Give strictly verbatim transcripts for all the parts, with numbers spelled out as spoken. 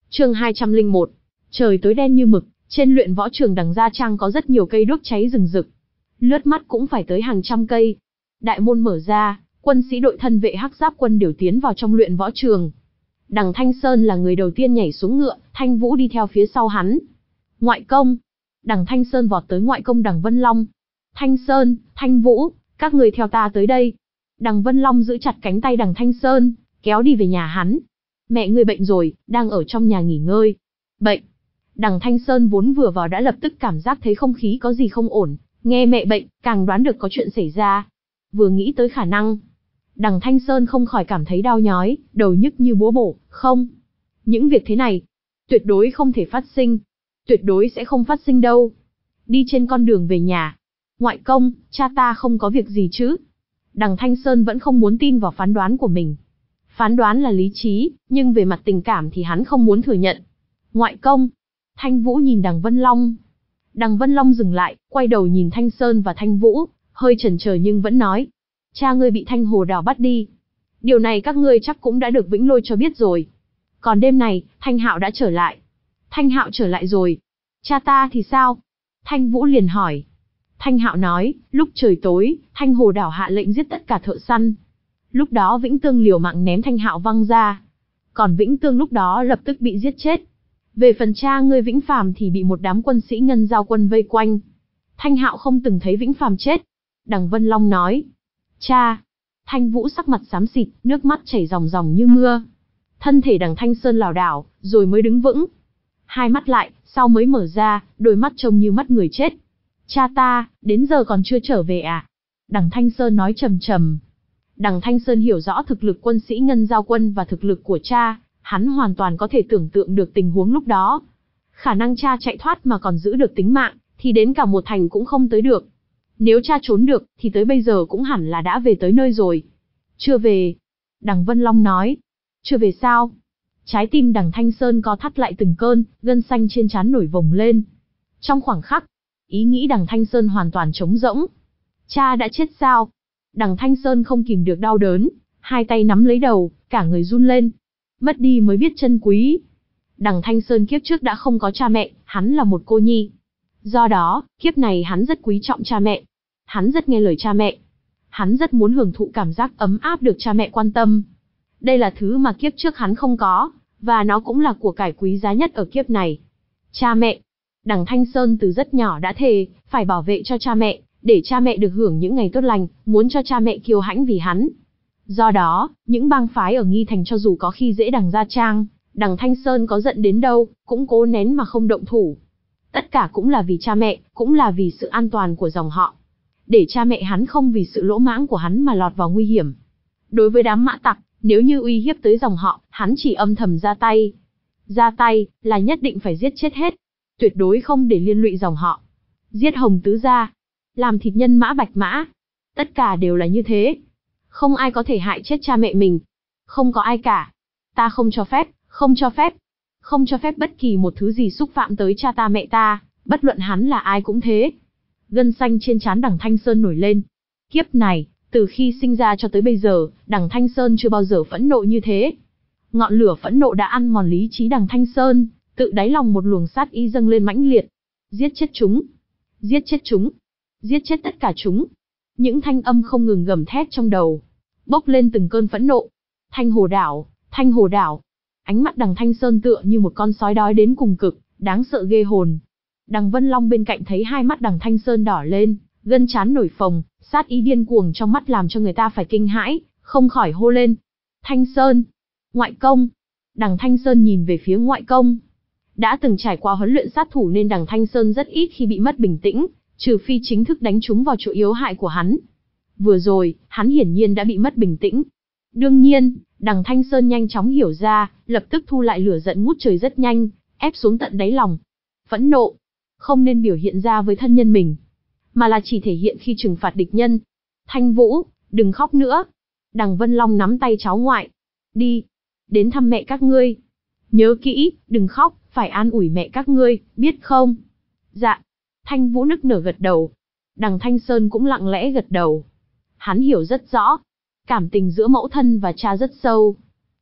Chương hai trăm lẻ một. Trời tối đen như mực, trên luyện võ trường Đằng Gia Trang có rất nhiều cây đuốc cháy rừng rực. Lướt mắt cũng phải tới hàng trăm cây. Đại môn mở ra, quân sĩ đội thân vệ Hắc Giáp quân đều tiến vào trong luyện võ trường. Đằng Thanh Sơn là người đầu tiên nhảy xuống ngựa, Thanh Vũ đi theo phía sau hắn. Ngoại công. Đằng Thanh Sơn vọt tới ngoại công Đằng Vân Long. Thanh Sơn, Thanh Vũ, các người theo ta tới đây. Đằng Vân Long giữ chặt cánh tay Đằng Thanh Sơn, kéo đi về nhà hắn. Mẹ ngươi bệnh rồi, đang ở trong nhà nghỉ ngơi. Bệnh. Đằng Thanh Sơn vốn vừa vào đã lập tức cảm giác thấy không khí có gì không ổn, nghe mẹ bệnh, càng đoán được có chuyện xảy ra. Vừa nghĩ tới khả năng, Đằng Thanh Sơn không khỏi cảm thấy đau nhói, đầu nhức như búa bổ, không. Những việc thế này, tuyệt đối không thể phát sinh. Tuyệt đối sẽ không phát sinh đâu. Đi trên con đường về nhà. Ngoại công, cha ta không có việc gì chứ? Đằng Thanh Sơn vẫn không muốn tin vào phán đoán của mình. Phán đoán là lý trí, nhưng về mặt tình cảm thì hắn không muốn thừa nhận. Ngoại công. Thanh Vũ nhìn Đằng Vân Long. Đằng Vân Long dừng lại, quay đầu nhìn Thanh Sơn và Thanh Vũ, hơi chần chờ nhưng vẫn nói. Cha ngươi bị Thanh Hồ Đào bắt đi. Điều này các ngươi chắc cũng đã được Vĩnh Lôi cho biết rồi. Còn đêm này, Thanh Hạo đã trở lại. Thanh Hạo trở lại rồi. Cha ta thì sao? Thanh Vũ liền hỏi. Thanh Hạo nói, lúc trời tối, Thanh Hồ Đảo hạ lệnh giết tất cả thợ săn. Lúc đó Vĩnh Tương liều mạng ném Thanh Hạo văng ra. Còn Vĩnh Tương lúc đó lập tức bị giết chết. Về phần cha ngươi Vĩnh Phàm thì bị một đám quân sĩ Ngân Giao quân vây quanh. Thanh Hạo không từng thấy Vĩnh Phàm chết. Đằng Vân Long nói. Cha. Thanh Vũ sắc mặt xám xịt, nước mắt chảy ròng ròng như mưa. Thân thể Đằng Thanh Sơn lảo đảo, rồi mới đứng vững. Hai mắt lại, sau mới mở ra, đôi mắt trông như mắt người chết. Cha ta, đến giờ còn chưa trở về à? Đằng Thanh Sơn nói trầm trầm. Đằng Thanh Sơn hiểu rõ thực lực quân sĩ Ngân Giao quân và thực lực của cha, hắn hoàn toàn có thể tưởng tượng được tình huống lúc đó. Khả năng cha chạy thoát mà còn giữ được tính mạng, thì đến cả một thành cũng không tới được. Nếu cha trốn được, thì tới bây giờ cũng hẳn là đã về tới nơi rồi. Chưa về. Đằng Vân Long nói. Chưa về sao? Trái tim Đằng Thanh Sơn co thắt lại từng cơn, gân xanh trên trán nổi vồng lên. Trong khoảng khắc, ý nghĩ Đằng Thanh Sơn hoàn toàn trống rỗng. Cha đã chết sao? Đằng Thanh Sơn không kìm được đau đớn, hai tay nắm lấy đầu, cả người run lên. Mất đi mới biết trân quý. Đằng Thanh Sơn kiếp trước đã không có cha mẹ, hắn là một cô nhi. Do đó, kiếp này hắn rất quý trọng cha mẹ. Hắn rất nghe lời cha mẹ. Hắn rất muốn hưởng thụ cảm giác ấm áp được cha mẹ quan tâm. Đây là thứ mà kiếp trước hắn không có, và nó cũng là của cải quý giá nhất ở kiếp này. Cha mẹ. Đằng Thanh Sơn từ rất nhỏ đã thề, phải bảo vệ cho cha mẹ, để cha mẹ được hưởng những ngày tốt lành, muốn cho cha mẹ kiêu hãnh vì hắn. Do đó, những bang phái ở Nghi Thành cho dù có khi dễ Đằng Gia Trang, Đằng Thanh Sơn có giận đến đâu, cũng cố nén mà không động thủ. Tất cả cũng là vì cha mẹ, cũng là vì sự an toàn của dòng họ. Để cha mẹ hắn không vì sự lỗ mãng của hắn mà lọt vào nguy hiểm. Đối với đám mã tặc, nếu như uy hiếp tới dòng họ, hắn chỉ âm thầm ra tay. Ra tay, là nhất định phải giết chết hết. Tuyệt đối không để liên lụy dòng họ. Giết Hồng Tứ gia, làm thịt nhân mã Bạch Mã. Tất cả đều là như thế. Không ai có thể hại chết cha mẹ mình. Không có ai cả. Ta không cho phép, không cho phép. Không cho phép bất kỳ một thứ gì xúc phạm tới cha ta mẹ ta, bất luận hắn là ai cũng thế. Gân xanh trên trán Đằng Thanh Sơn nổi lên. Kiếp này, từ khi sinh ra cho tới bây giờ, Đằng Thanh Sơn chưa bao giờ phẫn nộ như thế. Ngọn lửa phẫn nộ đã ăn mòn lý trí Đằng Thanh Sơn, tự đáy lòng một luồng sát ý dâng lên mãnh liệt. Giết chết chúng. Giết chết chúng. Giết chết tất cả chúng. Những thanh âm không ngừng gầm thét trong đầu. Bốc lên từng cơn phẫn nộ. Thanh Hồ Đảo, Thanh Hồ Đảo. Ánh mắt Đằng Thanh Sơn tựa như một con sói đói đến cùng cực, đáng sợ ghê hồn. Đằng Vân Long bên cạnh thấy hai mắt Đằng Thanh Sơn đỏ lên, gân trán nổi phồng, sát ý điên cuồng trong mắt làm cho người ta phải kinh hãi, không khỏi hô lên. Thanh Sơn! Ngoại công! Đằng Thanh Sơn nhìn về phía ngoại công. Đã từng trải qua huấn luyện sát thủ nên Đằng Thanh Sơn rất ít khi bị mất bình tĩnh, trừ phi chính thức đánh trúng vào chỗ yếu hại của hắn. Vừa rồi, hắn hiển nhiên đã bị mất bình tĩnh. Đương nhiên, Đằng Thanh Sơn nhanh chóng hiểu ra, lập tức thu lại lửa giận ngút trời rất nhanh, ép xuống tận đáy lòng. Phẫn nộ, không nên biểu hiện ra với thân nhân mình, mà là chỉ thể hiện khi trừng phạt địch nhân. Thanh Vũ, đừng khóc nữa. Đằng Vân Long nắm tay cháu ngoại. Đi, đến thăm mẹ các ngươi. Nhớ kỹ, đừng khóc, phải an ủi mẹ các ngươi, biết không? Dạ. Thanh Vũ nức nở gật đầu. Đằng Thanh Sơn cũng lặng lẽ gật đầu. Hắn hiểu rất rõ, cảm tình giữa mẫu thân và cha rất sâu.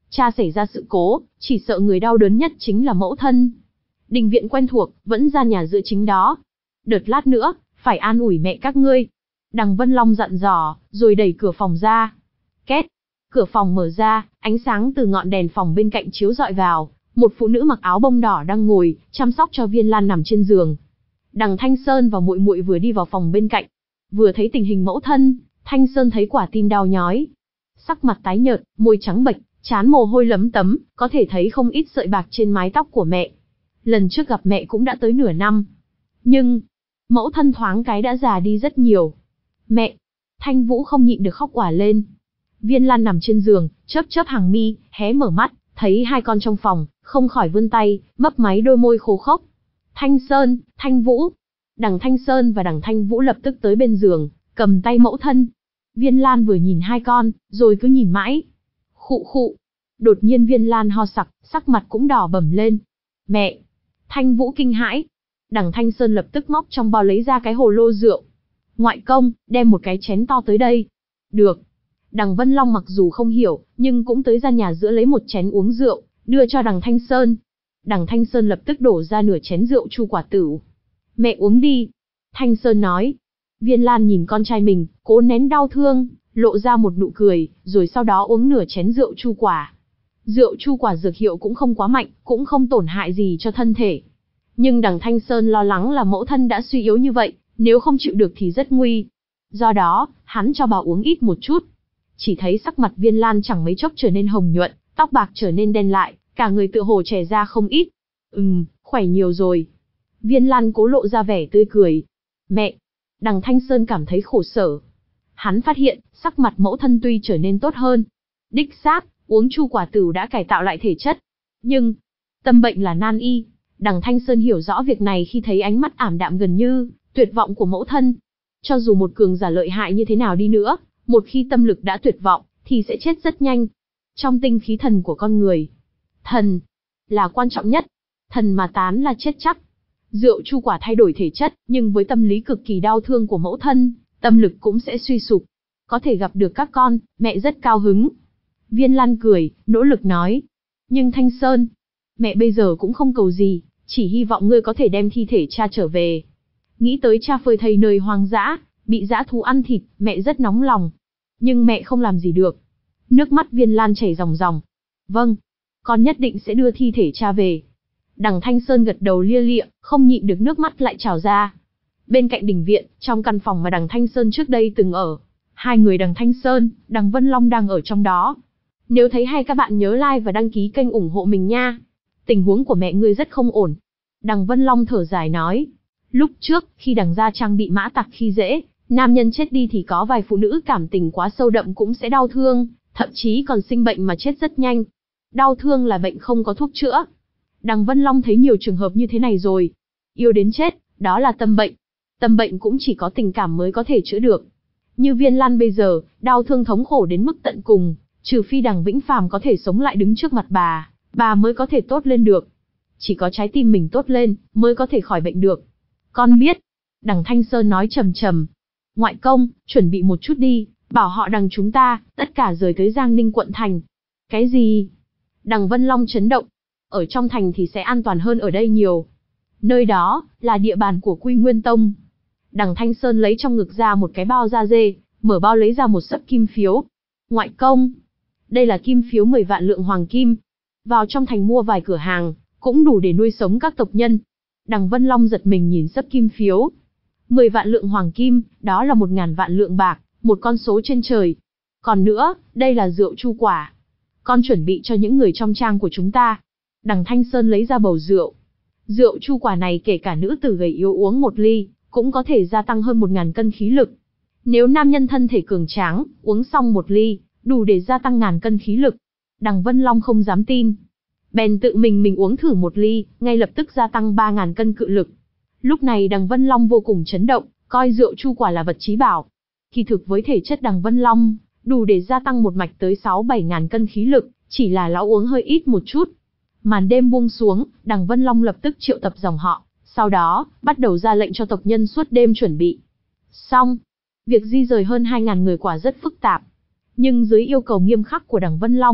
Cha xảy ra sự cố, chỉ sợ người đau đớn nhất chính là mẫu thân. Đình viện quen thuộc, vẫn ra nhà giữa chính đó. Đợt lát nữa, phải an ủi mẹ các ngươi. Đằng Vân Long dặn dò, rồi đẩy cửa phòng ra. Két. Cửa phòng mở ra, ánh sáng từ ngọn đèn phòng bên cạnh chiếu rọi vào. Một phụ nữ mặc áo bông đỏ đang ngồi, chăm sóc cho Viên Lan nằm trên giường. Đằng Thanh Sơn và muội muội vừa đi vào phòng bên cạnh. Vừa thấy tình hình mẫu thân, Thanh Sơn thấy quả tim đau nhói. Sắc mặt tái nhợt, môi trắng bệch, trán mồ hôi lấm tấm, có thể thấy không ít sợi bạc trên mái tóc của mẹ. Lần trước gặp mẹ cũng đã tới nửa năm. Nhưng, mẫu thân thoáng cái đã già đi rất nhiều. Mẹ! Thanh Vũ không nhịn được khóc òa lên. Viên Lan nằm trên giường, chớp chớp hàng mi, hé mở mắt, thấy hai con trong phòng, không khỏi vươn tay, mấp máy đôi môi khô khốc. Thanh Sơn, Thanh Vũ! Đằng Thanh Sơn và đằng Thanh Vũ lập tức tới bên giường, cầm tay mẫu thân. Viên Lan vừa nhìn hai con, rồi cứ nhìn mãi. Khụ khụ. Đột nhiên Viên Lan ho sặc, sắc mặt cũng đỏ bầm lên. Mẹ! Thanh Vũ kinh hãi. Đằng Thanh Sơn lập tức móc trong bao lấy ra cái hồ lô rượu. Ngoại công, đem một cái chén to tới đây. Được. Đằng Vân Long mặc dù không hiểu, nhưng cũng tới gian nhà giữa lấy một chén uống rượu, đưa cho đằng Thanh Sơn. Đằng Thanh Sơn lập tức đổ ra nửa chén rượu chu quả tửu. Mẹ uống đi. Thanh Sơn nói. Viên Lan nhìn con trai mình, cố nén đau thương, lộ ra một nụ cười, rồi sau đó uống nửa chén rượu chu quả. Rượu chu quả dược hiệu cũng không quá mạnh, cũng không tổn hại gì cho thân thể. Nhưng đằng Thanh Sơn lo lắng là mẫu thân đã suy yếu như vậy, nếu không chịu được thì rất nguy. Do đó, hắn cho bà uống ít một chút. Chỉ thấy sắc mặt Viên Lan chẳng mấy chốc trở nên hồng nhuận, tóc bạc trở nên đen lại, cả người tựa hồ trẻ ra không ít. Ừm, khỏe nhiều rồi. Viên Lan cố lộ ra vẻ tươi cười. Mẹ! Đằng Thanh Sơn cảm thấy khổ sở. Hắn phát hiện, sắc mặt mẫu thân tuy trở nên tốt hơn. Đích xác, uống chu quả tửu đã cải tạo lại thể chất. Nhưng, tâm bệnh là nan y. Đằng Thanh Sơn hiểu rõ việc này khi thấy ánh mắt ảm đạm gần như tuyệt vọng của mẫu thân. Cho dù một cường giả lợi hại như thế nào đi nữa, một khi tâm lực đã tuyệt vọng, thì sẽ chết rất nhanh. Trong tinh khí thần của con người, thần là quan trọng nhất. Thần mà tán là chết chắc. Rượu chu quả thay đổi thể chất, nhưng với tâm lý cực kỳ đau thương của mẫu thân, tâm lực cũng sẽ suy sụp. Có thể gặp được các con, mẹ rất cao hứng. Viên Lan cười, nỗ lực nói. Nhưng Thanh Sơn, mẹ bây giờ cũng không cầu gì, chỉ hy vọng ngươi có thể đem thi thể cha trở về. Nghĩ tới cha phơi thây nơi hoang dã, bị dã thú ăn thịt, mẹ rất nóng lòng. Nhưng mẹ không làm gì được. Nước mắt Viên Lan chảy ròng ròng. Vâng, con nhất định sẽ đưa thi thể cha về. Đằng Thanh Sơn gật đầu lia lịa, không nhịn được nước mắt lại trào ra. Bên cạnh đình viện, trong căn phòng mà đằng Thanh Sơn trước đây từng ở, hai người đằng Thanh Sơn, đằng Vân Long đang ở trong đó. Nếu thấy hay các bạn nhớ like và đăng ký kênh ủng hộ mình nha. Tình huống của mẹ ngươi rất không ổn. Đằng Vân Long thở dài nói. Lúc trước, khi đằng Gia Trang bị mã tặc khi dễ, nam nhân chết đi thì có vài phụ nữ cảm tình quá sâu đậm cũng sẽ đau thương, thậm chí còn sinh bệnh mà chết rất nhanh. Đau thương là bệnh không có thuốc chữa. Đằng Vân Long thấy nhiều trường hợp như thế này rồi. Yêu đến chết, đó là tâm bệnh. Tâm bệnh cũng chỉ có tình cảm mới có thể chữa được. Như Viên Lan bây giờ, đau thương thống khổ đến mức tận cùng, trừ phi đằng Vĩnh Phàm có thể sống lại đứng trước mặt bà, bà mới có thể tốt lên được. Chỉ có trái tim mình tốt lên, mới có thể khỏi bệnh được. Con biết. Đằng Thanh Sơn nói trầm trầm. Ngoại công, chuẩn bị một chút đi, bảo họ đằng chúng ta, tất cả rời tới Giang Ninh quận thành. Cái gì? Đằng Vân Long chấn động. Ở trong thành thì sẽ an toàn hơn ở đây nhiều. Nơi đó, là địa bàn của Quy Nguyên Tông. Đằng Thanh Sơn lấy trong ngực ra một cái bao da dê, mở bao lấy ra một sấp kim phiếu. Ngoại công, đây là kim phiếu mười vạn lượng hoàng kim. Vào trong thành mua vài cửa hàng, cũng đủ để nuôi sống các tộc nhân. Đằng Vân Long giật mình nhìn sấp kim phiếu. mười vạn lượng hoàng kim, đó là một ngàn vạn lượng bạc, một con số trên trời. Còn nữa, đây là rượu chu quả. Con chuẩn bị cho những người trong trang của chúng ta. Đằng Thanh Sơn lấy ra bầu rượu. Rượu chu quả này kể cả nữ tử gầy yếu uống một ly, cũng có thể gia tăng hơn một ngàn cân khí lực. Nếu nam nhân thân thể cường tráng, uống xong một ly, đủ để gia tăng ngàn cân khí lực. Đằng Vân Long không dám tin. Bèn tự mình mình uống thử một ly, ngay lập tức gia tăng ba ngàn cân cự lực. Lúc này đằng Vân Long vô cùng chấn động, coi rượu chu quả là vật chí bảo. Kỳ thực với thể chất đằng Vân Long, đủ để gia tăng một mạch tới sáu bảy ngàn cân khí lực, chỉ là lão uống hơi ít một chút. Màn đêm buông xuống, đằng Vân Long lập tức triệu tập dòng họ, sau đó, bắt đầu ra lệnh cho tộc nhân suốt đêm chuẩn bị. Xong, việc di rời hơn hai ngàn người quả rất phức tạp. Nhưng dưới yêu cầu nghiêm khắc của đằng Vân Long,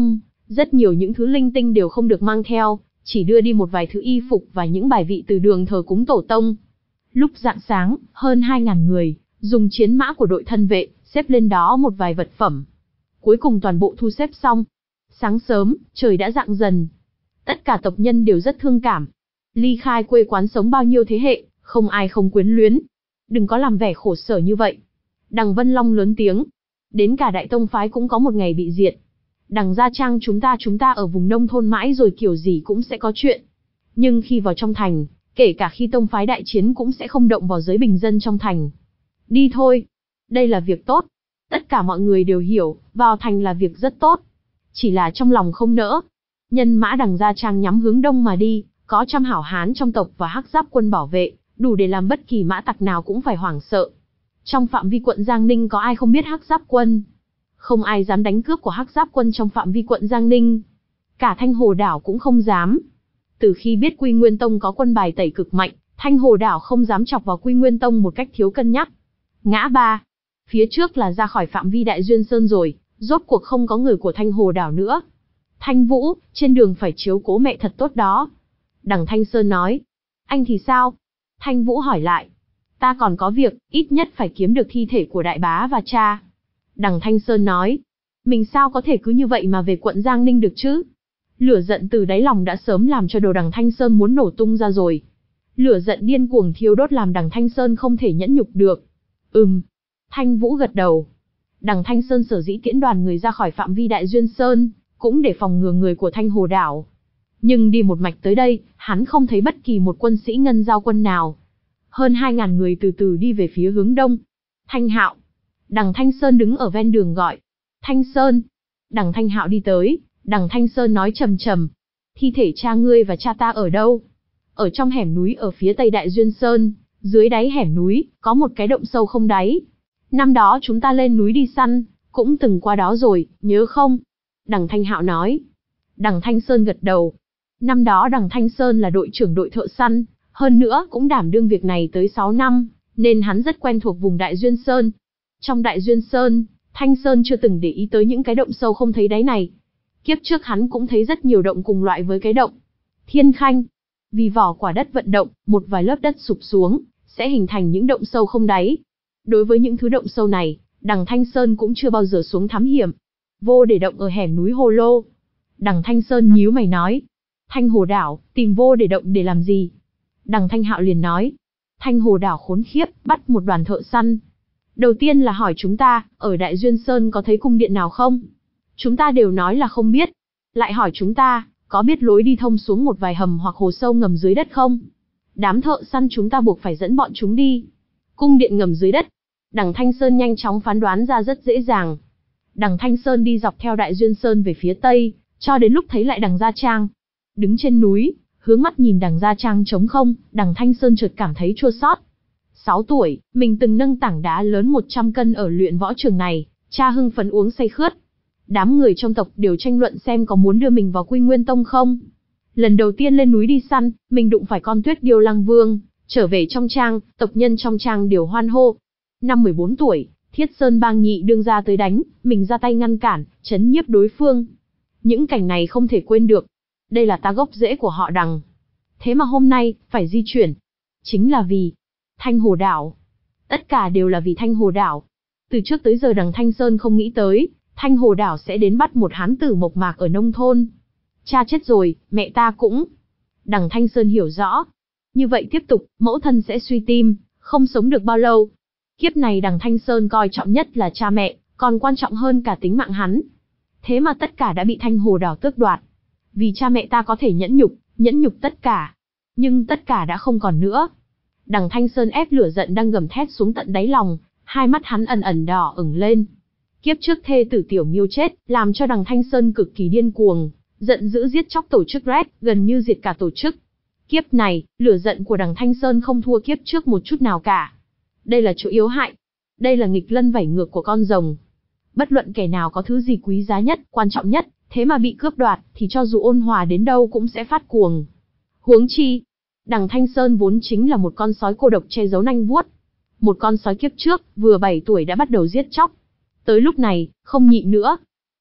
Rất nhiều những thứ linh tinh đều không được mang theo, chỉ đưa đi một vài thứ y phục và những bài vị từ đường thờ cúng tổ tông. Lúc rạng sáng, hơn hai ngàn người, dùng chiến mã của đội thân vệ, xếp lên đó một vài vật phẩm. Cuối cùng toàn bộ thu xếp xong. Sáng sớm, trời đã rạng dần. Tất cả tộc nhân đều rất thương cảm. Ly khai quê quán sống bao nhiêu thế hệ, không ai không quyến luyến. Đừng có làm vẻ khổ sở như vậy. Đằng Vân Long lớn tiếng. Đến cả đại tông phái cũng có một ngày bị diệt. Đằng Gia Trang chúng ta chúng ta ở vùng nông thôn mãi rồi kiểu gì cũng sẽ có chuyện. Nhưng khi vào trong thành, kể cả khi tông phái đại chiến cũng sẽ không động vào giới bình dân trong thành. Đi thôi. Đây là việc tốt. Tất cả mọi người đều hiểu, vào thành là việc rất tốt. Chỉ là trong lòng không nỡ. Nhân mã đằng Gia Trang nhắm hướng đông mà đi, có trăm hảo hán trong tộc và hắc giáp quân bảo vệ, đủ để làm bất kỳ mã tặc nào cũng phải hoảng sợ. Trong phạm vi quận Giang Ninh có ai không biết hắc giáp quân? Không ai dám đánh cướp của hắc giáp quân trong phạm vi quận Giang Ninh. Cả Thanh Hồ đảo cũng không dám. Từ khi biết Quy Nguyên Tông có quân bài tẩy cực mạnh, Thanh Hồ đảo không dám chọc vào Quy Nguyên Tông một cách thiếu cân nhắc. Ngã ba. Phía trước là ra khỏi phạm vi Đại Duyên Sơn rồi, rốt cuộc không có người của Thanh Hồ đảo nữa. Thanh Vũ, trên đường phải chiếu cố mẹ thật tốt đó. Đằng Thanh Sơn nói. Anh thì sao? Thanh Vũ hỏi lại. Ta còn có việc, ít nhất phải kiếm được thi thể của đại bá và cha. Đằng Thanh Sơn nói. Mình sao có thể cứ như vậy mà về quận Giang Ninh được chứ? Lửa giận từ đáy lòng đã sớm làm cho đầu đằng Thanh Sơn muốn nổ tung ra rồi. Lửa giận điên cuồng thiêu đốt làm đằng Thanh Sơn không thể nhẫn nhục được. Ừm. Thanh Vũ gật đầu. Đằng Thanh Sơn sở dĩ tiễn đoàn người ra khỏi phạm vi Đại Duyên Sơn, cũng để phòng ngừa người của Thanh Hồ đảo. Nhưng đi một mạch tới đây, hắn không thấy bất kỳ một quân sĩ ngân giao quân nào. Hơn hai ngàn người từ từ đi về phía hướng đông. Thanh Hạo. Đằng Thanh Sơn đứng ở ven đường gọi. Thanh Sơn. Đằng Thanh Hạo đi tới, đằng Thanh Sơn nói trầm trầm. Thi thể cha ngươi và cha ta ở đâu? Ở trong hẻm núi ở phía tây Đại Duyên Sơn, dưới đáy hẻm núi, có một cái động sâu không đáy. Năm đó chúng ta lên núi đi săn, cũng từng qua đó rồi, nhớ không? Đằng Thanh Hạo nói. Đằng Thanh Sơn gật đầu. Năm đó đằng Thanh Sơn là đội trưởng đội thợ săn, hơn nữa cũng đảm đương việc này tới sáu năm, nên hắn rất quen thuộc vùng Đại Duyên Sơn. Trong Đại Duyên Sơn, Thanh Sơn chưa từng để ý tới những cái động sâu không thấy đáy này. Kiếp trước hắn cũng thấy rất nhiều động cùng loại với cái động Thiên Khanh. Vì vỏ quả đất vận động, một vài lớp đất sụp xuống, sẽ hình thành những động sâu không đáy. Đối với những thứ động sâu này, đằng Thanh Sơn cũng chưa bao giờ xuống thám hiểm. Vô để động ở hẻm núi Hồ Lô. Đằng Thanh Sơn nhíu mày nói. Thanh Hồ đảo, tìm vô để động để làm gì? Đằng Thanh Hạo liền nói. Thanh Hồ đảo khốn khiếp, bắt một đoàn thợ săn. Đầu tiên là hỏi chúng ta, ở Đại Duyên Sơn có thấy cung điện nào không? Chúng ta đều nói là không biết. Lại hỏi chúng ta, có biết lối đi thông xuống một vài hầm hoặc hồ sâu ngầm dưới đất không? Đám thợ săn chúng ta buộc phải dẫn bọn chúng đi. Cung điện ngầm dưới đất. Đằng Thanh Sơn nhanh chóng phán đoán ra rất dễ dàng. Đằng Thanh Sơn đi dọc theo Đại Duyên Sơn về phía tây, cho đến lúc thấy lại đằng Gia Trang. Đứng trên núi, hướng mắt nhìn đằng Gia Trang trống không, đằng Thanh Sơn chợt cảm thấy chua xót. Sáu tuổi, mình từng nâng tảng đá lớn một trăm cân ở luyện võ trường này, cha hưng phấn uống say khướt. Đám người trong tộc đều tranh luận xem có muốn đưa mình vào Quy Nguyên Tông không. Lần đầu tiên lên núi đi săn, mình đụng phải con Tuyết Điêu Lăng Vương, trở về trong trang, tộc nhân trong trang đều hoan hô. Năm mười bốn tuổi, Thiết Sơn Bang nhị đương ra tới đánh, mình ra tay ngăn cản, trấn nhiếp đối phương. Những cảnh này không thể quên được. Đây là ta gốc rễ của họ đằng. Thế mà hôm nay, phải di chuyển. Chính là vì Thanh Hồ đảo. Tất cả đều là vì Thanh Hồ đảo. Từ trước tới giờ đằng Thanh Sơn không nghĩ tới, Thanh Hồ đảo sẽ đến bắt một hán tử mộc mạc ở nông thôn. Cha chết rồi, mẹ ta cũng. Đằng Thanh Sơn hiểu rõ. Như vậy tiếp tục, mẫu thân sẽ suy tim, không sống được bao lâu. Kiếp này đằng Thanh Sơn coi trọng nhất là cha mẹ, còn quan trọng hơn cả tính mạng hắn. Thế mà tất cả đã bị Thanh Hồ đảo tước đoạt. Vì cha mẹ ta có thể nhẫn nhục, nhẫn nhục tất cả. Nhưng tất cả đã không còn nữa. Đằng Thanh Sơn ép lửa giận đang gầm thét xuống tận đáy lòng, hai mắt hắn ẩn ẩn đỏ ửng lên. Kiếp trước thê tử Tiểu Miêu chết, làm cho đằng Thanh Sơn cực kỳ điên cuồng, giận dữ giết chóc tổ chức Red, gần như diệt cả tổ chức. Kiếp này, lửa giận của đằng Thanh Sơn không thua kiếp trước một chút nào cả. Đây là chỗ yếu hại. Đây là nghịch lân vảy ngược của con rồng. Bất luận kẻ nào có thứ gì quý giá nhất, quan trọng nhất, thế mà bị cướp đoạt, thì cho dù ôn hòa đến đâu cũng sẽ phát cuồng. Huống chi, đằng Thanh Sơn vốn chính là một con sói cô độc che giấu nanh vuốt. Một con sói kiếp trước, vừa bảy tuổi đã bắt đầu giết chóc. Tới lúc này, không nhịn nữa.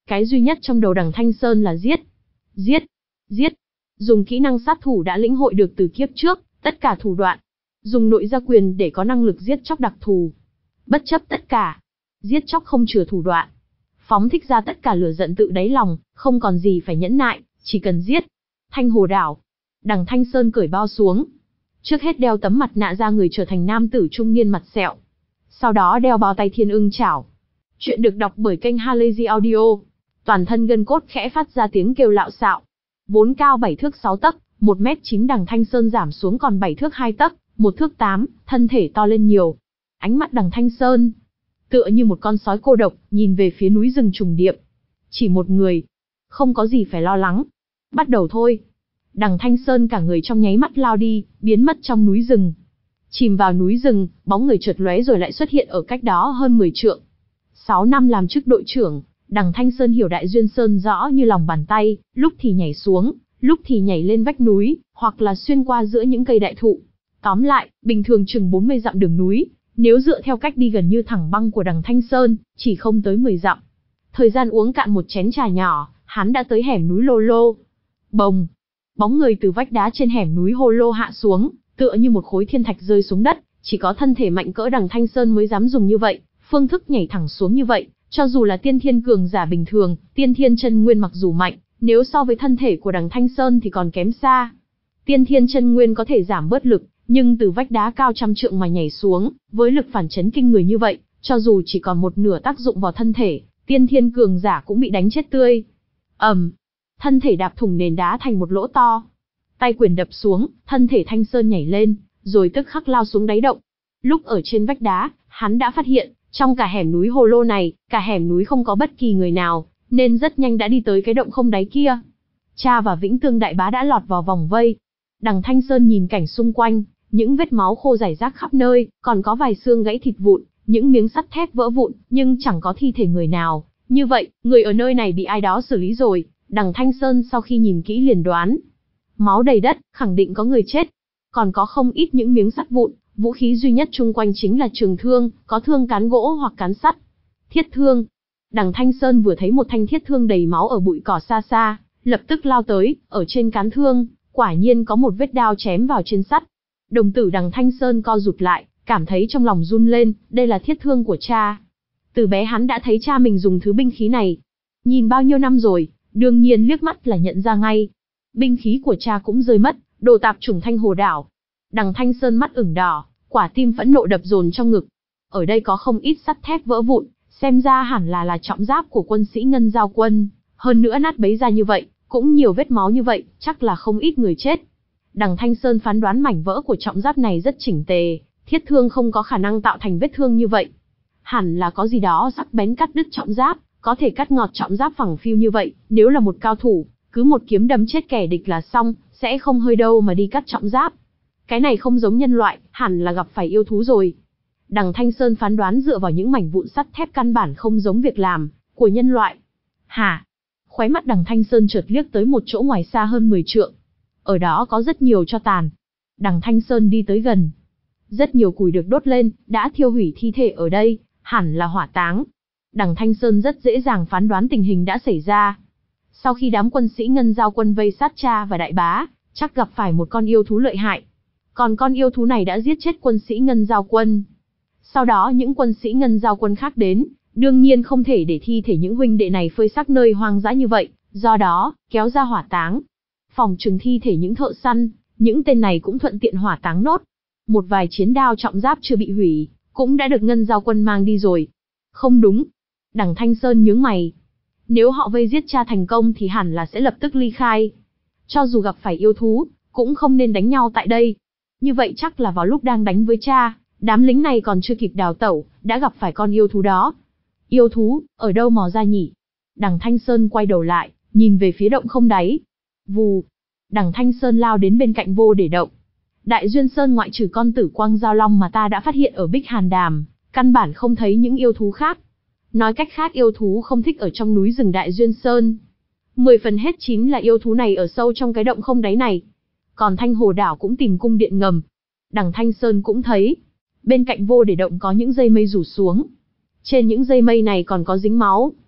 Cái duy nhất trong đầu đằng Thanh Sơn là giết. Giết. Giết. Dùng kỹ năng sát thủ đã lĩnh hội được từ kiếp trước, tất cả thủ đoạn. Dùng nội gia quyền để có năng lực giết chóc đặc thù. Bất chấp tất cả. Giết chóc không chừa thủ đoạn. Phóng thích ra tất cả lửa giận tự đáy lòng, không còn gì phải nhẫn nại, chỉ cần giết. Thanh Hồ Đảo. Đằng Thanh Sơn cởi bao xuống. Trước hết đeo tấm mặt nạ ra người trở thành nam tử trung niên mặt sẹo. Sau đó đeo bao tay thiên ưng chảo. Chuyện được đọc bởi kênh Halazy Audio. Toàn thân gân cốt khẽ phát ra tiếng kêu lạo xạo. Vốn cao bảy thước sáu tấc, một mét chín đằng Thanh Sơn giảm xuống còn bảy thước hai tấc, một thước tám, thân thể to lên nhiều. Ánh mắt đằng Thanh Sơn tựa như một con sói cô độc, nhìn về phía núi rừng trùng điệp. Chỉ một người. Không có gì phải lo lắng. Bắt đầu thôi. Đằng Thanh Sơn cả người trong nháy mắt lao đi, biến mất trong núi rừng. Chìm vào núi rừng, bóng người chợt lóe rồi lại xuất hiện ở cách đó hơn mười trượng. Sáu năm làm chức đội trưởng, đằng Thanh Sơn hiểu Đại Duyên Sơn rõ như lòng bàn tay, lúc thì nhảy xuống, lúc thì nhảy lên vách núi, hoặc là xuyên qua giữa những cây đại thụ. Tóm lại, bình thường chừng bốn mươi dặm đường núi, nếu dựa theo cách đi gần như thẳng băng của đằng Thanh Sơn, chỉ không tới mười dặm. Thời gian uống cạn một chén trà nhỏ, hắn đã tới hẻm núi Lô Lô. Bồng! Bóng người từ vách đá trên hẻm núi Hô Lô hạ xuống, tựa như một khối thiên thạch rơi xuống đất, chỉ có thân thể mạnh cỡ đằng Thanh Sơn mới dám dùng như vậy, phương thức nhảy thẳng xuống như vậy, cho dù là tiên thiên cường giả bình thường, tiên thiên chân nguyên mặc dù mạnh, nếu so với thân thể của đằng Thanh Sơn thì còn kém xa. Tiên thiên chân nguyên có thể giảm bớt lực, nhưng từ vách đá cao trăm trượng mà nhảy xuống, với lực phản chấn kinh người như vậy, cho dù chỉ còn một nửa tác dụng vào thân thể, tiên thiên cường giả cũng bị đánh chết tươi. ầm, thân thể đạp thủng nền đá thành một lỗ to. Tay quyền đập xuống, thân thể Thanh Sơn nhảy lên, rồi tức khắc lao xuống đáy động. Lúc ở trên vách đá, hắn đã phát hiện, trong cả hẻm núi Hồ Lô này, cả hẻm núi không có bất kỳ người nào, nên rất nhanh đã đi tới cái động không đáy kia. Cha và Vĩnh Tương đại bá đã lọt vào vòng vây. Đằng Thanh Sơn nhìn cảnh xung quanh, những vết máu khô rải rác khắp nơi, còn có vài xương gãy thịt vụn, những miếng sắt thép vỡ vụn, nhưng chẳng có thi thể người nào. Như vậy, người ở nơi này bị ai đó xử lý rồi. Đằng Thanh Sơn sau khi nhìn kỹ liền đoán. Máu đầy đất, khẳng định có người chết. Còn có không ít những miếng sắt vụn, vũ khí duy nhất chung quanh chính là trường thương, có thương cán gỗ hoặc cán sắt. Thiết thương. Đằng Thanh Sơn vừa thấy một thanh thiết thương đầy máu ở bụi cỏ xa xa, lập tức lao tới, ở trên cán thương, quả nhiên có một vết đao chém vào trên sắt. Đồng tử đằng Thanh Sơn co rụt lại, cảm thấy trong lòng run lên, đây là thiết thương của cha. Từ bé hắn đã thấy cha mình dùng thứ binh khí này. Nhìn bao nhiêu năm rồi, đương nhiên liếc mắt là nhận ra ngay. Binh khí của cha cũng rơi mất, đồ tạp chủng Thanh Hồ Đảo. Đằng Thanh Sơn mắt ửng đỏ, quả tim phẫn nộ đập dồn trong ngực. Ở đây có không ít sắt thép vỡ vụn, xem ra hẳn là là trọng giáp của quân sĩ Ngân Giao Quân. Hơn nữa nát bấy ra như vậy, cũng nhiều vết máu như vậy, chắc là không ít người chết. Đằng Thanh Sơn phán đoán mảnh vỡ của trọng giáp này rất chỉnh tề, thiết thương không có khả năng tạo thành vết thương như vậy. Hẳn là có gì đó sắc bén cắt đứt trọng giáp, có thể cắt ngọt trọng giáp phẳng phiu như vậy, nếu là một cao thủ, cứ một kiếm đâm chết kẻ địch là xong, sẽ không hơi đâu mà đi cắt trọng giáp. Cái này không giống nhân loại, hẳn là gặp phải yêu thú rồi. Đằng Thanh Sơn phán đoán dựa vào những mảnh vụn sắt thép căn bản không giống việc làm của nhân loại. Hả? Khóe mắt đằng Thanh Sơn chợt liếc tới một chỗ ngoài xa hơn mười trượng. Ở đó có rất nhiều tro tàn. Đằng Thanh Sơn đi tới gần. Rất nhiều củi được đốt lên, đã thiêu hủy thi thể ở đây, hẳn là hỏa táng. Đằng Thanh Sơn rất dễ dàng phán đoán tình hình đã xảy ra. Sau khi đám quân sĩ Ngân Giao Quân vây sát cha và đại bá, chắc gặp phải một con yêu thú lợi hại. Còn con yêu thú này đã giết chết quân sĩ Ngân Giao Quân. Sau đó những quân sĩ Ngân Giao Quân khác đến, đương nhiên không thể để thi thể những huynh đệ này phơi xác nơi hoang dã như vậy, do đó, kéo ra hỏa táng. Phòng trừng thi thể những thợ săn, những tên này cũng thuận tiện hỏa táng nốt. Một vài chiến đao trọng giáp chưa bị hủy, cũng đã được Ngân Giao Quân mang đi rồi. Không đúng. Đằng Thanh Sơn nhướng mày. Nếu họ vây giết cha thành công thì hẳn là sẽ lập tức ly khai. Cho dù gặp phải yêu thú, cũng không nên đánh nhau tại đây. Như vậy chắc là vào lúc đang đánh với cha, đám lính này còn chưa kịp đào tẩu, đã gặp phải con yêu thú đó. Yêu thú, ở đâu mò ra nhỉ? Đằng Thanh Sơn quay đầu lại, nhìn về phía động không đáy. Vù. Đằng Thanh Sơn lao đến bên cạnh vô để động. Đại Duyên Sơn ngoại trừ con Tử Quang Giao Long mà ta đã phát hiện ở Bích Hàn Đàm, căn bản không thấy những yêu thú khác. Nói cách khác yêu thú không thích ở trong núi rừng Đại Duyên Sơn. Mười phần hết chín là yêu thú này ở sâu trong cái động không đáy này. Còn Thanh Hồ Đảo cũng tìm cung điện ngầm. Đằng Thanh Sơn cũng thấy. Bên cạnh vô để động có những dây mây rủ xuống. Trên những dây mây này còn có dính máu.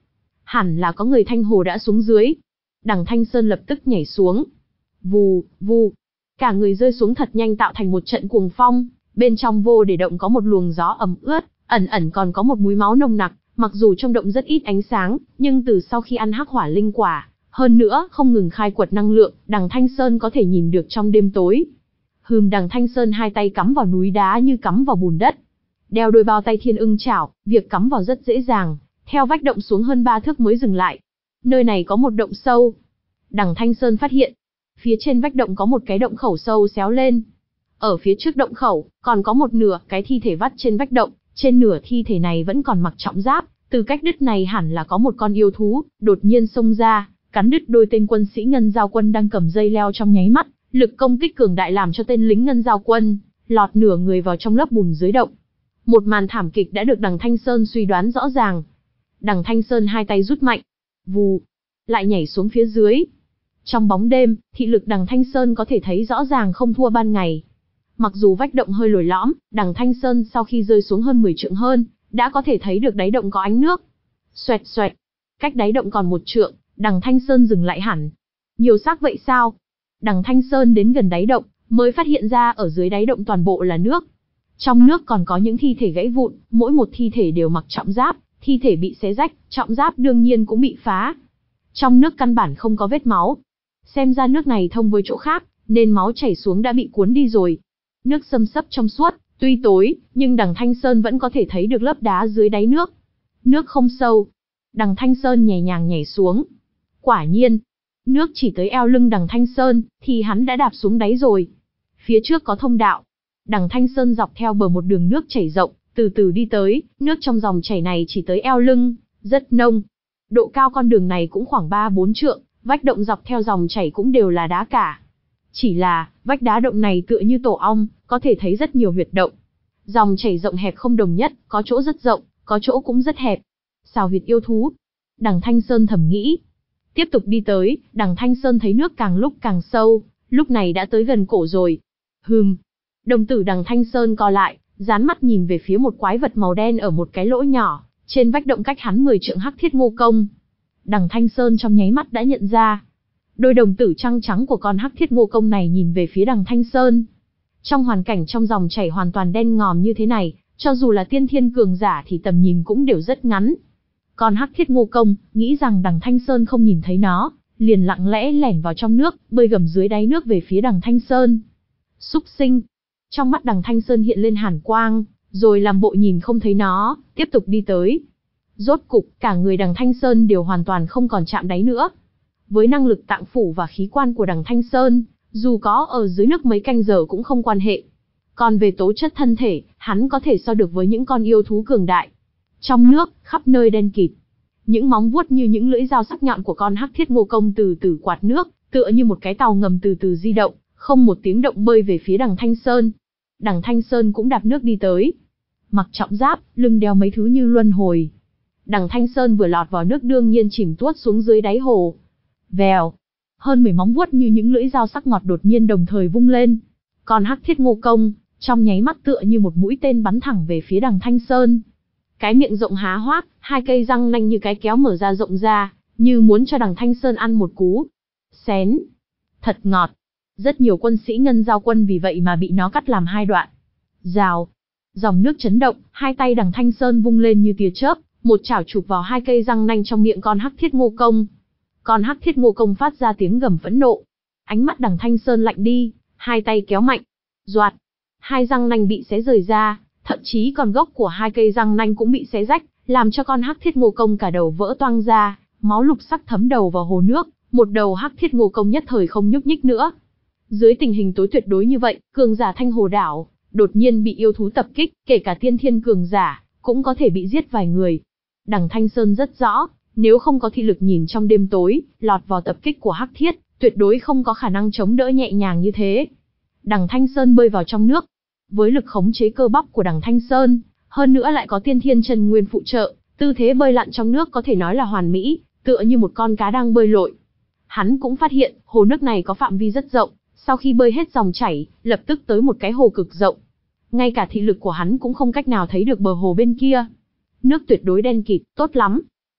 hẳn là có người Thanh Hồ đã xuống dưới. Đằng Thanh Sơn lập tức nhảy xuống. Vù, vù. Cả người rơi xuống thật nhanh tạo thành một trận cuồng phong, bên trong vô để động có một luồng gió ẩm ướt, ẩn ẩn còn có một mùi máu nồng nặc, mặc dù trong động rất ít ánh sáng, nhưng từ sau khi ăn hắc hỏa linh quả, hơn nữa không ngừng khai quật năng lượng, Đằng Thanh Sơn có thể nhìn được trong đêm tối. Hừm, Đằng Thanh Sơn hai tay cắm vào núi đá như cắm vào bùn đất. Đeo đôi bao tay thiên ưng chảo, việc cắm vào rất dễ dàng, theo vách động xuống hơn ba thước mới dừng lại. Nơi này có một động sâu. Đằng Thanh Sơn phát hiện, phía trên vách động có một cái động khẩu sâu xéo lên. Ở phía trước động khẩu, còn có một nửa cái thi thể vắt trên vách động, trên nửa thi thể này vẫn còn mặc trọng giáp, từ cách đứt này hẳn là có một con yêu thú, đột nhiên xông ra, cắn đứt đôi tên quân sĩ Ngân Giao Quân đang cầm dây leo trong nháy mắt, lực công kích cường đại làm cho tên lính Ngân Giao Quân lọt nửa người vào trong lớp bùn dưới động. Một màn thảm kịch đã được Đằng Thanh Sơn suy đoán rõ ràng. Đằng Thanh Sơn hai tay rút mạnh, vù, lại nhảy xuống phía dưới. Trong bóng đêm, thị lực Đằng Thanh Sơn có thể thấy rõ ràng không thua ban ngày. Mặc dù vách động hơi lồi lõm, Đằng Thanh Sơn sau khi rơi xuống hơn mười trượng hơn, đã có thể thấy được đáy động có ánh nước. Xoẹt xoẹt, cách đáy động còn một trượng, Đằng Thanh Sơn dừng lại hẳn. Nhiều xác vậy sao? Đằng Thanh Sơn đến gần đáy động, mới phát hiện ra ở dưới đáy động toàn bộ là nước. Trong nước còn có những thi thể gãy vụn, mỗi một thi thể đều mặc trọng giáp, thi thể bị xé rách, trọng giáp đương nhiên cũng bị phá. Trong nước căn bản không có vết máu. Xem ra nước này thông với chỗ khác, nên máu chảy xuống đã bị cuốn đi rồi. Nước xâm xấp trong suốt, tuy tối, nhưng Đằng Thanh Sơn vẫn có thể thấy được lớp đá dưới đáy nước. Nước không sâu. Đằng Thanh Sơn nhẹ nhàng nhảy xuống. Quả nhiên, nước chỉ tới eo lưng Đằng Thanh Sơn, thì hắn đã đạp xuống đáy rồi. Phía trước có thông đạo. Đằng Thanh Sơn dọc theo bờ một đường nước chảy rộng, từ từ đi tới, nước trong dòng chảy này chỉ tới eo lưng, rất nông. Độ cao con đường này cũng khoảng ba bốn trượng, vách động dọc theo dòng chảy cũng đều là đá cả. Chỉ là, vách đá động này tựa như tổ ong, có thể thấy rất nhiều huyệt động. Dòng chảy rộng hẹp không đồng nhất, có chỗ rất rộng, có chỗ cũng rất hẹp. Xào huyệt yêu thú. Đằng Thanh Sơn thầm nghĩ. Tiếp tục đi tới, Đằng Thanh Sơn thấy nước càng lúc càng sâu, lúc này đã tới gần cổ rồi. Hừm. Đồng tử Đằng Thanh Sơn co lại, dán mắt nhìn về phía một quái vật màu đen ở một cái lỗ nhỏ, trên vách động cách hắn mười trượng hắc thiết ngô công. Đằng Thanh Sơn trong nháy mắt đã nhận ra. Đôi đồng tử trăng trắng của con hắc thiết ngô công này nhìn về phía Đằng Thanh Sơn. Trong hoàn cảnh trong dòng chảy hoàn toàn đen ngòm như thế này, cho dù là tiên thiên cường giả thì tầm nhìn cũng đều rất ngắn. Con hắc thiết ngô công, nghĩ rằng Đằng Thanh Sơn không nhìn thấy nó, liền lặng lẽ lẻn vào trong nước, bơi gầm dưới đáy nước về phía Đằng Thanh Sơn. Súc sinh. Trong mắt Đằng Thanh Sơn hiện lên hàn quang, rồi làm bộ nhìn không thấy nó, tiếp tục đi tới. Rốt cục, cả người Đằng Thanh Sơn đều hoàn toàn không còn chạm đáy nữa. Với năng lực tạng phủ và khí quan của Đằng Thanh Sơn, dù có ở dưới nước mấy canh giờ cũng không quan hệ. Còn về tố chất thân thể, hắn có thể so được với những con yêu thú cường đại. Trong nước, khắp nơi đen kịt. Những móng vuốt như những lưỡi dao sắc nhọn của con hắc thiết ngô công từ từ quạt nước, tựa như một cái tàu ngầm từ từ di động, không một tiếng động bơi về phía Đằng Thanh Sơn. Đằng Thanh Sơn cũng đạp nước đi tới. Mặc trọng giáp, lưng đeo mấy thứ như luân hồi. Đằng Thanh Sơn vừa lọt vào nước đương nhiên chìm tuốt xuống dưới đáy hồ. Vèo. Hơn mười móng vuốt như những lưỡi dao sắc ngọt đột nhiên đồng thời vung lên. Còn hắc thiết ngô công, trong nháy mắt tựa như một mũi tên bắn thẳng về phía Đằng Thanh Sơn. Cái miệng rộng há hoác, hai cây răng nanh như cái kéo mở ra rộng ra, như muốn cho Đằng Thanh Sơn ăn một cú. Xén. Thật ngọt. Rất nhiều quân sĩ Ngân Giao Quân vì vậy mà bị nó cắt làm hai đoạn. Rào. Dòng nước chấn động, hai tay Đằng Thanh Sơn vung lên như tia chớp, một chảo chụp vào hai cây răng nanh trong miệng con hắc thiết ngô công. Con hắc thiết ngô công phát ra tiếng gầm phẫn nộ. Ánh mắt Đằng Thanh Sơn lạnh đi, hai tay kéo mạnh. Doạt. Hai răng nanh bị xé rời ra, thậm chí còn gốc của hai cây răng nanh cũng bị xé rách, làm cho con hắc thiết ngô công cả đầu vỡ toang ra, máu lục sắc thấm đầu vào hồ nước, một đầu hắc thiết ngô công nhất thời không nhúc nhích nữa. Dưới tình hình tối tuyệt đối như vậy, cường giả Thanh Hồ đảo đột nhiên bị yêu thú tập kích, kể cả tiên thiên cường giả cũng có thể bị giết vài người. Đằng Thanh Sơn rất rõ, nếu không có thị lực nhìn trong đêm tối, lọt vào tập kích của hắc thiết, tuyệt đối không có khả năng chống đỡ nhẹ nhàng như thế. Đằng Thanh Sơn bơi vào trong nước, với lực khống chế cơ bắp của Đằng Thanh Sơn, hơn nữa lại có tiên thiên chân nguyên phụ trợ, tư thế bơi lặn trong nước có thể nói là hoàn mỹ, tựa như một con cá đang bơi lội. Hắn cũng phát hiện, hồ nước này có phạm vi rất rộng, sau khi bơi hết dòng chảy, lập tức tới một cái hồ cực rộng. Ngay cả thị lực của hắn cũng không cách nào thấy được bờ hồ bên kia. Nước tuyệt đối đen kịt, tốt lắm.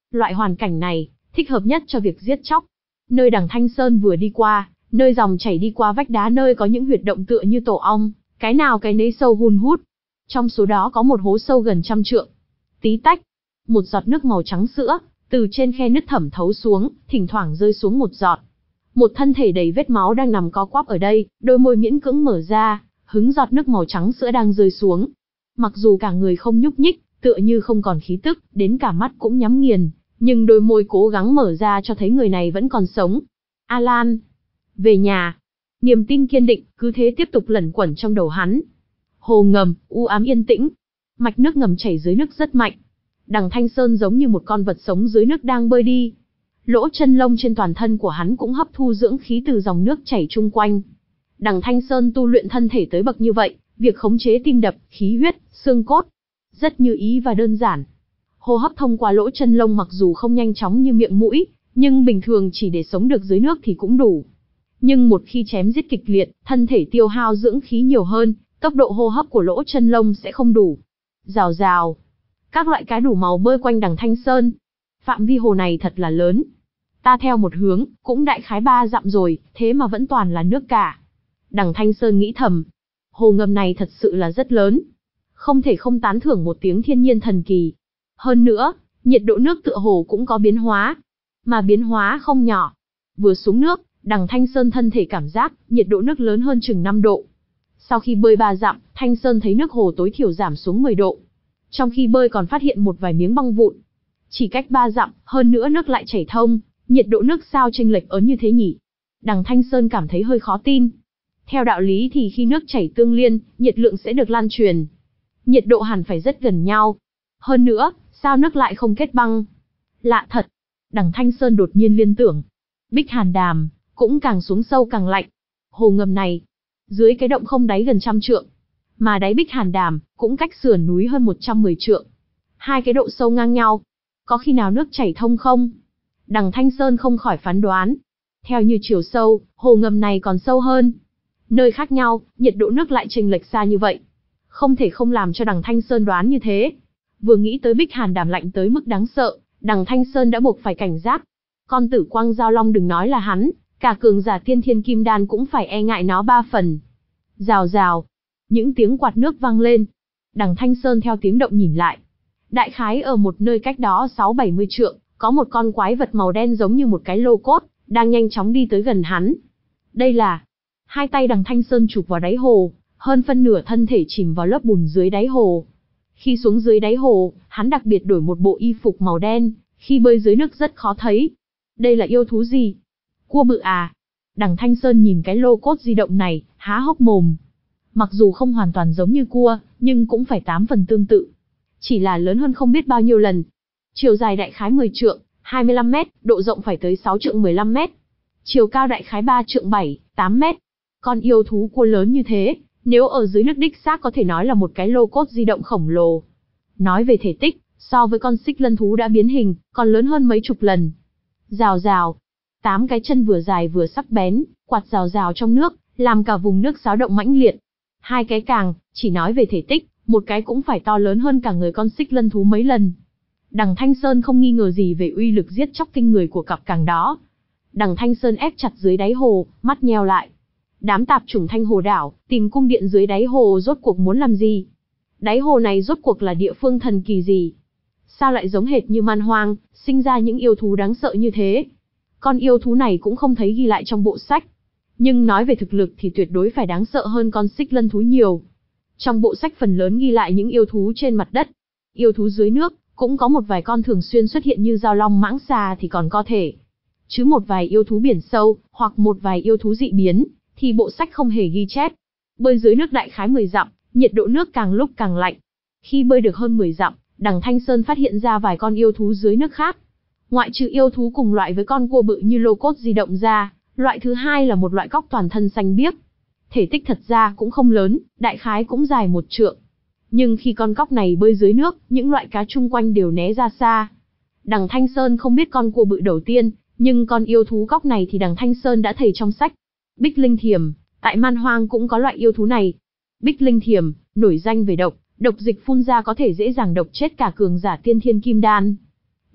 Loại hoàn cảnh này, thích hợp nhất cho việc giết chóc. Nơi đằng Thanh Sơn vừa đi qua, nơi dòng chảy đi qua vách đá nơi có những huyệt động tựa như tổ ong, cái nào cái nấy sâu hun hút. Trong số đó có một hố sâu gần trăm trượng. Tí tách, một giọt nước màu trắng sữa, từ trên khe nứt thẩm thấu xuống, thỉnh thoảng rơi xuống một giọt. Một thân thể đầy vết máu đang nằm co quắp ở đây, đôi môi miễn cưỡng mở ra, hứng giọt nước màu trắng sữa đang rơi xuống. Mặc dù cả người không nhúc nhích, tựa như không còn khí tức, đến cả mắt cũng nhắm nghiền, nhưng đôi môi cố gắng mở ra cho thấy người này vẫn còn sống. Alan, về nhà. Niềm tin kiên định, cứ thế tiếp tục lẩn quẩn trong đầu hắn. Hồ ngầm, u ám yên tĩnh. Mạch nước ngầm chảy dưới nước rất mạnh. Đằng Thanh Sơn giống như một con vật sống dưới nước đang bơi đi. Lỗ chân lông trên toàn thân của hắn cũng hấp thu dưỡng khí từ dòng nước chảy chung quanh. Đằng Thanh Sơn tu luyện thân thể tới bậc như vậy, việc khống chế tim đập, khí huyết, xương cốt, rất như ý và đơn giản. Hô hấp thông qua lỗ chân lông mặc dù không nhanh chóng như miệng mũi, nhưng bình thường chỉ để sống được dưới nước thì cũng đủ. Nhưng một khi chém giết kịch liệt, thân thể tiêu hao dưỡng khí nhiều hơn, tốc độ hô hấp của lỗ chân lông sẽ không đủ. Rào rào. Các loại cá đủ màu bơi quanh đằng Thanh Sơn. Phạm vi hồ này thật là lớn. Ta theo một hướng, cũng đại khái ba dặm rồi, thế mà vẫn toàn là nước cả. Đằng Thanh Sơn nghĩ thầm. Hồ ngầm này thật sự là rất lớn. Không thể không tán thưởng một tiếng thiên nhiên thần kỳ. Hơn nữa, nhiệt độ nước tựa hồ cũng có biến hóa. Mà biến hóa không nhỏ. Vừa xuống nước, đằng Thanh Sơn thân thể cảm giác, nhiệt độ nước lớn hơn chừng năm độ. Sau khi bơi ba dặm, Thanh Sơn thấy nước hồ tối thiểu giảm xuống mười độ. Trong khi bơi còn phát hiện một vài miếng băng vụn. Chỉ cách ba dặm, hơn nữa nước lại chảy thông, nhiệt độ nước sao chênh lệch ớn như thế nhỉ? Đằng Thanh Sơn cảm thấy hơi khó tin. Theo đạo lý thì khi nước chảy tương liên, nhiệt lượng sẽ được lan truyền. Nhiệt độ hẳn phải rất gần nhau. Hơn nữa, sao nước lại không kết băng? Lạ thật. Đằng Thanh Sơn đột nhiên liên tưởng. Bích Hàn Đàm, cũng càng xuống sâu càng lạnh. Hồ ngầm này, dưới cái động không đáy gần trăm trượng. Mà đáy Bích Hàn Đàm, cũng cách sườn núi hơn một trăm mười trượng. Hai cái độ sâu ngang nhau. Có khi nào nước chảy thông không? Đằng Thanh Sơn không khỏi phán đoán. Theo như chiều sâu, hồ ngầm này còn sâu hơn. Nơi khác nhau, nhiệt độ nước lại chênh lệch xa như vậy. Không thể không làm cho đằng Thanh Sơn đoán như thế. Vừa nghĩ tới Bích Hàn Đàm lạnh tới mức đáng sợ, đằng Thanh Sơn đã buộc phải cảnh giác. Con Tử Quang Giao Long đừng nói là hắn, cả cường giả tiên thiên kim đan cũng phải e ngại nó ba phần. Rào rào, những tiếng quạt nước vang lên. Đằng Thanh Sơn theo tiếng động nhìn lại. Đại khái ở một nơi cách đó sáu bảy mươi trượng, có một con quái vật màu đen giống như một cái lô cốt, đang nhanh chóng đi tới gần hắn. Đây là... Hai tay đằng Thanh Sơn chụp vào đáy hồ, hơn phân nửa thân thể chìm vào lớp bùn dưới đáy hồ. Khi xuống dưới đáy hồ, hắn đặc biệt đổi một bộ y phục màu đen, khi bơi dưới nước rất khó thấy. Đây là yêu thú gì? Cua bự à? Đằng Thanh Sơn nhìn cái lô cốt di động này, há hốc mồm. Mặc dù không hoàn toàn giống như cua, nhưng cũng phải tám phần tương tự. Chỉ là lớn hơn không biết bao nhiêu lần. Chiều dài đại khái mười trượng, hai mươi lăm mét, độ rộng phải tới sáu trượng mười lăm mét. Chiều cao đại khái ba trượng bảy, tám mét. Con yêu thú cua lớn như thế, nếu ở dưới nước đích xác có thể nói là một cái lô cốt di động khổng lồ. Nói về thể tích, so với con xích lân thú đã biến hình, còn lớn hơn mấy chục lần. Rào rào, tám cái chân vừa dài vừa sắc bén, quạt rào rào trong nước, làm cả vùng nước xáo động mãnh liệt. Hai cái càng, chỉ nói về thể tích, một cái cũng phải to lớn hơn cả người con xích lân thú mấy lần. Đằng Thanh Sơn không nghi ngờ gì về uy lực giết chóc kinh người của cặp càng đó. Đằng Thanh Sơn ép chặt dưới đáy hồ, mắt nheo lại. Đám tạp chủng Thanh Hồ Đảo, tìm cung điện dưới đáy hồ rốt cuộc muốn làm gì? Đáy hồ này rốt cuộc là địa phương thần kỳ gì? Sao lại giống hệt như man hoang, sinh ra những yêu thú đáng sợ như thế? Con yêu thú này cũng không thấy ghi lại trong bộ sách. Nhưng nói về thực lực thì tuyệt đối phải đáng sợ hơn con xích lân thú nhiều. Trong bộ sách phần lớn ghi lại những yêu thú trên mặt đất. Yêu thú dưới nước, cũng có một vài con thường xuyên xuất hiện như dao long mãng xà thì còn có thể. Chứ một vài yêu thú biển sâu, hoặc một vài yêu thú dị biến, thì bộ sách không hề ghi chép. Bơi dưới nước đại khái mười dặm, nhiệt độ nước càng lúc càng lạnh. Khi bơi được hơn mười dặm, đằng Thanh Sơn phát hiện ra vài con yêu thú dưới nước khác. Ngoại trừ yêu thú cùng loại với con cua bự như lô cốt di động ra, loại thứ hai là một loại cóc toàn thân xanh biếc. Thể tích thật ra cũng không lớn, đại khái cũng dài một trượng. Nhưng khi con cóc này bơi dưới nước, những loại cá chung quanh đều né ra xa. Đằng Thanh Sơn không biết con cua bự đầu tiên, nhưng con yêu thú cóc này thì đằng Thanh Sơn đã thấy trong sách. Bích Linh Thiềm, tại man hoang cũng có loại yêu thú này. Bích Linh Thiềm, nổi danh về độc, độc dịch phun ra có thể dễ dàng độc chết cả cường giả tiên thiên kim đan.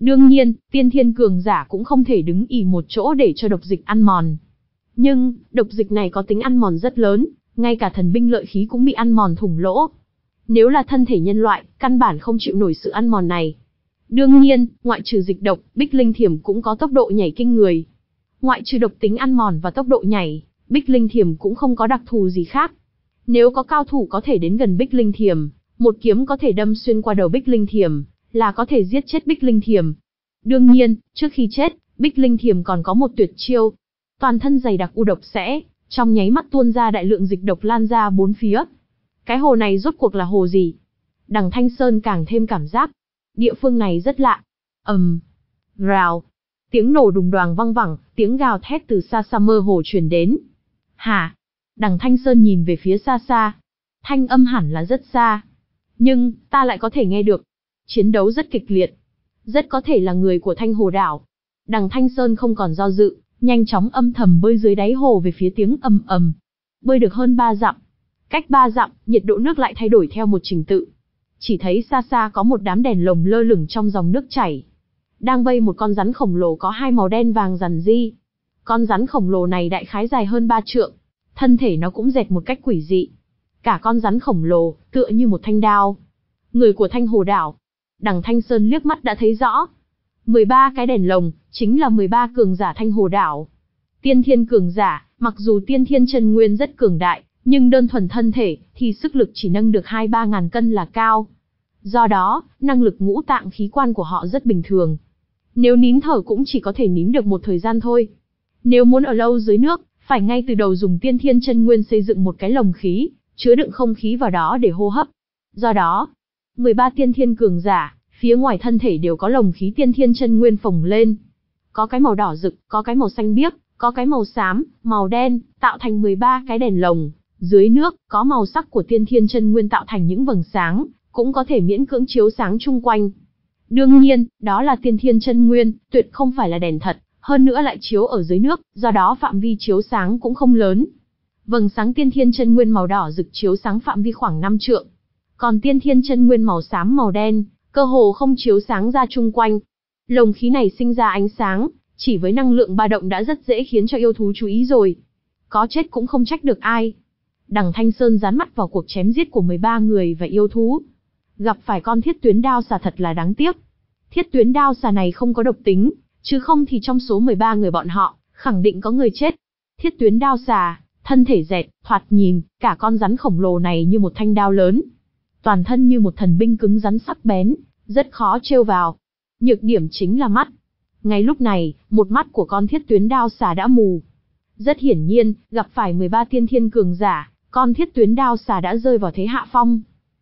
Đương nhiên, tiên thiên cường giả cũng không thể đứng ì một chỗ để cho độc dịch ăn mòn. Nhưng, độc dịch này có tính ăn mòn rất lớn, ngay cả thần binh lợi khí cũng bị ăn mòn thủng lỗ. Nếu là thân thể nhân loại, căn bản không chịu nổi sự ăn mòn này. Đương nhiên, ngoại trừ dịch độc, Bích Linh Thiểm cũng có tốc độ nhảy kinh người. Ngoại trừ độc tính ăn mòn và tốc độ nhảy, Bích Linh Thiểm cũng không có đặc thù gì khác. Nếu có cao thủ có thể đến gần Bích Linh Thiểm, một kiếm có thể đâm xuyên qua đầu Bích Linh Thiểm, là có thể giết chết Bích Linh Thiểm. Đương nhiên, trước khi chết, Bích Linh Thiểm còn có một tuyệt chiêu. Toàn thân dày đặc u độc sẽ, trong nháy mắt tuôn ra đại lượng dịch độc lan ra bốn phía. Cái hồ này rốt cuộc là hồ gì? Đằng Thanh Sơn càng thêm cảm giác. Địa phương này rất lạ. ầm, um, rào. Tiếng nổ đùng đoàng vang vẳng, tiếng gào thét từ xa xa mơ hồ truyền đến. Hả? Đằng Thanh Sơn nhìn về phía xa xa. Thanh âm hẳn là rất xa. Nhưng, ta lại có thể nghe được. Chiến đấu rất kịch liệt. Rất có thể là người của Thanh Hồ Đảo. Đằng Thanh Sơn không còn do dự, nhanh chóng âm thầm bơi dưới đáy hồ về phía tiếng ầm ầm. Bơi được hơn ba dặm. Cách ba dặm, nhiệt độ nước lại thay đổi theo một trình tự. Chỉ thấy xa xa có một đám đèn lồng lơ lửng trong dòng nước chảy. Đang vây một con rắn khổng lồ có hai màu đen vàng rằn ri. Con rắn khổng lồ này đại khái dài hơn ba trượng. Thân thể nó cũng dệt một cách quỷ dị. Cả con rắn khổng lồ, tựa như một thanh đao. Người của Thanh Hồ Đảo. Đằng Thanh Sơn liếc mắt đã thấy rõ. mười ba cái đèn lồng, chính là mười ba cường giả Thanh Hồ Đảo. Tiên thiên cường giả, mặc dù tiên thiên chân nguyên rất cường đại, nhưng đơn thuần thân thể, thì sức lực chỉ nâng được hai ba ngàn cân là cao. Do đó, năng lực ngũ tạng khí quan của họ rất bình thường. Nếu nín thở cũng chỉ có thể nín được một thời gian thôi. Nếu muốn ở lâu dưới nước, phải ngay từ đầu dùng tiên thiên chân nguyên xây dựng một cái lồng khí, chứa đựng không khí vào đó để hô hấp. Do đó, mười ba tiên thiên cường giả, phía ngoài thân thể đều có lồng khí tiên thiên chân nguyên phồng lên. Có cái màu đỏ rực, có cái màu xanh biếc, có cái màu xám, màu đen, tạo thành mười ba cái đèn lồng. Dưới nước, có màu sắc của tiên thiên chân nguyên tạo thành những vầng sáng, cũng có thể miễn cưỡng chiếu sáng chung quanh. Đương nhiên, đó là tiên thiên chân nguyên, tuyệt không phải là đèn thật, hơn nữa lại chiếu ở dưới nước, do đó phạm vi chiếu sáng cũng không lớn. Vầng sáng tiên thiên chân nguyên màu đỏ rực chiếu sáng phạm vi khoảng năm trượng. Còn tiên thiên chân nguyên màu xám màu đen, cơ hồ không chiếu sáng ra chung quanh. Lồng khí này sinh ra ánh sáng, chỉ với năng lượng ba động đã rất dễ khiến cho yêu thú chú ý rồi. Có chết cũng không trách được ai. Đằng Thanh Sơn dán mắt vào cuộc chém giết của mười ba người và yêu thú. Gặp phải con thiết tuyến đao xà thật là đáng tiếc. Thiết tuyến đao xà này không có độc tính, chứ không thì trong số mười ba người bọn họ, khẳng định có người chết. Thiết tuyến đao xà, thân thể dẹt, thoạt nhìn, cả con rắn khổng lồ này như một thanh đao lớn. Toàn thân như một thần binh cứng rắn sắc bén, rất khó trêu vào. Nhược điểm chính là mắt. Ngay lúc này, một mắt của con thiết tuyến đao xà đã mù. Rất hiển nhiên, gặp phải mười ba tiên thiên cường giả, con thiết tuyến đao xà đã rơi vào thế hạ phong.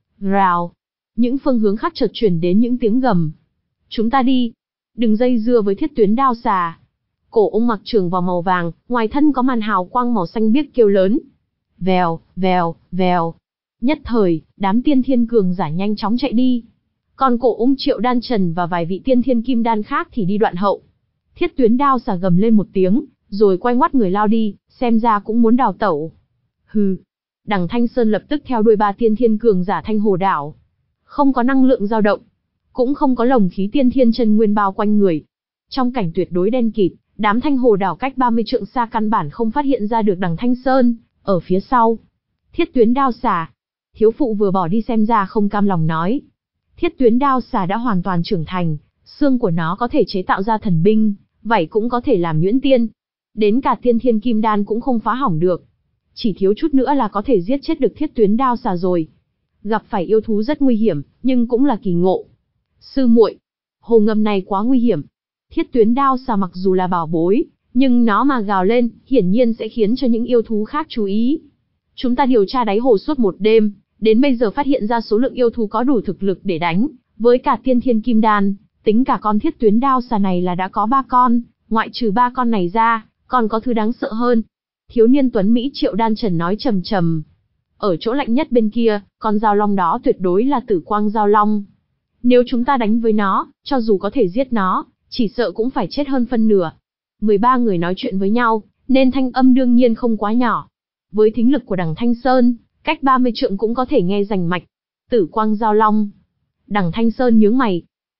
Rào. Những phương hướng khác chợt truyền đến những tiếng gầm. Chúng ta đi. Đừng dây dưa với thiết tuyến đao xà. Cổ ung mặc trường vào màu vàng, ngoài thân có màn hào quang màu xanh biếc kêu lớn. Vèo, vèo, vèo. Nhất thời, đám tiên thiên cường giả nhanh chóng chạy đi. Còn cổ ung Triệu Đan Trần và vài vị tiên thiên kim đan khác thì đi đoạn hậu. Thiết tuyến đao xà gầm lên một tiếng, rồi quay ngoắt người lao đi, xem ra cũng muốn đào tẩu. Hừ. Đằng Thanh Sơn lập tức theo đuôi ba tiên thiên cường giả Thanh Hồ Đảo. Không có năng lượng dao động, cũng không có lồng khí tiên thiên chân nguyên bao quanh người. Trong cảnh tuyệt đối đen kịt, đám Thanh Hồ Đảo cách ba mươi trượng xa căn bản không phát hiện ra được đằng Thanh Sơn, ở phía sau. Thiết tuyến đao xà. Thiếu phụ vừa bỏ đi xem ra không cam lòng nói. Thiết tuyến đao xà đã hoàn toàn trưởng thành, xương của nó có thể chế tạo ra thần binh, vảy cũng có thể làm nhuyễn tiên. Đến cả tiên thiên kim đan cũng không phá hỏng được. Chỉ thiếu chút nữa là có thể giết chết được thiết tuyến đao xà rồi. Gặp phải yêu thú rất nguy hiểm, nhưng cũng là kỳ ngộ. Sư muội, hồ ngầm này quá nguy hiểm. Thiết tuyến đao xà mặc dù là bảo bối, nhưng nó mà gào lên, hiển nhiên sẽ khiến cho những yêu thú khác chú ý. Chúng ta điều tra đáy hồ suốt một đêm, đến bây giờ phát hiện ra số lượng yêu thú có đủ thực lực để đánh, với cả tiên thiên kim đan, tính cả con thiết tuyến đao xà này là đã có ba con, ngoại trừ ba con này ra, còn có thứ đáng sợ hơn. Thiếu niên tuấn Mỹ Triệu Đan Trần nói trầm trầm. Ở chỗ lạnh nhất bên kia, con dao long đó tuyệt đối là tử quang dao long. Nếu chúng ta đánh với nó, cho dù có thể giết nó, chỉ sợ cũng phải chết hơn phân nửa. mười ba người nói chuyện với nhau, nên thanh âm đương nhiên không quá nhỏ. Với thính lực của đằng Thanh Sơn, cách ba mươi trượng cũng có thể nghe rành mạch. Tử quang dao long. Đằng Thanh Sơn nhướng mày.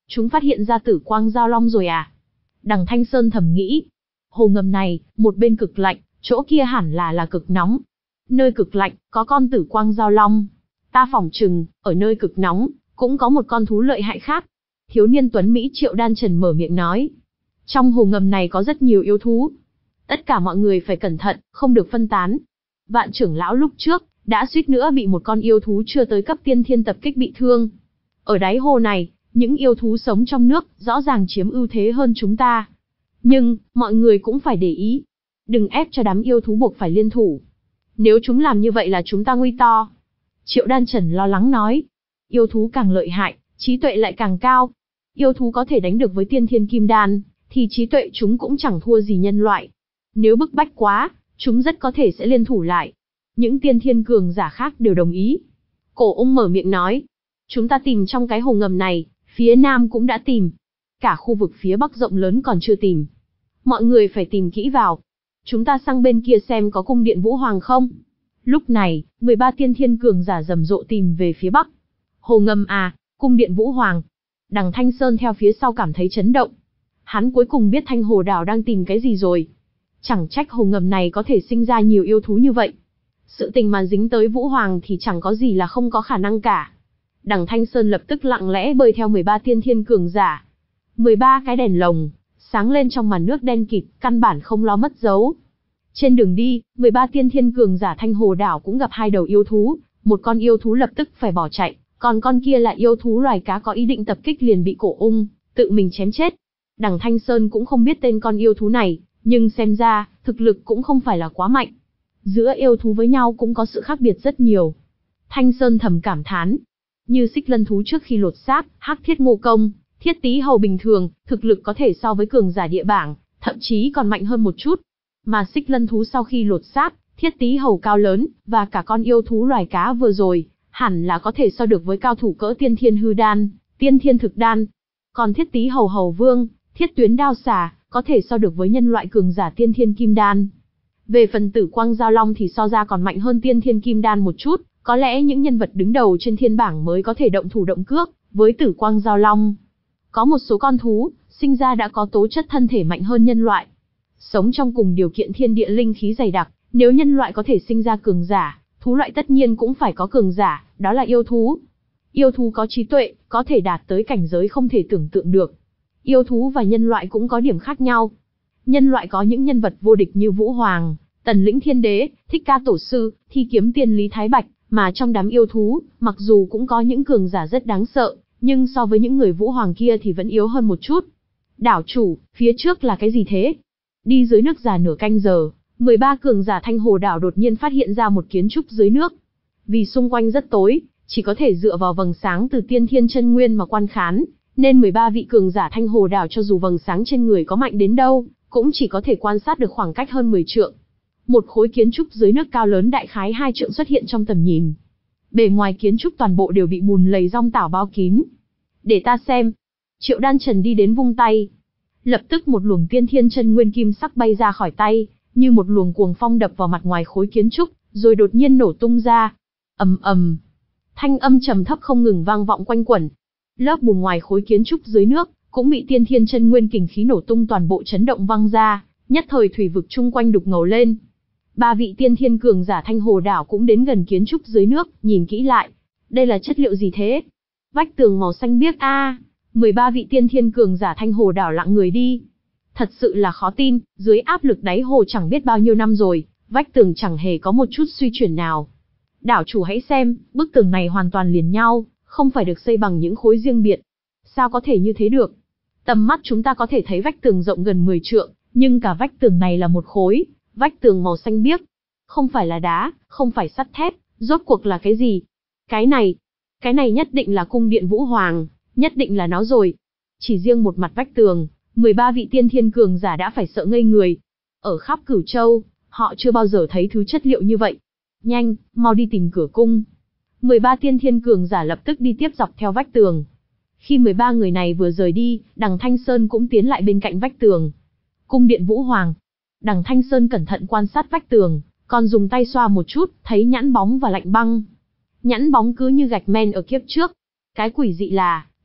Chúng phát hiện ra tử quang giao long rồi à? Đằng Thanh Sơn thầm nghĩ. Hồ ngầm này, một bên cực lạnh, chỗ kia hẳn là là cực nóng. Nơi cực lạnh, có con tử quang giao long. Ta phỏng chừng, ở nơi cực nóng, cũng có một con thú lợi hại khác. Thiếu niên tuấn Mỹ Triệu Đan Trần mở miệng nói. Trong hồ ngầm này có rất nhiều yêu thú. Tất cả mọi người phải cẩn thận, không được phân tán. Vạn trưởng lão lúc trước, đã suýt nữa bị một con yêu thú chưa tới cấp tiên thiên tập kích bị thương. Ở đáy hồ này, những yêu thú sống trong nước, rõ ràng chiếm ưu thế hơn chúng ta. Nhưng, mọi người cũng phải để ý. Đừng ép cho đám yêu thú buộc phải liên thủ. Nếu chúng làm như vậy là chúng ta nguy to. Triệu Đan Trần lo lắng nói. Yêu thú càng lợi hại, trí tuệ lại càng cao. Yêu thú có thể đánh được với tiên thiên kim đan, thì trí tuệ chúng cũng chẳng thua gì nhân loại. Nếu bức bách quá, chúng rất có thể sẽ liên thủ lại. Những tiên thiên cường giả khác đều đồng ý. Cổ ung mở miệng nói. Chúng ta tìm trong cái hồ ngầm này, phía nam cũng đã tìm. Cả khu vực phía bắc rộng lớn còn chưa tìm. Mọi người phải tìm kỹ vào. Chúng ta sang bên kia xem có cung điện Vũ Hoàng không. Lúc này, mười ba tiên thiên cường giả rầm rộ tìm về phía bắc. Hồ ngầm à, cung điện Vũ Hoàng. Đằng Thanh Sơn theo phía sau cảm thấy chấn động. Hắn cuối cùng biết Thanh Hồ Đảo đang tìm cái gì rồi. Chẳng trách hồ ngầm này có thể sinh ra nhiều yêu thú như vậy. Sự tình mà dính tới Vũ Hoàng thì chẳng có gì là không có khả năng cả. Đằng Thanh Sơn lập tức lặng lẽ bơi theo mười ba tiên thiên cường giả. mười ba cái đèn lồng, sáng lên trong màn nước đen kịt, căn bản không lo mất dấu. Trên đường đi, mười ba tiên thiên cường giả Thanh Hồ Đảo cũng gặp hai đầu yêu thú, một con yêu thú lập tức phải bỏ chạy, còn con kia là yêu thú loài cá có ý định tập kích liền bị Cổ Ung tự mình chém chết. Đằng Thanh Sơn cũng không biết tên con yêu thú này, nhưng xem ra, thực lực cũng không phải là quá mạnh. Giữa yêu thú với nhau cũng có sự khác biệt rất nhiều. Thanh Sơn thầm cảm thán. Như xích lân thú trước khi lột xác, hắc thiết ngô công, thiết tý hầu bình thường, thực lực có thể so với cường giả địa bảng, thậm chí còn mạnh hơn một chút. Mà xích lân thú sau khi lột xác, thiết tý hầu cao lớn, và cả con yêu thú loài cá vừa rồi, hẳn là có thể so được với cao thủ cỡ tiên thiên hư đan, tiên thiên thực đan. Còn thiết tý hầu hầu vương, thiết tuyến đao xà, có thể so được với nhân loại cường giả tiên thiên kim đan. Về phần tử quang giao long thì so ra còn mạnh hơn tiên thiên kim đan một chút, có lẽ những nhân vật đứng đầu trên thiên bảng mới có thể động thủ động cước với tử quang giao long. Có một số con thú, sinh ra đã có tố chất thân thể mạnh hơn nhân loại. Sống trong cùng điều kiện thiên địa linh khí dày đặc, nếu nhân loại có thể sinh ra cường giả, thú loại tất nhiên cũng phải có cường giả, đó là yêu thú. Yêu thú có trí tuệ, có thể đạt tới cảnh giới không thể tưởng tượng được. Yêu thú và nhân loại cũng có điểm khác nhau. Nhân loại có những nhân vật vô địch như Vũ Hoàng, Tần Lĩnh Thiên Đế, Thích Ca Tổ Sư, Thi Kiếm Tiên Lý Thái Bạch, mà trong đám yêu thú, mặc dù cũng có những cường giả rất đáng sợ, nhưng so với những người Vũ Hoàng kia thì vẫn yếu hơn một chút. Đảo chủ, phía trước là cái gì thế? Đi dưới nước già nửa canh giờ, mười ba cường giả Thanh Hồ Đảo đột nhiên phát hiện ra một kiến trúc dưới nước. Vì xung quanh rất tối, chỉ có thể dựa vào vầng sáng từ tiên thiên chân nguyên mà quan khán, nên mười ba vị cường giả Thanh Hồ Đảo cho dù vầng sáng trên người có mạnh đến đâu, cũng chỉ có thể quan sát được khoảng cách hơn mười trượng. Một khối kiến trúc dưới nước cao lớn đại khái hai trượng xuất hiện trong tầm nhìn. Bề ngoài kiến trúc toàn bộ đều bị bùn lầy rong tảo bao kín. Để ta xem. Triệu Đan Trần đi đến vung tay. Lập tức một luồng tiên thiên chân nguyên kim sắc bay ra khỏi tay, như một luồng cuồng phong đập vào mặt ngoài khối kiến trúc, rồi đột nhiên nổ tung ra. Ầm ầm. Thanh âm trầm thấp không ngừng vang vọng quanh quẩn. Lớp bùn ngoài khối kiến trúc dưới nước cũng bị tiên thiên chân nguyên kình khí nổ tung toàn bộ chấn động văng ra, nhất thời thủy vực chung quanh đục ngầu lên. Ba vị tiên thiên cường giả Thanh Hồ Đảo cũng đến gần kiến trúc dưới nước, nhìn kỹ lại. Đây là chất liệu gì thế? Vách tường màu xanh biếc a. À. mười ba vị tiên thiên cường giả Thanh Hồ Đảo lặng người đi. Thật sự là khó tin, dưới áp lực đáy hồ chẳng biết bao nhiêu năm rồi, vách tường chẳng hề có một chút suy chuyển nào. Đảo chủ hãy xem, bức tường này hoàn toàn liền nhau, không phải được xây bằng những khối riêng biệt. Sao có thể như thế được? Tầm mắt chúng ta có thể thấy vách tường rộng gần mười trượng, nhưng cả vách tường này là một khối, vách tường màu xanh biếc. Không phải là đá, không phải sắt thép, rốt cuộc là cái gì? Cái này, cái này nhất định là cung điện Vũ Hoàng, nhất định là nó rồi. Chỉ riêng một mặt vách tường, mười ba vị tiên thiên cường giả đã phải sợ ngây người. Ở khắp Cửu Châu, họ chưa bao giờ thấy thứ chất liệu như vậy. Nhanh, mau đi tìm cửa cung. mười ba tiên thiên cường giả lập tức đi tiếp dọc theo vách tường. Khi mười ba người này vừa rời đi, đằng Thanh Sơn cũng tiến lại bên cạnh vách tường. Cung điện Vũ Hoàng. Đằng Thanh Sơn cẩn thận quan sát vách tường, còn dùng tay xoa một chút, thấy nhẵn bóng và lạnh băng. Nhẵn bóng cứ như gạch men ở kiếp trước. Cái quỷ dị là,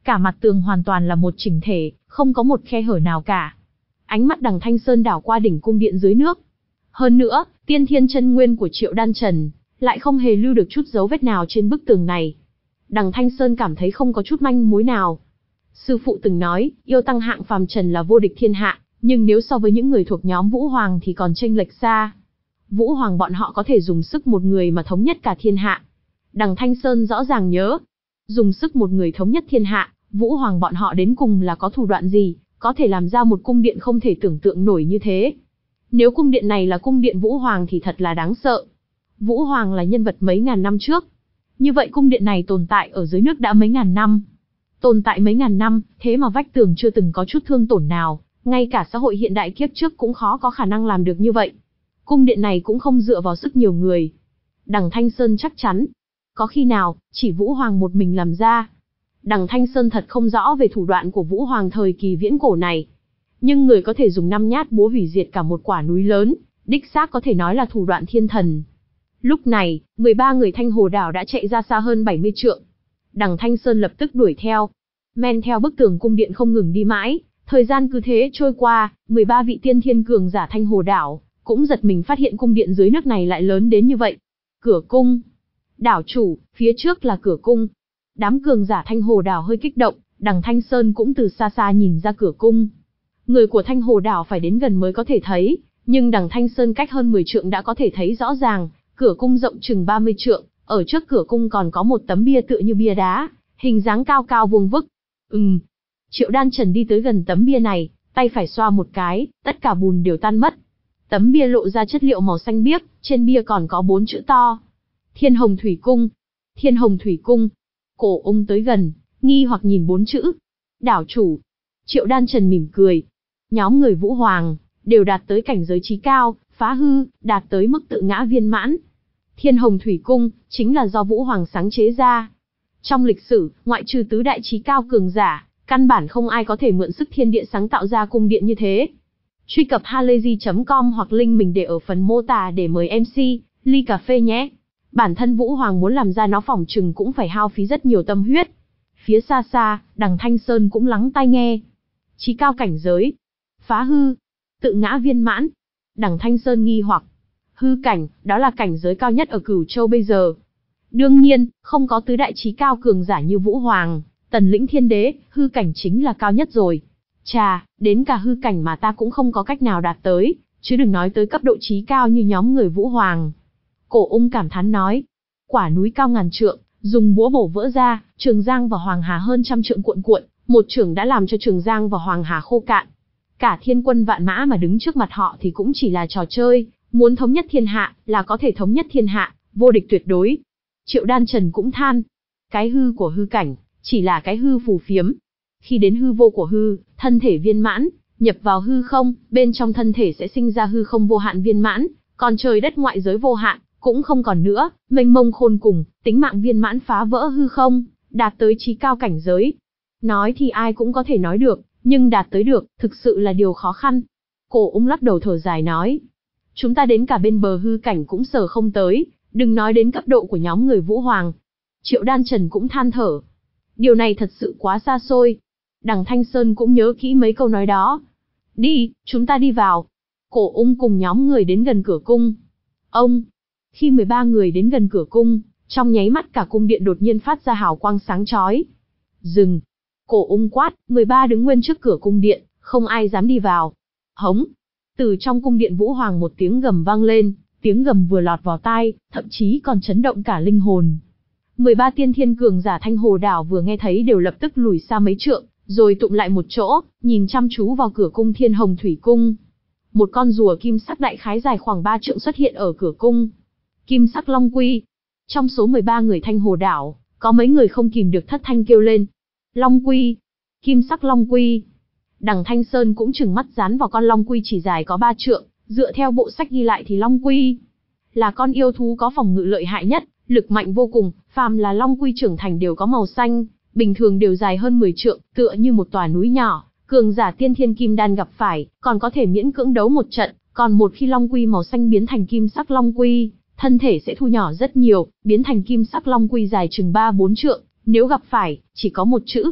Cả mặt tường hoàn toàn là một chỉnh thể, không có một khe hở nào cả. Ánh mắt Đằng Thanh Sơn đảo qua đỉnh cung điện dưới nước. Hơn nữa, tiên thiên chân nguyên của Triệu Đan Trần lại không hề lưu được chút dấu vết nào trên bức tường này. Đằng Thanh Sơn cảm thấy không có chút manh mối nào. Sư phụ từng nói, yêu tăng hạng phàm trần là vô địch thiên hạ, nhưng nếu so với những người thuộc nhóm Vũ Hoàng thì còn chênh lệch xa. Vũ Hoàng bọn họ có thể dùng sức một người mà thống nhất cả thiên hạ. Đằng Thanh Sơn rõ ràng nhớ, dùng sức một người thống nhất thiên hạ, Vũ Hoàng bọn họ đến cùng là có thủ đoạn gì, có thể làm ra một cung điện không thể tưởng tượng nổi như thế. Nếu cung điện này là cung điện Vũ Hoàng thì thật là đáng sợ. Vũ Hoàng là nhân vật mấy ngàn năm trước. Như vậy cung điện này tồn tại ở dưới nước đã mấy ngàn năm. Tồn tại mấy ngàn năm, thế mà vách tường chưa từng có chút thương tổn nào, ngay cả xã hội hiện đại kiếp trước cũng khó có khả năng làm được như vậy. Cung điện này cũng không dựa vào sức nhiều người. Đằng Thanh Sơn chắc chắn. Có khi nào, chỉ Vũ Hoàng một mình làm ra. Đằng Thanh Sơn thật không rõ về thủ đoạn của Vũ Hoàng thời kỳ viễn cổ này. Nhưng người có thể dùng năm nhát búa hủy diệt cả một quả núi lớn, đích xác có thể nói là thủ đoạn thiên thần. Lúc này, mười ba người Thanh Hồ Đảo đã chạy ra xa hơn bảy mươi trượng. Đằng Thanh Sơn lập tức đuổi theo. Men theo bức tường cung điện không ngừng đi mãi, thời gian cứ thế trôi qua, mười ba vị tiên thiên cường giả Thanh Hồ Đảo cũng giật mình phát hiện cung điện dưới nước này lại lớn đến như vậy. Cửa cung. Đảo chủ, phía trước là cửa cung. Đám cường giả Thanh Hồ Đảo hơi kích động, Đằng Thanh Sơn cũng từ xa xa nhìn ra cửa cung. Người của Thanh Hồ Đảo phải đến gần mới có thể thấy, nhưng Đằng Thanh Sơn cách hơn mười trượng đã có thể thấy rõ ràng, cửa cung rộng chừng ba mươi trượng, ở trước cửa cung còn có một tấm bia tựa như bia đá, hình dáng cao cao vuông vức. Ừm. Triệu Đan Trần đi tới gần tấm bia này, tay phải xoa một cái, tất cả bùn đều tan mất. Tấm bia lộ ra chất liệu màu xanh biếc, trên bia còn có bốn chữ to. Thiên Hồng Thủy Cung. Thiên Hồng Thủy Cung. Cổ Ung tới gần, nghi hoặc nhìn bốn chữ. Đảo chủ. Triệu Đan Trần mỉm cười. Nhóm người Vũ Hoàng đều đạt tới cảnh giới trí cao, phá hư, đạt tới mức tự ngã viên mãn. Thiên Hồng Thủy Cung chính là do Vũ Hoàng sáng chế ra. Trong lịch sử, ngoại trừ tứ đại trí cao cường giả, căn bản không ai có thể mượn sức thiên địa sáng tạo ra cung điện như thế. Truy cập halayzi chấm com hoặc link mình để ở phần mô tả để mời em xê, ly cà phê nhé. Bản thân Vũ Hoàng muốn làm ra nó phỏng chừng cũng phải hao phí rất nhiều tâm huyết. Phía xa xa, Đằng Thanh Sơn cũng lắng tai nghe. Chí cao cảnh giới. Phá hư. Tự ngã viên mãn. Đằng Thanh Sơn nghi hoặc. Hư cảnh, đó là cảnh giới cao nhất ở Cửu Châu bây giờ. Đương nhiên, không có tứ đại chí cao cường giả như Vũ Hoàng, Tần Lĩnh Thiên Đế, hư cảnh chính là cao nhất rồi. Chà, đến cả hư cảnh mà ta cũng không có cách nào đạt tới, chứ đừng nói tới cấp độ chí cao như nhóm người Vũ Hoàng. Cổ Ung cảm thán nói. Quả núi cao ngàn trượng, dùng búa bổ vỡ ra, Trường Giang và Hoàng Hà hơn trăm trượng cuộn cuộn, một chưởng đã làm cho Trường Giang và Hoàng Hà khô cạn. Cả thiên quân vạn mã mà đứng trước mặt họ thì cũng chỉ là trò chơi, muốn thống nhất thiên hạ, là có thể thống nhất thiên hạ, vô địch tuyệt đối. Triệu Đan Trần cũng than. Cái hư của hư cảnh, chỉ là cái hư phù phiếm. Khi đến hư vô của hư, thân thể viên mãn, nhập vào hư không, bên trong thân thể sẽ sinh ra hư không vô hạn viên mãn, còn trời đất ngoại giới vô hạn, cũng không còn nữa, mênh mông khôn cùng, tính mạng viên mãn phá vỡ hư không, đạt tới chí cao cảnh giới. Nói thì ai cũng có thể nói được, nhưng đạt tới được, thực sự là điều khó khăn. Cổ Ung lắc đầu thở dài nói. Chúng ta đến cả bên bờ hư cảnh cũng sờ không tới, đừng nói đến cấp độ của nhóm người Vũ Hoàng. Triệu Đan Trần cũng than thở. Điều này thật sự quá xa xôi. Đằng Thanh Sơn cũng nhớ kỹ mấy câu nói đó. Đi, chúng ta đi vào. Cổ Ung cùng nhóm người đến gần cửa cung. Ông. Khi mười ba người đến gần cửa cung, trong nháy mắt cả cung điện đột nhiên phát ra hào quang sáng chói. Dừng. Cổ Ung quát, mười ba đứng nguyên trước cửa cung điện, không ai dám đi vào. Hống. Từ trong cung điện Vũ Hoàng một tiếng gầm vang lên, tiếng gầm vừa lọt vào tai, thậm chí còn chấn động cả linh hồn. mười ba tiên thiên cường giả Thanh Hồ Đảo vừa nghe thấy đều lập tức lùi xa mấy trượng, rồi tụm lại một chỗ, nhìn chăm chú vào cửa cung Thiên Hồng Thủy Cung. Một con rùa kim sắc đại khái dài khoảng ba trượng xuất hiện ở cửa cung. Kim sắc long quy. Trong số mười ba người Thanh Hồ Đảo, có mấy người không kìm được thất thanh kêu lên. Long quy. Kim sắc long quy. Đằng Thanh Sơn cũng chừng mắt dán vào con long quy chỉ dài có ba trượng, dựa theo bộ sách ghi lại thì long quy là con yêu thú có phòng ngự lợi hại nhất, lực mạnh vô cùng, phàm là long quy trưởng thành đều có màu xanh, bình thường đều dài hơn mười trượng, tựa như một tòa núi nhỏ, cường giả tiên thiên kim đan gặp phải, còn có thể miễn cưỡng đấu một trận, còn một khi long quy màu xanh biến thành kim sắc long quy, thân thể sẽ thu nhỏ rất nhiều, biến thành kim sắc long quy dài chừng ba bốn trượng, nếu gặp phải, chỉ có một chữ.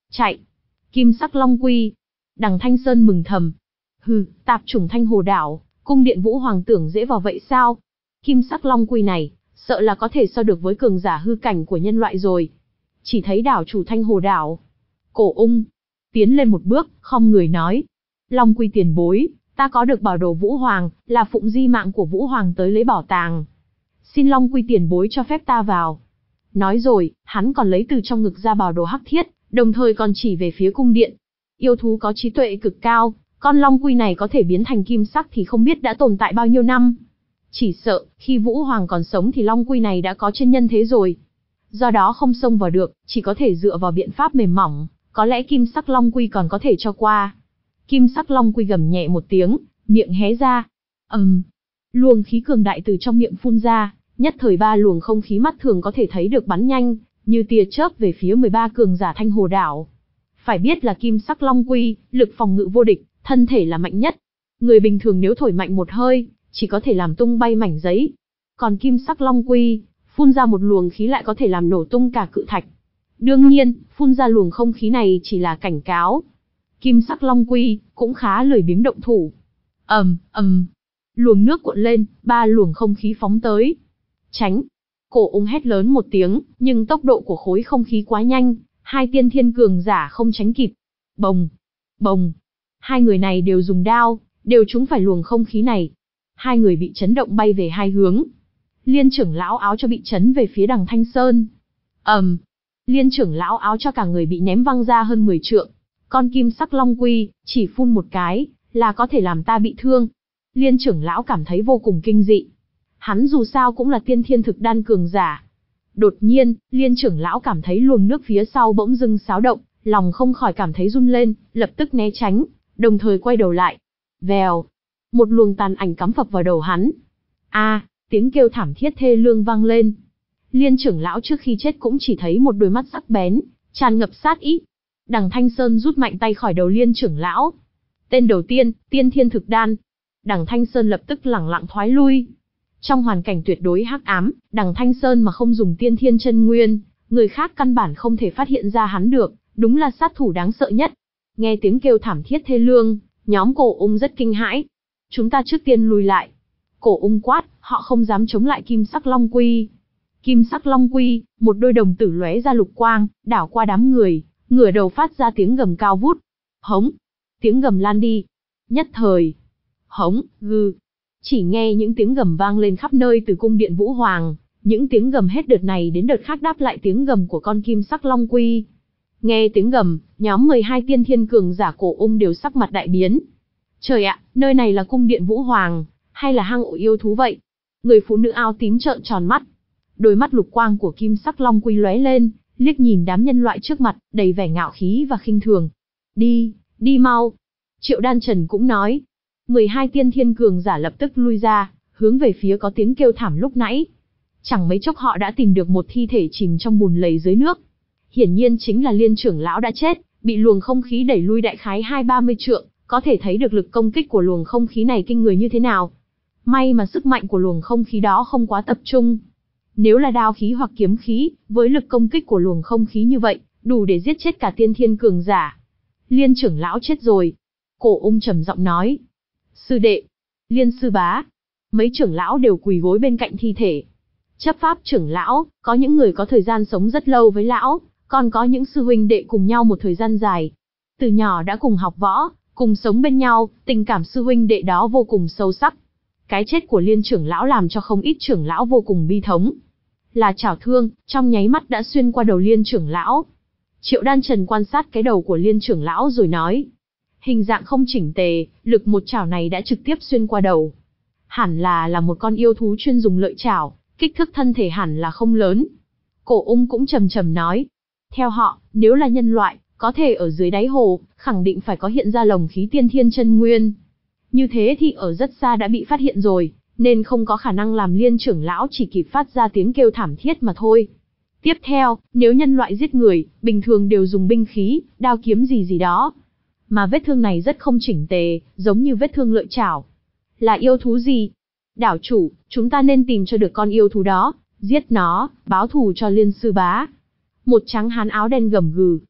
Chạy. Kim sắc long quy. Đằng Thanh Sơn mừng thầm. Hừ, tạp chủng Thanh Hồ Đảo, cung điện Vũ Hoàng tưởng dễ vào vậy sao? Kim sắc long quy này, sợ là có thể so được với cường giả hư cảnh của nhân loại rồi. Chỉ thấy đảo chủ Thanh Hồ Đảo, Cổ Ung, tiến lên một bước, khom người nói. Long quy tiền bối, ta có được bảo đồ Vũ Hoàng, là phụng di mạng của Vũ Hoàng tới lấy bảo tàng. Xin Long quy tiền bối cho phép ta vào. Nói rồi, hắn còn lấy từ trong ngực ra bảo đồ hắc thiết, đồng thời còn chỉ về phía cung điện. Yêu thú có trí tuệ cực cao, con long quy này có thể biến thành kim sắc thì không biết đã tồn tại bao nhiêu năm. Chỉ sợ, khi Vũ Hoàng còn sống thì long quy này đã có trên nhân thế rồi. Do đó không xông vào được, chỉ có thể dựa vào biện pháp mềm mỏng, có lẽ kim sắc long quy còn có thể cho qua. Kim sắc long quy gầm nhẹ một tiếng, miệng hé ra. ầm, um, luồng khí cường đại từ trong miệng phun ra, nhất thời ba luồng không khí mắt thường có thể thấy được bắn nhanh, như tia chớp về phía mười ba cường giả Thanh Hồ Đảo. Phải biết là kim sắc long quy, lực phòng ngự vô địch, thân thể là mạnh nhất. Người bình thường nếu thổi mạnh một hơi, chỉ có thể làm tung bay mảnh giấy. Còn kim sắc long quy, phun ra một luồng khí lại có thể làm nổ tung cả cự thạch. Đương nhiên, phun ra luồng không khí này chỉ là cảnh cáo. Kim sắc long quy, cũng khá lười biếng động thủ. ầm, ầm, luồng nước cuộn lên, ba luồng không khí phóng tới. Tránh! Cổ Ung hét lớn một tiếng, nhưng tốc độ của khối không khí quá nhanh, hai tiên thiên cường giả không tránh kịp. Bồng! Bồng! Hai người này đều dùng đao, đều trúng phải luồng không khí này. Hai người bị chấn động bay về hai hướng. Liên trưởng lão áo cho bị chấn về phía đằng Thanh Sơn. ầm, um, Liên trưởng lão áo cho cả người bị ném văng ra hơn mười trượng. Con kim sắc long quy, chỉ phun một cái, là có thể làm ta bị thương. Liên trưởng lão cảm thấy vô cùng kinh dị. Hắn dù sao cũng là tiên thiên thực đan cường giả. Đột nhiên, liên trưởng lão cảm thấy luồng nước phía sau bỗng dưng xáo động, lòng không khỏi cảm thấy run lên, lập tức né tránh, đồng thời quay đầu lại. Vèo, một luồng tàn ảnh cắm phập vào đầu hắn. A, tiếng kêu thảm thiết thê lương vang lên. Liên trưởng lão trước khi chết cũng chỉ thấy một đôi mắt sắc bén, tràn ngập sát ý. Đằng Thanh Sơn rút mạnh tay khỏi đầu liên trưởng lão. Tên đầu tiên, tiên thiên thực đan. Đằng Thanh Sơn lập tức lẳng lặng thoái lui. Trong hoàn cảnh tuyệt đối hắc ám, đằng Thanh Sơn mà không dùng tiên thiên chân nguyên, người khác căn bản không thể phát hiện ra hắn được, đúng là sát thủ đáng sợ nhất. Nghe tiếng kêu thảm thiết thê lương, nhóm Cổ Ung rất kinh hãi. Chúng ta trước tiên lùi lại. Cổ Ung quát, họ không dám chống lại kim sắc long quy. Kim sắc long quy, một đôi đồng tử lóe ra lục quang, đảo qua đám người, ngửa đầu phát ra tiếng gầm cao vút. Hống! Tiếng gầm lan đi. Nhất thời. Hống, gừ. Chỉ nghe những tiếng gầm vang lên khắp nơi từ cung điện Vũ Hoàng, những tiếng gầm hết đợt này đến đợt khác đáp lại tiếng gầm của con kim sắc long quy. Nghe tiếng gầm, nhóm mười hai tiên thiên cường giả Cổ Ung đều sắc mặt đại biến. Trời ạ, nơi này là cung điện Vũ Hoàng, hay là hang ổ yêu thú vậy? Người phụ nữ áo tím trợn tròn mắt. Đôi mắt lục quang của kim sắc long quy lóe lên, liếc nhìn đám nhân loại trước mặt, đầy vẻ ngạo khí và khinh thường. Đi, đi mau. Triệu Đan Trần cũng nói. mười hai tiên thiên cường giả lập tức lui ra, hướng về phía có tiếng kêu thảm lúc nãy. Chẳng mấy chốc họ đã tìm được một thi thể chìm trong bùn lầy dưới nước. Hiển nhiên chính là liên trưởng lão đã chết, bị luồng không khí đẩy lui đại khái hai ba mươi trượng, có thể thấy được lực công kích của luồng không khí này kinh người như thế nào. May mà sức mạnh của luồng không khí đó không quá tập trung. Nếu là đao khí hoặc kiếm khí, với lực công kích của luồng không khí như vậy, đủ để giết chết cả tiên thiên cường giả. Liên trưởng lão chết rồi. Cổ Ung trầm giọng nói. Sư đệ, Liên sư bá. Mấy trưởng lão đều quỳ gối bên cạnh thi thể. Chấp pháp trưởng lão, có những người có thời gian sống rất lâu với lão, còn có những sư huynh đệ cùng nhau một thời gian dài. Từ nhỏ đã cùng học võ, cùng sống bên nhau, tình cảm sư huynh đệ đó vô cùng sâu sắc. Cái chết của Liên trưởng lão làm cho không ít trưởng lão vô cùng bi thống. Là chảo thương, trong nháy mắt đã xuyên qua đầu Liên trưởng lão. Triệu Đan Trần quan sát cái đầu của Liên trưởng lão rồi nói. Hình dạng không chỉnh tề, lực một chảo này đã trực tiếp xuyên qua đầu. Hẳn là là một con yêu thú chuyên dùng lợi chảo, kích thước thân thể hẳn là không lớn. Cổ Ung cũng trầm trầm nói. Theo họ, nếu là nhân loại, có thể ở dưới đáy hồ, khẳng định phải có hiện ra lồng khí tiên thiên chân nguyên. Như thế thì ở rất xa đã bị phát hiện rồi, nên không có khả năng làm Liên trưởng lão chỉ kịp phát ra tiếng kêu thảm thiết mà thôi. Tiếp theo, nếu nhân loại giết người, bình thường đều dùng binh khí, đao kiếm gì gì đó. Mà vết thương này rất không chỉnh tề, giống như vết thương lợi chảo. Là yêu thú gì? Đảo chủ, chúng ta nên tìm cho được con yêu thú đó, giết nó, báo thù cho Liên sư bá. Một trắng hán áo đen gầm gừ.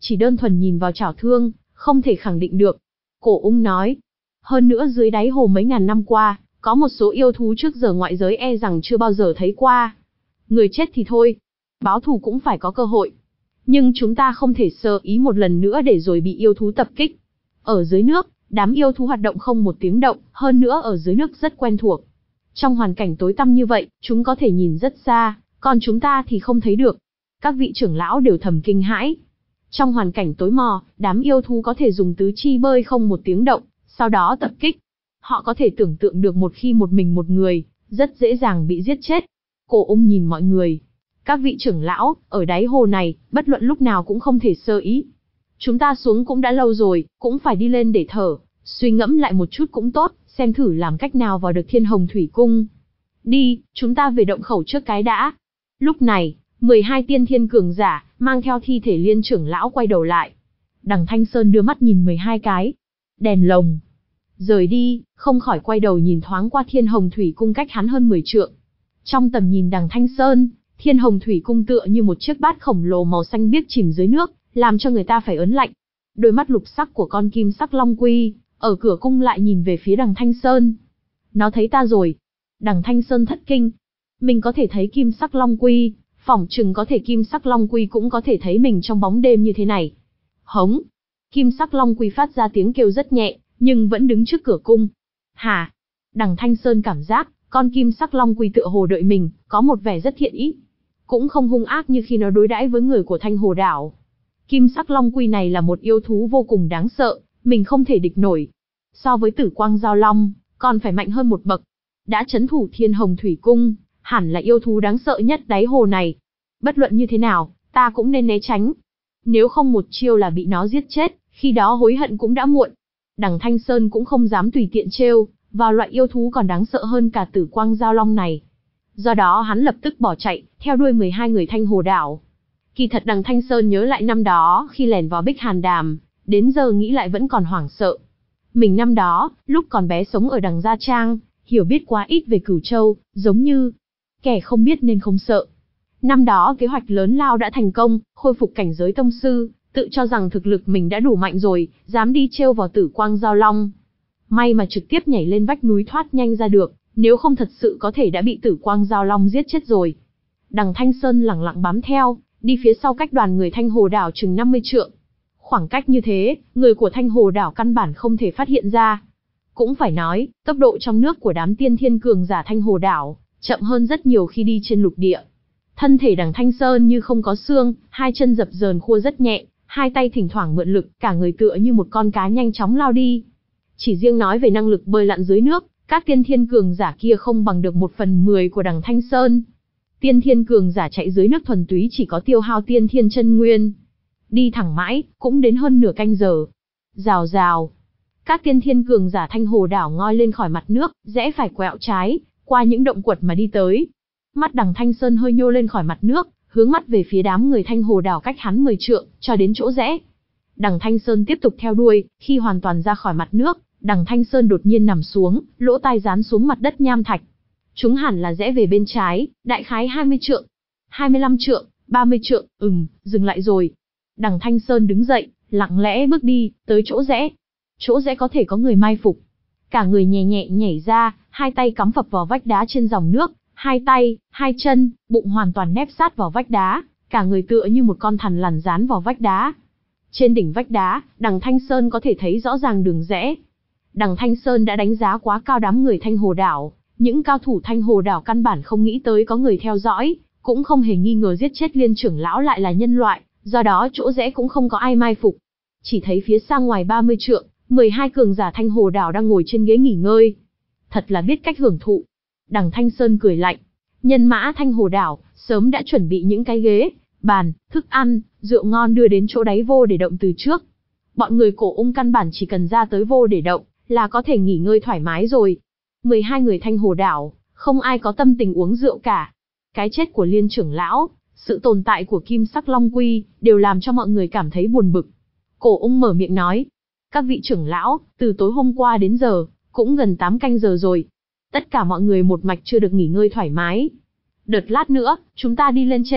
chỉ đơn thuần nhìn vào chảo thương, không thể khẳng định được. Cổ ung nói, hơn nữa dưới đáy hồ mấy ngàn năm qua, có một số yêu thú trước giờ ngoại giới e rằng chưa bao giờ thấy qua. Người chết thì thôi, báo thù cũng phải có cơ hội. Nhưng chúng ta không thể sơ ý một lần nữa để rồi bị yêu thú tập kích. Ở dưới nước, đám yêu thú hoạt động không một tiếng động, hơn nữa ở dưới nước rất quen thuộc. Trong hoàn cảnh tối tăm như vậy, chúng có thể nhìn rất xa, còn chúng ta thì không thấy được. Các vị trưởng lão đều thầm kinh hãi. Trong hoàn cảnh tối mò, đám yêu thú có thể dùng tứ chi bơi không một tiếng động, sau đó tập kích. Họ có thể tưởng tượng được một khi một mình một người, rất dễ dàng bị giết chết. Cổ ung nhìn mọi người. Các vị trưởng lão, ở đáy hồ này, bất luận lúc nào cũng không thể sơ ý. Chúng ta xuống cũng đã lâu rồi, cũng phải đi lên để thở, suy ngẫm lại một chút cũng tốt, xem thử làm cách nào vào được Thiên Hồng Thủy Cung. Đi, chúng ta về động khẩu trước cái đã. Lúc này, mười hai tiên thiên cường giả, mang theo thi thể Liên trưởng lão quay đầu lại. Đằng Thanh Sơn đưa mắt nhìn mười hai cái đèn lồng. Rời đi, không khỏi quay đầu nhìn thoáng qua Thiên Hồng Thủy Cung cách hắn hơn mười trượng. Trong tầm nhìn đằng Thanh Sơn, Thiên Hồng Thủy Cung tựa như một chiếc bát khổng lồ màu xanh biếc chìm dưới nước, làm cho người ta phải ớn lạnh. Đôi mắt lục sắc của con kim sắc long quy, ở cửa cung lại nhìn về phía đằng Thanh Sơn. Nó thấy ta rồi. Đằng Thanh Sơn thất kinh. Mình có thể thấy kim sắc long quy, phỏng chừng có thể kim sắc long quy cũng có thể thấy mình trong bóng đêm như thế này. Hống. Kim sắc long quy phát ra tiếng kêu rất nhẹ, nhưng vẫn đứng trước cửa cung. Hả? Đằng Thanh Sơn cảm giác, con kim sắc long quy tựa hồ đợi mình, có một vẻ rất thiện ý. Cũng không hung ác như khi nó đối đãi với người của Thanh Hồ Đảo. Kim sắc long quy này là một yêu thú vô cùng đáng sợ, mình không thể địch nổi. So với Tử Quang Giao Long, còn phải mạnh hơn một bậc. Đã trấn thủ Thiên Hồng Thủy Cung, hẳn là yêu thú đáng sợ nhất đáy hồ này. Bất luận như thế nào, ta cũng nên né tránh. Nếu không một chiêu là bị nó giết chết, khi đó hối hận cũng đã muộn. Đằng Thanh Sơn cũng không dám tùy tiện trêu vào loại yêu thú còn đáng sợ hơn cả Tử Quang Giao Long này. Do đó hắn lập tức bỏ chạy, theo đuôi mười hai người Thanh Hồ Đảo. Kỳ thật đằng Thanh Sơn nhớ lại năm đó, khi lẻn vào Bích Hàn Đàm, đến giờ nghĩ lại vẫn còn hoảng sợ. Mình năm đó, lúc còn bé sống ở đằng Gia Trang, hiểu biết quá ít về Cửu Châu, giống như kẻ không biết nên không sợ. Năm đó kế hoạch lớn lao đã thành công, khôi phục cảnh giới tông sư, tự cho rằng thực lực mình đã đủ mạnh rồi, dám đi trêu vào Tử Quang Giao Long. May mà trực tiếp nhảy lên vách núi thoát nhanh ra được, nếu không thật sự có thể đã bị Tử Quang Giao Long giết chết rồi. Đằng Thanh Sơn lẳng lặng bám theo, đi phía sau cách đoàn người Thanh Hồ Đảo chừng năm mươi trượng. Khoảng cách như thế, người của Thanh Hồ Đảo căn bản không thể phát hiện ra. Cũng phải nói, tốc độ trong nước của đám tiên thiên cường giả Thanh Hồ Đảo, chậm hơn rất nhiều khi đi trên lục địa. Thân thể đằng Thanh Sơn như không có xương, hai chân dập dờn khua rất nhẹ, hai tay thỉnh thoảng mượn lực, cả người tựa như một con cá nhanh chóng lao đi. Chỉ riêng nói về năng lực bơi lặn dưới nước, các tiên thiên cường giả kia không bằng được một phần mười của đằng Thanh Sơn. Tiên thiên cường giả chạy dưới nước thuần túy chỉ có tiêu hao tiên thiên chân nguyên. Đi thẳng mãi, cũng đến hơn nửa canh giờ. Rào rào. Các tiên thiên cường giả Thanh Hồ Đảo ngoi lên khỏi mặt nước, rẽ phải quẹo trái, qua những động quật mà đi tới. Mắt đằng Thanh Sơn hơi nhô lên khỏi mặt nước, hướng mắt về phía đám người Thanh Hồ Đảo cách hắn mười trượng, cho đến chỗ rẽ. Đằng Thanh Sơn tiếp tục theo đuôi, khi hoàn toàn ra khỏi mặt nước, đằng Thanh Sơn đột nhiên nằm xuống, lỗ tai dán xuống mặt đất nham thạch. Chúng hẳn là rẽ về bên trái, đại khái hai mươi trượng, hai mươi lăm trượng, ba mươi trượng, ừm, dừng lại rồi. Đằng Thanh Sơn đứng dậy, lặng lẽ bước đi, tới chỗ rẽ. Chỗ rẽ có thể có người mai phục. Cả người nhẹ nhẹ nhảy ra, hai tay cắm phập vào vách đá trên dòng nước, hai tay, hai chân, bụng hoàn toàn nép sát vào vách đá, cả người tựa như một con thằn lằn dán vào vách đá. Trên đỉnh vách đá, đằng Thanh Sơn có thể thấy rõ ràng đường rẽ. Đằng Thanh Sơn đã đánh giá quá cao đám người Thanh Hồ Đảo, những cao thủ Thanh Hồ Đảo căn bản không nghĩ tới có người theo dõi, cũng không hề nghi ngờ giết chết Liên trưởng lão lại là nhân loại, do đó chỗ rẽ cũng không có ai mai phục. Chỉ thấy phía xa ngoài ba mươi trượng, mười hai cường giả Thanh Hồ Đảo đang ngồi trên ghế nghỉ ngơi. Thật là biết cách hưởng thụ. Đằng Thanh Sơn cười lạnh. Nhân mã Thanh Hồ Đảo, sớm đã chuẩn bị những cái ghế, bàn, thức ăn, rượu ngon đưa đến chỗ đáy vô để động từ trước. Bọn người Cổ Ung căn bản chỉ cần ra tới vô để động, là có thể nghỉ ngơi thoải mái rồi. mười hai người Thanh Hồ Đảo, không ai có tâm tình uống rượu cả. Cái chết của Liên trưởng lão, sự tồn tại của Kim Sắc Long Quy, đều làm cho mọi người cảm thấy buồn bực. Cổ Ung mở miệng nói. Các vị trưởng lão, từ tối hôm qua đến giờ, cũng gần tám canh giờ rồi. Tất cả mọi người một mạch chưa được nghỉ ngơi thoải mái. Đợt lát nữa, chúng ta đi lên trên,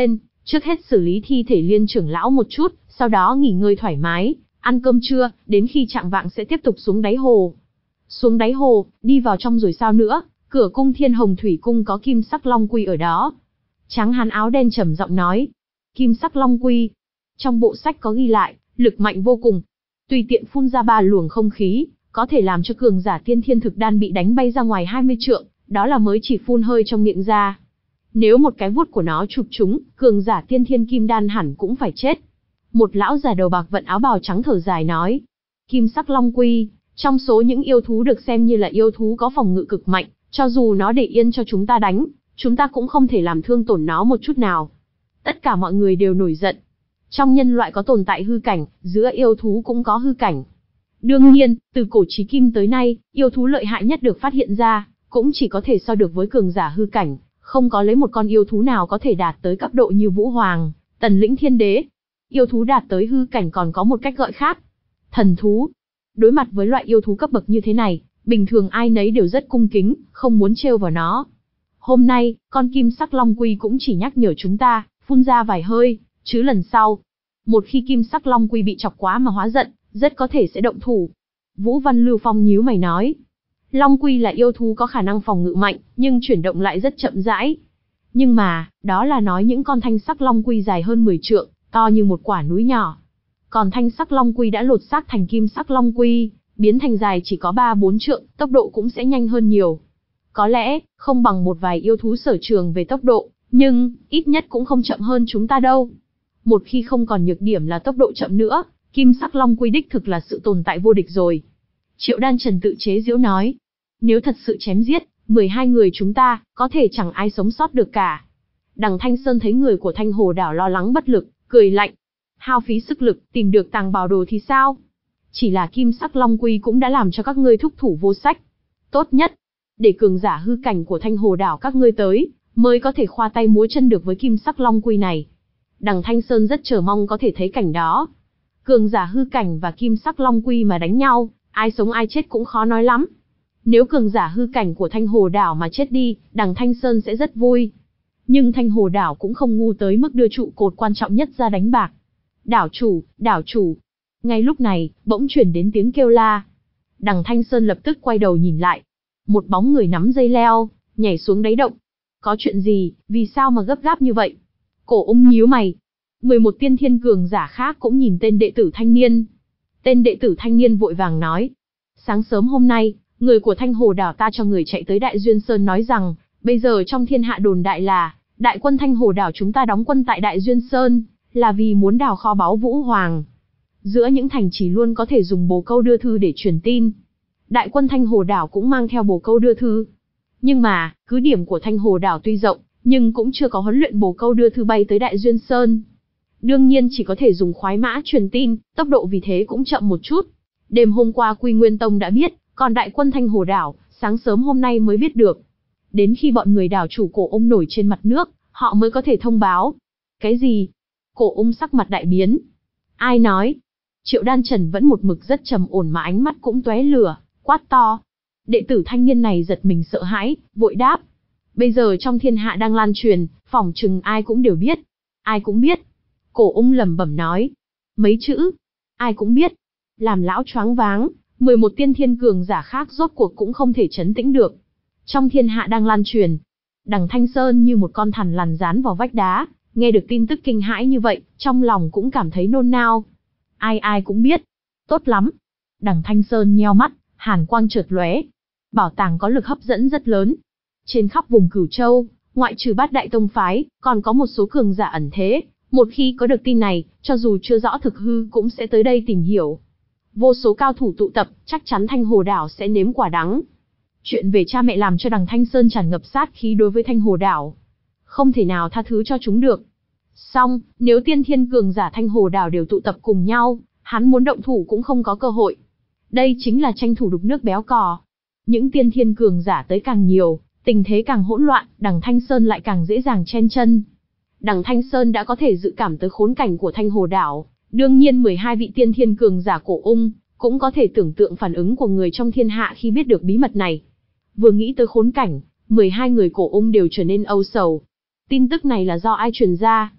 Trước hết xử lý thi thể Liên trưởng lão một chút, sau đó nghỉ ngơi thoải mái, ăn cơm trưa, đến khi chạng vạng sẽ tiếp tục xuống đáy hồ. Xuống đáy hồ, đi vào trong rồi sao nữa, cửa cung Thiên Hồng Thủy Cung có kim sắc long quy ở đó. Tráng hán áo đen trầm giọng nói. Kim sắc long quy. Trong bộ sách có ghi lại, lực mạnh vô cùng. Tùy tiện phun ra ba luồng không khí, có thể làm cho cường giả tiên thiên thực đan bị đánh bay ra ngoài hai mươi trượng, đó là mới chỉ phun hơi trong miệng ra. Nếu một cái vuốt của nó chụp chúng, cường giả tiên thiên kim đan hẳn cũng phải chết. Một lão già đầu bạc vận áo bào trắng thở dài nói. Kim sắc long quy, trong số những yêu thú được xem như là yêu thú có phòng ngự cực mạnh, cho dù nó để yên cho chúng ta đánh, chúng ta cũng không thể làm thương tổn nó một chút nào. Tất cả mọi người đều nổi giận. Trong nhân loại có tồn tại hư cảnh, giữa yêu thú cũng có hư cảnh. Đương nhiên, từ cổ chí kim tới nay, yêu thú lợi hại nhất được phát hiện ra, cũng chỉ có thể so được với cường giả hư cảnh, không có lấy một con yêu thú nào có thể đạt tới cấp độ như Vũ Hoàng, Tần Lĩnh Thiên Đế. Yêu thú đạt tới hư cảnh còn có một cách gọi khác. Thần thú. Đối mặt với loại yêu thú cấp bậc như thế này, bình thường ai nấy đều rất cung kính, không muốn trêu vào nó. Hôm nay, con kim sắc long quy cũng chỉ nhắc nhở chúng ta, phun ra vài hơi, chứ lần sau, một khi kim sắc long quy bị chọc quá mà hóa giận, rất có thể sẽ động thủ. Vũ Văn Lưu Phong nhíu mày nói. Long quy là yêu thú có khả năng phòng ngự mạnh, nhưng chuyển động lại rất chậm rãi. Nhưng mà, đó là nói những con thanh sắc long quy dài hơn mười trượng, to như một quả núi nhỏ. Còn thanh sắc long quy đã lột xác thành kim sắc long quy, biến thành dài chỉ có ba bốn trượng, tốc độ cũng sẽ nhanh hơn nhiều. Có lẽ, không bằng một vài yêu thú sở trường về tốc độ, nhưng, ít nhất cũng không chậm hơn chúng ta đâu. Một khi không còn nhược điểm là tốc độ chậm nữa, kim sắc long quy đích thực là sự tồn tại vô địch rồi. Triệu Đan Trần tự chế giễu nói. Nếu thật sự chém giết, mười hai người chúng ta, có thể chẳng ai sống sót được cả. Đằng Thanh Sơn thấy người của Thanh Hồ Đảo lo lắng bất lực, cười lạnh. Hao phí sức lực, tìm được tàng bảo đồ thì sao? Chỉ là kim sắc long quy cũng đã làm cho các ngươi thúc thủ vô sách. Tốt nhất, để cường giả hư cảnh của Thanh Hồ Đảo các ngươi tới, mới có thể khoa tay múa chân được với kim sắc long quy này. Đằng Thanh Sơn rất chờ mong có thể thấy cảnh đó. Cường giả hư cảnh và kim sắc long quy mà đánh nhau, ai sống ai chết cũng khó nói lắm. Nếu cường giả hư cảnh của Thanh Hồ Đảo mà chết đi, đằng Thanh Sơn sẽ rất vui. Nhưng Thanh Hồ Đảo cũng không ngu tới mức đưa trụ cột quan trọng nhất ra đánh bạc. Đảo chủ, đảo chủ. Ngay lúc này, bỗng chuyển đến tiếng kêu la. Đằng Thanh Sơn lập tức quay đầu nhìn lại. Một bóng người nắm dây leo, nhảy xuống đáy động. Có chuyện gì, vì sao mà gấp gáp như vậy? Cổ Ung nhíu mày. mười một tiên thiên cường giả khác cũng nhìn tên đệ tử thanh niên. Tên đệ tử thanh niên vội vàng nói. Sáng sớm hôm nay, người của Thanh Hồ Đảo ta cho người chạy tới Đại Duyên Sơn nói rằng, bây giờ trong thiên hạ đồn đại là, đại quân Thanh Hồ Đảo chúng ta đóng quân tại Đại Duyên Sơn, là vì muốn đào kho báu Vũ Hoàng. Giữa những thành trì luôn có thể dùng bồ câu đưa thư để truyền tin. Đại quân Thanh Hồ Đảo cũng mang theo bồ câu đưa thư. Nhưng mà, cứ điểm của Thanh Hồ Đảo tuy rộng, nhưng cũng chưa có huấn luyện bồ câu đưa thư bay tới Đại Duyên Sơn. Đương nhiên chỉ có thể dùng khoái mã truyền tin, tốc độ vì thế cũng chậm một chút. Đêm hôm qua Quy Nguyên Tông đã biết, còn đại quân Thanh Hồ Đảo, sáng sớm hôm nay mới biết được. Đến khi bọn người đảo chủ Cổ Ung nổi trên mặt nước, họ mới có thể thông báo. Cái gì? Cổ Ung sắc mặt đại biến. Ai nói? Triệu Đan Trần vẫn một mực rất trầm ổn mà ánh mắt cũng tóe lửa, quát to. Đệ tử thanh niên này giật mình sợ hãi, vội đáp. Bây giờ trong thiên hạ đang lan truyền, phỏng chừng ai cũng đều biết. Ai cũng biết. Cổ Ung lẩm bẩm nói. Mấy chữ. Ai cũng biết. Làm lão choáng váng, mười một tiên thiên cường giả khác rốt cuộc cũng không thể trấn tĩnh được. Trong thiên hạ đang lan truyền. Đằng Thanh Sơn như một con thằn lằn dán vào vách đá, nghe được tin tức kinh hãi như vậy, trong lòng cũng cảm thấy nôn nao. Ai ai cũng biết. Tốt lắm. Đằng Thanh Sơn nheo mắt, hàn quang chợt lóe. Bảo tàng có lực hấp dẫn rất lớn. Trên khắp vùng Cửu Châu, ngoại trừ Bát Đại Tông phái, còn có một số cường giả ẩn thế. Một khi có được tin này, cho dù chưa rõ thực hư cũng sẽ tới đây tìm hiểu. Vô số cao thủ tụ tập, chắc chắn Thanh Hồ Đảo sẽ nếm quả đắng. Chuyện về cha mẹ làm cho đằng Thanh Sơn tràn ngập sát khí đối với Thanh Hồ Đảo. Không thể nào tha thứ cho chúng được. Song, nếu tiên thiên cường giả Thanh Hồ Đảo đều tụ tập cùng nhau, hắn muốn động thủ cũng không có cơ hội. Đây chính là tranh thủ đục nước béo cò. Những tiên thiên cường giả tới càng nhiều, tình thế càng hỗn loạn, đằng Thanh Sơn lại càng dễ dàng chen chân. Đằng Thanh Sơn đã có thể dự cảm tới khốn cảnh của Thanh Hồ Đảo. Đương nhiên mười hai vị tiên thiên cường giả Cổ Ung, cũng có thể tưởng tượng phản ứng của người trong thiên hạ khi biết được bí mật này. Vừa nghĩ tới khốn cảnh, mười hai người Cổ Ung đều trở nên âu sầu. Tin tức này là do ai truyền ra?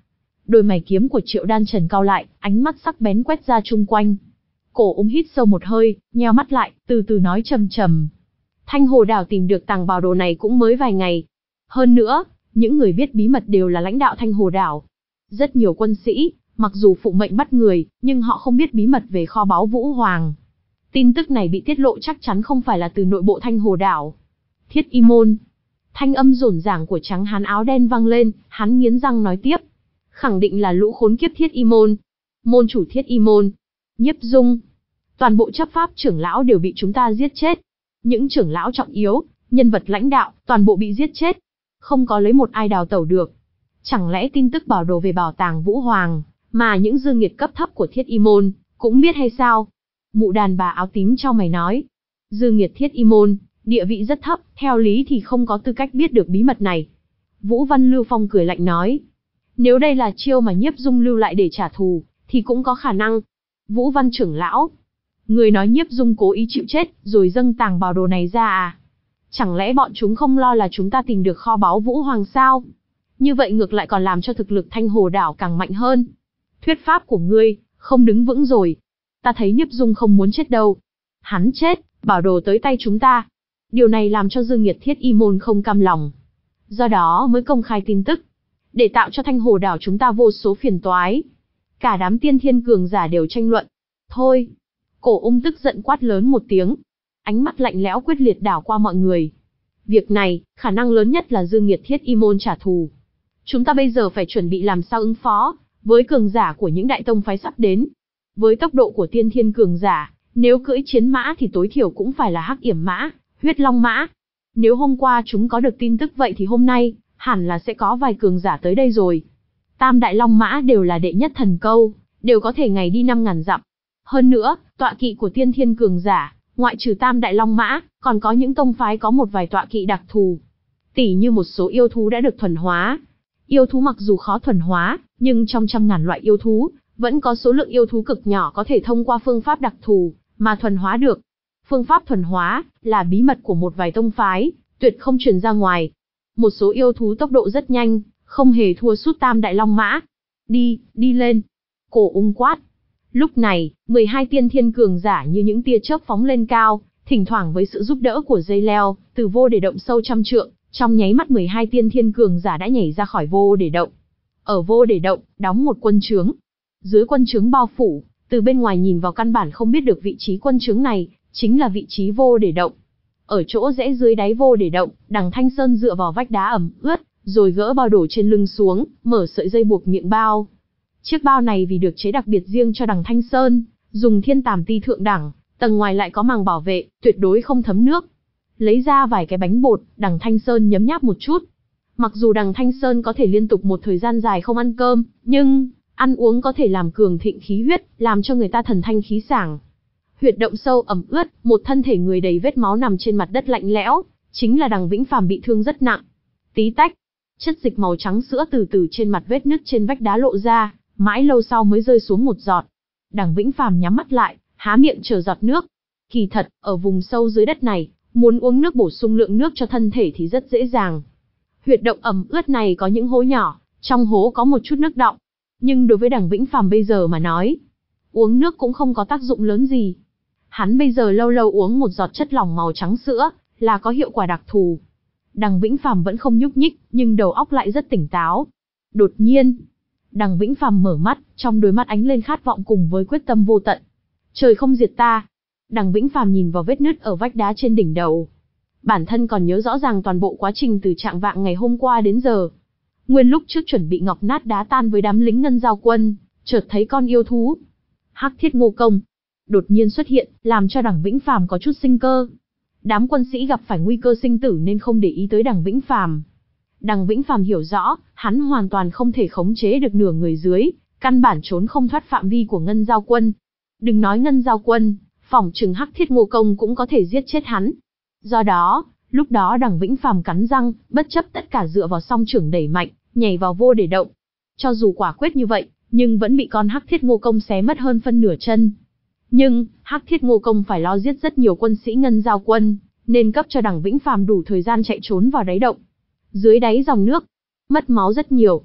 Đôi mày kiếm của Triệu Đan Trần cau lại, ánh mắt sắc bén quét ra chung quanh. Cổ Ung hít sâu một hơi, nheo mắt lại, từ từ nói trầm trầm. Thanh Hồ Đảo tìm được tàng bảo đồ này cũng mới vài ngày. Hơn nữa, những người biết bí mật đều là lãnh đạo Thanh Hồ Đảo. Rất nhiều quân sĩ, mặc dù phụ mệnh bắt người, nhưng họ không biết bí mật về kho báu Vũ Hoàng. Tin tức này bị tiết lộ chắc chắn không phải là từ nội bộ Thanh Hồ Đảo. Thiết Y Môn. Thanh âm rồn ràng của trắng hán áo đen vang lên, hắn nghiến răng nói tiếp. Khẳng định là lũ khốn kiếp Thiết Y Môn. Môn chủ Thiết Y Môn. Nhiếp Dung. Toàn bộ chấp pháp trưởng lão đều bị chúng ta giết chết. Những trưởng lão trọng yếu, nhân vật lãnh đạo, toàn bộ bị giết chết. Không có lấy một ai đào tẩu được. Chẳng lẽ tin tức bảo đồ về bảo tàng Vũ Hoàng, mà những dương nghiệt cấp thấp của Thiết Y Môn, cũng biết hay sao? Mụ đàn bà áo tím cho mày nói. Dương nghiệt Thiết Y Môn, địa vị rất thấp, theo lý thì không có tư cách biết được bí mật này. Vũ Văn Lưu Phong cười lạnh nói. Nếu đây là chiêu mà Nhiếp Dung lưu lại để trả thù, thì cũng có khả năng. Vũ Văn trưởng lão. Người nói Nhiếp Dung cố ý chịu chết, rồi dâng tàng bảo đồ này ra à? Chẳng lẽ bọn chúng không lo là chúng ta tìm được kho báu Vũ Hoàng sao? Như vậy ngược lại còn làm cho thực lực Thanh Hồ Đảo càng mạnh hơn. Thuyết pháp của ngươi, không đứng vững rồi. Ta thấy Nhiếp Dung không muốn chết đâu. Hắn chết, bảo đồ tới tay chúng ta. Điều này làm cho Dương Nghiệt Thiết Y Môn không cam lòng. Do đó mới công khai tin tức. Để tạo cho Thanh Hồ Đảo chúng ta vô số phiền toái. Cả đám tiên thiên cường giả đều tranh luận. Thôi. Cổ Ung tức giận quát lớn một tiếng. Ánh mắt lạnh lẽo quyết liệt đảo qua mọi người. Việc này, khả năng lớn nhất là Dương Nghiệt Thiết Y Môn trả thù. Chúng ta bây giờ phải chuẩn bị làm sao ứng phó với cường giả của những đại tông phái sắp đến. Với tốc độ của tiên thiên cường giả, nếu cưỡi chiến mã thì tối thiểu cũng phải là Hắc Yểm mã, Huyết Long mã. Nếu hôm qua chúng có được tin tức vậy thì hôm nay, hẳn là sẽ có vài cường giả tới đây rồi. Tam đại long mã đều là đệ nhất thần câu, đều có thể ngày đi năm ngàn dặm. Hơn nữa, tọa kỵ của tiên thiên cường giả, ngoại trừ tam đại long mã, còn có những tông phái có một vài tọa kỵ đặc thù. Tỉ như một số yêu thú đã được thuần hóa. Yêu thú mặc dù khó thuần hóa, nhưng trong trăm ngàn loại yêu thú, vẫn có số lượng yêu thú cực nhỏ có thể thông qua phương pháp đặc thù, mà thuần hóa được. Phương pháp thuần hóa, là bí mật của một vài tông phái, tuyệt không truyền ra ngoài. Một số yêu thú tốc độ rất nhanh, không hề thua sút tam đại long mã. Đi, đi lên. Cổ Ung quát. Lúc này, mười hai tiên thiên cường giả như những tia chớp phóng lên cao, thỉnh thoảng với sự giúp đỡ của dây leo, từ vô để động sâu trăm trượng, trong nháy mắt mười hai tiên thiên cường giả đã nhảy ra khỏi vô để động. Ở vô để động, đóng một quân trướng. Dưới quân trướng bao phủ, từ bên ngoài nhìn vào căn bản không biết được vị trí quân trướng này, chính là vị trí vô để động. Ở chỗ rẽ dưới đáy vô để động, Đằng Thanh Sơn dựa vào vách đá ẩm ướt, rồi gỡ bao đổ trên lưng xuống, mở sợi dây buộc miệng bao. Chiếc bao này vì được chế đặc biệt riêng cho Đằng Thanh Sơn, dùng thiên tàm ti thượng đẳng, tầng ngoài lại có màng bảo vệ, tuyệt đối không thấm nước. Lấy ra vài cái bánh bột, Đằng Thanh Sơn nhấm nháp một chút. Mặc dù Đằng Thanh Sơn có thể liên tục một thời gian dài không ăn cơm, nhưng ăn uống có thể làm cường thịnh khí huyết, làm cho người ta thần thanh khí sảng. Huyệt động sâu ẩm ướt, một thân thể người đầy vết máu nằm trên mặt đất lạnh lẽo, chính là Đằng Vĩnh Phàm bị thương rất nặng. Tí tách, chất dịch màu trắng sữa từ từ trên mặt vết nứt trên vách đá lộ ra, mãi lâu sau mới rơi xuống một giọt. Đằng Vĩnh Phàm nhắm mắt lại, há miệng chờ giọt nước. Kỳ thật, ở vùng sâu dưới đất này, muốn uống nước bổ sung lượng nước cho thân thể thì rất dễ dàng. Huyệt động ẩm ướt này có những hố nhỏ, trong hố có một chút nước đọng. Nhưng đối với Đằng Vĩnh Phàm bây giờ mà nói, uống nước cũng không có tác dụng lớn gì. Hắn bây giờ lâu lâu uống một giọt chất lỏng màu trắng sữa, là có hiệu quả đặc thù. Đằng Vĩnh Phàm vẫn không nhúc nhích, nhưng đầu óc lại rất tỉnh táo. Đột nhiên, Đằng Vĩnh Phàm mở mắt, trong đôi mắt ánh lên khát vọng cùng với quyết tâm vô tận. Trời không diệt ta. Đằng Vĩnh Phàm nhìn vào vết nứt ở vách đá trên đỉnh đầu. Bản thân còn nhớ rõ ràng toàn bộ quá trình từ trạng vạng ngày hôm qua đến giờ. Nguyên lúc trước chuẩn bị ngọc nát đá tan với đám lính Ngân Giao Quân, chợt thấy con yêu thú Hắc Thiết Ngô Công đột nhiên xuất hiện, làm cho Đằng Vĩnh Phàm có chút sinh cơ. Đám quân sĩ gặp phải nguy cơ sinh tử nên không để ý tới Đằng Vĩnh Phàm. Đằng Vĩnh Phàm hiểu rõ, hắn hoàn toàn không thể khống chế được nửa người dưới, căn bản trốn không thoát phạm vi của Ngân Giao Quân. Đừng nói Ngân Giao Quân, phỏng chừng Hắc Thiết Ngô Công cũng có thể giết chết hắn. Do đó, lúc đó Đằng Vĩnh Phàm cắn răng, bất chấp tất cả dựa vào song trưởng đẩy mạnh, nhảy vào vô để động. Cho dù quả quyết như vậy, nhưng vẫn bị con Hắc Thiết Ngô Công xé mất hơn phân nửa chân. Nhưng, Hắc Thiết Ngô Công phải lo giết rất nhiều quân sĩ Ngân Giao Quân, nên cấp cho Đằng Vĩnh Phàm đủ thời gian chạy trốn vào đáy động. Dưới đáy dòng nước, mất máu rất nhiều.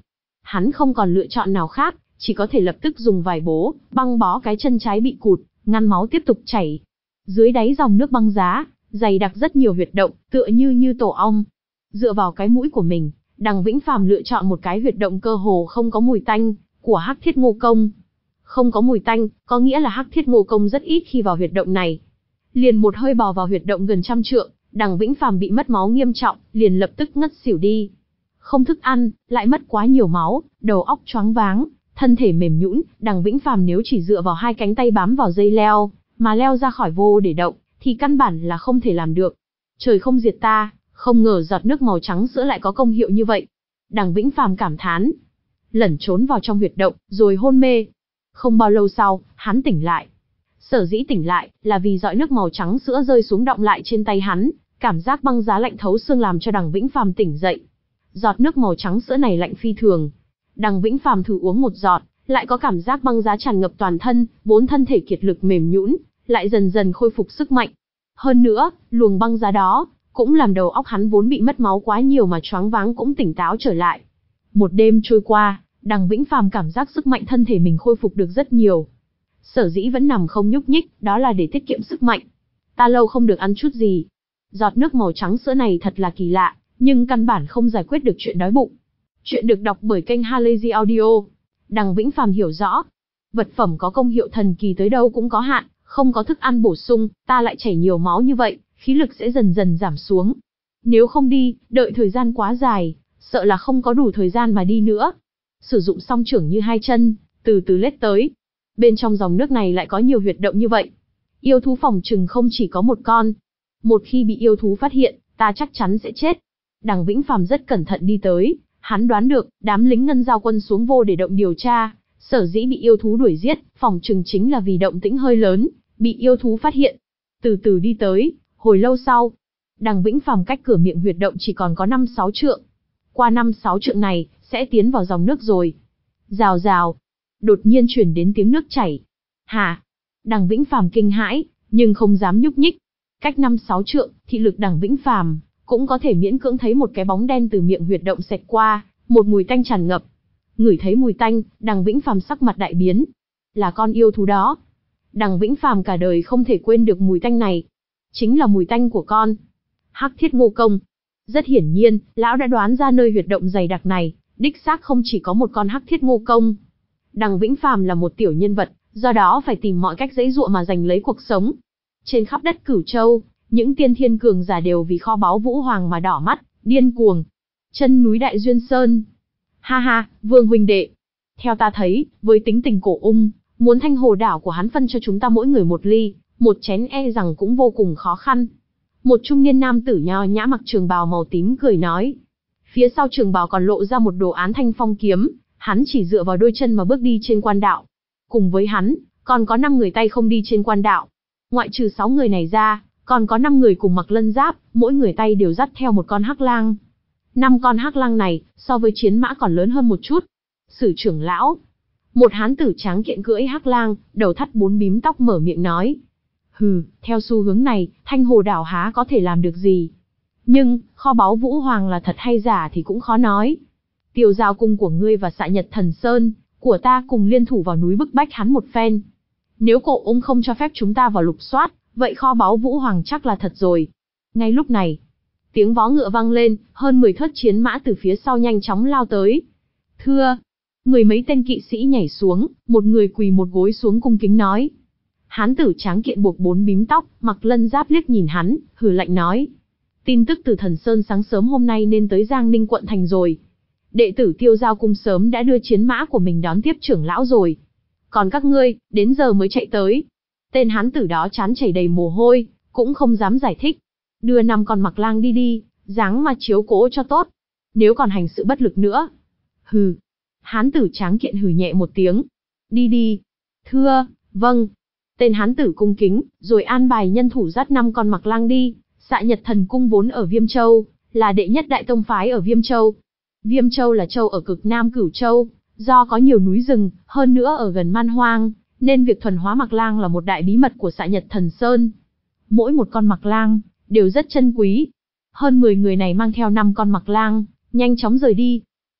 Hắn không còn lựa chọn nào khác, chỉ có thể lập tức dùng vải bố, băng bó cái chân trái bị cụt, ngăn máu tiếp tục chảy. Dưới đáy dòng nước băng giá, dày đặc rất nhiều huyệt động, tựa như như tổ ong. Dựa vào cái mũi của mình, Đằng Vĩnh Phàm lựa chọn một cái huyệt động cơ hồ không có mùi tanh, của Hắc Thiết Ngô Công. Không có mùi tanh, có nghĩa là Hắc Thiết Ngô Công rất ít khi vào huyệt động này. Liền một hơi bò vào huyệt động gần trăm trượng, Đằng Vĩnh Phàm bị mất máu nghiêm trọng, liền lập tức ngất xỉu đi. Không thức ăn, lại mất quá nhiều máu, đầu óc choáng váng, thân thể mềm nhũn, Đằng Vĩnh Phàm nếu chỉ dựa vào hai cánh tay bám vào dây leo, mà leo ra khỏi vô để động, thì căn bản là không thể làm được. Trời không diệt ta, không ngờ giọt nước màu trắng sữa lại có công hiệu như vậy. Đằng Vĩnh Phàm cảm thán, lẩn trốn vào trong huyệt động, rồi hôn mê. Không bao lâu sau, hắn tỉnh lại. Sở dĩ tỉnh lại, là vì giọt nước màu trắng sữa rơi xuống đọng lại trên tay hắn, cảm giác băng giá lạnh thấu xương làm cho Đằng Vĩnh Phàm tỉnh dậy. Giọt nước màu trắng sữa này lạnh phi thường. Đằng Vĩnh Phàm thử uống một giọt, lại có cảm giác băng giá tràn ngập toàn thân, vốn thân thể kiệt lực mềm nhũn, lại dần dần khôi phục sức mạnh. Hơn nữa, luồng băng giá đó cũng làm đầu óc hắn vốn bị mất máu quá nhiều mà choáng váng cũng tỉnh táo trở lại. Một đêm trôi qua, Đằng Vĩnh Phàm cảm giác sức mạnh thân thể mình khôi phục được rất nhiều. Sở dĩ vẫn nằm không nhúc nhích, đó là để tiết kiệm sức mạnh. Ta lâu không được ăn chút gì. Giọt nước màu trắng sữa này thật là kỳ lạ, nhưng căn bản không giải quyết được chuyện đói bụng. Chuyện được đọc bởi kênh Halazy Audio. Đằng Vĩnh Phàm hiểu rõ, vật phẩm có công hiệu thần kỳ tới đâu cũng có hạn, không có thức ăn bổ sung, ta lại chảy nhiều máu như vậy, khí lực sẽ dần dần giảm xuống. Nếu không đi, đợi thời gian quá dài, sợ là không có đủ thời gian mà đi nữa. Sử dụng song trưởng như hai chân, từ từ lết tới. Bên trong dòng nước này lại có nhiều huyệt động như vậy. Yêu thú phòng trừng không chỉ có một con. Một khi bị yêu thú phát hiện, ta chắc chắn sẽ chết. Đằng Vĩnh Phàm rất cẩn thận đi tới, hắn đoán được, đám lính ngân giao quân xuống vô để động điều tra, sở dĩ bị yêu thú đuổi giết, phòng trừng chính là vì động tĩnh hơi lớn, bị yêu thú phát hiện. Từ từ đi tới, hồi lâu sau, Đằng Vĩnh Phàm cách cửa miệng huyệt động chỉ còn có năm sáu trượng. Qua năm sáu trượng này, sẽ tiến vào dòng nước rồi. Rào rào, đột nhiên truyền đến tiếng nước chảy. Hả? Đằng Vĩnh Phàm kinh hãi, nhưng không dám nhúc nhích. Cách năm sáu trượng, thị lực Đằng Vĩnh Phàm cũng có thể miễn cưỡng thấy một cái bóng đen từ miệng huyệt động xẹt qua, một mùi tanh tràn ngập. Ngửi thấy mùi tanh, Đằng Vĩnh Phàm sắc mặt đại biến. Là con yêu thú đó. Đằng Vĩnh Phàm cả đời không thể quên được mùi tanh này. Chính là mùi tanh của con Hắc Thiết Ngô Công. Rất hiển nhiên, lão đã đoán ra nơi huyệt động dày đặc này, đích xác không chỉ có một con Hắc Thiết Ngô Công. Đằng Vĩnh Phàm là một tiểu nhân vật, do đó phải tìm mọi cách giãy giụa mà giành lấy cuộc sống. Trên khắp đất Cửu Châu, những tiên thiên cường giả đều vì kho báu Vũ Hoàng mà đỏ mắt, điên cuồng. Chân núi Đại Duyên Sơn. Ha ha, Vương huynh đệ. Theo ta thấy, với tính tình cổ ung, muốn Thanh Hồ đảo của hắn phân cho chúng ta mỗi người một ly, một chén e rằng cũng vô cùng khó khăn. Một trung niên nam tử nho nhã mặc trường bào màu tím cười nói. Phía sau trường bào còn lộ ra một đồ án thanh phong kiếm, hắn chỉ dựa vào đôi chân mà bước đi trên quan đạo. Cùng với hắn, còn có năm người tay không đi trên quan đạo. Ngoại trừ sáu người này ra, còn có năm người cùng mặc lân giáp, mỗi người tay đều dắt theo một con hắc lang. Năm con hắc lang này, so với chiến mã còn lớn hơn một chút. Sử trưởng lão, một hán tử tráng kiện cưỡi hắc lang, đầu thắt bốn bím tóc mở miệng nói. Hừ, theo xu hướng này, Thanh Hồ đảo há có thể làm được gì. Nhưng, kho báu Vũ Hoàng là thật hay giả thì cũng khó nói. Tiêu giao cung của ngươi và Xạ Nhật Thần Sơn, của ta cùng liên thủ vào núi bức bách hắn một phen. Nếu cổ ung không cho phép chúng ta vào lục soát, vậy kho báu Vũ Hoàng chắc là thật rồi. Ngay lúc này, tiếng vó ngựa vang lên, hơn mười thớt chiến mã từ phía sau nhanh chóng lao tới. Thưa, mười mấy tên kỵ sĩ nhảy xuống, một người quỳ một gối xuống cung kính nói. Hán tử tráng kiện buộc bốn bím tóc, mặc lân giáp liếc nhìn hắn, hừ lạnh nói. Tin tức từ Thần Sơn sáng sớm hôm nay nên tới Giang Ninh quận thành rồi. Đệ tử Tiêu Giao cung sớm đã đưa chiến mã của mình đón tiếp trưởng lão rồi. Còn các ngươi, đến giờ mới chạy tới. Tên hán tử đó trán chảy đầy mồ hôi, cũng không dám giải thích. Đưa năm con mặc lang đi đi, dáng mà chiếu cố cho tốt. Nếu còn hành sự bất lực nữa. Hừ. Hán tử tráng kiện hừ nhẹ một tiếng. Đi đi. Thưa, vâng. Tên hán tử cung kính, rồi an bài nhân thủ dắt năm con mặc lang đi. Xạ Nhật Thần Cung vốn ở Viêm Châu, là đệ nhất đại tông phái ở Viêm Châu. Viêm Châu là châu ở cực nam Cửu Châu, do có nhiều núi rừng, hơn nữa ở gần man hoang, nên việc thuần hóa mặc lang là một đại bí mật của Xạ Nhật Thần Sơn. Mỗi một con mặc lang đều rất chân quý. Hơn mười người này mang theo năm con mặc lang, nhanh chóng rời đi.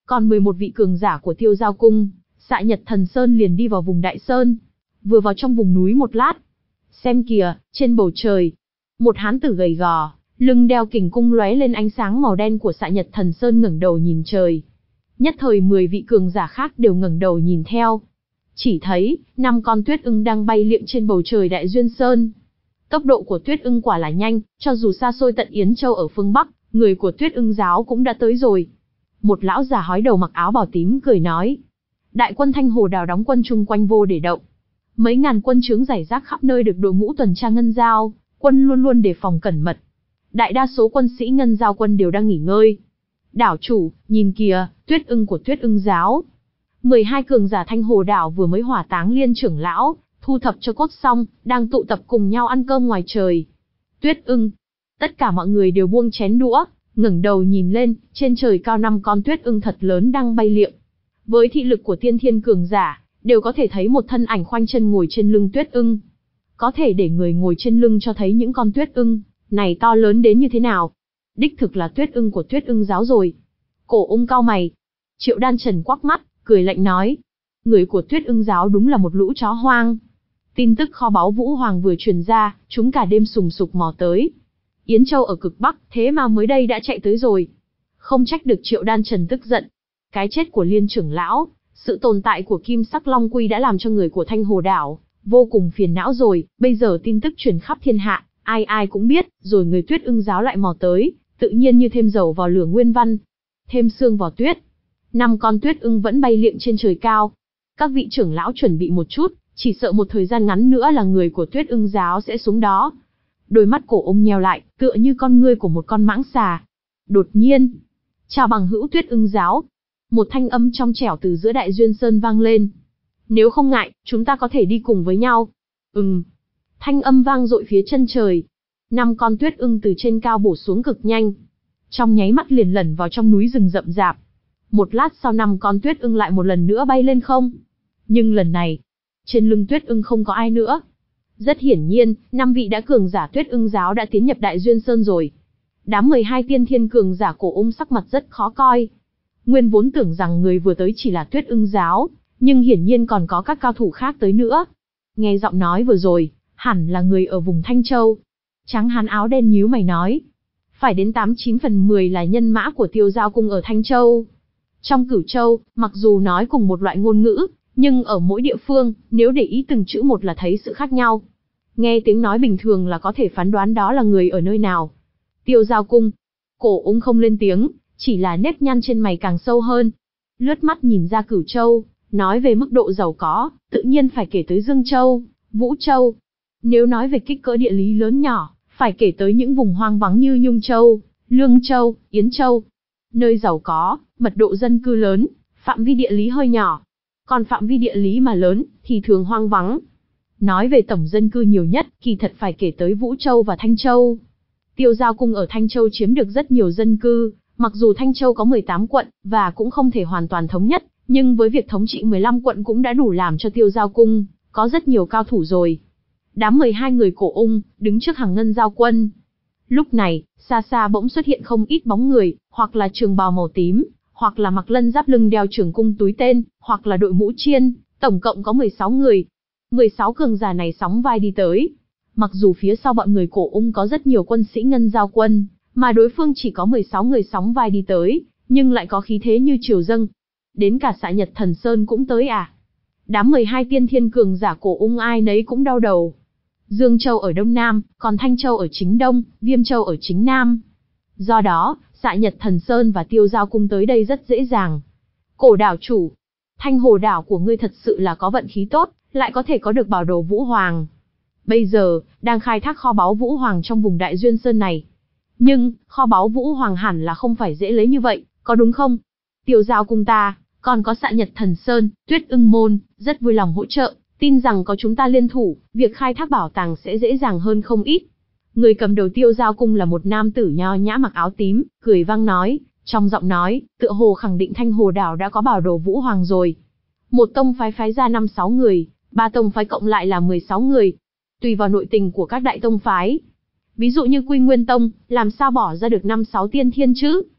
Còn mười một vị cường giả của Tiêu Giao Cung, Xạ Nhật Thần Sơn liền đi vào vùng Đại Sơn. Vừa vào trong vùng núi một lát. Xem kìa, trên bầu trời. Một hán tử gầy gò, lưng đeo kình cung lóe lên ánh sáng màu đen của Xạ Nhật Thần Sơn ngẩng đầu nhìn trời. Nhất thời mười vị cường giả khác đều ngẩng đầu nhìn theo. Chỉ thấy, năm con tuyết ưng đang bay liệng trên bầu trời Đại Duyên Sơn. Tốc độ của tuyết ưng quả là nhanh, cho dù xa xôi tận Yến Châu ở phương Bắc, người của tuyết ưng giáo cũng đã tới rồi. Một lão già hói đầu mặc áo bào tím cười nói. Đại quân Thanh Hồ Đào đóng quân chung quanh Vô Để Động. Mấy ngàn quân trướng rải rác khắp nơi được đội ngũ tuần tra ngân giao, quân luôn luôn đề phòng cẩn mật. Đại đa số quân sĩ ngân giao quân đều đang nghỉ ngơi. Đảo chủ, nhìn kìa, tuyết ưng của tuyết ưng giáo. mười hai cường giả Thanh Hồ Đảo vừa mới hỏa táng Liên trưởng lão, thu thập cho cốt xong, đang tụ tập cùng nhau ăn cơm ngoài trời. Tuyết ưng. Tất cả mọi người đều buông chén đũa, ngẩng đầu nhìn lên, trên trời cao năm con tuyết ưng thật lớn đang bay liệng. Với thị lực của tiên thiên cường giả, đều có thể thấy một thân ảnh khoanh chân ngồi trên lưng tuyết ưng. Có thể để người ngồi trên lưng cho thấy những con tuyết ưng này to lớn đến như thế nào. Đích thực là tuyết ưng của tuyết ưng giáo rồi. Cổ ung cau mày. Triệu Đan Trần quắc mắt, cười lạnh nói. Người của tuyết ưng giáo đúng là một lũ chó hoang. Tin tức kho báu Vũ Hoàng vừa truyền ra, chúng cả đêm sùng sục mò tới. Yến Châu ở cực Bắc, thế mà mới đây đã chạy tới rồi. Không trách được Triệu Đan Trần tức giận. Cái chết của Liên trưởng lão, sự tồn tại của Kim Sắc Long Quy đã làm cho người của Thanh Hồ Đảo vô cùng phiền não rồi, bây giờ tin tức truyền khắp thiên hạ, ai ai cũng biết, rồi người tuyết ưng giáo lại mò tới, tự nhiên như thêm dầu vào lửa nguyên văn, thêm sương vào tuyết. Năm con tuyết ưng vẫn bay liệng trên trời cao. Các vị trưởng lão chuẩn bị một chút, chỉ sợ một thời gian ngắn nữa là người của tuyết ưng giáo sẽ xuống đó. Đôi mắt cổ ung nheo lại, tựa như con ngươi của một con mãng xà. Đột nhiên, chào bằng hữu tuyết ưng giáo. Một thanh âm trong trẻo từ giữa Đại Duyên Sơn vang lên. Nếu không ngại, chúng ta có thể đi cùng với nhau. Ừm. Thanh âm vang dội phía chân trời. Năm con tuyết ưng từ trên cao bổ xuống cực nhanh. Trong nháy mắt liền lẩn vào trong núi rừng rậm rạp. Một lát sau năm con tuyết ưng lại một lần nữa bay lên không. Nhưng lần này, trên lưng tuyết ưng không có ai nữa. Rất hiển nhiên, năm vị đã cường giả tuyết ưng giáo đã tiến nhập Đại Duyên Sơn rồi. Đám mười hai tiên thiên cường giả cổ ung sắc mặt rất khó coi. Nguyên vốn tưởng rằng người vừa tới chỉ là tuyết ưng giáo, nhưng hiển nhiên còn có các cao thủ khác tới nữa. Nghe giọng nói vừa rồi, hẳn là người ở vùng Thanh Châu. Trắng hán áo đen nhíu mày nói. Phải đến tám chín phần mười là nhân mã của Tiêu Giao Cung ở Thanh Châu. Trong Cửu Châu, mặc dù nói cùng một loại ngôn ngữ, nhưng ở mỗi địa phương, nếu để ý từng chữ một là thấy sự khác nhau. Nghe tiếng nói bình thường là có thể phán đoán đó là người ở nơi nào. Tiêu Giao Cung. Cổ ung không lên tiếng, chỉ là nếp nhăn trên mày càng sâu hơn. Lướt mắt nhìn ra Cửu Châu, nói về mức độ giàu có, tự nhiên phải kể tới Dương Châu, Vũ Châu. Nếu nói về kích cỡ địa lý lớn nhỏ, phải kể tới những vùng hoang vắng như Nhung Châu, Lương Châu, Yến Châu. Nơi giàu có, mật độ dân cư lớn, phạm vi địa lý hơi nhỏ. Còn phạm vi địa lý mà lớn, thì thường hoang vắng. Nói về tổng dân cư nhiều nhất, kỳ thật phải kể tới Vũ Châu và Thanh Châu. Tiêu Giao Cung ở Thanh Châu chiếm được rất nhiều dân cư, mặc dù Thanh Châu có mười tám quận, và cũng không thể hoàn toàn thống nhất, nhưng với việc thống trị mười lăm quận cũng đã đủ làm cho Tiêu Giao Cung có rất nhiều cao thủ rồi. Đám mười hai người cổ ung, đứng trước hàng ngân giao quân. Lúc này, xa xa bỗng xuất hiện không ít bóng người, hoặc là trường bào màu tím, hoặc là mặc lân giáp lưng đeo trường cung túi tên, hoặc là đội mũ chiên, tổng cộng có mười sáu người. mười sáu cường giả này sóng vai đi tới. Mặc dù phía sau bọn người cổ ung có rất nhiều quân sĩ ngân giao quân, mà đối phương chỉ có mười sáu người sóng vai đi tới, nhưng lại có khí thế như triều dâng. Đến cả Xạ Nhật Thần Sơn cũng tới à? Đám mười hai tiên thiên cường giả cổ ung ai nấy cũng đau đầu. Dương Châu ở Đông Nam, còn Thanh Châu ở chính Đông, Viêm Châu ở chính Nam. Do đó, Xạ Nhật Thần Sơn và Tiêu Giao Cung tới đây rất dễ dàng. Cổ đảo chủ, Thanh Hồ đảo của ngươi thật sự là có vận khí tốt, lại có thể có được bảo đồ Vũ Hoàng. Bây giờ, đang khai thác kho báu Vũ Hoàng trong vùng Đại Duyên Sơn này. Nhưng, kho báu Vũ Hoàng hẳn là không phải dễ lấy như vậy, có đúng không? Tiêu Giao Cung ta, còn có Xạ Nhật Thần Sơn, Tuyết Ưng Môn, rất vui lòng hỗ trợ, tin rằng có chúng ta liên thủ, việc khai thác bảo tàng sẽ dễ dàng hơn không ít. Người cầm đầu Tiêu Giao Cung là một nam tử nho nhã mặc áo tím, cười vang nói, trong giọng nói, tựa hồ khẳng định Thanh Hồ đảo đã có bảo đồ Vũ Hoàng rồi. Một tông phái phái ra năm sáu người, ba tông phái cộng lại là mười sáu người. Tùy vào nội tình của các đại tông phái. Ví dụ như Quy Nguyên Tông, làm sao bỏ ra được năm sáu tiên thiên chứ?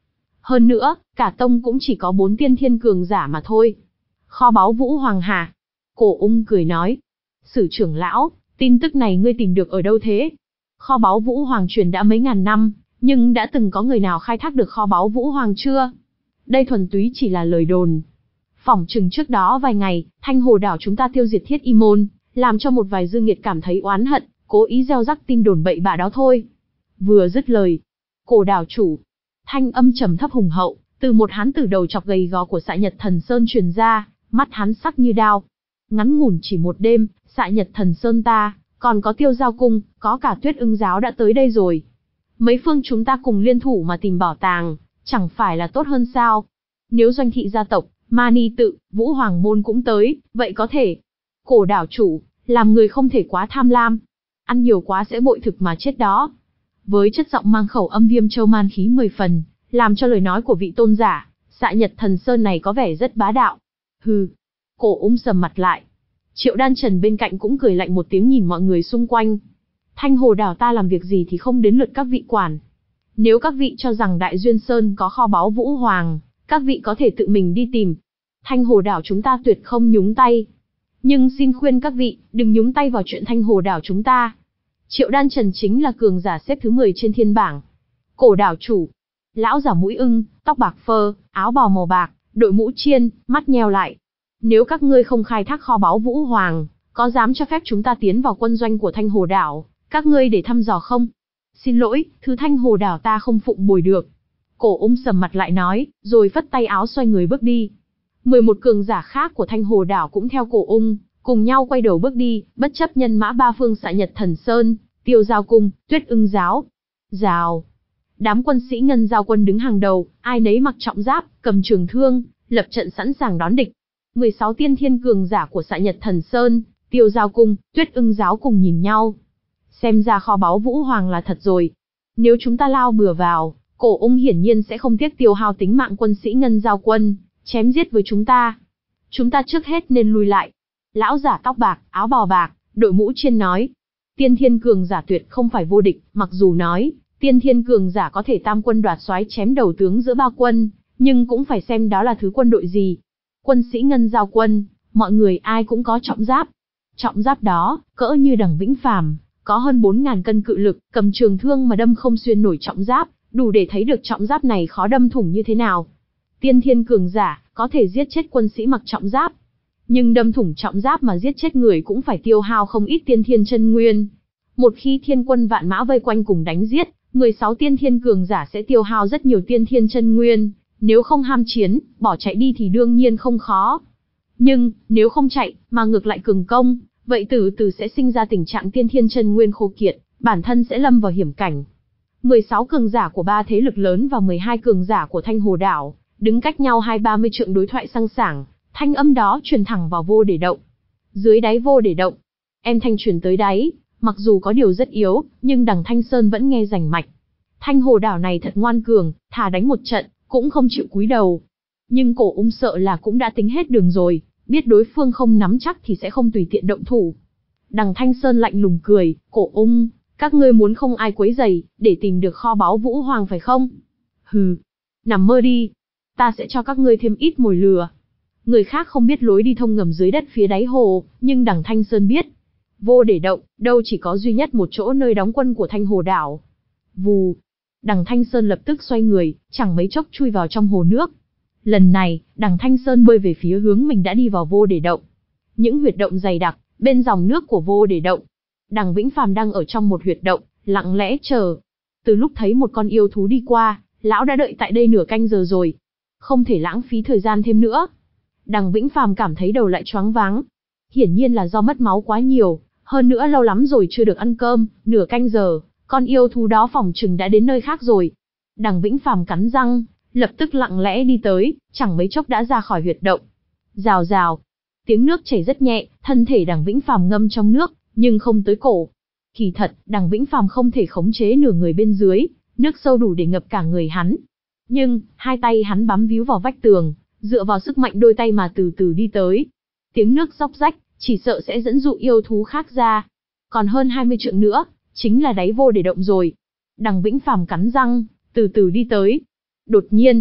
Hơn nữa, cả tông cũng chỉ có bốn tiên thiên cường giả mà thôi. Kho báu Vũ Hoàng hả? Cổ Ung cười nói. Sử trưởng lão, tin tức này ngươi tìm được ở đâu thế? Kho báu Vũ Hoàng truyền đã mấy ngàn năm, nhưng đã từng có người nào khai thác được kho báu Vũ Hoàng chưa? Đây thuần túy chỉ là lời đồn. Phỏng chừng trước đó vài ngày, Thanh Hồ đảo chúng ta tiêu diệt Thiết Y môn, làm cho một vài dương nghiệt cảm thấy oán hận, cố ý gieo rắc tin đồn bậy bạ đó thôi. Vừa dứt lời, Cổ đảo chủ, thanh âm trầm thấp hùng hậu, từ một hán tử đầu chọc gầy gò của Xạ Nhật Thần Sơn truyền ra, mắt hắn sắc như đao. Ngắn ngủn chỉ một đêm, Xạ Nhật Thần Sơn ta, còn có Tiêu Giao Cung, có cả Tuyết Ưng giáo đã tới đây rồi. Mấy phương chúng ta cùng liên thủ mà tìm bảo tàng, chẳng phải là tốt hơn sao? Nếu Doanh thị gia tộc, Mani tự, Vũ Hoàng môn cũng tới, vậy có thể. Cổ đảo chủ, làm người không thể quá tham lam. Ăn nhiều quá sẽ bội thực mà chết đó. Với chất giọng mang khẩu âm Viêm Châu man khí mười phần, làm cho lời nói của vị tôn giả, Xạ Nhật Thần Sơn này có vẻ rất bá đạo. Hừ. Cổ Ung sầm mặt lại. Triệu Đan Trần bên cạnh cũng cười lạnh một tiếng nhìn mọi người xung quanh. Thanh Hồ đảo ta làm việc gì thì không đến lượt các vị quản. Nếu các vị cho rằng Đại Duyên Sơn có kho báu Vũ Hoàng, các vị có thể tự mình đi tìm. Thanh Hồ đảo chúng ta tuyệt không nhúng tay. Nhưng xin khuyên các vị, đừng nhúng tay vào chuyện Thanh Hồ đảo chúng ta. Triệu Đan Trần chính là cường giả xếp thứ mười trên thiên bảng. Cổ đảo chủ, lão giả mũi ưng, tóc bạc phơ, áo bào màu bạc, đội mũ chiên, mắt nheo lại. Nếu các ngươi không khai thác kho báu Vũ Hoàng, có dám cho phép chúng ta tiến vào quân doanh của Thanh Hồ đảo, các ngươi để thăm dò không? Xin lỗi, thứ Thanh Hồ đảo ta không phụng bồi được. Cổ Ung sầm mặt lại nói, rồi phất tay áo xoay người bước đi. mười một cường giả khác của Thanh Hồ đảo cũng theo Cổ Ung, cùng nhau quay đầu bước đi, bất chấp nhân mã ba phương Xạ Nhật Thần Sơn, Tiêu Giao Cung, Tuyết Ưng giáo. Rào. Đám quân sĩ Ngân Giao quân đứng hàng đầu, ai nấy mặc trọng giáp, cầm trường thương, lập trận sẵn sàng đón địch. mười sáu tiên thiên cường giả của Xạ Nhật Thần Sơn, Tiêu Giao Cung, Tuyết Ưng giáo cùng nhìn nhau. Xem ra kho báu Vũ Hoàng là thật rồi. Nếu chúng ta lao bừa vào, Cổ Ung hiển nhiên sẽ không tiếc tiêu hao tính mạng quân sĩ Ngân Giao quân, chém giết với chúng ta. Chúng ta trước hết nên lui lại. Lão giả tóc bạc, áo bào bạc, đội mũ chiên nói. Tiên thiên cường giả tuyệt không phải vô địch, mặc dù nói, tiên thiên cường giả có thể tam quân đoạt soái chém đầu tướng giữa ba quân, nhưng cũng phải xem đó là thứ quân đội gì. Quân sĩ Ngân Giao quân, mọi người ai cũng có trọng giáp. Trọng giáp đó, cỡ như Đằng Vĩnh Phàm, có hơn bốn ngàn cân cự lực, cầm trường thương mà đâm không xuyên nổi trọng giáp, đủ để thấy được trọng giáp này khó đâm thủng như thế nào. Tiên thiên cường giả, có thể giết chết quân sĩ mặc trọng giáp. Nhưng đâm thủng trọng giáp mà giết chết người cũng phải tiêu hao không ít tiên thiên chân nguyên. Một khi thiên quân vạn mã vây quanh cùng đánh giết, mười sáu tiên thiên cường giả sẽ tiêu hao rất nhiều tiên thiên chân nguyên. Nếu không ham chiến, bỏ chạy đi thì đương nhiên không khó. Nhưng, nếu không chạy, mà ngược lại cường công, vậy từ từ sẽ sinh ra tình trạng tiên thiên chân nguyên khô kiệt, bản thân sẽ lâm vào hiểm cảnh. mười sáu cường giả của ba thế lực lớn và mười hai cường giả của Thanh Hồ đảo, đứng cách nhau hai ba mươi trượng đối thoại sang sảng, thanh âm đó truyền thẳng vào vô để động. Dưới đáy vô để động, em thanh truyền tới đáy, mặc dù có điều rất yếu, nhưng đằng Thanh Sơn vẫn nghe rành mạch. Thanh Hồ đảo này thật ngoan cường, thà đánh một trận, cũng không chịu cúi đầu. Nhưng Cổ Ung sợ là cũng đã tính hết đường rồi, biết đối phương không nắm chắc thì sẽ không tùy tiện động thủ. Đằng Thanh Sơn lạnh lùng cười, Cổ Ung, các ngươi muốn không ai quấy rầy, để tìm được kho báu Vũ Hoàng phải không? Hừ, nằm mơ đi, ta sẽ cho các ngươi thêm ít mồi lừa. Người khác không biết lối đi thông ngầm dưới đất phía đáy hồ, nhưng đằng Thanh Sơn biết. Vô để động, đâu chỉ có duy nhất một chỗ nơi đóng quân của Thanh Hồ đảo. Vù, đằng Thanh Sơn lập tức xoay người, chẳng mấy chốc chui vào trong hồ nước. Lần này, đằng Thanh Sơn bơi về phía hướng mình đã đi vào vô để động. Những huyệt động dày đặc, bên dòng nước của vô để động. Đằng Vĩnh Phàm đang ở trong một huyệt động, lặng lẽ chờ. Từ lúc thấy một con yêu thú đi qua, lão đã đợi tại đây nửa canh giờ rồi. Không thể lãng phí thời gian thêm nữa. Đằng Vĩnh Phàm cảm thấy đầu lại choáng váng. Hiển nhiên là do mất máu quá nhiều, hơn nữa lâu lắm rồi chưa được ăn cơm, nửa canh giờ, con yêu thú đó phỏng chừng đã đến nơi khác rồi. Đằng Vĩnh Phàm cắn răng, lập tức lặng lẽ đi tới, chẳng mấy chốc đã ra khỏi huyệt động. Rào rào, tiếng nước chảy rất nhẹ, thân thể đằng Vĩnh Phàm ngâm trong nước, nhưng không tới cổ. Kỳ thật, đằng Vĩnh Phàm không thể khống chế nửa người bên dưới, nước sâu đủ để ngập cả người hắn. Nhưng, hai tay hắn bám víu vào vách tường, dựa vào sức mạnh đôi tay mà từ từ đi tới. Tiếng nước róc rách, chỉ sợ sẽ dẫn dụ yêu thú khác ra. Còn hơn hai mươi trượng nữa, chính là đáy vô để động rồi. Đằng Vĩnh Phàm cắn răng, từ từ đi tới. Đột nhiên,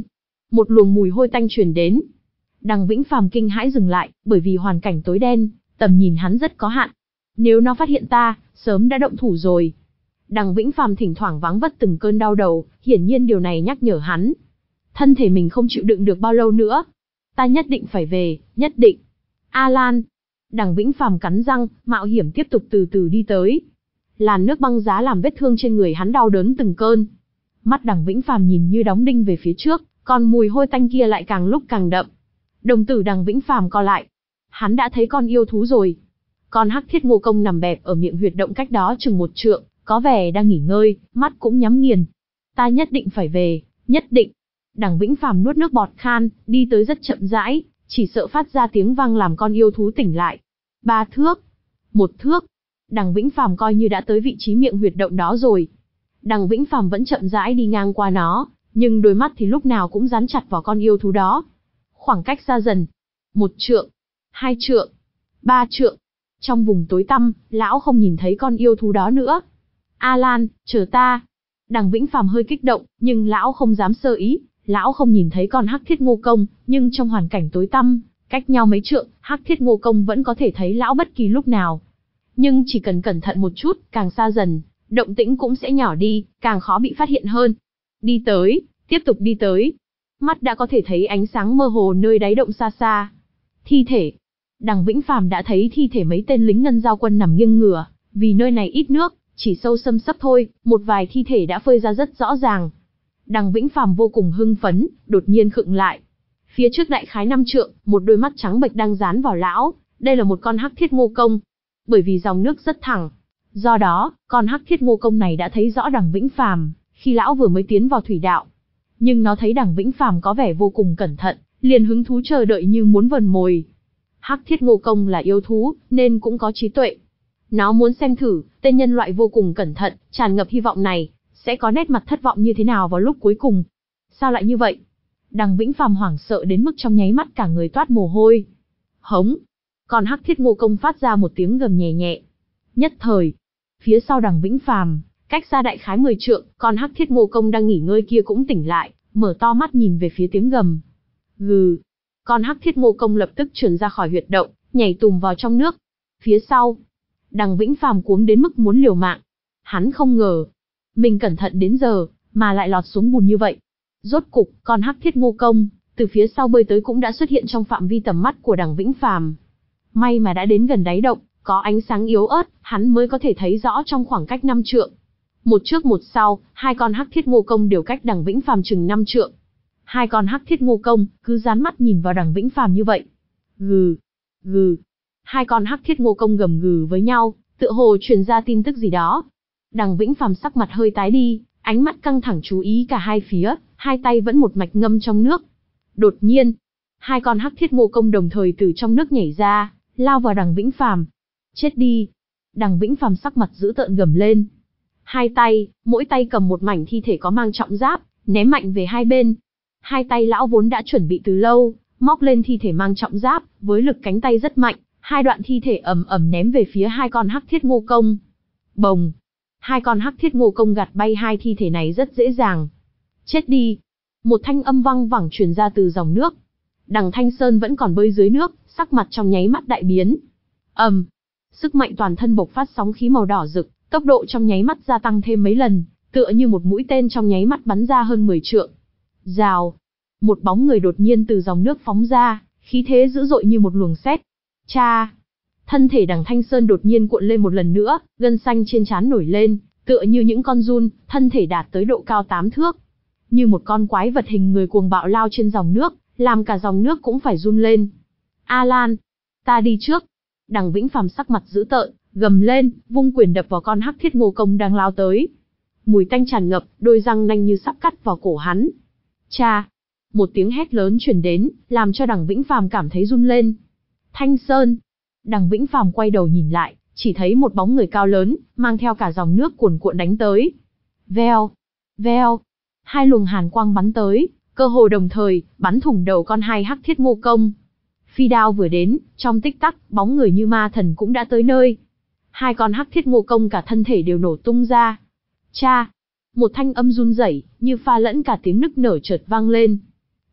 một luồng mùi hôi tanh truyền đến. Đằng Vĩnh Phàm kinh hãi dừng lại, bởi vì hoàn cảnh tối đen, tầm nhìn hắn rất có hạn. Nếu nó phát hiện ta, sớm đã động thủ rồi. Đằng Vĩnh Phàm thỉnh thoảng váng vất từng cơn đau đầu, hiển nhiên điều này nhắc nhở hắn. Thân thể mình không chịu đựng được bao lâu nữa. Ta nhất định phải về, nhất định. Alan. Đằng Vĩnh Phàm cắn răng, mạo hiểm tiếp tục từ từ đi tới. Làn nước băng giá làm vết thương trên người hắn đau đớn từng cơn. Mắt Đằng Vĩnh Phàm nhìn như đóng đinh về phía trước, còn mùi hôi tanh kia lại càng lúc càng đậm. Đồng tử Đằng Vĩnh Phàm co lại. Hắn đã thấy con yêu thú rồi. Con Hắc Thiết Ngô Công nằm bẹp ở miệng huyệt động cách đó chừng một trượng, có vẻ đang nghỉ ngơi, mắt cũng nhắm nghiền. Ta nhất định phải về, nhất định. Đằng Vĩnh Phàm nuốt nước bọt khan, đi tới rất chậm rãi, chỉ sợ phát ra tiếng vang làm con yêu thú tỉnh lại. Ba thước, một thước. Đằng Vĩnh Phàm coi như đã tới vị trí miệng huyệt động đó rồi. Đằng Vĩnh Phàm vẫn chậm rãi đi ngang qua nó, nhưng đôi mắt thì lúc nào cũng dán chặt vào con yêu thú đó. Khoảng cách xa dần. Một trượng, hai trượng, ba trượng. Trong vùng tối tăm, lão không nhìn thấy con yêu thú đó nữa. Alan, chờ ta. Đằng Vĩnh Phàm hơi kích động, nhưng lão không dám sơ ý. Lão không nhìn thấy con Hắc Thiết Ngô Công, nhưng trong hoàn cảnh tối tăm, cách nhau mấy trượng, Hắc Thiết Ngô Công vẫn có thể thấy lão bất kỳ lúc nào. Nhưng chỉ cần cẩn thận một chút, càng xa dần, động tĩnh cũng sẽ nhỏ đi, càng khó bị phát hiện hơn. Đi tới, tiếp tục đi tới. Mắt đã có thể thấy ánh sáng mơ hồ nơi đáy động xa xa. Thi thể. Đằng Vĩnh Phàm đã thấy thi thể mấy tên lính ngân giao quân nằm nghiêng ngửa, vì nơi này ít nước, chỉ sâu xâm xấp thôi, một vài thi thể đã phơi ra rất rõ ràng. Đằng Vĩnh Phàm vô cùng hưng phấn, đột nhiên khựng lại. Phía trước đại khái năm trượng, một đôi mắt trắng bệch đang dán vào lão, đây là một con Hắc Thiết Ngô Công. Bởi vì dòng nước rất thẳng, do đó, con Hắc Thiết Ngô Công này đã thấy rõ Đằng Vĩnh Phàm khi lão vừa mới tiến vào thủy đạo. Nhưng nó thấy Đằng Vĩnh Phàm có vẻ vô cùng cẩn thận, liền hứng thú chờ đợi như muốn vờn mồi. Hắc Thiết Ngô Công là yêu thú, nên cũng có trí tuệ. Nó muốn xem thử, tên nhân loại vô cùng cẩn thận, tràn ngập hy vọng này, sẽ có nét mặt thất vọng như thế nào vào lúc cuối cùng. Sao lại như vậy? Đằng Vĩnh Phàm hoảng sợ đến mức trong nháy mắt cả người toát mồ hôi. Hống! Con Hắc Thiết Ngô Công phát ra một tiếng gầm nhẹ nhẹ. Nhất thời, phía sau Đằng Vĩnh Phàm, cách xa đại khái mười trượng, con Hắc Thiết Ngô Công đang nghỉ ngơi kia cũng tỉnh lại, mở to mắt nhìn về phía tiếng gầm. Gừ! Con Hắc Thiết Ngô Công lập tức trườn ra khỏi huyệt động, nhảy tùm vào trong nước. Phía sau, Đằng Vĩnh Phàm cuống đến mức muốn liều mạng. Hắn không ngờ, mình cẩn thận đến giờ, mà lại lọt xuống bùn như vậy. Rốt cục, con Hắc Thiết Ngô Công, từ phía sau bơi tới cũng đã xuất hiện trong phạm vi tầm mắt của Đằng Vĩnh Phàm. May mà đã đến gần đáy động, có ánh sáng yếu ớt, hắn mới có thể thấy rõ trong khoảng cách năm trượng. Một trước một sau, hai con Hắc Thiết Ngô Công đều cách Đằng Vĩnh Phàm chừng năm trượng. Hai con Hắc Thiết Ngô Công cứ dán mắt nhìn vào Đằng Vĩnh Phàm như vậy. Gừ, gừ. Hai con Hắc Thiết Ngô Công gầm gừ với nhau, tựa hồ truyền ra tin tức gì đó. Đằng Vĩnh Phàm sắc mặt hơi tái đi, ánh mắt căng thẳng chú ý cả hai phía, hai tay vẫn một mạch ngâm trong nước. Đột nhiên, hai con Hắc Thiết Ngô Công đồng thời từ trong nước nhảy ra, lao vào Đằng Vĩnh Phàm. Chết đi! Đằng Vĩnh Phàm sắc mặt dữ tợn gầm lên. Hai tay, mỗi tay cầm một mảnh thi thể có mang trọng giáp, ném mạnh về hai bên. Hai tay lão vốn đã chuẩn bị từ lâu, móc lên thi thể mang trọng giáp, với lực cánh tay rất mạnh, hai đoạn thi thể ầm ầm ném về phía hai con Hắc Thiết Ngô Công. Bồng! Hai con Hắc Thiết Ngô Công gạt bay hai thi thể này rất dễ dàng. Chết đi! Một thanh âm vang vẳng truyền ra từ dòng nước. Đằng Thanh Sơn vẫn còn bơi dưới nước, sắc mặt trong nháy mắt đại biến. ầm, um, sức mạnh toàn thân bộc phát sóng khí màu đỏ rực, tốc độ trong nháy mắt gia tăng thêm mấy lần, tựa như một mũi tên trong nháy mắt bắn ra hơn mười trượng. Rào! Một bóng người đột nhiên từ dòng nước phóng ra, khí thế dữ dội như một luồng sét. Cha! Thân thể Đằng Thanh Sơn đột nhiên cuộn lên một lần nữa, gân xanh trên trán nổi lên, tựa như những con giun, thân thể đạt tới độ cao tám thước. Như một con quái vật hình người cuồng bạo lao trên dòng nước, làm cả dòng nước cũng phải run lên. Alan! Ta đi trước! Đằng Vĩnh Phàm sắc mặt dữ tợn, gầm lên, vung quyền đập vào con Hắc Thiết Ngô Công đang lao tới. Mùi tanh tràn ngập, đôi răng nanh như sắp cắt vào cổ hắn. Cha! Một tiếng hét lớn truyền đến, làm cho Đằng Vĩnh Phàm cảm thấy run lên. Thanh Sơn! Đằng Vĩnh Phàm quay đầu nhìn lại, chỉ thấy một bóng người cao lớn, mang theo cả dòng nước cuồn cuộn đánh tới. Veo! Veo! Hai luồng hàn quang bắn tới, cơ hồ đồng thời, bắn thủng đầu con hai Hắc Thiết Ngô Công. Phi đao vừa đến, trong tích tắc, bóng người như ma thần cũng đã tới nơi. Hai con Hắc Thiết Ngô Công cả thân thể đều nổ tung ra. Cha! Một thanh âm run rẩy, như pha lẫn cả tiếng nức nở chợt vang lên.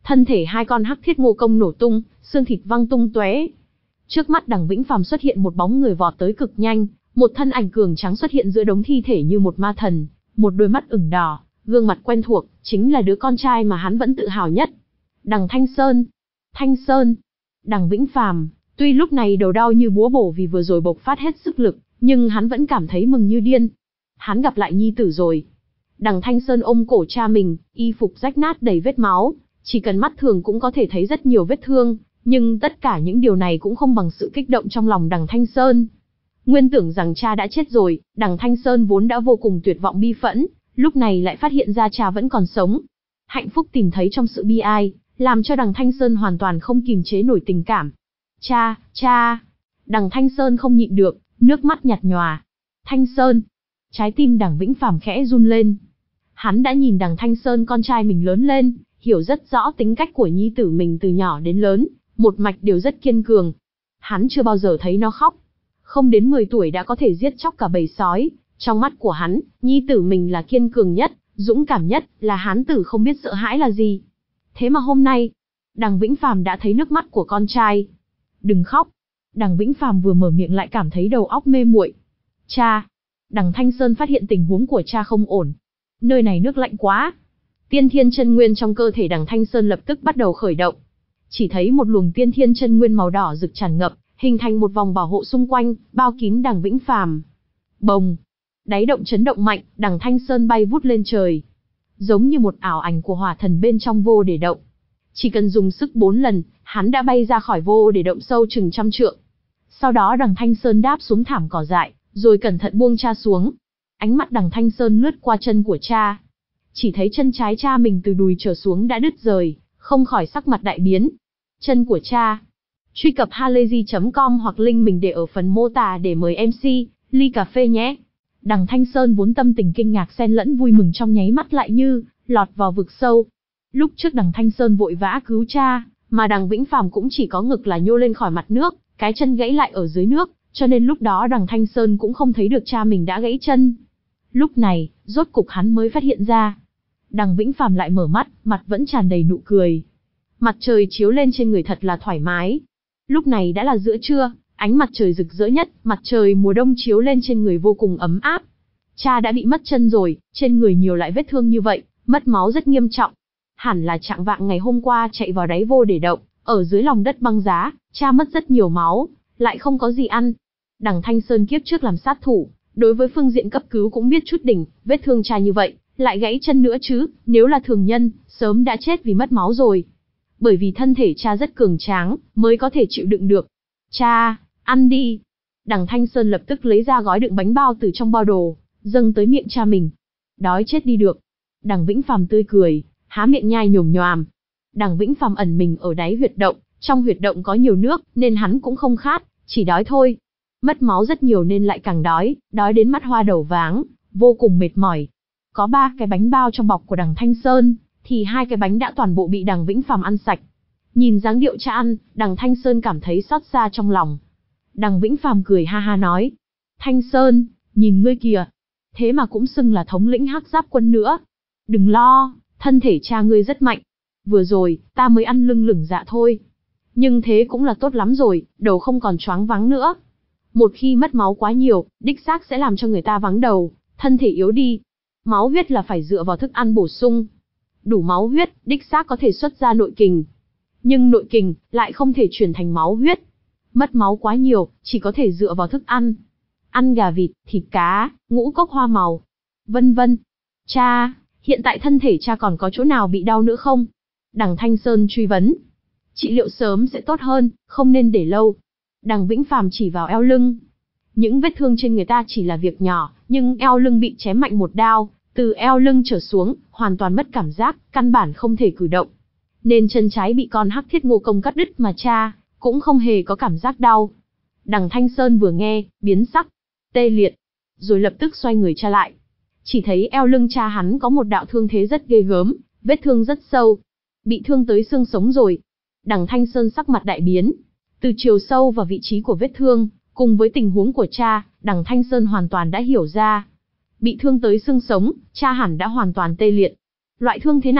thân thể hai con hắc thiết ngô công nổ tung, xương thịt văng tung tóe. Trước mắt Đằng Vĩnh Phàm xuất hiện một bóng người vọt tới cực nhanh, một thân ảnh cường trắng xuất hiện giữa đống thi thể như một ma thần, một đôi mắt ửng đỏ, gương mặt quen thuộc, chính là đứa con trai mà hắn vẫn tự hào nhất. Đằng Thanh Sơn. Thanh Sơn. Đằng Vĩnh Phàm, tuy lúc này đầu đau như búa bổ vì vừa rồi bộc phát hết sức lực, nhưng hắn vẫn cảm thấy mừng như điên. Hắn gặp lại nhi tử rồi. Đằng Thanh Sơn ôm cổ cha mình, y phục rách nát đầy vết máu, chỉ cần mắt thường cũng có thể thấy rất nhiều vết thương, nhưng tất cả những điều này cũng không bằng sự kích động trong lòng Đằng Thanh Sơn. Nguyên tưởng rằng cha đã chết rồi, Đằng Thanh Sơn vốn đã vô cùng tuyệt vọng bi phẫn, lúc này lại phát hiện ra cha vẫn còn sống. Hạnh phúc tìm thấy trong sự bi ai, làm cho Đằng Thanh Sơn hoàn toàn không kìm chế nổi tình cảm. Cha, cha. Đằng Thanh Sơn không nhịn được, nước mắt nhạt nhòa. Thanh Sơn. Trái tim Đằng Vĩnh Phàm khẽ run lên. Hắn đã nhìn Đằng Thanh Sơn con trai mình lớn lên, hiểu rất rõ tính cách của nhi tử mình từ nhỏ đến lớn, một mạch đều rất kiên cường. Hắn chưa bao giờ thấy nó khóc. Không đến mười tuổi đã có thể giết chóc cả bầy sói, trong mắt của hắn, nhi tử mình là kiên cường nhất, dũng cảm nhất, là hán tử không biết sợ hãi là gì. Thế mà hôm nay, Đằng Vĩnh Phàm đã thấy nước mắt của con trai. Đừng khóc. Đằng Vĩnh Phàm vừa mở miệng lại cảm thấy đầu óc mê muội. Cha. Đằng Thanh Sơn phát hiện tình huống của cha không ổn. Nơi này nước lạnh quá. Tiên thiên chân nguyên trong cơ thể Đằng Thanh Sơn lập tức bắt đầu khởi động. Chỉ thấy một luồng tiên thiên chân nguyên màu đỏ rực tràn ngập, hình thành một vòng bảo hộ xung quanh, bao kín Đằng Vĩnh Phàm. Bồng. Đáy động chấn động mạnh, Đằng Thanh Sơn bay vút lên trời. Giống như một ảo ảnh của hỏa thần bên trong vô để động. Chỉ cần dùng sức bốn lần, hắn đã bay ra khỏi vô để động sâu chừng trăm trượng. Sau đó Đằng Thanh Sơn đáp xuống thảm cỏ dại, rồi cẩn thận buông cha xuống. Ánh mắt Đằng Thanh Sơn lướt qua chân của cha. Chỉ thấy chân trái cha mình từ đùi trở xuống đã đứt rời, không khỏi sắc mặt đại biến. Chân của cha. Truy cập halayzi chấm com hoặc link mình để ở phần mô tả để mời em xê, ly cà phê nhé. Đằng Thanh Sơn vốn tâm tình kinh ngạc xen lẫn vui mừng trong nháy mắt lại như lọt vào vực sâu. Lúc trước Đằng Thanh Sơn vội vã cứu cha, mà Đằng Vĩnh Phàm cũng chỉ có ngực là nhô lên khỏi mặt nước, cái chân gãy lại ở dưới nước, cho nên lúc đó Đằng Thanh Sơn cũng không thấy được cha mình đã gãy chân. Lúc này, rốt cục hắn mới phát hiện ra. Đằng Vĩnh Phàm lại mở mắt, mặt vẫn tràn đầy nụ cười. Mặt trời chiếu lên trên người thật là thoải mái. Lúc này đã là giữa trưa, ánh mặt trời rực rỡ nhất, mặt trời mùa đông chiếu lên trên người vô cùng ấm áp. Cha đã bị mất chân rồi, trên người nhiều lại vết thương như vậy, mất máu rất nghiêm trọng. Hẳn là trạng vạng ngày hôm qua chạy vào đáy vô để động, ở dưới lòng đất băng giá, cha mất rất nhiều máu, lại không có gì ăn. Đằng Thanh Sơn kiếp trước làm sát thủ, đối với phương diện cấp cứu cũng biết chút đỉnh, vết thương cha như vậy, lại gãy chân nữa chứ, nếu là thường nhân, sớm đã chết vì mất máu rồi. Bởi vì thân thể cha rất cường tráng, mới có thể chịu đựng được. Cha, ăn đi. Đằng Thanh Sơn lập tức lấy ra gói đựng bánh bao từ trong bao đồ, dâng tới miệng cha mình. Đói chết đi được. Đằng Vĩnh Phàm tươi cười, há miệng nhai nhồm nhoàm. Đằng Vĩnh Phàm ẩn mình ở đáy huyệt động, trong huyệt động có nhiều nước, nên hắn cũng không khát, chỉ đói thôi. Mất máu rất nhiều nên lại càng đói, đói đến mắt hoa đầu váng, vô cùng mệt mỏi. Có ba cái bánh bao trong bọc của Đằng Thanh Sơn, thì hai cái bánh đã toàn bộ bị Đằng Vĩnh Phàm ăn sạch. Nhìn dáng điệu cha ăn, Đằng Thanh Sơn cảm thấy xót xa trong lòng. Đằng Vĩnh Phàm cười ha ha nói: Thanh Sơn, nhìn ngươi kìa, thế mà cũng xưng là thống lĩnh Hắc Giáp quân nữa. Đừng lo, thân thể cha ngươi rất mạnh. Vừa rồi, ta mới ăn lưng lửng dạ thôi. Nhưng thế cũng là tốt lắm rồi, đầu không còn choáng váng nữa. Một khi mất máu quá nhiều, đích xác sẽ làm cho người ta vắng đầu, thân thể yếu đi. Máu huyết là phải dựa vào thức ăn bổ sung. Đủ máu huyết, đích xác có thể xuất ra nội kình. Nhưng nội kình, lại không thể chuyển thành máu huyết. Mất máu quá nhiều, chỉ có thể dựa vào thức ăn. Ăn gà vịt, thịt cá, ngũ cốc hoa màu, vân vân. Cha, hiện tại thân thể cha còn có chỗ nào bị đau nữa không? Đằng Thanh Sơn truy vấn. Trị liệu sớm sẽ tốt hơn, không nên để lâu. Đằng Vĩnh Phàm chỉ vào eo lưng. Những vết thương trên người ta chỉ là việc nhỏ, nhưng eo lưng bị chém mạnh một đao, từ eo lưng trở xuống, hoàn toàn mất cảm giác, căn bản không thể cử động. Nên chân trái bị con hắc thiết ngô công cắt đứt mà cha cũng không hề có cảm giác đau. Đằng Thanh Sơn vừa nghe, biến sắc, tê liệt, rồi lập tức xoay người cha lại. Chỉ thấy eo lưng cha hắn có một đạo thương thế rất ghê gớm, vết thương rất sâu, bị thương tới xương sống rồi. Đằng Thanh Sơn sắc mặt đại biến, từ chiều sâu và vị trí của vết thương, cùng với tình huống của cha, Đằng Thanh Sơn hoàn toàn đã hiểu ra. Bị thương tới xương sống, cha hẳn đã hoàn toàn tê liệt. Loại thương thế này,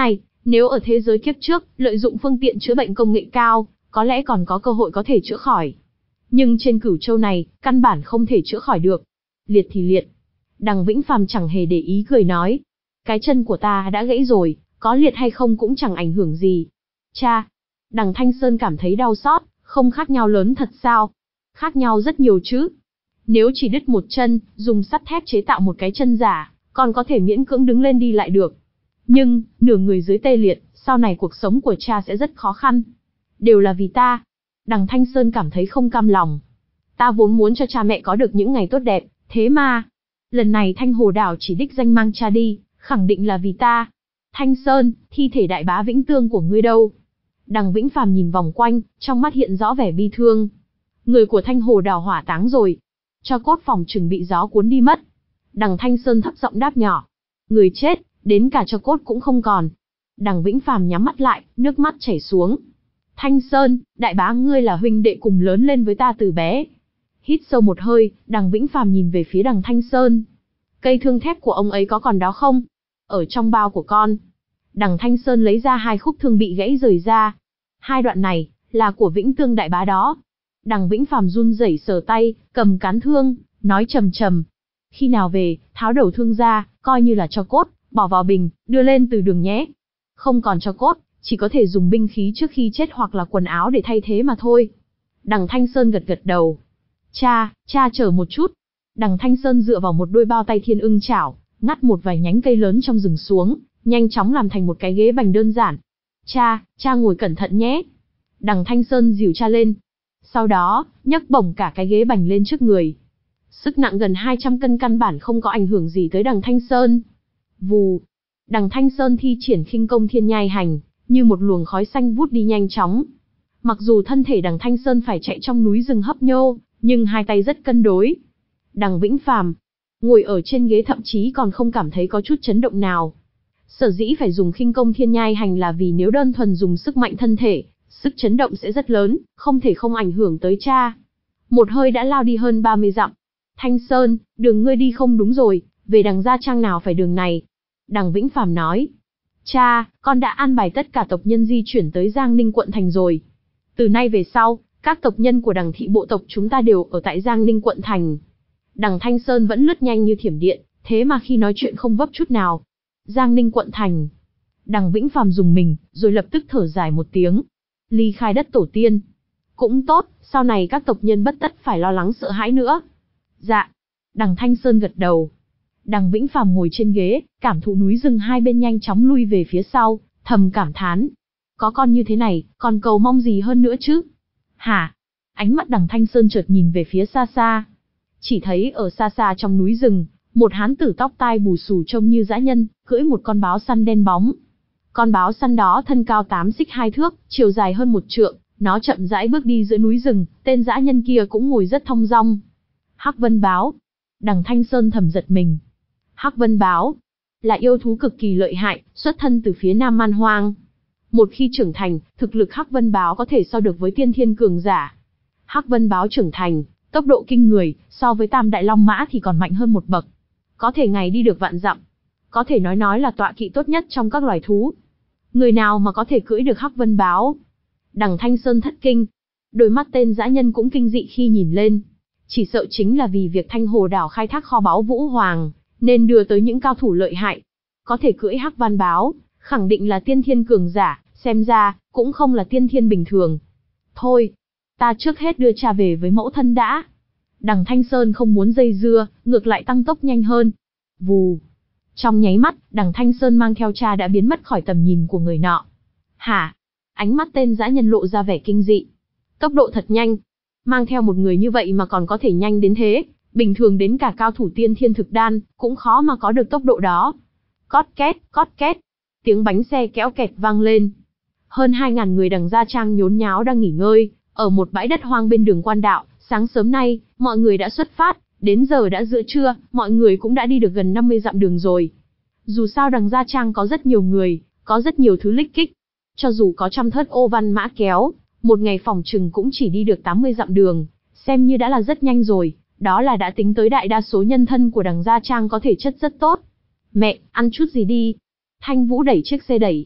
Nếu ở thế giới kiếp trước, lợi dụng phương tiện chữa bệnh công nghệ cao, có lẽ còn có cơ hội có thể chữa khỏi. Nhưng trên Cửu Châu này, căn bản không thể chữa khỏi được. Liệt thì liệt. Đằng Vĩnh Phàm chẳng hề để ý cười nói. Cái chân của ta đã gãy rồi, có liệt hay không cũng chẳng ảnh hưởng gì. Cha! Đằng Thanh Sơn cảm thấy đau xót, không khác nhau lớn thật sao? Khác nhau rất nhiều chứ. Nếu chỉ đứt một chân, dùng sắt thép chế tạo một cái chân giả, còn có thể miễn cưỡng đứng lên đi lại được. Nhưng, nửa người dưới tê liệt, sau này cuộc sống của cha sẽ rất khó khăn. Đều là vì ta. Đằng Thanh Sơn cảm thấy không cam lòng. Ta vốn muốn cho cha mẹ có được những ngày tốt đẹp, thế mà... Lần này Thanh Hồ Đảo chỉ đích danh mang cha đi, khẳng định là vì ta. Thanh Sơn, thi thể đại bá Vĩnh Tương của ngươi đâu? Đằng Vĩnh Phàm nhìn vòng quanh, trong mắt hiện rõ vẻ bi thương. Người của Thanh Hồ Đảo hỏa táng rồi. Cho cốt phòng chừng bị gió cuốn đi mất. Đằng Thanh Sơn thấp giọng đáp nhỏ. Người chết, đến cả cho cốt cũng không còn. Đằng Vĩnh Phàm nhắm mắt lại, nước mắt chảy xuống. Thanh Sơn, đại bá ngươi là huynh đệ cùng lớn lên với ta từ bé. Hít sâu một hơi, đằng Vĩnh Phàm nhìn về phía đằng Thanh Sơn. Cây thương thép của ông ấy có còn đó không? Ở trong bao của con. Đằng Thanh Sơn lấy ra hai khúc thương bị gãy rời ra. Hai đoạn này, là của Vĩnh Tương đại bá đó. Đằng Vĩnh Phàm run rẩy sờ tay, cầm cán thương, nói trầm trầm. Khi nào về, tháo đầu thương ra, coi như là cho cốt, bỏ vào bình, đưa lên từ đường nhé. Không còn cho cốt, chỉ có thể dùng binh khí trước khi chết hoặc là quần áo để thay thế mà thôi. Đằng Thanh Sơn gật gật đầu. Cha, cha chờ một chút. Đằng Thanh Sơn dựa vào một đôi bao tay thiên ưng chảo, ngắt một vài nhánh cây lớn trong rừng xuống, nhanh chóng làm thành một cái ghế bành đơn giản. Cha, cha ngồi cẩn thận nhé. Đằng Thanh Sơn dìu cha lên. Sau đó, nhấc bổng cả cái ghế bành lên trước người. Sức nặng gần hai trăm cân căn bản không có ảnh hưởng gì tới đằng Thanh Sơn. Vù. Đằng Thanh Sơn thi triển khinh công thiên nhai hành, như một luồng khói xanh vút đi nhanh chóng. Mặc dù thân thể đằng Thanh Sơn phải chạy trong núi rừng hấp nhô, nhưng hai tay rất cân đối. Đằng Vĩnh Phàm ngồi ở trên ghế thậm chí còn không cảm thấy có chút chấn động nào. Sở dĩ phải dùng khinh công thiên nhai hành là vì nếu đơn thuần dùng sức mạnh thân thể, sức chấn động sẽ rất lớn, không thể không ảnh hưởng tới cha. Một hơi đã lao đi hơn ba mươi dặm. Thanh Sơn, đường ngươi đi không đúng rồi, về đằng Gia Trang nào phải đường này. Đằng Vĩnh Phàm nói. Cha, con đã an bài tất cả tộc nhân di chuyển tới Giang Ninh quận thành rồi. Từ nay về sau, các tộc nhân của đằng thị bộ tộc chúng ta đều ở tại Giang Ninh quận thành. Đằng Thanh Sơn vẫn lướt nhanh như thiểm điện, thế mà khi nói chuyện không vấp chút nào. Giang Ninh quận thành. Đằng Vĩnh Phàm dùng mình, rồi lập tức thở dài một tiếng. Ly khai đất tổ tiên. Cũng tốt, sau này các tộc nhân bất tất phải lo lắng sợ hãi nữa. Dạ. Đằng Thanh Sơn gật đầu. Đằng Vĩnh Phàm ngồi trên ghế, cảm thụ núi rừng hai bên nhanh chóng lui về phía sau, thầm cảm thán. Có con như thế này, còn cầu mong gì hơn nữa chứ? Hả? Ánh mắt đằng Thanh Sơn chợt nhìn về phía xa xa. Chỉ thấy ở xa xa trong núi rừng, một hán tử tóc tai bù xù trông như dã nhân, cưỡi một con báo săn đen bóng. Con báo săn đó thân cao tám xích hai thước, chiều dài hơn một trượng, nó chậm rãi bước đi giữa núi rừng, tên dã nhân kia cũng ngồi rất thong dong. Hắc Vân Báo. Đằng Thanh Sơn thầm giật mình. Hắc Vân Báo là yêu thú cực kỳ lợi hại, xuất thân từ phía Nam Man Hoang. Một khi trưởng thành, thực lực Hắc Vân Báo có thể so được với tiên thiên cường giả. Hắc Vân Báo trưởng thành, tốc độ kinh người, so với Tam Đại Long Mã thì còn mạnh hơn một bậc. Có thể ngày đi được vạn dặm. Có thể nói nói là tọa kỵ tốt nhất trong các loài thú. Người nào mà có thể cưỡi được Hắc Vân Báo? Đằng Thanh Sơn thất kinh. Đôi mắt tên dã nhân cũng kinh dị khi nhìn lên. Chỉ sợ chính là vì việc Thanh Hồ Đảo khai thác kho báu Vũ Hoàng, nên đưa tới những cao thủ lợi hại. Có thể cưỡi Hắc Vân Báo, khẳng định là tiên thiên cường giả, xem ra, cũng không là tiên thiên bình thường. Thôi, ta trước hết đưa cha về với mẫu thân đã. Đằng Thanh Sơn không muốn dây dưa, ngược lại tăng tốc nhanh hơn. Vù. Trong nháy mắt, đằng Thanh Sơn mang theo cha đã biến mất khỏi tầm nhìn của người nọ. Hả? Ánh mắt tên dã nhân lộ ra vẻ kinh dị. Tốc độ thật nhanh. Mang theo một người như vậy mà còn có thể nhanh đến thế, bình thường đến cả cao thủ tiên thiên thực đan, cũng khó mà có được tốc độ đó. Cót két, cót két. Tiếng bánh xe kéo kẹt vang lên. Hơn hai ngàn người đằng Gia Trang nhốn nháo đang nghỉ ngơi, ở một bãi đất hoang bên đường quan đạo. Sáng sớm nay, mọi người đã xuất phát, đến giờ đã giữa trưa, mọi người cũng đã đi được gần năm mươi dặm đường rồi. Dù sao đằng Gia Trang có rất nhiều người, có rất nhiều thứ lích kích. Cho dù có trăm thớt ô văn mã kéo, một ngày phòng chừng cũng chỉ đi được tám mươi dặm đường, xem như đã là rất nhanh rồi, đó là đã tính tới đại đa số nhân thân của đằng Gia Trang có thể chất rất tốt. Mẹ, ăn chút gì đi. Thanh Vũ đẩy chiếc xe đẩy.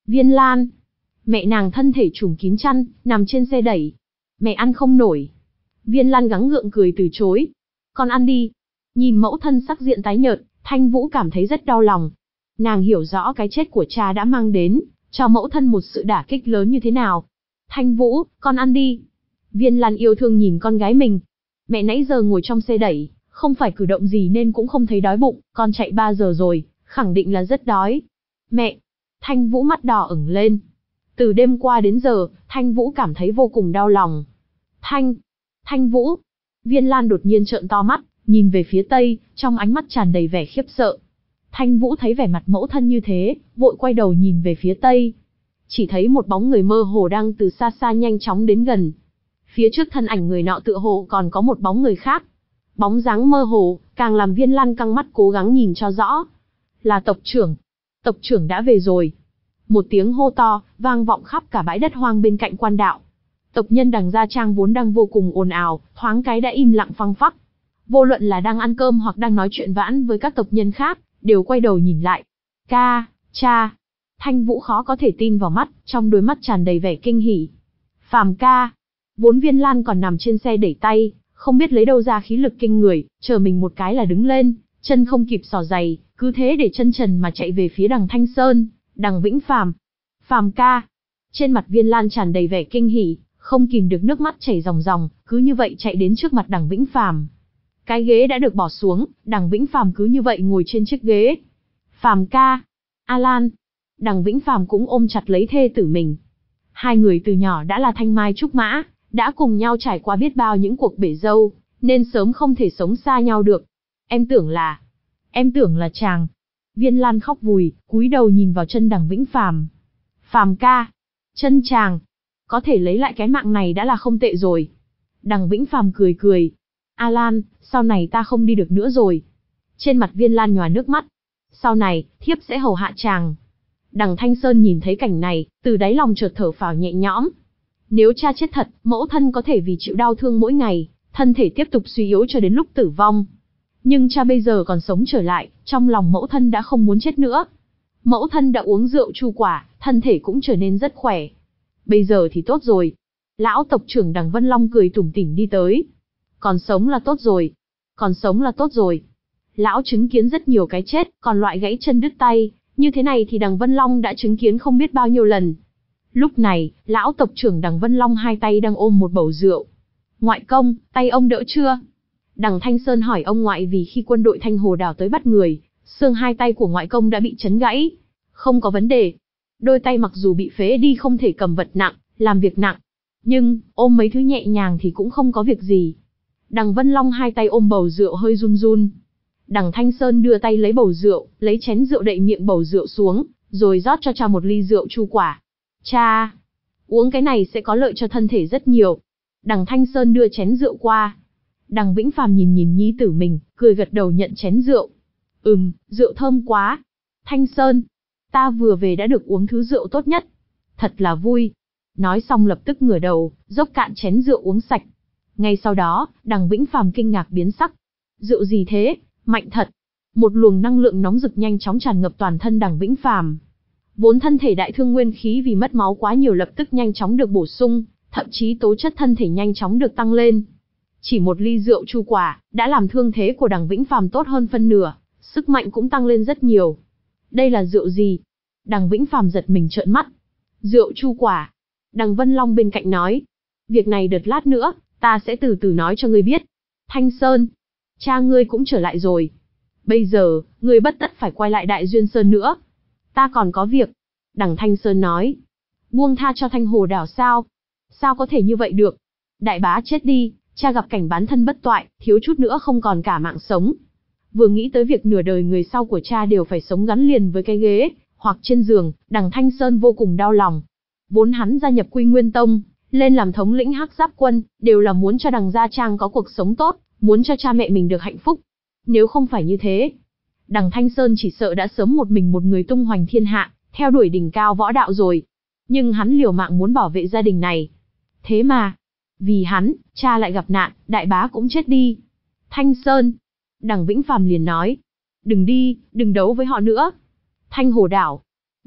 Viên Lan. Mẹ nàng thân thể trùm kín chăn, nằm trên xe đẩy. Mẹ ăn không nổi. Viên Lan gắng gượng cười từ chối. Con ăn đi. Nhìn mẫu thân sắc diện tái nhợt, Thanh Vũ cảm thấy rất đau lòng. Nàng hiểu rõ cái chết của cha đã mang đến, cho mẫu thân một sự đả kích lớn như thế nào. Thanh Vũ, con ăn đi. Viên Lan yêu thương nhìn con gái mình. Mẹ nãy giờ ngồi trong xe đẩy, không phải cử động gì nên cũng không thấy đói bụng, con chạy ba giờ rồi, khẳng định là rất đói. Mẹ! Thanh Vũ mắt đỏ ửng lên. Từ đêm qua đến giờ, Thanh Vũ cảm thấy vô cùng đau lòng. Thanh! Thanh Vũ! Viên Lan đột nhiên trợn to mắt, nhìn về phía tây, trong ánh mắt tràn đầy vẻ khiếp sợ. Thanh Vũ thấy vẻ mặt mẫu thân như thế, vội quay đầu nhìn về phía tây. Chỉ thấy một bóng người mơ hồ đang từ xa xa nhanh chóng đến gần. Phía trước thân ảnh người nọ tựa hồ còn có một bóng người khác. Bóng dáng mơ hồ, càng làm Viên Lan căng mắt cố gắng nhìn cho rõ. Là tộc trưởng. Tộc trưởng đã về rồi. Một tiếng hô to, vang vọng khắp cả bãi đất hoang bên cạnh quan đạo. Tộc nhân Đằng Gia Trang vốn đang vô cùng ồn ào, thoáng cái đã im lặng phăng phắc. Vô luận là đang ăn cơm hoặc đang nói chuyện vãn với các tộc nhân khác, đều quay đầu nhìn lại. Ca, cha. Thanh Vũ khó có thể tin vào mắt, trong đôi mắt tràn đầy vẻ kinh hỉ. Phàm ca. Vốn Viên Lan còn nằm trên xe đẩy tay, không biết lấy đâu ra khí lực kinh người, chờ mình một cái là đứng lên, chân không kịp xỏ giày, cứ thế để chân trần mà chạy về phía Đằng Thanh Sơn, Đằng Vĩnh Phàm. Phàm ca. Trên mặt Viên Lan tràn đầy vẻ kinh hỉ, không kìm được nước mắt chảy ròng ròng, cứ như vậy chạy đến trước mặt Đằng Vĩnh Phàm. Cái ghế đã được bỏ xuống, Đằng Vĩnh Phàm cứ như vậy ngồi trên chiếc ghế. Phàm ca. A Lan. Đằng Vĩnh Phàm cũng ôm chặt lấy thê tử mình. Hai người từ nhỏ đã là thanh mai trúc mã, đã cùng nhau trải qua biết bao những cuộc bể dâu, nên sớm không thể sống xa nhau được. Em tưởng là... Em tưởng là chàng. Viên Lan khóc vùi, cúi đầu nhìn vào chân Đằng Vĩnh Phàm. Phàm ca. Chân chàng. Có thể lấy lại cái mạng này đã là không tệ rồi. Đằng Vĩnh Phàm cười cười. A Lan, sau này ta không đi được nữa rồi. Trên mặt Viên Lan nhòa nước mắt. Sau này, thiếp sẽ hầu hạ chàng. Đằng Thanh Sơn nhìn thấy cảnh này, từ đáy lòng chợt thở phào nhẹ nhõm. Nếu cha chết thật, mẫu thân có thể vì chịu đau thương mỗi ngày, thân thể tiếp tục suy yếu cho đến lúc tử vong. Nhưng cha bây giờ còn sống trở lại, trong lòng mẫu thân đã không muốn chết nữa. Mẫu thân đã uống rượu chu quả, thân thể cũng trở nên rất khỏe. Bây giờ thì tốt rồi. Lão tộc trưởng Đằng Vân Long cười tủm tỉm đi tới. Còn sống là tốt rồi. Còn sống là tốt rồi. Lão chứng kiến rất nhiều cái chết, còn loại gãy chân đứt tay, như thế này thì Đằng Vân Long đã chứng kiến không biết bao nhiêu lần. Lúc này, lão tộc trưởng Đằng Vân Long hai tay đang ôm một bầu rượu. Ngoại công, tay ông đỡ chưa? Đằng Thanh Sơn hỏi ông ngoại vì khi quân đội Thanh Hồ Đảo tới bắt người, xương hai tay của ngoại công đã bị chấn gãy. Không có vấn đề. Đôi tay mặc dù bị phế đi không thể cầm vật nặng, làm việc nặng. Nhưng, ôm mấy thứ nhẹ nhàng thì cũng không có việc gì. Đằng Vân Long hai tay ôm bầu rượu hơi run run. Đằng Thanh Sơn đưa tay lấy bầu rượu, lấy chén rượu đậy miệng bầu rượu xuống, rồi rót cho cha một ly rượu chu quả. Cha, uống cái này sẽ có lợi cho thân thể rất nhiều. Đằng Thanh Sơn đưa chén rượu qua. Đằng Vĩnh Phàm nhìn nhìn nhi tử mình, cười gật đầu nhận chén rượu. Ừm, rượu thơm quá. Thanh Sơn, ta vừa về đã được uống thứ rượu tốt nhất. Thật là vui. Nói xong lập tức ngửa đầu, dốc cạn chén rượu uống sạch. Ngay sau đó, Đằng Vĩnh Phàm kinh ngạc biến sắc. Rượu gì thế, mạnh thật. Một luồng năng lượng nóng rực nhanh chóng tràn ngập toàn thân Đằng Vĩnh Phàm. Vốn thân thể đại thương nguyên khí vì mất máu quá nhiều lập tức nhanh chóng được bổ sung, thậm chí tố chất thân thể nhanh chóng được tăng lên. Chỉ một ly rượu chu quả, đã làm thương thế của Đằng Vĩnh Phàm tốt hơn phân nửa, sức mạnh cũng tăng lên rất nhiều. Đây là rượu gì? Đằng Vĩnh Phàm giật mình trợn mắt. Rượu chu quả. Đằng Vân Long bên cạnh nói. Việc này đợt lát nữa, ta sẽ từ từ nói cho ngươi biết. Thanh Sơn, cha ngươi cũng trở lại rồi. Bây giờ, ngươi bất tất phải quay lại Đại Duyên Sơn nữa. Ta còn có việc. Đằng Thanh Sơn nói. Buông tha cho Thanh Hồ Đảo sao? Sao có thể như vậy được? Đại bá chết đi, cha gặp cảnh bán thân bất toại, thiếu chút nữa không còn cả mạng sống. Vừa nghĩ tới việc nửa đời người sau của cha đều phải sống gắn liền với cái ghế, hoặc trên giường, Đằng Thanh Sơn vô cùng đau lòng. Vốn hắn gia nhập Quy Nguyên Tông, lên làm thống lĩnh Hắc Giáp Quân, đều là muốn cho Đằng Gia Trang có cuộc sống tốt, muốn cho cha mẹ mình được hạnh phúc. Nếu không phải như thế, Đằng Thanh Sơn chỉ sợ đã sớm một mình một người tung hoành thiên hạ, theo đuổi đỉnh cao võ đạo rồi. Nhưng hắn liều mạng muốn bảo vệ gia đình này. Thế mà, vì hắn, cha lại gặp nạn, đại bá cũng chết đi. Thanh Sơn, Đằng Vĩnh Phàm liền nói, đừng đi, đừng đấu với họ nữa. Thanh Hồ Đảo,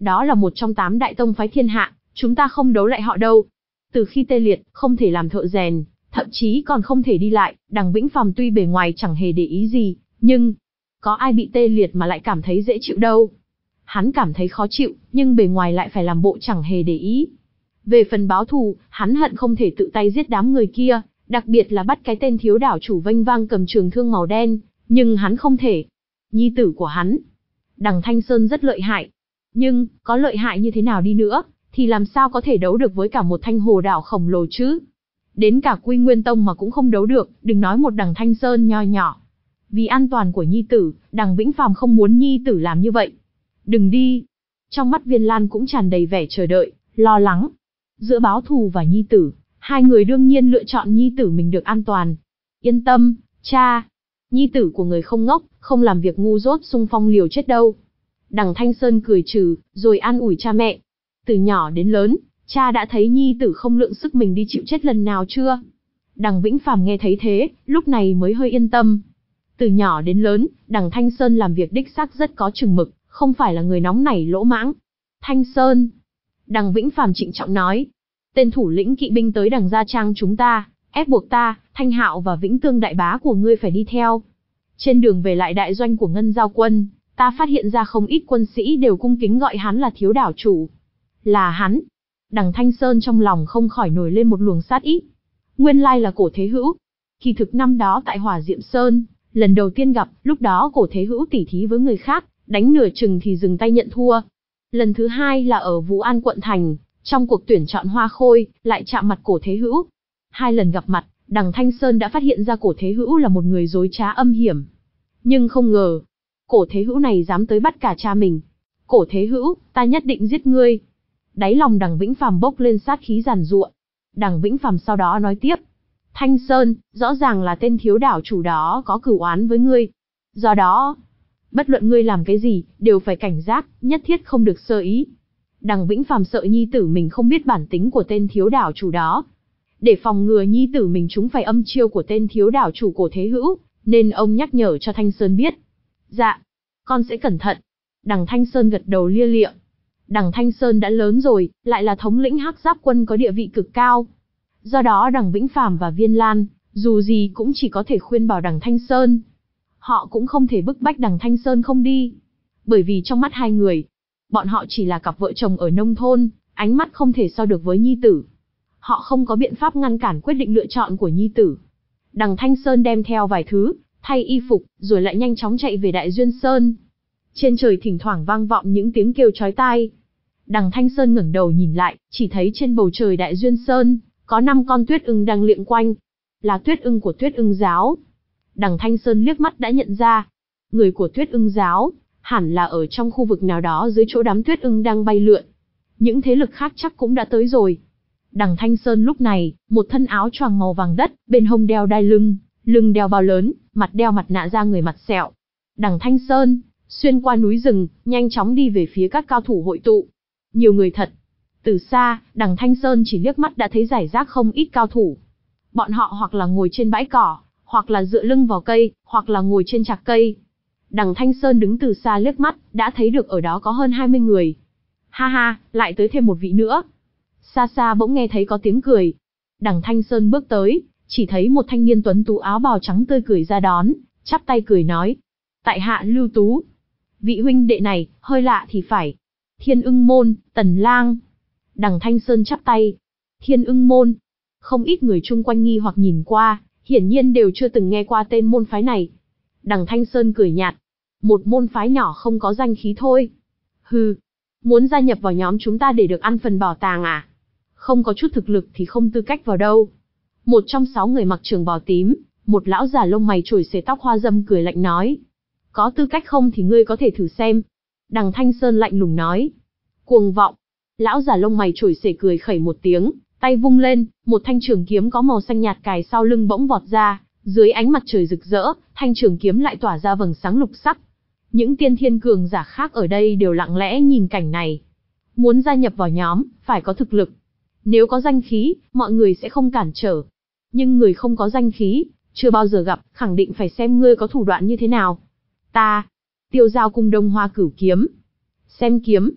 Đó là một trong tám đại tông phái thiên hạ, chúng ta không đấu lại họ đâu. Từ khi tê liệt, không thể làm thợ rèn, thậm chí còn không thể đi lại, Đằng Vĩnh Phàm tuy bề ngoài chẳng hề để ý gì, nhưng có ai bị tê liệt mà lại cảm thấy dễ chịu đâu. Hắn cảm thấy khó chịu, nhưng bề ngoài lại phải làm bộ chẳng hề để ý. Về phần báo thù, hắn hận không thể tự tay giết đám người kia, đặc biệt là bắt cái tên thiếu đảo chủ vênh vang cầm trường thương màu đen, nhưng hắn không thể. Nhi tử của hắn, Đằng Thanh Sơn rất lợi hại, nhưng có lợi hại như thế nào đi nữa, thì làm sao có thể đấu được với cả một Thanh Hồ đảo khổng lồ chứ? Đến cả Quy Nguyên Tông mà cũng không đấu được, đừng nói một Đằng Thanh Sơn nho nhỏ. Vì an toàn của nhi tử, Đằng Vĩnh Phàm không muốn nhi tử làm như vậy. Đừng đi. Trong mắt Viên Lan cũng tràn đầy vẻ chờ đợi, lo lắng. Giữa báo thù và nhi tử, hai người đương nhiên lựa chọn nhi tử mình được an toàn. Yên tâm, cha. Nhi tử của người không ngốc, không làm việc ngu dốt xung phong liều chết đâu. Đằng Thanh Sơn cười trừ, rồi an ủi cha mẹ. Từ nhỏ đến lớn, cha đã thấy nhi tử không lượng sức mình đi chịu chết lần nào chưa? Đằng Vĩnh Phàm nghe thấy thế, lúc này mới hơi yên tâm. Từ nhỏ đến lớn, Đằng Thanh Sơn làm việc đích xác rất có chừng mực, không phải là người nóng nảy lỗ mãng. Thanh Sơn. Đằng Vĩnh Phàm trịnh trọng nói. Tên thủ lĩnh kỵ binh tới Đằng Gia Trang chúng ta, ép buộc ta, Thanh Hạo và Vĩnh Tương đại bá của ngươi phải đi theo. Trên đường về lại đại doanh của Ngân Giao quân, ta phát hiện ra không ít quân sĩ đều cung kính gọi hắn là thiếu đảo chủ. Là hắn. Đằng Thanh Sơn trong lòng không khỏi nổi lên một luồng sát ý. Nguyên lai là Cổ Thế Hữu. Kỳ thực năm đó tại Hỏa Diệm Sơn, lần đầu tiên gặp, lúc đó Cổ Thế Hữu tỉ thí với người khác, đánh nửa chừng thì dừng tay nhận thua. Lần thứ hai là ở Vũ An quận thành, trong cuộc tuyển chọn Hoa Khôi, lại chạm mặt Cổ Thế Hữu. Hai lần gặp mặt, Đằng Thanh Sơn đã phát hiện ra Cổ Thế Hữu là một người dối trá âm hiểm. Nhưng không ngờ, Cổ Thế Hữu này dám tới bắt cả cha mình. Cổ Thế Hữu, ta nhất định giết ngươi. Đáy lòng Đằng Vĩnh Phàm bốc lên sát khí giàn giụa. Đằng Vĩnh Phàm sau đó nói tiếp. Thanh Sơn, rõ ràng là tên thiếu đảo chủ đó có cửu oán với ngươi. Do đó, bất luận ngươi làm cái gì, đều phải cảnh giác, nhất thiết không được sơ ý. Đằng Vĩnh Phàm sợ nhi tử mình không biết bản tính của tên thiếu đảo chủ đó. Để phòng ngừa nhi tử mình trúng phải âm chiêu của tên thiếu đảo chủ Cổ Thế Hữu, nên ông nhắc nhở cho Thanh Sơn biết. Dạ, con sẽ cẩn thận. Đằng Thanh Sơn gật đầu lia lịa. Đằng Thanh Sơn đã lớn rồi, lại là thống lĩnh Hắc Giáp quân có địa vị cực cao. Do đó Đằng Vĩnh Phàm và Viên Lan, dù gì cũng chỉ có thể khuyên bảo Đằng Thanh Sơn. Họ cũng không thể bức bách Đằng Thanh Sơn không đi. Bởi vì trong mắt hai người, bọn họ chỉ là cặp vợ chồng ở nông thôn, ánh mắt không thể so được với nhi tử. Họ không có biện pháp ngăn cản quyết định lựa chọn của nhi tử. Đằng Thanh Sơn đem theo vài thứ, thay y phục, rồi lại nhanh chóng chạy về Đại Duyên Sơn. Trên trời thỉnh thoảng vang vọng những tiếng kêu chói tai. Đằng Thanh Sơn ngẩng đầu nhìn lại, chỉ thấy trên bầu trời Đại Duyên Sơn, có năm con tuyết ưng đang liệng quanh. Là tuyết ưng của Tuyết Ưng giáo. Đằng Thanh Sơn liếc mắt đã nhận ra. Người của Tuyết Ưng giáo, hẳn là ở trong khu vực nào đó dưới chỗ đám tuyết ưng đang bay lượn. Những thế lực khác chắc cũng đã tới rồi. Đằng Thanh Sơn lúc này, một thân áo choàng màu vàng đất, bên hông đeo đai lưng, lưng đeo bao lớn, mặt đeo mặt nạ da người mặt sẹo. Đằng Thanh Sơn, xuyên qua núi rừng, nhanh chóng đi về phía các cao thủ hội tụ. Nhiều người thật. Từ xa, Đằng Thanh Sơn chỉ liếc mắt đã thấy rải rác không ít cao thủ. Bọn họ hoặc là ngồi trên bãi cỏ, hoặc là dựa lưng vào cây, hoặc là ngồi trên trạc cây. Đằng Thanh Sơn đứng từ xa liếc mắt, đã thấy được ở đó có hơn hai mươi người. Ha ha, lại tới thêm một vị nữa. Xa xa bỗng nghe thấy có tiếng cười. Đằng Thanh Sơn bước tới, chỉ thấy một thanh niên tuấn tú áo bào trắng tươi cười ra đón, chắp tay cười nói. Tại hạ Lưu Tú. Vị huynh đệ này, hơi lạ thì phải. Thiên Ưng Môn, Tần Lang. Đằng Thanh Sơn chắp tay. Thiên Ưng Môn. Không ít người chung quanh nghi hoặc nhìn qua, hiển nhiên đều chưa từng nghe qua tên môn phái này. Đằng Thanh Sơn cười nhạt. Một môn phái nhỏ không có danh khí thôi. Hừ, muốn gia nhập vào nhóm chúng ta để được ăn phần bảo tàng à? Không có chút thực lực thì không tư cách vào đâu. Một trong sáu người mặc trường bào tím, một lão già lông mày chổi xề tóc hoa dâm cười lạnh nói. Có tư cách không thì ngươi có thể thử xem. Đằng Thanh Sơn lạnh lùng nói. Cuồng vọng. Lão già lông mày chổi xề cười khẩy một tiếng, tay vung lên, một thanh trường kiếm có màu xanh nhạt cài sau lưng bỗng vọt ra, dưới ánh mặt trời rực rỡ, thanh trường kiếm lại tỏa ra vầng sáng lục sắc. Những tiên thiên cường giả khác ở đây đều lặng lẽ nhìn cảnh này. Muốn gia nhập vào nhóm, phải có thực lực. Nếu có danh khí, mọi người sẽ không cản trở. Nhưng người không có danh khí, chưa bao giờ gặp, khẳng định phải xem ngươi có thủ đoạn như thế nào. Ta, Tiêu Giao Cung Đông Hoa Cửu Kiếm. Xem kiếm.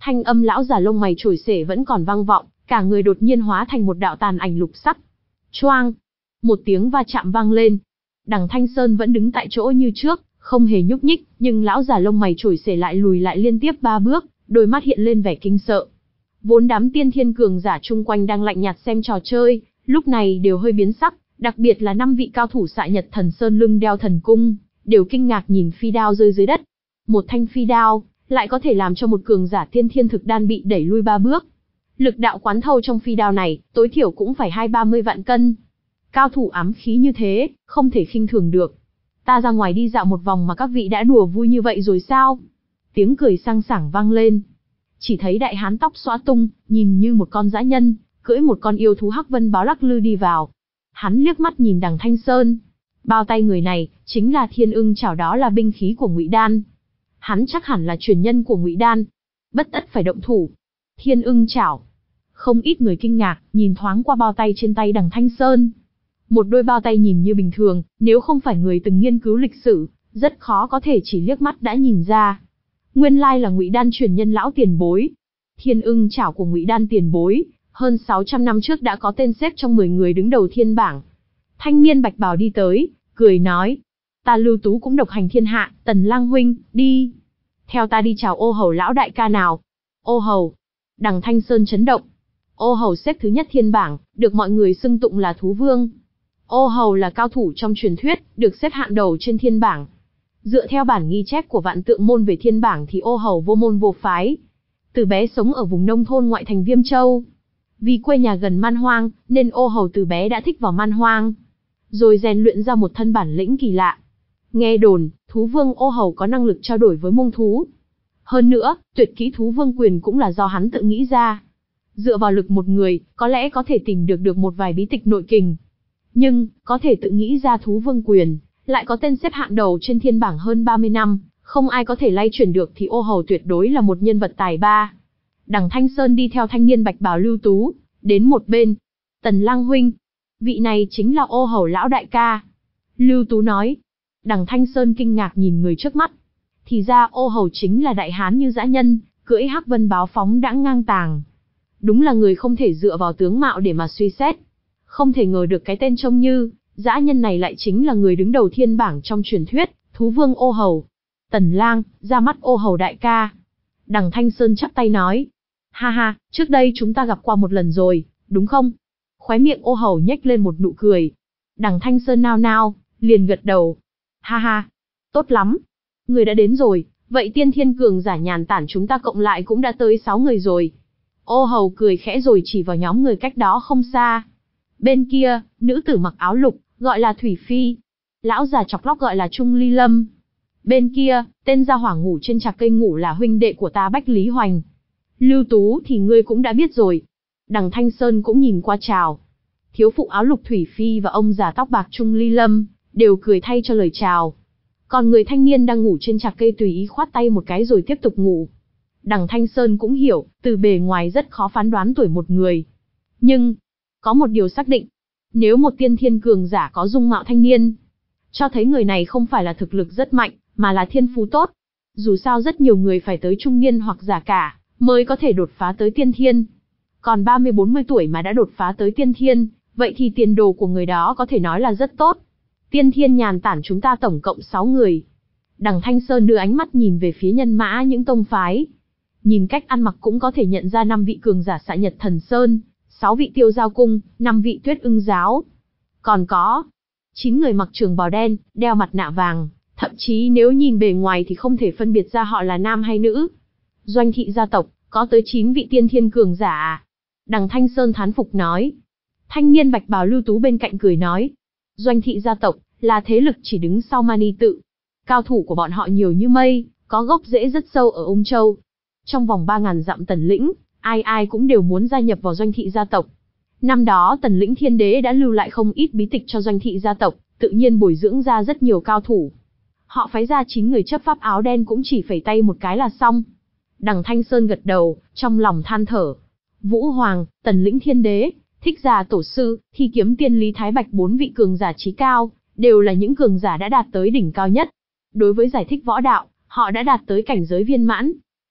Thanh âm lão già lông mày chổi xể vẫn còn vang vọng, cả người đột nhiên hóa thành một đạo tàn ảnh lục sắc. Choang! Một tiếng va chạm vang lên. Đằng Thanh Sơn vẫn đứng tại chỗ như trước, không hề nhúc nhích, nhưng lão già lông mày chổi xể lại lùi lại liên tiếp ba bước, đôi mắt hiện lên vẻ kinh sợ. Vốn đám tiên thiên cường giả chung quanh đang lạnh nhạt xem trò chơi, lúc này đều hơi biến sắc, đặc biệt là năm vị cao thủ Xạ Nhật Thần Sơn lưng đeo thần cung, đều kinh ngạc nhìn phi đao rơi dưới đất. Một thanh phi đao, lại có thể làm cho một cường giả tiên thiên thực đan bị đẩy lui ba bước. Lực đạo quán thâu trong phi đao này, tối thiểu cũng phải hai ba mươi vạn cân. Cao thủ ám khí như thế, không thể khinh thường được. Ta ra ngoài đi dạo một vòng mà các vị đã đùa vui như vậy rồi sao? Tiếng cười sang sảng vang lên. Chỉ thấy đại hán tóc xõa tung, nhìn như một con dã nhân, cưỡi một con yêu thú hắc vân báo lắc lư đi vào. Hắn liếc mắt nhìn đằng Thanh Sơn. Bao tay người này, chính là Thiên Ưng Chảo, đó là binh khí của Ngụy Đan. Hắn chắc hẳn là truyền nhân của Ngụy Đan. Bất tất phải động thủ. Thiên Ưng Chảo. Không ít người kinh ngạc, nhìn thoáng qua bao tay trên tay đằng Thanh Sơn. Một đôi bao tay nhìn như bình thường, nếu không phải người từng nghiên cứu lịch sử, rất khó có thể chỉ liếc mắt đã nhìn ra. Nguyên lai là Ngụy Đan truyền nhân lão tiền bối. Thiên Ưng Chảo của Ngụy Đan tiền bối, hơn sáu trăm năm trước đã có tên xếp trong mười người đứng đầu thiên bảng. Thanh niên bạch bào đi tới, cười nói: "Ta Lưu Tú cũng độc hành thiên hạ, Tần Lang huynh, đi. Theo ta đi chào Ô Hầu lão đại ca nào." Ô Hầu. Đằng Thanh Sơn chấn động. Ô Hầu xếp thứ nhất thiên bảng, được mọi người xưng tụng là thú vương. Ô Hầu là cao thủ trong truyền thuyết, được xếp hạng đầu trên thiên bảng. Dựa theo bản ghi chép của Vạn Tượng môn về thiên bảng thì Ô Hầu vô môn vô phái. Từ bé sống ở vùng nông thôn ngoại thành Viêm Châu. Vì quê nhà gần man hoang, nên Ô Hầu từ bé đã thích vào man hoang. Rồi rèn luyện ra một thân bản lĩnh kỳ lạ. Nghe đồn, thú vương Ô Hầu có năng lực trao đổi với mông thú. Hơn nữa, tuyệt kỹ thú vương quyền cũng là do hắn tự nghĩ ra. Dựa vào lực một người, có lẽ có thể tìm được được một vài bí tịch nội kình. Nhưng, có thể tự nghĩ ra thú vương quyền, lại có tên xếp hạng đầu trên thiên bảng hơn ba mươi năm, không ai có thể lay chuyển được thì Ô Hầu tuyệt đối là một nhân vật tài ba. Đằng Thanh Sơn đi theo thanh niên bạch bào Lưu Tú, đến một bên. "Tần Lang huynh, vị này chính là Ô Hầu lão đại ca." Lưu Tú nói. Đằng Thanh Sơn kinh ngạc nhìn người trước mắt. Thì ra Ô Hầu chính là đại hán như dã nhân, cưỡi hắc vân báo phóng đãng ngang tàng. Đúng là người không thể dựa vào tướng mạo để mà suy xét. Không thể ngờ được cái tên trông như dã nhân này lại chính là người đứng đầu thiên bảng trong truyền thuyết, thú vương Ô Hầu. "Tần Lang, ra mắt Ô Hầu đại ca." Đằng Thanh Sơn chắp tay nói. "Ha ha, trước đây chúng ta gặp qua một lần rồi, đúng không?" Khóe miệng Ô Hầu nhếch lên một nụ cười. Đằng Thanh Sơn nao nao, liền gật đầu. "Ha ha, tốt lắm. Người đã đến rồi, vậy tiên thiên cường giả nhàn tản chúng ta cộng lại cũng đã tới sáu người rồi." Ô Hầu cười khẽ rồi chỉ vào nhóm người cách đó không xa. Bên kia, nữ tử mặc áo lục, gọi là Thủy Phi. Lão già chọc lóc gọi là Trung Ly Lâm. Bên kia, tên gia hỏa ngủ trên trạc cây ngủ là huynh đệ của ta Bách Lý Hoành. Lưu Tú thì ngươi cũng đã biết rồi. Đằng Thanh Sơn cũng nhìn qua chào. Thiếu phụ áo lục Thủy Phi và ông già tóc bạc Trung Ly Lâm, đều cười thay cho lời chào. Còn người thanh niên đang ngủ trên trạc cây tùy ý khoát tay một cái rồi tiếp tục ngủ. Đằng Thanh Sơn cũng hiểu, từ bề ngoài rất khó phán đoán tuổi một người. Nhưng, có một điều xác định. Nếu một tiên thiên cường giả có dung mạo thanh niên, cho thấy người này không phải là thực lực rất mạnh, mà là thiên phú tốt. Dù sao rất nhiều người phải tới trung niên hoặc già cả, mới có thể đột phá tới tiên thiên. Còn ba mươi bốn mươi tuổi mà đã đột phá tới tiên thiên, vậy thì tiền đồ của người đó có thể nói là rất tốt. Tiên thiên nhàn tản chúng ta tổng cộng sáu người. Đằng Thanh Sơn đưa ánh mắt nhìn về phía nhân mã những tông phái. Nhìn cách ăn mặc cũng có thể nhận ra năm vị cường giả Xạ Nhật Thần Sơn, sáu vị Tiêu Giao Cung, năm vị Tuyết Ưng Giáo. Còn có chín người mặc trường bào đen, đeo mặt nạ vàng, thậm chí nếu nhìn bề ngoài thì không thể phân biệt ra họ là nam hay nữ. Doanh thị gia tộc, có tới chín vị tiên thiên cường giả. Đằng Thanh Sơn thán phục nói. Thanh niên bạch bào Lưu Tú bên cạnh cười nói. Doanh thị gia tộc, là thế lực chỉ đứng sau Mani tự. Cao thủ của bọn họ nhiều như mây, có gốc rễ rất sâu ở Ung Châu. Trong vòng ba ngàn dặm Tần Lĩnh, ai ai cũng đều muốn gia nhập vào Doanh thị gia tộc. Năm đó Tần Lĩnh Thiên Đế đã lưu lại không ít bí tịch cho Doanh thị gia tộc, tự nhiên bồi dưỡng ra rất nhiều cao thủ. Họ phái ra chín người chấp pháp áo đen cũng chỉ phẩy tay một cái là xong. Đằng Thanh Sơn gật đầu, trong lòng than thở. Vũ Hoàng, Tần Lĩnh Thiên Đế, Thích Giả Tổ Sư, Thi Kiếm Tiên Lý Thái Bạch bốn vị cường giả chí cao, đều là những cường giả đã đạt tới đỉnh cao nhất. Đối với giải thích võ đạo, họ đã đạt tới cảnh giới viên mãn.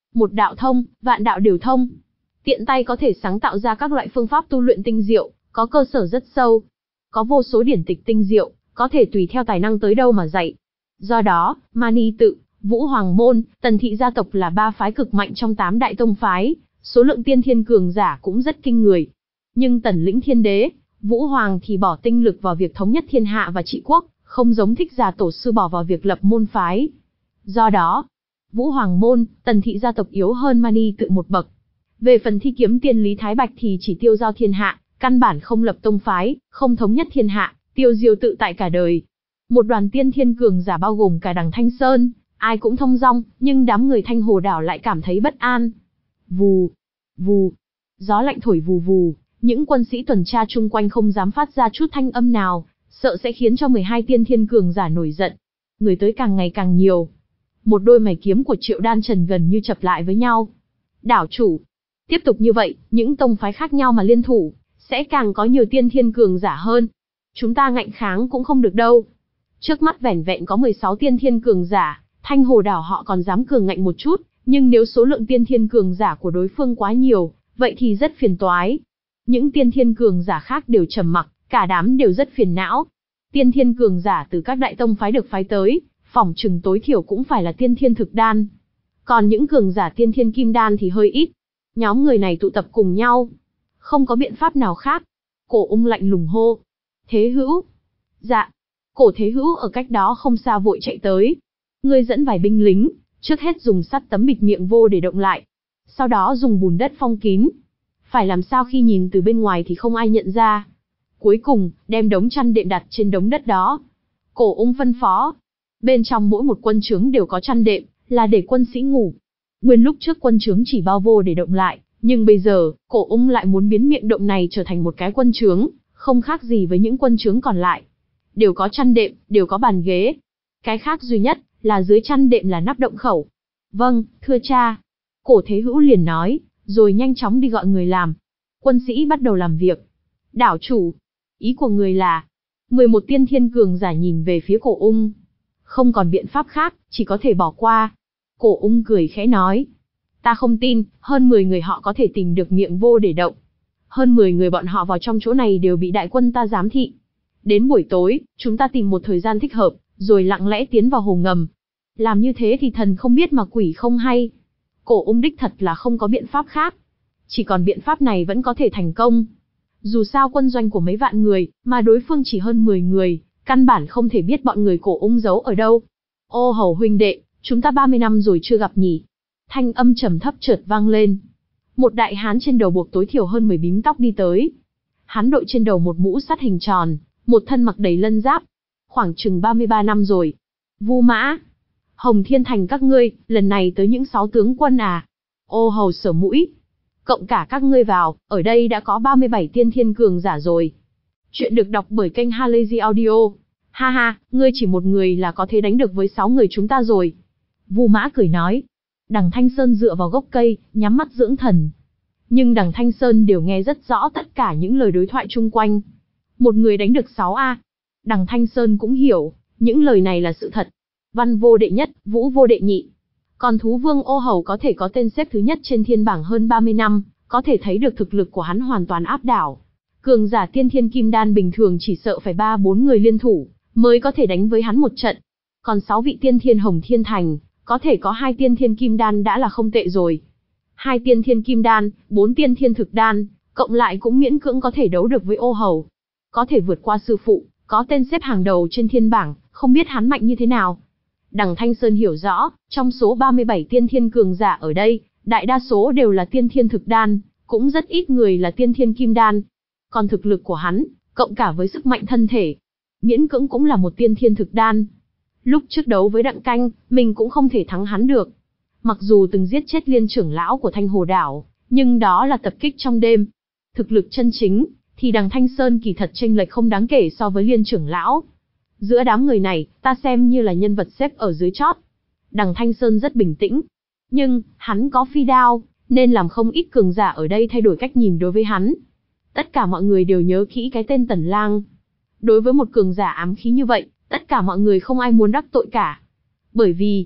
Một đạo thông, vạn đạo đều thông. Tiện tay có thể sáng tạo ra các loại phương pháp tu luyện tinh diệu, có cơ sở rất sâu. Có vô số điển tịch tinh diệu, có thể tùy theo tài năng tới đâu mà dạy. Do đó, Mani Tự, Vũ Hoàng Môn, Tần Thị gia tộc là ba phái cực mạnh trong tám đại tông phái, số lượng tiên thiên cường giả cũng rất kinh người. Nhưng Tần Lĩnh Thiên Đế, Vũ Hoàng thì bỏ tinh lực vào việc thống nhất thiên hạ và trị quốc, không giống Thích Giả tổ sư bỏ vào việc lập môn phái. Do đó, Vũ Hoàng Môn, Tần Thị gia tộc yếu hơn Mani Tự một bậc. Về phần Thi Kiếm Tiên Lý Thái Bạch thì chỉ tiêu giao thiên hạ, căn bản không lập tông phái, không thống nhất thiên hạ, tiêu diêu tự tại cả đời. Một đoàn tiên thiên cường giả bao gồm cả Đằng Thanh Sơn, ai cũng thông dong, nhưng đám người Thanh Hồ Đảo lại cảm thấy bất an. Vù, vù, gió lạnh thổi vù vù, những quân sĩ tuần tra chung quanh không dám phát ra chút thanh âm nào, sợ sẽ khiến cho mười hai tiên thiên cường giả nổi giận. Người tới càng ngày càng nhiều. Một đôi mày kiếm của Triệu Đan Trần gần như chập lại với nhau. Đảo chủ, tiếp tục như vậy, những tông phái khác nhau mà liên thủ, sẽ càng có nhiều tiên thiên cường giả hơn. Chúng ta ngạnh kháng cũng không được đâu. Trước mắt vẻn vẹn có mười sáu tiên thiên cường giả, Thanh Hồ Đảo họ còn dám cường ngạnh một chút, nhưng nếu số lượng tiên thiên cường giả của đối phương quá nhiều, vậy thì rất phiền toái. Những tiên thiên cường giả khác đều trầm mặc, cả đám đều rất phiền não. Tiên thiên cường giả từ các đại tông phái được phái tới, phỏng chừng tối thiểu cũng phải là tiên thiên thực đan. Còn những cường giả tiên thiên kim đan thì hơi ít. Nhóm người này tụ tập cùng nhau. Không có biện pháp nào khác. Cổ Ung lạnh lùng hô. Thế Hữu. Dạ. Cổ Thế Hữu ở cách đó không xa vội chạy tới. Ngươi dẫn vài binh lính, trước hết dùng sắt tấm bịt miệng vô để động lại. Sau đó dùng bùn đất phong kín. Phải làm sao khi nhìn từ bên ngoài thì không ai nhận ra. Cuối cùng, đem đống chăn đệm đặt trên đống đất đó. Cổ Ung phân phó. Bên trong mỗi một quân trướng đều có chăn đệm, là để quân sĩ ngủ. Nguyên lúc trước quân trướng chỉ bao vô để động lại, nhưng bây giờ, Cổ Ung lại muốn biến miệng động này trở thành một cái quân trướng, không khác gì với những quân trướng còn lại. Đều có chăn đệm, đều có bàn ghế. Cái khác duy nhất, là dưới chăn đệm là nắp động khẩu. Vâng, thưa cha. Cổ Thế Hữu liền nói, rồi nhanh chóng đi gọi người làm. Quân sĩ bắt đầu làm việc. Đảo chủ, ý của người là, mười một tiên thiên cường giả nhìn về phía Cổ Ung. Không còn biện pháp khác, chỉ có thể bỏ qua. Cổ Ung cười khẽ nói, ta không tin, hơn mười người họ có thể tìm được miệng vô để động. Hơn mười người bọn họ vào trong chỗ này đều bị đại quân ta giám thị. Đến buổi tối, chúng ta tìm một thời gian thích hợp, rồi lặng lẽ tiến vào hồ ngầm. Làm như thế thì thần không biết mà quỷ không hay. Cổ Ung đích thật là không có biện pháp khác. Chỉ còn biện pháp này vẫn có thể thành công. Dù sao quân doanh của mấy vạn người, mà đối phương chỉ hơn mười người, căn bản không thể biết bọn người Cổ Ung giấu ở đâu. Ô Hầu huynh đệ, chúng ta ba mươi năm rồi chưa gặp nhỉ? Thanh âm trầm thấp chợt vang lên. Một đại hán trên đầu buộc tối thiểu hơn mười bím tóc đi tới. Hắn đội trên đầu một mũ sắt hình tròn, một thân mặc đầy lân giáp. Khoảng chừng ba mươi ba năm rồi. Vu Mã, Hồng Thiên Thành các ngươi, lần này tới những sáu tướng quân à? Ô Hầu sờ mũi. Cộng cả các ngươi vào, ở đây đã có ba mươi bảy tiên thiên cường giả rồi. Chuyện được đọc bởi kênh Halazy Audio. Ha ha, ngươi chỉ một người là có thể đánh được với sáu người chúng ta rồi. Vu Mã cười nói. Đằng Thanh Sơn dựa vào gốc cây, nhắm mắt dưỡng thần. Nhưng đằng Thanh Sơn đều nghe rất rõ tất cả những lời đối thoại chung quanh. Một người đánh được sáu a. Đằng Thanh Sơn cũng hiểu, những lời này là sự thật. Văn vô đệ nhất, vũ vô đệ nhị. Còn thú vương Ô Hầu có thể có tên xếp thứ nhất trên thiên bảng hơn ba mươi năm, có thể thấy được thực lực của hắn hoàn toàn áp đảo. Cường giả tiên thiên kim đan bình thường chỉ sợ phải ba bốn người liên thủ, mới có thể đánh với hắn một trận. Còn sáu vị tiên thiên Hồng Thiên Thành, có thể có hai tiên thiên kim đan đã là không tệ rồi. Hai tiên thiên kim đan, bốn tiên thiên thực đan, cộng lại cũng miễn cưỡng có thể đấu được với Ô Hầu. Có thể vượt qua sư phụ, có tên xếp hàng đầu trên thiên bảng, không biết hắn mạnh như thế nào. Đằng Thanh Sơn hiểu rõ, trong số ba mươi bảy tiên thiên cường giả ở đây, đại đa số đều là tiên thiên thực đan, cũng rất ít người là tiên thiên kim đan. Còn thực lực của hắn, cộng cả với sức mạnh thân thể, miễn cưỡng cũng là một tiên thiên thực đan. Lúc trước đấu với Đặng Canh, mình cũng không thể thắng hắn được. Mặc dù từng giết chết liên trưởng lão của Thanh Hồ Đảo, nhưng đó là tập kích trong đêm. Thực lực chân chính, thì đằng Thanh Sơn kỳ thật chênh lệch không đáng kể so với liên trưởng lão. Giữa đám người này, ta xem như là nhân vật xếp ở dưới chót. Đằng Thanh Sơn rất bình tĩnh. Nhưng, hắn có phi đao, nên làm không ít cường giả ở đây thay đổi cách nhìn đối với hắn. Tất cả mọi người đều nhớ kỹ cái tên Tần Lang. Đối với một cường giả ám khí như vậy, tất cả mọi người không ai muốn đắc tội cả. Bởi vì,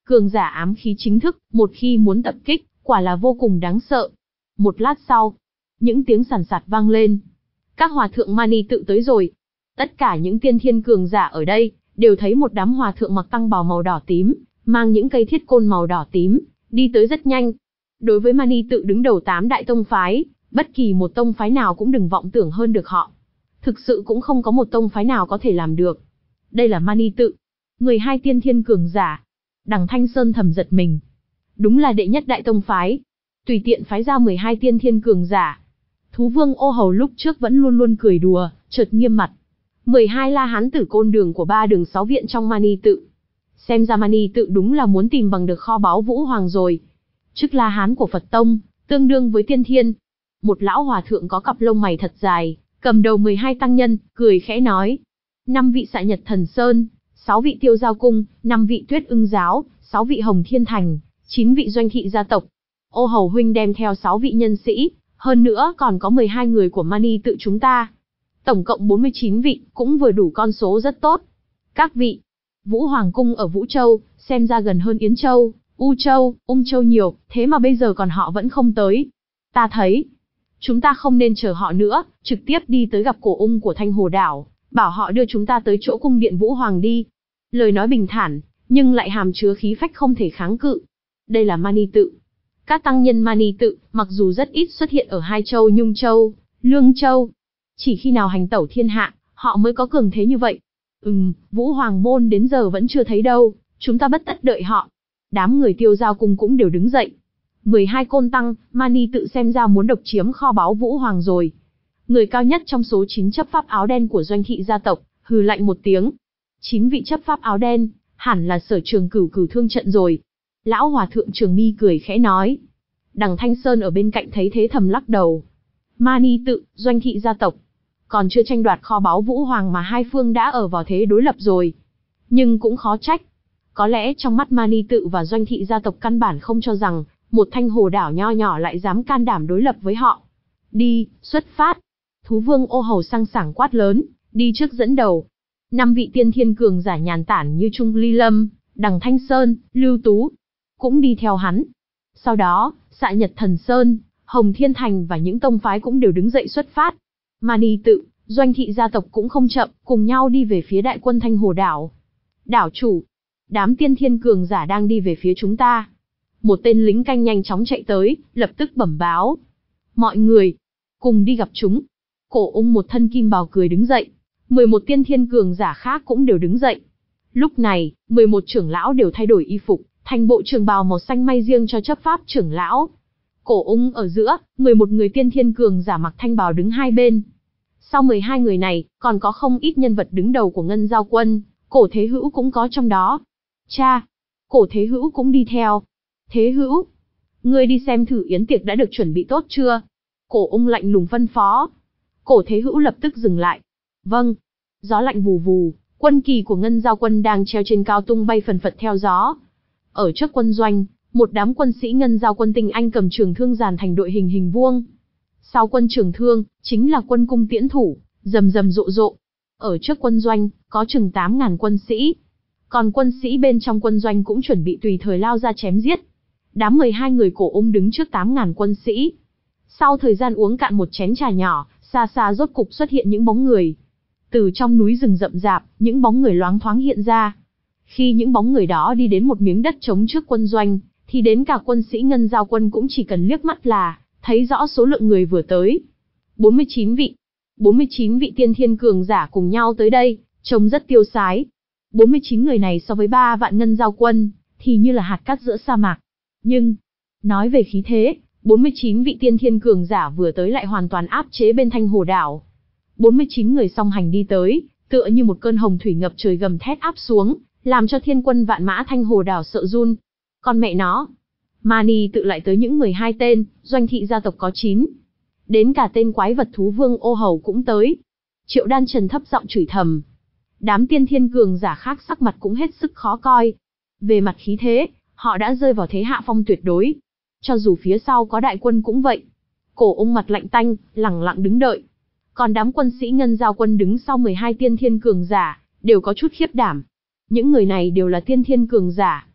Cường giả ám khí chính thức, một khi muốn tập kích, quả là vô cùng đáng sợ. Một lát sau, những tiếng sàn sạt vang lên. Các hòa thượng mani tự tới rồi. Tất cả những tiên thiên cường giả ở đây, đều thấy một đám hòa thượng mặc tăng bào màu đỏ tím, mang những cây thiết côn màu đỏ tím, đi tới rất nhanh. Đối với mani tự đứng đầu tám đại tông phái, bất kỳ một tông phái nào cũng đừng vọng tưởng hơn được họ. Thực sự cũng không có một tông phái nào có thể làm được. Đây là mani tự, mười hai tiên thiên cường giả. Đằng Thanh Sơn thầm giật mình. Đúng là đệ nhất đại tông phái. Tùy tiện phái ra mười hai tiên thiên cường giả. Thú Vương Ô Hầu lúc trước vẫn luôn luôn cười đùa, chợt nghiêm mặt. mười hai la hán tử côn đường của ba đường sáu viện trong mani tự. Xem ra mani tự đúng là muốn tìm bằng được kho báu Vũ Hoàng rồi. Chức la hán của Phật Tông, tương đương với tiên thiên. Một lão hòa thượng có cặp lông mày thật dài, cầm đầu mười hai tăng nhân, cười khẽ nói. Năm vị Xạ Nhật Thần Sơn, sáu vị Tiêu Giao Cung, năm vị Tuyết Ưng Giáo, sáu vị Hồng Thiên Thành, chín vị Doanh Thị gia tộc. Ô Hầu huynh đem theo sáu vị nhân sĩ, hơn nữa còn có mười hai người của mani tự chúng ta. Tổng cộng bốn mươi chín vị, cũng vừa đủ con số rất tốt. Các vị, Vũ Hoàng Cung ở Vũ Châu, xem ra gần hơn Yến Châu, U Châu, Ung Châu nhiều, thế mà bây giờ còn họ vẫn không tới. Ta thấy, chúng ta không nên chờ họ nữa, trực tiếp đi tới gặp cổ ung của Thanh Hồ Đảo, bảo họ đưa chúng ta tới chỗ cung điện Vũ Hoàng đi. Lời nói bình thản, nhưng lại hàm chứa khí phách không thể kháng cự. Đây là mani tự. Các tăng nhân mani tự, mặc dù rất ít xuất hiện ở Hai Châu Nhung Châu, Lương Châu. Chỉ khi nào hành tẩu thiên hạ, họ mới có cường thế như vậy. Ừm, Vũ Hoàng môn đến giờ vẫn chưa thấy đâu, chúng ta bất tất đợi họ. Đám người Tiêu Giao Cung cũng đều đứng dậy. mười hai côn tăng, mani tự xem ra muốn độc chiếm kho báu Vũ Hoàng rồi. Người cao nhất trong số chín chấp pháp áo đen của Doanh Thị gia tộc, hừ lạnh một tiếng. Chín vị chấp pháp áo đen, hẳn là Sở Trường Cửu Cửu thương trận rồi. Lão hòa thượng Trường Mi cười khẽ nói. Đằng Thanh Sơn ở bên cạnh thấy thế thầm lắc đầu. Mani tự, Doanh Thị gia tộc, còn chưa tranh đoạt kho báu Vũ Hoàng mà hai phương đã ở vào thế đối lập rồi. Nhưng cũng khó trách. Có lẽ trong mắt mani tự và Doanh Thị gia tộc căn bản không cho rằng, một Thanh Hồ Đảo nho nhỏ lại dám can đảm đối lập với họ. Đi, xuất phát. Thú Vương Ô Hầu sang sảng quát lớn, đi trước dẫn đầu. Năm vị tiên thiên cường giả nhàn tản như Trung Ly Lâm, Đằng Thanh Sơn, Lưu Tú, cũng đi theo hắn. Sau đó, Xạ Nhật Thần Sơn, Hồng Thiên Thành và những tông phái cũng đều đứng dậy xuất phát. Mani tự, Doanh Thị gia tộc cũng không chậm, cùng nhau đi về phía đại quân Thanh Hồ Đảo. Đảo chủ, đám tiên thiên cường giả đang đi về phía chúng ta. Một tên lính canh nhanh chóng chạy tới, lập tức bẩm báo. Mọi người, cùng đi gặp chúng. Cổ ung một thân kim bào cười đứng dậy. mười một tiên thiên cường giả khác cũng đều đứng dậy. Lúc này, mười một trưởng lão đều thay đổi y phục, thành bộ trường bào màu xanh may riêng cho chấp pháp trưởng lão. Cổ ung ở giữa, mười một người tiên thiên cường giả mặc thanh bào đứng hai bên. Sau mười hai người này, còn có không ít nhân vật đứng đầu của Ngân Giao Quân, Cổ Thế Hữu cũng có trong đó. Cha, Cổ Thế Hữu cũng đi theo. Thế Hữu, ngươi đi xem thử yến tiệc đã được chuẩn bị tốt chưa? Cổ ung lạnh lùng phân phó. Cổ Thế Hữu lập tức dừng lại. Vâng. Gió lạnh vù vù, quân kỳ của Ngân Giao Quân đang treo trên cao tung bay phần phật theo gió. Ở trước quân doanh, một đám quân sĩ Ngân Giao Quân tinh anh cầm trường thương dàn thành đội hình hình vuông. Sau quân trường thương, chính là quân cung tiễn thủ, rầm rầm rộ rộ. Ở trước quân doanh, có chừng tám ngàn quân sĩ. Còn quân sĩ bên trong quân doanh cũng chuẩn bị tùy thời lao ra chém giết. Đám mười hai người cổ ung đứng trước tám ngàn quân sĩ. Sau thời gian uống cạn một chén trà nhỏ, xa xa rốt cục xuất hiện những bóng người. Từ trong núi rừng rậm rạp, những bóng người loáng thoáng hiện ra. Khi những bóng người đó đi đến một miếng đất trống trước quân doanh, thì đến cả quân sĩ Ngân Giao Quân cũng chỉ cần liếc mắt là thấy rõ số lượng người vừa tới. bốn mươi chín vị. bốn mươi chín vị tiên thiên cường giả cùng nhau tới đây, trông rất tiêu sái. bốn mươi chín người này so với ba vạn Ngân Giao Quân, thì như là hạt cát giữa sa mạc. Nhưng, nói về khí thế, bốn mươi chín vị tiên thiên cường giả vừa tới lại hoàn toàn áp chế bên Thanh Hồ Đảo. bốn mươi chín người song hành đi tới, tựa như một cơn hồng thủy ngập trời gầm thét áp xuống, làm cho thiên quân vạn mã Thanh Hồ Đảo sợ run. Con mẹ nó, Mani tự lại tới những mười hai tên, Doanh Thị gia tộc có chín. Đến cả tên quái vật Thú Vương Ô Hầu cũng tới. Triệu Đan Trần thấp giọng chửi thầm. Đám tiên thiên cường giả khác sắc mặt cũng hết sức khó coi. Về mặt khí thế, họ đã rơi vào thế hạ phong tuyệt đối. Cho dù phía sau có đại quân cũng vậy. Cổ ung mặt lạnh tanh, lẳng lặng đứng đợi. Còn đám quân sĩ Ngân Giao Quân đứng sau mười hai tiên thiên cường giả, đều có chút khiếp đảm. Những người này đều là tiên thiên cường giả.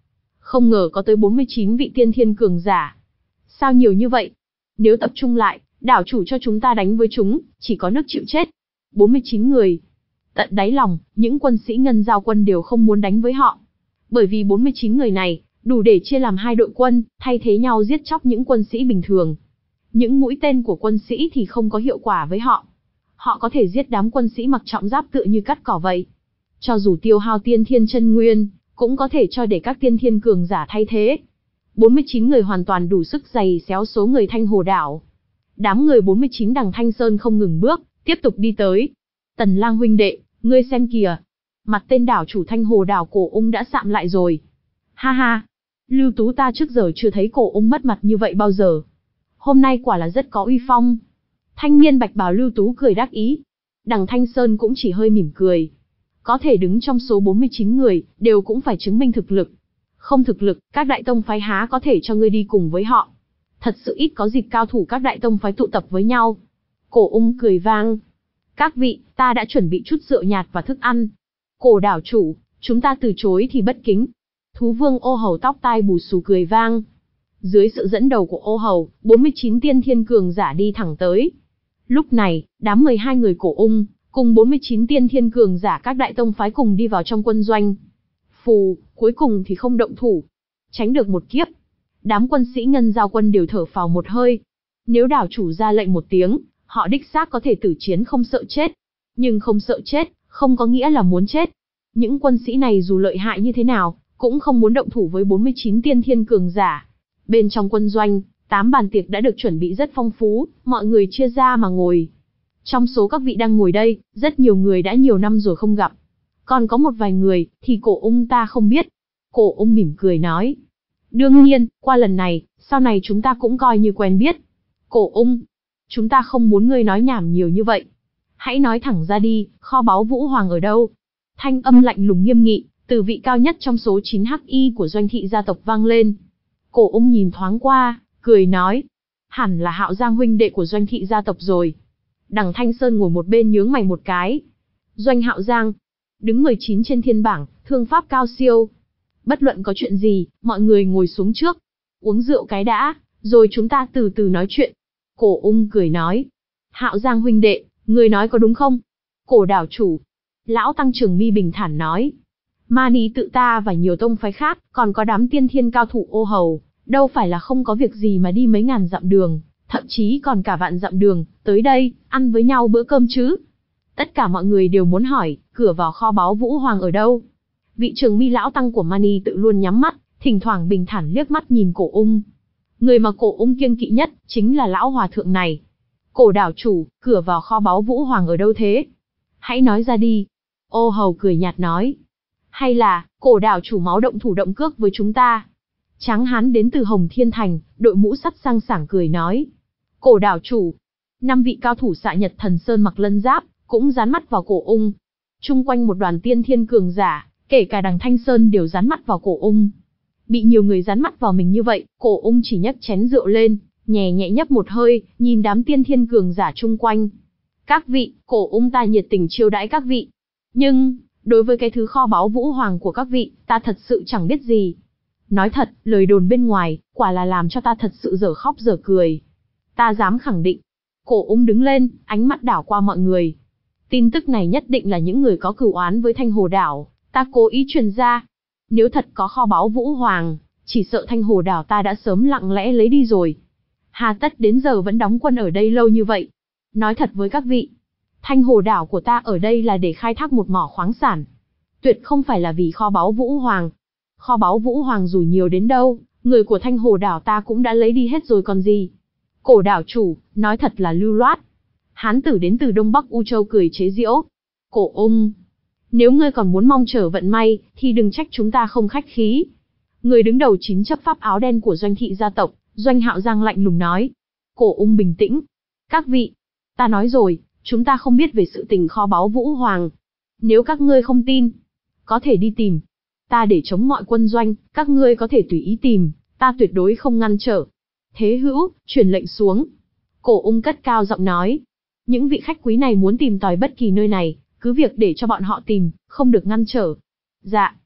Không ngờ có tới bốn mươi chín vị tiên thiên cường giả. Sao nhiều như vậy? Nếu tập trung lại, đảo chủ cho chúng ta đánh với chúng, chỉ có nước chịu chết. bốn mươi chín người. Tận đáy lòng, những quân sĩ Ngân Giao quân đều không muốn đánh với họ. Bởi vì bốn mươi chín người này, đủ để chia làm hai đội quân, thay thế nhau giết chóc những quân sĩ bình thường. Những mũi tên của quân sĩ thì không có hiệu quả với họ. Họ có thể giết đám quân sĩ mặc trọng giáp tựa như cắt cỏ vậy. Cho dù tiêu hao tiên thiên chân nguyên, cũng có thể cho để các tiên thiên cường giả thay thế. bốn mươi chín người hoàn toàn đủ sức giày xéo số người Thanh Hồ Đảo. Đám người bốn mươi chín đằng Thanh Sơn không ngừng bước, tiếp tục đi tới. Tần Lang huynh đệ, ngươi xem kìa. Mặt tên đảo chủ Thanh Hồ Đảo Cổ Ung đã sạm lại rồi. Ha ha, Lưu Tú ta trước giờ chưa thấy Cổ Ung mất mặt như vậy bao giờ. Hôm nay quả là rất có uy phong. Thanh niên bạch bào Lưu Tú cười đắc ý. Đằng Thanh Sơn cũng chỉ hơi mỉm cười. Có thể đứng trong số bốn mươi chín người, đều cũng phải chứng minh thực lực. Không thực lực, các đại tông phái há có thể cho ngươi đi cùng với họ. Thật sự ít có dịp cao thủ các đại tông phái tụ tập với nhau. Cổ Ung cười vang. Các vị, ta đã chuẩn bị chút rượu nhạt và thức ăn. Cổ đảo chủ, chúng ta từ chối thì bất kính. Thú vương Ô Hầu tóc tai bù xù cười vang. Dưới sự dẫn đầu của Ô Hầu, bốn mươi chín tiên thiên cường giả đi thẳng tới. Lúc này, đám mười hai người Cổ Ung, cùng bốn mươi chín tiên thiên cường giả các đại tông phái cùng đi vào trong quân doanh. Phù, cuối cùng thì không động thủ. Tránh được một kiếp. Đám quân sĩ Ngân Giao quân đều thở phào một hơi. Nếu đảo chủ ra lệnh một tiếng, họ đích xác có thể tử chiến không sợ chết. Nhưng không sợ chết, không có nghĩa là muốn chết. Những quân sĩ này dù lợi hại như thế nào, cũng không muốn động thủ với bốn mươi chín tiên thiên cường giả. Bên trong quân doanh, tám bàn tiệc đã được chuẩn bị rất phong phú, mọi người chia ra mà ngồi. Trong số các vị đang ngồi đây, rất nhiều người đã nhiều năm rồi không gặp. Còn có một vài người, thì Cổ Ung ta không biết. Cổ Ung mỉm cười nói. Đương nhiên, qua lần này, sau này chúng ta cũng coi như quen biết. Cổ Ung, chúng ta không muốn ngươi nói nhảm nhiều như vậy. Hãy nói thẳng ra đi, kho báu Vũ Hoàng ở đâu? Thanh âm lạnh lùng nghiêm nghị, từ vị cao nhất trong số chín hắc y của doanh thị gia tộc vang lên. Cổ Ung nhìn thoáng qua, cười nói. Hẳn là Hạo Giang huynh đệ của doanh thị gia tộc rồi. Đằng Thanh Sơn ngồi một bên nhướng mày một cái. Doanh Hạo Giang, đứng mười chín trên thiên bảng, thương pháp cao siêu. Bất luận có chuyện gì, mọi người ngồi xuống trước. Uống rượu cái đã, rồi chúng ta từ từ nói chuyện. Cổ Ung cười nói. Hạo Giang huynh đệ, người nói có đúng không? Cổ đảo chủ. Lão Tăng Trường Mi bình thản nói. Mani tự ta và nhiều tông phái khác, còn có đám tiên thiên cao thủ Ô Hầu, đâu phải là không có việc gì mà đi mấy ngàn dặm đường, thậm chí còn cả vạn dặm đường, tới đây, ăn với nhau bữa cơm chứ. Tất cả mọi người đều muốn hỏi, cửa vào kho báu Vũ Hoàng ở đâu? Vị Trường Mi lão tăng của Mani tự luôn nhắm mắt, thỉnh thoảng bình thản liếc mắt nhìn Cổ Ung. Người mà Cổ Ung kiêng kỵ nhất, chính là lão hòa thượng này. Cổ đảo chủ, cửa vào kho báu Vũ Hoàng ở đâu thế? Hãy nói ra đi. Ô Hầu cười nhạt nói. Hay là, cổ đảo chủ máu động thủ động cước với chúng ta? Tráng hán đến từ Hồng Thiên Thành, đội mũ sắt sang sảng cười nói. Cổ đảo chủ. Năm vị cao thủ Xạ Nhật Thần Sơn mặc lân giáp, cũng dán mắt vào Cổ Ung. Chung quanh một đoàn tiên thiên cường giả, kể cả đằng Thanh Sơn đều dán mắt vào Cổ Ung. Bị nhiều người dán mắt vào mình như vậy, Cổ Ung chỉ nhấc chén rượu lên, nhẹ nhẹ nhấp một hơi, nhìn đám tiên thiên cường giả chung quanh. Các vị, Cổ Ung ta nhiệt tình chiêu đãi các vị. Nhưng, đối với cái thứ kho báu Vũ Hoàng của các vị, ta thật sự chẳng biết gì. Nói thật, lời đồn bên ngoài, quả là làm cho ta thật sự dở khóc dở cười. Ta dám khẳng định. Cổ Ung đứng lên, ánh mắt đảo qua mọi người. Tin tức này nhất định là những người có cửu oán với Thanh Hồ Đảo, ta cố ý truyền ra. Nếu thật có kho báu Vũ Hoàng, chỉ sợ Thanh Hồ Đảo ta đã sớm lặng lẽ lấy đi rồi. Hà tất đến giờ vẫn đóng quân ở đây lâu như vậy. Nói thật với các vị, Thanh Hồ Đảo của ta ở đây là để khai thác một mỏ khoáng sản. Tuyệt không phải là vì kho báu Vũ Hoàng. Kho báu Vũ Hoàng dù nhiều đến đâu, người của Thanh Hồ Đảo ta cũng đã lấy đi hết rồi còn gì. Cổ đảo chủ, nói thật là lưu loát. Hán tử đến từ Đông Bắc U Châu cười chế giễu. Cổ Ung, nếu ngươi còn muốn mong chờ vận may, thì đừng trách chúng ta không khách khí. Người đứng đầu chín chấp pháp áo đen của doanh thị gia tộc, Doanh Hạo Giang lạnh lùng nói. Cổ Ung bình tĩnh. Các vị, ta nói rồi, chúng ta không biết về sự tình kho báu Vũ Hoàng. Nếu các ngươi không tin, có thể đi tìm. Ta để chống mọi quân doanh, các ngươi có thể tùy ý tìm, ta tuyệt đối không ngăn trở. Thế hữu, truyền lệnh xuống. Cổ Ung cất cao giọng nói. Những vị khách quý này muốn tìm tòi bất kỳ nơi này, cứ việc để cho bọn họ tìm, không được ngăn trở. Dạ.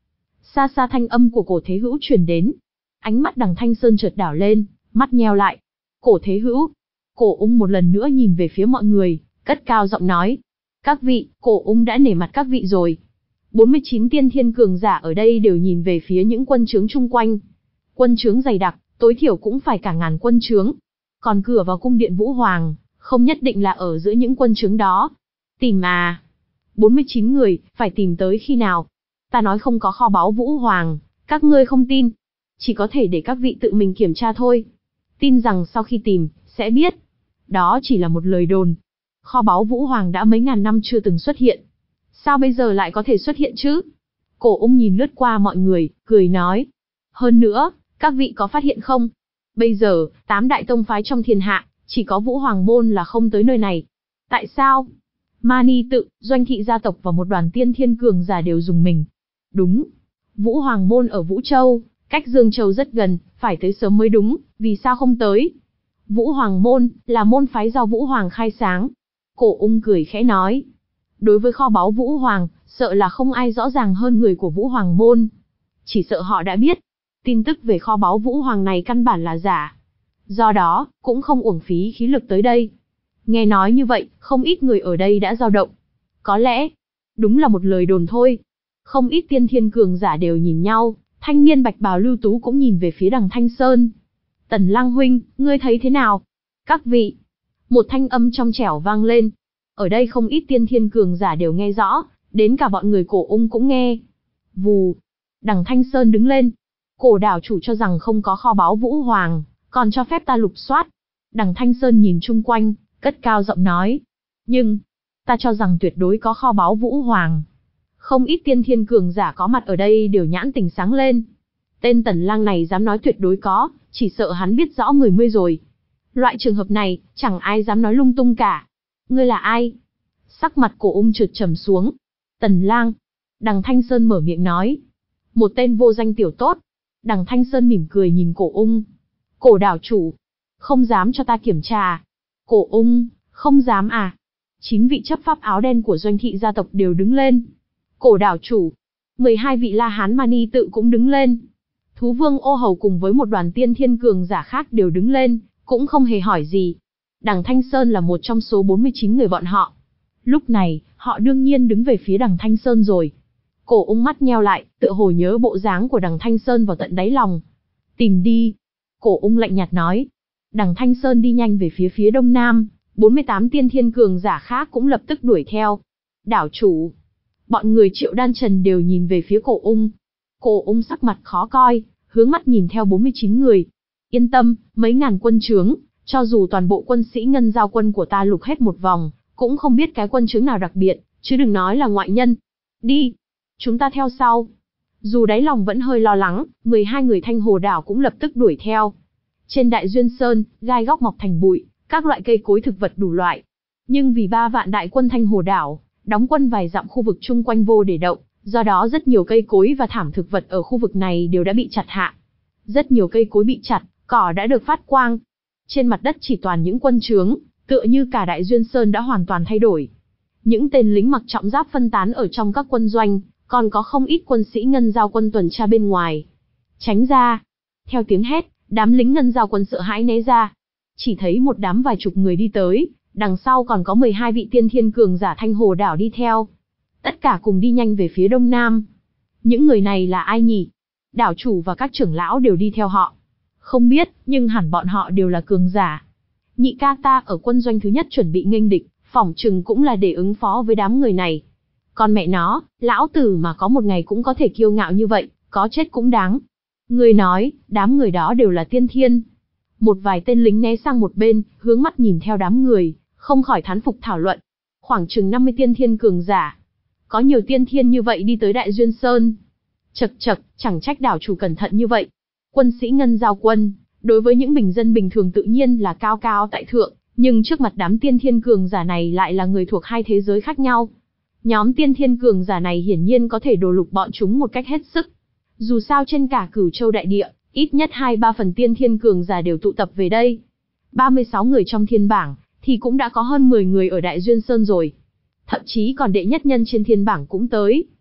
Xa xa thanh âm của Cổ Thế Hữu truyền đến. Ánh mắt Đằng Thanh Sơn chợt đảo lên, mắt nheo lại. Cổ Thế Hữu. Cổ Ung một lần nữa nhìn về phía mọi người, cất cao giọng nói. Các vị, Cổ Ung đã nể mặt các vị rồi. bốn mươi chín tiên thiên cường giả ở đây đều nhìn về phía những quân trướng chung quanh. Quân trướng dày đặc, tối thiểu cũng phải cả ngàn quân trướng. Còn cửa vào cung điện Vũ Hoàng, không nhất định là ở giữa những quân trướng đó. Tìm à? bốn mươi chín người, phải tìm tới khi nào? Ta nói không có kho báu Vũ Hoàng, các ngươi không tin. Chỉ có thể để các vị tự mình kiểm tra thôi. Tin rằng sau khi tìm, sẽ biết. Đó chỉ là một lời đồn. Kho báu Vũ Hoàng đã mấy ngàn năm chưa từng xuất hiện. Sao bây giờ lại có thể xuất hiện chứ? Cổ Ung nhìn lướt qua mọi người, cười nói. Hơn nữa, các vị có phát hiện không? Bây giờ, tám đại tông phái trong thiên hạ, chỉ có Vũ Hoàng Môn là không tới nơi này. Tại sao? Mani Tự, Doanh Thị gia tộc và một đoàn tiên thiên cường giả đều dùng mình. Đúng. Vũ Hoàng Môn ở Vũ Châu, cách Dương Châu rất gần, phải tới sớm mới đúng, vì sao không tới? Vũ Hoàng Môn, là môn phái do Vũ Hoàng khai sáng. Cổ Ung cười khẽ nói. Đối với kho báu Vũ Hoàng, sợ là không ai rõ ràng hơn người của Vũ Hoàng Môn. Chỉ sợ họ đã biết. Tin tức về kho báu Vũ Hoàng này căn bản là giả. Do đó, cũng không uổng phí khí lực tới đây. Nghe nói như vậy, không ít người ở đây đã dao động. Có lẽ, đúng là một lời đồn thôi. Không ít tiên thiên cường giả đều nhìn nhau, thanh niên bạch bào Lưu Tú cũng nhìn về phía Đằng Thanh Sơn. Tần Lang huynh, ngươi thấy thế nào? Các vị. Một thanh âm trong trẻo vang lên. Ở đây không ít tiên thiên cường giả đều nghe rõ, đến cả bọn người Cổ Ung cũng nghe. Vù. Đằng Thanh Sơn đứng lên. Cổ đảo chủ cho rằng không có kho báu Vũ Hoàng, còn cho phép ta lục soát. Đằng Thanh Sơn nhìn chung quanh, cất cao giọng nói. Nhưng, ta cho rằng tuyệt đối có kho báu Vũ Hoàng. Không ít tiên thiên cường giả có mặt ở đây đều nhãn tình sáng lên. Tên Tần Lang này dám nói tuyệt đối có, chỉ sợ hắn biết rõ người mươi rồi. Loại trường hợp này, chẳng ai dám nói lung tung cả. Ngươi là ai? Sắc mặt Cổ Ung trượt trầm xuống. Tần Lang. Đằng Thanh Sơn mở miệng nói. Một tên vô danh tiểu tốt. Đằng Thanh Sơn mỉm cười nhìn Cổ Ung. Cổ đảo chủ. Không dám cho ta kiểm tra. Cổ Ung, không dám à? Chín vị chấp pháp áo đen của Doanh Thị gia tộc đều đứng lên. Cổ đảo chủ. mười hai vị La Hán Mani Tự cũng đứng lên. Thú Vương Ô Hầu cùng với một đoàn tiên thiên cường giả khác đều đứng lên, cũng không hề hỏi gì. Đằng Thanh Sơn là một trong số bốn mươi chín người bọn họ. Lúc này, họ đương nhiên đứng về phía Đằng Thanh Sơn rồi. Cổ Ung mắt nheo lại, tựa hồ nhớ bộ dáng của Đằng Thanh Sơn vào tận đáy lòng. Tìm đi. Cổ Ung lạnh nhạt nói. Đằng Thanh Sơn đi nhanh về phía phía đông nam, bốn mươi tám tiên thiên cường giả khác cũng lập tức đuổi theo. Đảo chủ. Bọn người Triệu Đan Trần đều nhìn về phía Cổ Ung. Cổ Ung sắc mặt khó coi, hướng mắt nhìn theo bốn mươi chín người. Yên tâm, mấy ngàn quân trướng, cho dù toàn bộ quân sĩ ngân giao quân của ta lục hết một vòng, cũng không biết cái quân trướng nào đặc biệt, chứ đừng nói là ngoại nhân. Đi. Chúng ta theo sau. Dù đáy lòng vẫn hơi lo lắng, mười hai người Thanh Hồ Đảo cũng lập tức đuổi theo. Trên Đại Duyên Sơn, gai góc mọc thành bụi, các loại cây cối thực vật đủ loại. Nhưng vì ba vạn đại quân Thanh Hồ Đảo, đóng quân vài dặm khu vực chung quanh vô để động, do đó rất nhiều cây cối và thảm thực vật ở khu vực này đều đã bị chặt hạ. Rất nhiều cây cối bị chặt, cỏ đã được phát quang. Trên mặt đất chỉ toàn những quân trướng, tựa như cả Đại Duyên Sơn đã hoàn toàn thay đổi. Những tên lính mặc trọng giáp phân tán ở trong các quân doanh, còn có không ít quân sĩ ngân giao quân tuần tra bên ngoài. Tránh ra. Theo tiếng hét, đám lính ngân giao quân sợ hãi né ra. Chỉ thấy một đám vài chục người đi tới, đằng sau còn có mười hai vị tiên thiên cường giả Thanh Hồ Đảo đi theo. Tất cả cùng đi nhanh về phía đông nam. Những người này là ai nhỉ? Đảo chủ và các trưởng lão đều đi theo họ. Không biết, nhưng hẳn bọn họ đều là cường giả. Nhị ca ta ở quân doanh thứ nhất chuẩn bị nghênh địch, phỏng chừng cũng là để ứng phó với đám người này. Còn mẹ nó, lão tử mà có một ngày cũng có thể kiêu ngạo như vậy, có chết cũng đáng. Người nói, đám người đó đều là tiên thiên. Một vài tên lính né sang một bên, hướng mắt nhìn theo đám người, không khỏi thán phục thảo luận. Khoảng chừng năm mươi tiên thiên cường giả. Có nhiều tiên thiên như vậy đi tới Đại Duyên Sơn. Chậc chậc, chẳng trách đảo chủ cẩn thận như vậy. Quân sĩ ngân giao quân, đối với những bình dân bình thường tự nhiên là cao cao tại thượng, nhưng trước mặt đám tiên thiên cường giả này lại là người thuộc hai thế giới khác nhau. Nhóm tiên thiên cường giả này hiển nhiên có thể đồ lục bọn chúng một cách hết sức. Dù sao trên cả Cửu Châu đại địa, ít nhất hai ba phần tiên thiên cường giả đều tụ tập về đây. ba mươi sáu người trong thiên bảng, thì cũng đã có hơn mười người ở Đại Duyên Sơn rồi. Thậm chí còn đệ nhất nhân trên thiên bảng cũng tới.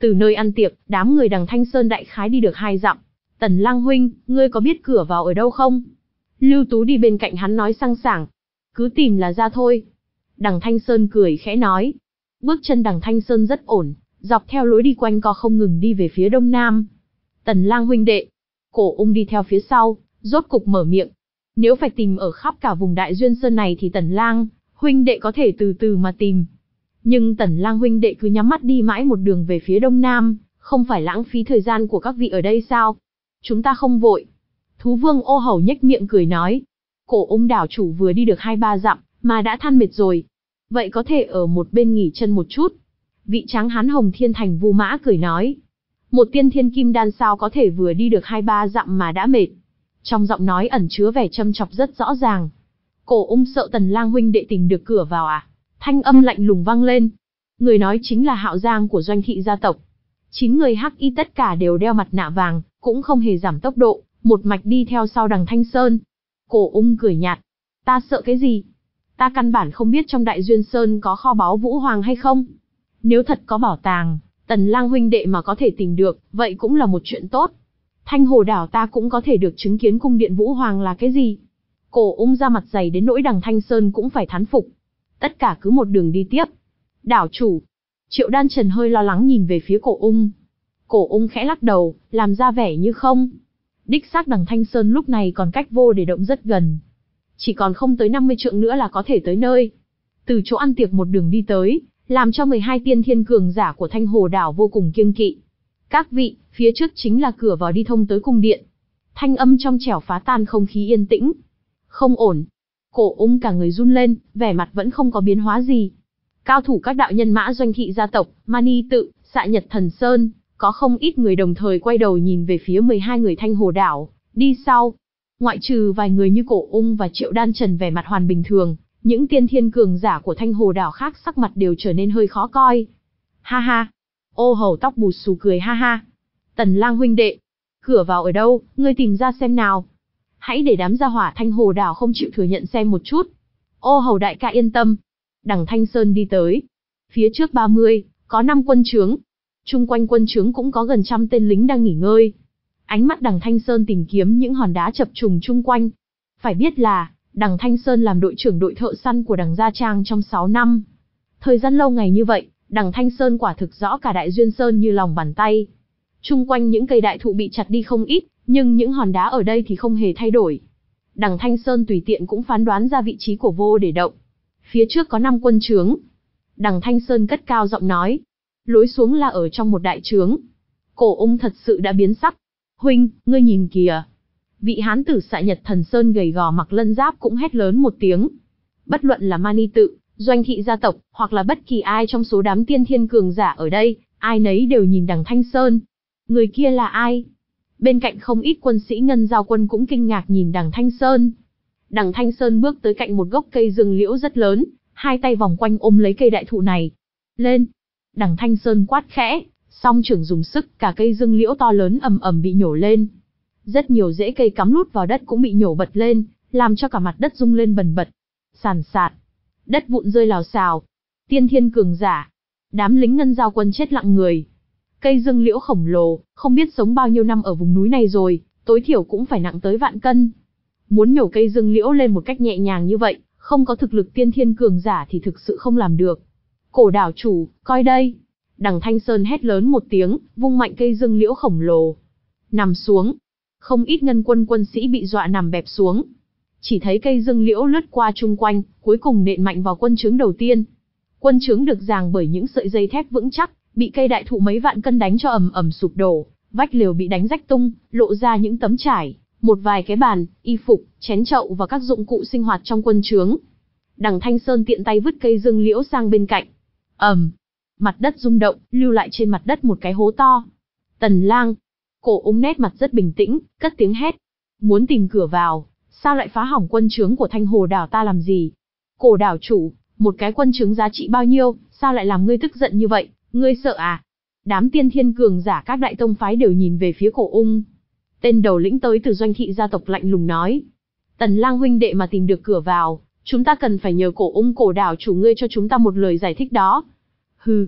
Từ nơi ăn tiệc, đám người đằng Thanh Sơn đại khái đi được hai dặm. Tần Lang huynh, ngươi có biết cửa vào ở đâu không? Lưu Tú đi bên cạnh hắn nói sang sảng. Cứ tìm là ra thôi. Đằng Thanh Sơn cười khẽ nói. Bước chân đằng Thanh Sơn rất ổn, dọc theo lối đi quanh co không ngừng đi về phía đông nam. Tần Lang huynh đệ. Cổ Ung đi theo phía sau, rốt cục mở miệng. Nếu phải tìm ở khắp cả vùng Đại Duyên Sơn này thì Tần Lang huynh đệ có thể từ từ mà tìm. Nhưng Tần Lang huynh đệ cứ nhắm mắt đi mãi một đường về phía đông nam, không phải lãng phí thời gian của các vị ở đây sao? Chúng ta không vội. Thú Vương Ô Hầu nhếch miệng cười nói. Cổ Ung đảo chủ vừa đi được hai ba dặm, mà đã than mệt rồi. Vậy có thể ở một bên nghỉ chân một chút. Vị tráng hán Hồng Thiên Thành Vu Mã cười nói. Một tiên thiên kim đan sao có thể vừa đi được hai ba dặm mà đã mệt. Trong giọng nói ẩn chứa vẻ châm chọc rất rõ ràng. Cổ Ung sợ Tần Lang huynh đệ tìm được cửa vào à? Thanh âm lạnh lùng vang lên. Người nói chính là Hạo Giang của Doanh Thị gia tộc. Chín người hắc y tất cả đều đeo mặt nạ vàng, cũng không hề giảm tốc độ, một mạch đi theo sau đằng Thanh Sơn. Cổ Ung cười nhạt. Ta sợ cái gì? Ta căn bản không biết trong Đại Duyên Sơn có kho báu Vũ Hoàng hay không. Nếu thật có bảo tàng, Tần Lang huynh đệ mà có thể tìm được, vậy cũng là một chuyện tốt. Thanh Hồ đảo ta cũng có thể được chứng kiến cung điện Vũ Hoàng là cái gì. Cổ Ung ra mặt dày đến nỗi đằng Thanh Sơn cũng phải thán phục. Tất cả cứ một đường đi tiếp. Đảo chủ. Triệu Đan Trần hơi lo lắng nhìn về phía Cổ Ung. Cổ Ung khẽ lắc đầu, làm ra vẻ như không. Đích xác đằng Thanh Sơn lúc này còn cách vô để động rất gần. Chỉ còn không tới năm mươi trượng nữa là có thể tới nơi. Từ chỗ ăn tiệc một đường đi tới, làm cho mười hai tiên thiên cường giả của Thanh Hồ đảo vô cùng kiêng kỵ. Các vị, phía trước chính là cửa vào đi thông tới cung điện. Thanh âm trong trẻo phá tan không khí yên tĩnh. Không ổn. Cổ Ung cả người run lên, vẻ mặt vẫn không có biến hóa gì. Cao thủ các đạo nhân mã Doanh Thị gia tộc, Mani Tự, Xạ Nhật Thần Sơn, có không ít người đồng thời quay đầu nhìn về phía mười hai người Thanh Hồ đảo, đi sau. Ngoại trừ vài người như Cổ Ung và Triệu Đan Trần vẻ mặt hoàn bình thường, những tiên thiên cường giả của Thanh Hồ đảo khác sắc mặt đều trở nên hơi khó coi. Ha ha. Ô Hầu tóc bù xù cười ha ha. Tần Lang huynh đệ, cửa vào ở đâu, ngươi tìm ra xem nào. Hãy để đám gia hỏa Thanh Hồ đảo không chịu thừa nhận xem một chút. Ô Hầu đại ca yên tâm. Đằng Thanh Sơn đi tới. Phía trước ba mươi, có năm quân trướng. Chung quanh quân trướng cũng có gần trăm tên lính đang nghỉ ngơi. Ánh mắt đằng Thanh Sơn tìm kiếm những hòn đá chập trùng chung quanh. Phải biết là, đằng Thanh Sơn làm đội trưởng đội thợ săn của đằng Gia Trang trong sáu năm. Thời gian lâu ngày như vậy, đằng Thanh Sơn quả thực rõ cả Đại Duyên Sơn như lòng bàn tay. Chung quanh những cây đại thụ bị chặt đi không ít, nhưng những hòn đá ở đây thì không hề thay đổi. Đằng Thanh Sơn tùy tiện cũng phán đoán ra vị trí của vô để động. Phía trước có năm quân trướng. Đằng Thanh Sơn cất cao giọng nói. Lối xuống là ở trong một đại trướng. Cổ Ung thật sự đã biến sắc. Huynh, ngươi nhìn kìa. Vị hán tử Xạ Nhật Thần Sơn gầy gò mặc lân giáp cũng hét lớn một tiếng. Bất luận là Mani Tự, Doanh Thị gia tộc, hoặc là bất kỳ ai trong số đám tiên thiên cường giả ở đây, ai nấy đều nhìn đằng Thanh Sơn. Người kia là ai? Bên cạnh không ít quân sĩ Ngân Giao quân cũng kinh ngạc nhìn đằng Thanh Sơn. Đằng Thanh Sơn bước tới cạnh một gốc cây rừng liễu rất lớn, hai tay vòng quanh ôm lấy cây đại thụ này. Lên! Đằng Thanh Sơn quát khẽ, song trưởng dùng sức, cả cây rừng liễu to lớn ầm ầm bị nhổ lên. Rất nhiều rễ cây cắm lút vào đất cũng bị nhổ bật lên, làm cho cả mặt đất rung lên bần bật. Sàn sạt, đất vụn rơi lào xào. Tiên thiên cường giả, đám lính Ngân Giao quân chết lặng người. Cây rừng liễu khổng lồ, không biết sống bao nhiêu năm ở vùng núi này rồi, tối thiểu cũng phải nặng tới vạn cân. Muốn nhổ cây rừng liễu lên một cách nhẹ nhàng như vậy, không có thực lực tiên thiên cường giả thì thực sự không làm được. Cổ đảo chủ, coi đây. Đằng Thanh Sơn hét lớn một tiếng, vung mạnh cây rừng liễu khổng lồ. Nằm xuống. Không ít ngân quân quân sĩ bị dọa nằm bẹp xuống. Chỉ thấy cây rừng liễu lướt qua chung quanh, cuối cùng nện mạnh vào quân trướng đầu tiên. Quân trướng được ràng bởi những sợi dây thép vững chắc, bị cây đại thụ mấy vạn cân đánh cho ầm ầm sụp đổ, vách lều bị đánh rách tung, lộ ra những tấm trải, một vài cái bàn, y phục, chén chậu và các dụng cụ sinh hoạt trong quân trướng. Đằng Thanh Sơn tiện tay vứt cây rừng liễu sang bên cạnh. Ầm, mặt đất rung động, lưu lại trên mặt đất một cái hố to. Tần Lang, Cổ Ung nét mặt rất bình tĩnh, cất tiếng hét. Muốn tìm cửa vào, sao lại phá hỏng quân trướng của Thanh Hồ đảo ta làm gì? Cổ đảo chủ, một cái quân trướng giá trị bao nhiêu, sao lại làm ngươi tức giận như vậy, ngươi sợ à? Đám tiên thiên cường giả các đại tông phái đều nhìn về phía Cổ Ung. Tên đầu lĩnh tới từ Doanh Thị gia tộc lạnh lùng nói. Tần Lang huynh đệ mà tìm được cửa vào, chúng ta cần phải nhờ Cổ Ung cổ đảo chủ ngươi cho chúng ta một lời giải thích đó. Hừ.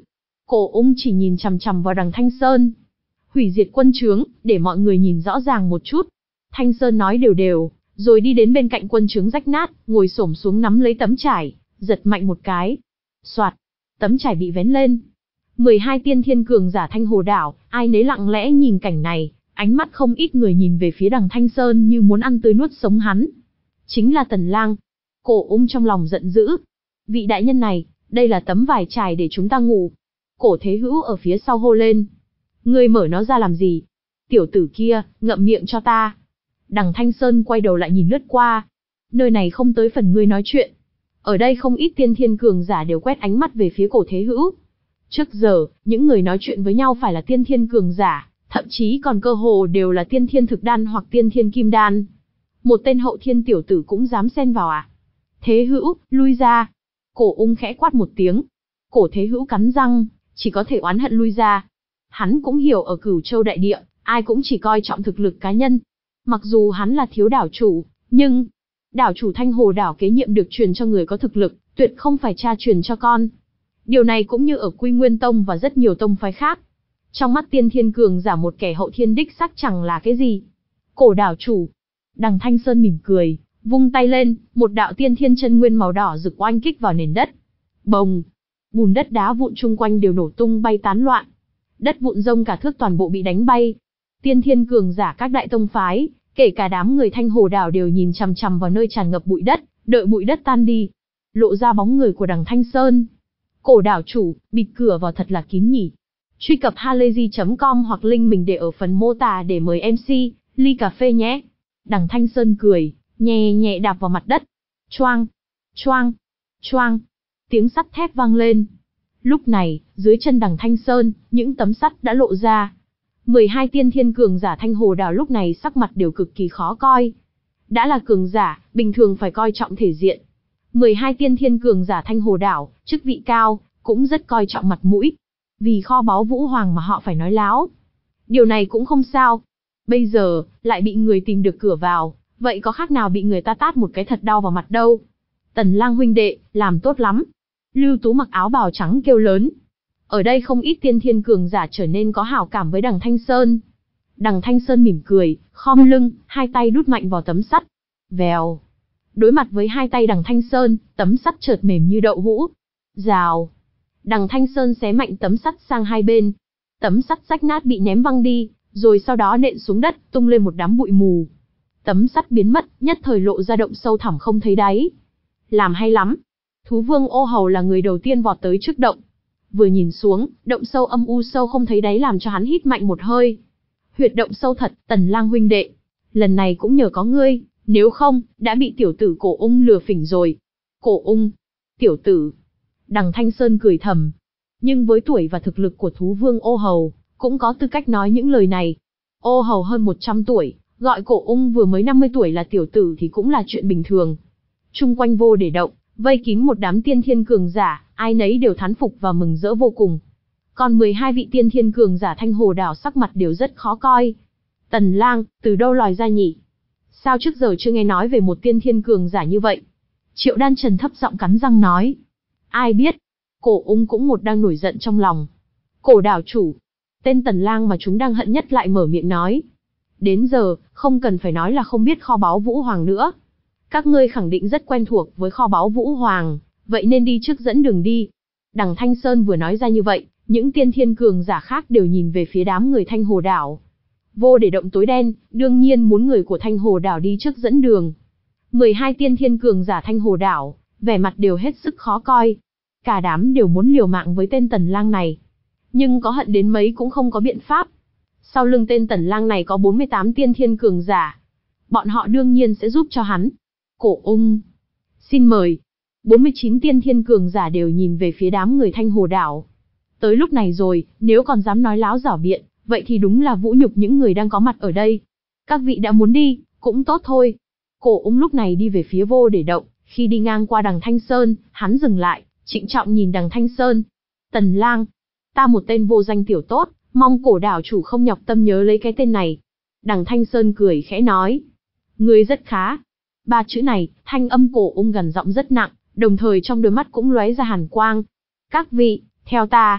Cổ ung chỉ nhìn chằm chằm vào đằng Thanh Sơn. Hủy diệt quân trướng, để mọi người nhìn rõ ràng một chút. Thanh Sơn nói đều đều, rồi đi đến bên cạnh quân trướng rách nát, ngồi xổm xuống nắm lấy tấm trải, giật mạnh một cái. Soạt, tấm trải bị vén lên. mười hai tiên thiên cường giả Thanh Hồ đảo, ai nấy lặng lẽ nhìn cảnh này, ánh mắt không ít người nhìn về phía đằng Thanh Sơn như muốn ăn tươi nuốt sống hắn. Chính là Tần Lang. Cổ ung trong lòng giận dữ. Vị đại nhân này, đây là tấm vải trải để chúng ta ngủ. Cổ Thế Hữu ở phía sau hô lên. Ngươi mở nó ra làm gì? Tiểu tử kia, ngậm miệng cho ta. Đằng Thanh Sơn quay đầu lại nhìn lướt qua. Nơi này không tới phần ngươi nói chuyện. Ở đây không ít tiên thiên cường giả đều quét ánh mắt về phía Cổ Thế Hữu. Trước giờ, những người nói chuyện với nhau phải là tiên thiên cường giả, thậm chí còn cơ hồ đều là tiên thiên thực đan hoặc tiên thiên kim đan. Một tên hậu thiên tiểu tử cũng dám xen vào à? Thế Hữu, lui ra. Cổ ung khẽ quát một tiếng. Cổ Thế Hữu cắn răng, chỉ có thể oán hận lui ra. Hắn cũng hiểu ở Cửu Châu đại địa, ai cũng chỉ coi trọng thực lực cá nhân. Mặc dù hắn là thiếu đảo chủ, nhưng đảo chủ Thanh Hồ đảo kế nhiệm được truyền cho người có thực lực, tuyệt không phải cha truyền cho con. Điều này cũng như ở Quy Nguyên Tông và rất nhiều tông phái khác. Trong mắt tiên thiên cường giả một kẻ hậu thiên đích xác chẳng là cái gì. Cổ đảo chủ. Đằng Thanh Sơn mỉm cười, vung tay lên, một đạo tiên thiên chân nguyên màu đỏ rực oanh kích vào nền đất. Bồng. Bùn đất đá vụn chung quanh đều nổ tung bay tán loạn. Đất vụn rông cả thước toàn bộ bị đánh bay. Tiên thiên cường giả các đại tông phái, kể cả đám người Thanh Hồ đảo đều nhìn chằm chằm vào nơi tràn ngập bụi đất, đợi bụi đất tan đi, lộ ra bóng người của đằng Thanh Sơn. Cổ đảo chủ, bịt cửa vào thật là kín nhỉ. Truy cập halayzi chấm com hoặc link mình để ở phần mô tả để mời em xê, ly cà phê nhé. Đằng Thanh Sơn cười, nhẹ nhẹ đạp vào mặt đất. Choang, choang, choang. Tiếng sắt thép vang lên. Lúc này, dưới chân đằng Thanh Sơn, những tấm sắt đã lộ ra. mười hai tiên thiên cường giả Thanh Hồ đảo lúc này sắc mặt đều cực kỳ khó coi. Đã là cường giả, bình thường phải coi trọng thể diện. mười hai tiên thiên cường giả Thanh Hồ đảo, chức vị cao, cũng rất coi trọng mặt mũi. Vì kho báu Vũ Hoàng mà họ phải nói láo. Điều này cũng không sao. Bây giờ, lại bị người tìm được cửa vào, vậy có khác nào bị người ta tát một cái thật đau vào mặt đâu. Tần Lang huynh đệ, làm tốt lắm. Lưu Tú mặc áo bào trắng kêu lớn. Ở đây không ít tiên thiên cường giả trở nên có hảo cảm với đằng Thanh Sơn. Đằng Thanh Sơn mỉm cười, khom lưng, hai tay đút mạnh vào tấm sắt. Vèo. Đối mặt với hai tay đằng Thanh Sơn, tấm sắt chợt mềm như đậu hũ. Rào. Đằng Thanh Sơn xé mạnh tấm sắt sang hai bên. Tấm sắt rách nát bị ném văng đi, rồi sau đó nện xuống đất, tung lên một đám bụi mù. Tấm sắt biến mất, nhất thời lộ ra động sâu thẳm không thấy đáy. Làm hay lắm. Thú Vương Ô Hầu là người đầu tiên vọt tới trước động. Vừa nhìn xuống, động sâu âm u sâu không thấy đáy làm cho hắn hít mạnh một hơi. Huyệt động sâu thật, Tần Lang huynh đệ. Lần này cũng nhờ có ngươi, nếu không, đã bị tiểu tử Cổ Ung lừa phỉnh rồi. Cổ Ung, tiểu tử. Đằng Thanh Sơn cười thầm. Nhưng với tuổi và thực lực của Thú Vương Ô Hầu, cũng có tư cách nói những lời này. Ô Hầu hơn một trăm tuổi, gọi Cổ Ung vừa mới năm mươi tuổi là tiểu tử thì cũng là chuyện bình thường. Trung quanh vô để động, vây kín một đám tiên thiên cường giả, ai nấy đều thán phục và mừng rỡ vô cùng. Còn mười hai vị tiên thiên cường giả Thanh Hồ đảo sắc mặt đều rất khó coi. Tần Lang, từ đâu lòi ra nhỉ? Sao trước giờ chưa nghe nói về một tiên thiên cường giả như vậy? Triệu Đan Trần thấp giọng cắn răng nói. Ai biết? Cổ Ung cũng một đang nổi giận trong lòng. Cổ đảo chủ, tên Tần Lang mà chúng đang hận nhất lại mở miệng nói. Đến giờ, không cần phải nói là không biết kho báu Vũ Hoàng nữa. Các ngươi khẳng định rất quen thuộc với kho báu Vũ Hoàng, vậy nên đi trước dẫn đường đi. Đằng Thanh Sơn vừa nói ra như vậy, những tiên thiên cường giả khác đều nhìn về phía đám người Thanh Hồ đảo. Vô để động tối đen, đương nhiên muốn người của Thanh Hồ đảo đi trước dẫn đường. mười hai tiên thiên cường giả Thanh Hồ đảo, vẻ mặt đều hết sức khó coi. Cả đám đều muốn liều mạng với tên Tần Lang này. Nhưng có hận đến mấy cũng không có biện pháp. Sau lưng tên Tần Lang này có bốn mươi tám tiên thiên cường giả. Bọn họ đương nhiên sẽ giúp cho hắn. Cổ Ung, xin mời. bốn mươi chín tiên thiên cường giả đều nhìn về phía đám người Thanh Hồ đảo. Tới lúc này rồi, nếu còn dám nói láo giảo biện, vậy thì đúng là vũ nhục những người đang có mặt ở đây. Các vị đã muốn đi, cũng tốt thôi. Cổ Ung lúc này đi về phía vô để động, khi đi ngang qua đằng Thanh Sơn, hắn dừng lại, trịnh trọng nhìn đằng Thanh Sơn. Tần Lang, ta một tên vô danh tiểu tốt, mong cổ đảo chủ không nhọc tâm nhớ lấy cái tên này. Đằng Thanh Sơn cười khẽ nói. Ngươi rất khá. Ba chữ này, thanh âm Cổ Ung gần giọng rất nặng, đồng thời trong đôi mắt cũng lóe ra hàn quang. Các vị, theo ta.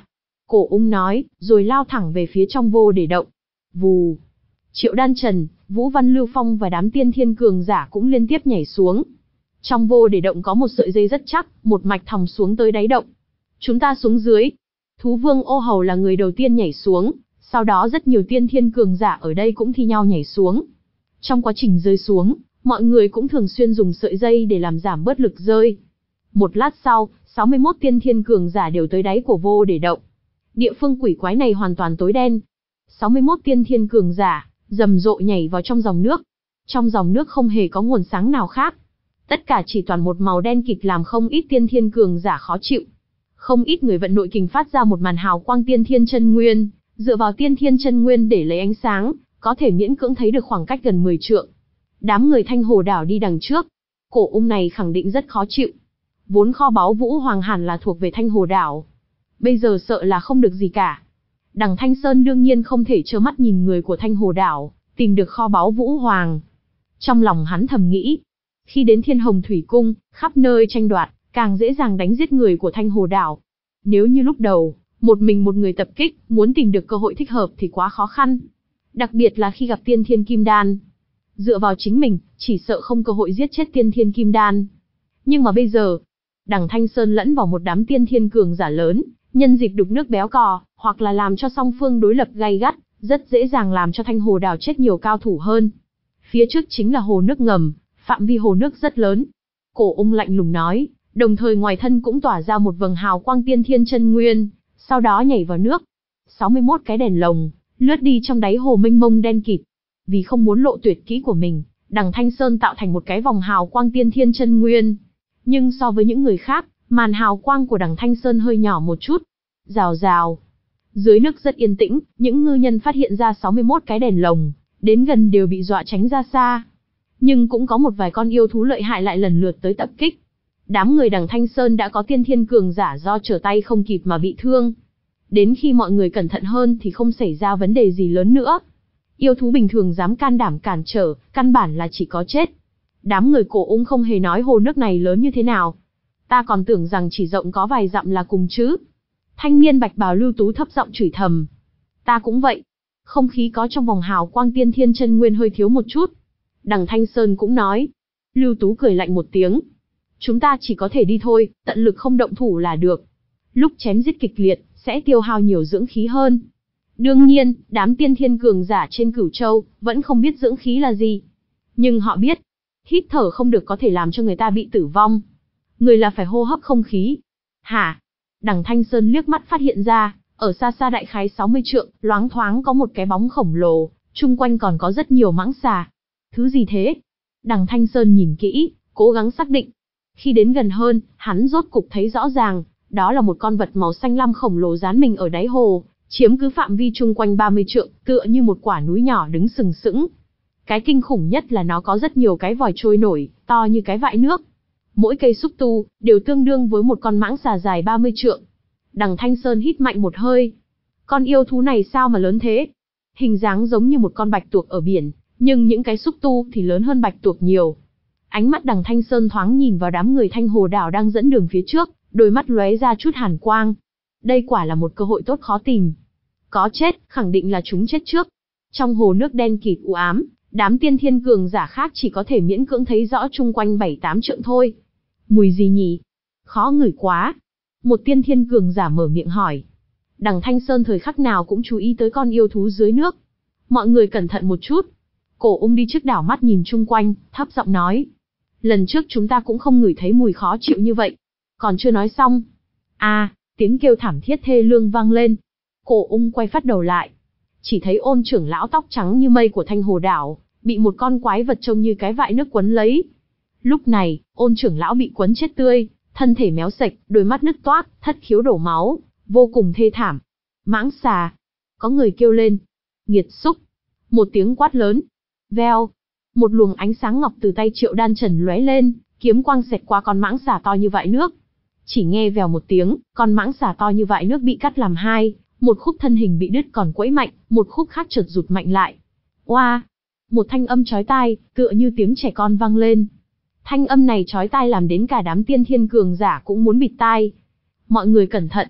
Cổ ung nói, rồi lao thẳng về phía trong vô để động. Vù. Triệu Đan Trần, Vũ Văn Lưu Phong và đám tiên thiên cường giả cũng liên tiếp nhảy xuống. Trong vô để động có một sợi dây rất chắc, một mạch thòng xuống tới đáy động. Chúng ta xuống dưới. Thú Vương Ô Hầu là người đầu tiên nhảy xuống, sau đó rất nhiều tiên thiên cường giả ở đây cũng thi nhau nhảy xuống. Trong quá trình rơi xuống, mọi người cũng thường xuyên dùng sợi dây để làm giảm bớt lực rơi. Một lát sau, sáu mươi mốt tiên thiên cường giả đều tới đáy của vô để động. Địa phương quỷ quái này hoàn toàn tối đen. sáu mươi mốt tiên thiên cường giả, rầm rộ nhảy vào trong dòng nước. Trong dòng nước không hề có nguồn sáng nào khác. Tất cả chỉ toàn một màu đen kịt làm không ít tiên thiên cường giả khó chịu. Không ít người vận nội kình phát ra một màn hào quang tiên thiên chân nguyên, dựa vào tiên thiên chân nguyên để lấy ánh sáng, có thể miễn cưỡng thấy được khoảng cách gần mười trượng. Đám người Thanh Hồ Đảo đi đằng trước. Cổ ung này khẳng định rất khó chịu. Vốn kho báu Vũ Hoàng hẳn là thuộc về Thanh Hồ Đảo. Bây giờ sợ là không được gì cả. Đằng Thanh Sơn đương nhiên không thể trơ mắt nhìn người của Thanh Hồ Đảo tìm được kho báu Vũ Hoàng. Trong lòng hắn thầm nghĩ, khi đến Thiên Hồng Thủy Cung, khắp nơi tranh đoạt, càng dễ dàng đánh giết người của Thanh Hồ Đảo. Nếu như lúc đầu, một mình một người tập kích, muốn tìm được cơ hội thích hợp thì quá khó khăn. Đặc biệt là khi gặp Tiên Thiên Kim Đan. Dựa vào chính mình, chỉ sợ không cơ hội giết chết Tiên Thiên Kim Đan. Nhưng mà bây giờ, đằng Thanh Sơn lẫn vào một đám tiên thiên cường giả lớn, nhân dịp đục nước béo cò, hoặc là làm cho song phương đối lập gay gắt, rất dễ dàng làm cho Thanh Hồ Đảo chết nhiều cao thủ hơn. Phía trước chính là hồ nước ngầm, phạm vi hồ nước rất lớn. Cổ ung lạnh lùng nói, đồng thời ngoài thân cũng tỏa ra một vầng hào quang tiên thiên chân nguyên, sau đó nhảy vào nước. sáu mươi mốt cái đèn lồng, lướt đi trong đáy hồ mênh mông đen kịt. Vì không muốn lộ tuyệt kỹ của mình, đằng Thanh Sơn tạo thành một cái vòng hào quang tiên thiên chân nguyên. Nhưng so với những người khác, màn hào quang của đằng Thanh Sơn hơi nhỏ một chút. Rào rào. Dưới nước rất yên tĩnh, những ngư nhân phát hiện ra sáu mươi mốt cái đèn lồng, đến gần đều bị dọa tránh ra xa. Nhưng cũng có một vài con yêu thú lợi hại lại lần lượt tới tập kích. Đám người đằng Thanh Sơn đã có tiên thiên cường giả do trở tay không kịp mà bị thương. Đến khi mọi người cẩn thận hơn thì không xảy ra vấn đề gì lớn nữa. Yêu thú bình thường dám can đảm cản trở, căn bản là chỉ có chết. Đám người Cổ ung không hề nói hồ nước này lớn như thế nào. Ta còn tưởng rằng chỉ rộng có vài dặm là cùng chứ. Thanh niên bạch bào Lưu Tú thấp giọng chửi thầm. Ta cũng vậy. Không khí có trong vòng hào quang tiên thiên chân nguyên hơi thiếu một chút. Đằng Thanh Sơn cũng nói. Lưu Tú cười lạnh một tiếng. Chúng ta chỉ có thể đi thôi, tận lực không động thủ là được. Lúc chém giết kịch liệt, sẽ tiêu hao nhiều dưỡng khí hơn. Đương nhiên, đám tiên thiên cường giả trên Cửu Châu, vẫn không biết dưỡng khí là gì. Nhưng họ biết, hít thở không được có thể làm cho người ta bị tử vong. Người là phải hô hấp không khí. Hả? Đằng Thanh Sơn liếc mắt phát hiện ra, ở xa xa đại khái sáu mươi trượng, loáng thoáng có một cái bóng khổng lồ, chung quanh còn có rất nhiều mãng xà. Thứ gì thế? Đằng Thanh Sơn nhìn kỹ, cố gắng xác định. Khi đến gần hơn, hắn rốt cục thấy rõ ràng, đó là một con vật màu xanh lam khổng lồ dán mình ở đáy hồ, chiếm cứ phạm vi chung quanh ba mươi trượng, tựa như một quả núi nhỏ đứng sừng sững. Cái kinh khủng nhất là nó có rất nhiều cái vòi trôi nổi, to như cái vại nước. Mỗi cây xúc tu, đều tương đương với một con mãng xà dài ba mươi trượng. Đằng Thanh Sơn hít mạnh một hơi. Con yêu thú này sao mà lớn thế? Hình dáng giống như một con bạch tuộc ở biển, nhưng những cái xúc tu thì lớn hơn bạch tuộc nhiều. Ánh mắt đằng Thanh Sơn thoáng nhìn vào đám người Thanh Hồ Đảo đang dẫn đường phía trước, đôi mắt lóe ra chút hàn quang. Đây quả là một cơ hội tốt khó tìm. Có chết, khẳng định là chúng chết trước. Trong hồ nước đen kịt u ám, đám tiên thiên cường giả khác chỉ có thể miễn cưỡng thấy rõ chung quanh bảy tám trượng thôi. Mùi gì nhỉ? Khó ngửi quá. Một tiên thiên cường giả mở miệng hỏi. Đằng Thanh Sơn thời khắc nào cũng chú ý tới con yêu thú dưới nước. Mọi người cẩn thận một chút. Cổ ung đi trước đảo mắt nhìn chung quanh, thấp giọng nói. Lần trước chúng ta cũng không ngửi thấy mùi khó chịu như vậy. Còn chưa nói xong. À, tiếng kêu thảm thiết thê lương vang lên. Cổ ung quay phát đầu lại. Chỉ thấy Ôn trưởng lão tóc trắng như mây của Thanh Hồ Đảo, bị một con quái vật trông như cái vại nước quấn lấy. Lúc này, Ôn trưởng lão bị quấn chết tươi, thân thể méo sạch, đôi mắt nứt toác, thất khiếu đổ máu, vô cùng thê thảm. Mãng xà. Có người kêu lên. Nghiệt xúc. Một tiếng quát lớn. Veo. Một luồng ánh sáng ngọc từ tay Triệu Đan Trần lóe lên, kiếm quang xẹt qua con mãng xà to như vại nước. Chỉ nghe vèo một tiếng, con mãng xà to như vại nước bị cắt làm hai, một khúc thân hình bị đứt còn quẫy mạnh, một khúc khác chợt rụt mạnh lại. Oa! Một thanh âm chói tai, tựa như tiếng trẻ con vang lên. Thanh âm này chói tai làm đến cả đám tiên thiên cường giả cũng muốn bịt tai. Mọi người cẩn thận.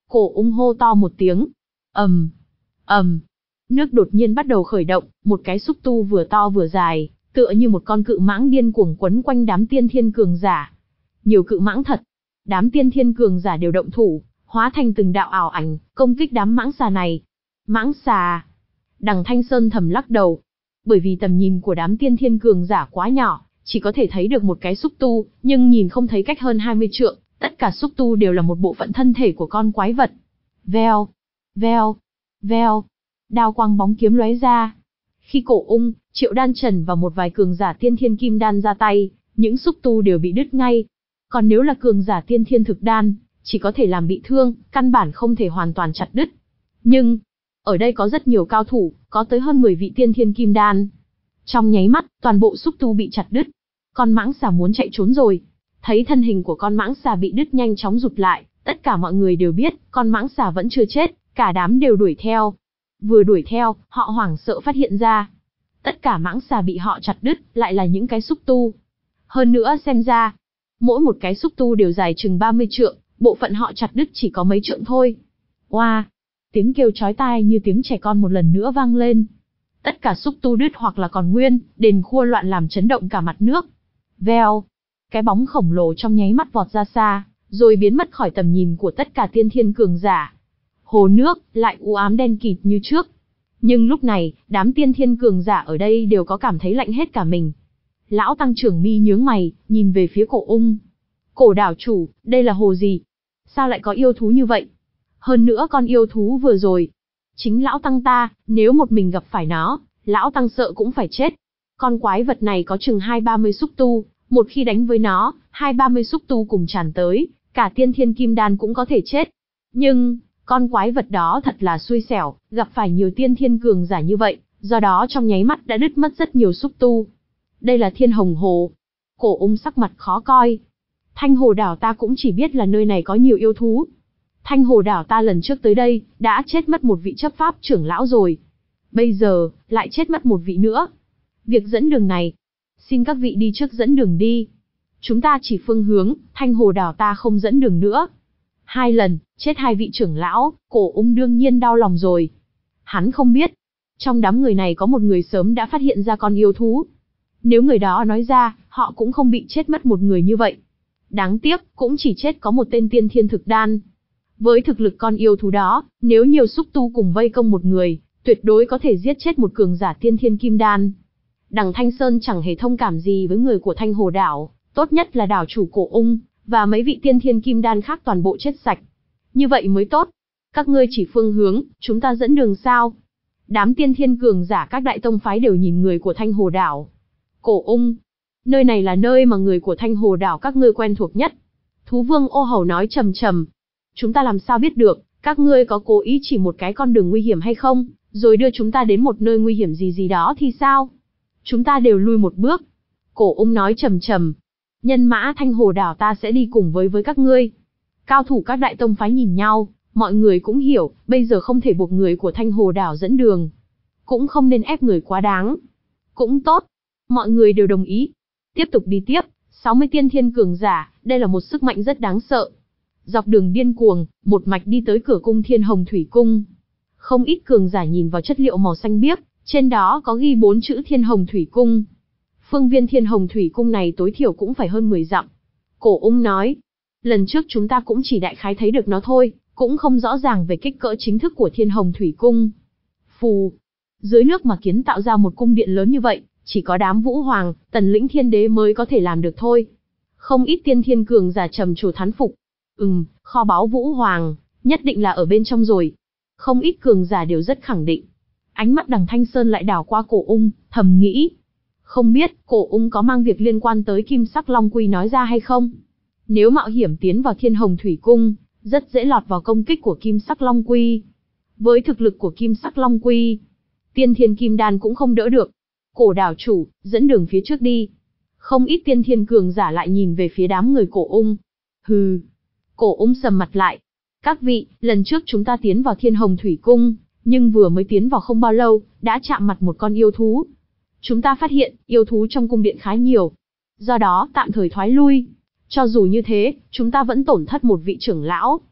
Cổ ung hô to một tiếng. ầm, ầm, nước đột nhiên bắt đầu khởi động, một cái xúc tu vừa to vừa dài, tựa như một con cự mãng điên cuồng quấn quanh đám tiên thiên cường giả. Nhiều cự mãng thật. Đám tiên thiên cường giả đều động thủ, hóa thành từng đạo ảo ảnh, công kích đám mãng xà này. Mãng xà. Đằng Thanh Sơn thầm lắc đầu. Bởi vì tầm nhìn của đám tiên thiên cường giả quá nhỏ, chỉ có thể thấy được một cái xúc tu, nhưng nhìn không thấy cách hơn hai mươi trượng, tất cả xúc tu đều là một bộ phận thân thể của con quái vật. Veo, veo, veo. Đao quang bóng kiếm lóe ra. Khi Cổ Ung, Triệu Đan Trần và một vài cường giả tiên thiên kim đan ra tay, những xúc tu đều bị đứt ngay. Còn nếu là cường giả tiên thiên thực đan, chỉ có thể làm bị thương, căn bản không thể hoàn toàn chặt đứt. Nhưng, ở đây có rất nhiều cao thủ, có tới hơn mười vị tiên thiên kim đan. Trong nháy mắt, toàn bộ xúc tu bị chặt đứt. Con mãng xà muốn chạy trốn rồi. Thấy thân hình của con mãng xà bị đứt nhanh chóng rụt lại, tất cả mọi người đều biết, con mãng xà vẫn chưa chết, cả đám đều đuổi theo. Vừa đuổi theo, họ hoảng sợ phát hiện ra. Tất cả mãng xà bị họ chặt đứt, lại là những cái xúc tu. Hơn nữa xem ra, mỗi một cái xúc tu đều dài chừng ba mươi trượng, bộ phận họ chặt đứt chỉ có mấy trượng thôi. Oa! Tiếng kêu chói tai như tiếng trẻ con một lần nữa vang lên. Tất cả xúc tu đứt hoặc là còn nguyên, đền khua loạn làm chấn động cả mặt nước. Veo! Cái bóng khổng lồ trong nháy mắt vọt ra xa, rồi biến mất khỏi tầm nhìn của tất cả tiên thiên cường giả. Hồ nước lại u ám đen kịt như trước. Nhưng lúc này, đám tiên thiên cường giả ở đây đều có cảm thấy lạnh hết cả mình. Lão tăng trưởng mi nhướng mày, nhìn về phía Cổ Ung. Cổ đảo chủ, đây là hồ gì? Sao lại có yêu thú như vậy? Hơn nữa con yêu thú vừa rồi. Chính lão tăng ta, nếu một mình gặp phải nó, lão tăng sợ cũng phải chết. Con quái vật này có chừng hai ba mươi xúc tu, một khi đánh với nó, hai ba mươi xúc tu cùng tràn tới, cả tiên thiên kim đan cũng có thể chết. Nhưng, con quái vật đó thật là xui xẻo, gặp phải nhiều tiên thiên cường giả như vậy, do đó trong nháy mắt đã đứt mất rất nhiều xúc tu. Đây là Thiên Hồng Hồ. Cổ Ung sắc mặt khó coi. Thanh Hồ đảo ta cũng chỉ biết là nơi này có nhiều yêu thú. Thanh Hồ đảo ta lần trước tới đây, đã chết mất một vị chấp pháp trưởng lão rồi. Bây giờ, lại chết mất một vị nữa. Việc dẫn đường này, xin các vị đi trước dẫn đường đi. Chúng ta chỉ phương hướng, Thanh Hồ đảo ta không dẫn đường nữa. Hai lần, chết hai vị trưởng lão, Cổ Ung đương nhiên đau lòng rồi. Hắn không biết, trong đám người này có một người sớm đã phát hiện ra con yêu thú. Nếu người đó nói ra, họ cũng không bị chết mất một người như vậy. Đáng tiếc, cũng chỉ chết có một tên tiên thiên thực đan. Với thực lực con yêu thú đó, nếu nhiều xúc tu cùng vây công một người, tuyệt đối có thể giết chết một cường giả tiên thiên kim đan. Đằng Thanh Sơn chẳng hề thông cảm gì với người của Thanh Hồ đảo, tốt nhất là đảo chủ Cổ Ung, và mấy vị tiên thiên kim đan khác toàn bộ chết sạch. Như vậy mới tốt. Các ngươi chỉ phương hướng, chúng ta dẫn đường sao? Đám tiên thiên cường giả các đại tông phái đều nhìn người của Thanh Hồ đảo. Cổ Ung, nơi này là nơi mà người của Thanh Hồ đảo các ngươi quen thuộc nhất. Thú Vương Ô Hầu nói trầm trầm. Chúng ta làm sao biết được, các ngươi có cố ý chỉ một cái con đường nguy hiểm hay không, rồi đưa chúng ta đến một nơi nguy hiểm gì gì đó thì sao? Chúng ta đều lui một bước. Cổ Ung nói trầm trầm. Nhân mã Thanh Hồ đảo ta sẽ đi cùng với với các ngươi. Cao thủ các đại tông phái nhìn nhau, mọi người cũng hiểu, bây giờ không thể buộc người của Thanh Hồ đảo dẫn đường. Cũng không nên ép người quá đáng. Cũng tốt. Mọi người đều đồng ý. Tiếp tục đi tiếp, sáu mươi tiên thiên cường giả, đây là một sức mạnh rất đáng sợ. Dọc đường điên cuồng, một mạch đi tới cửa cung Thiên Hồng Thủy Cung. Không ít cường giả nhìn vào chất liệu màu xanh biếc, trên đó có ghi bốn chữ Thiên Hồng Thủy Cung. Phương viên Thiên Hồng Thủy Cung này tối thiểu cũng phải hơn mười dặm. Cổ Ung nói, lần trước chúng ta cũng chỉ đại khái thấy được nó thôi, cũng không rõ ràng về kích cỡ chính thức của Thiên Hồng Thủy Cung. Phù, dưới nước mà kiến tạo ra một cung điện lớn như vậy, chỉ có đám Vũ Hoàng, Tần Lĩnh Thiên Đế mới có thể làm được thôi. Không ít tiên thiên cường giả trầm trồ thán phục. Ừm, kho báu Vũ Hoàng, nhất định là ở bên trong rồi. Không ít cường giả đều rất khẳng định. Ánh mắt Đằng Thanh Sơn lại đảo qua Cổ Ung, thầm nghĩ. Không biết, Cổ Ung có mang việc liên quan tới Kim Sắc Long Quy nói ra hay không? Nếu mạo hiểm tiến vào Thiên Hồng Thủy Cung, rất dễ lọt vào công kích của Kim Sắc Long Quy. Với thực lực của Kim Sắc Long Quy, tiên thiên kim đan cũng không đỡ được. Cổ đảo chủ, dẫn đường phía trước đi. Không ít tiên thiên cường giả lại nhìn về phía đám người Cổ Ung. Hừ. Cổ Ung sầm mặt lại. Các vị, lần trước chúng ta tiến vào Thiên Hồng Thủy Cung, nhưng vừa mới tiến vào không bao lâu, đã chạm mặt một con yêu thú. Chúng ta phát hiện, yêu thú trong cung điện khá nhiều. Do đó, tạm thời thoái lui. Cho dù như thế, chúng ta vẫn tổn thất một vị trưởng lão.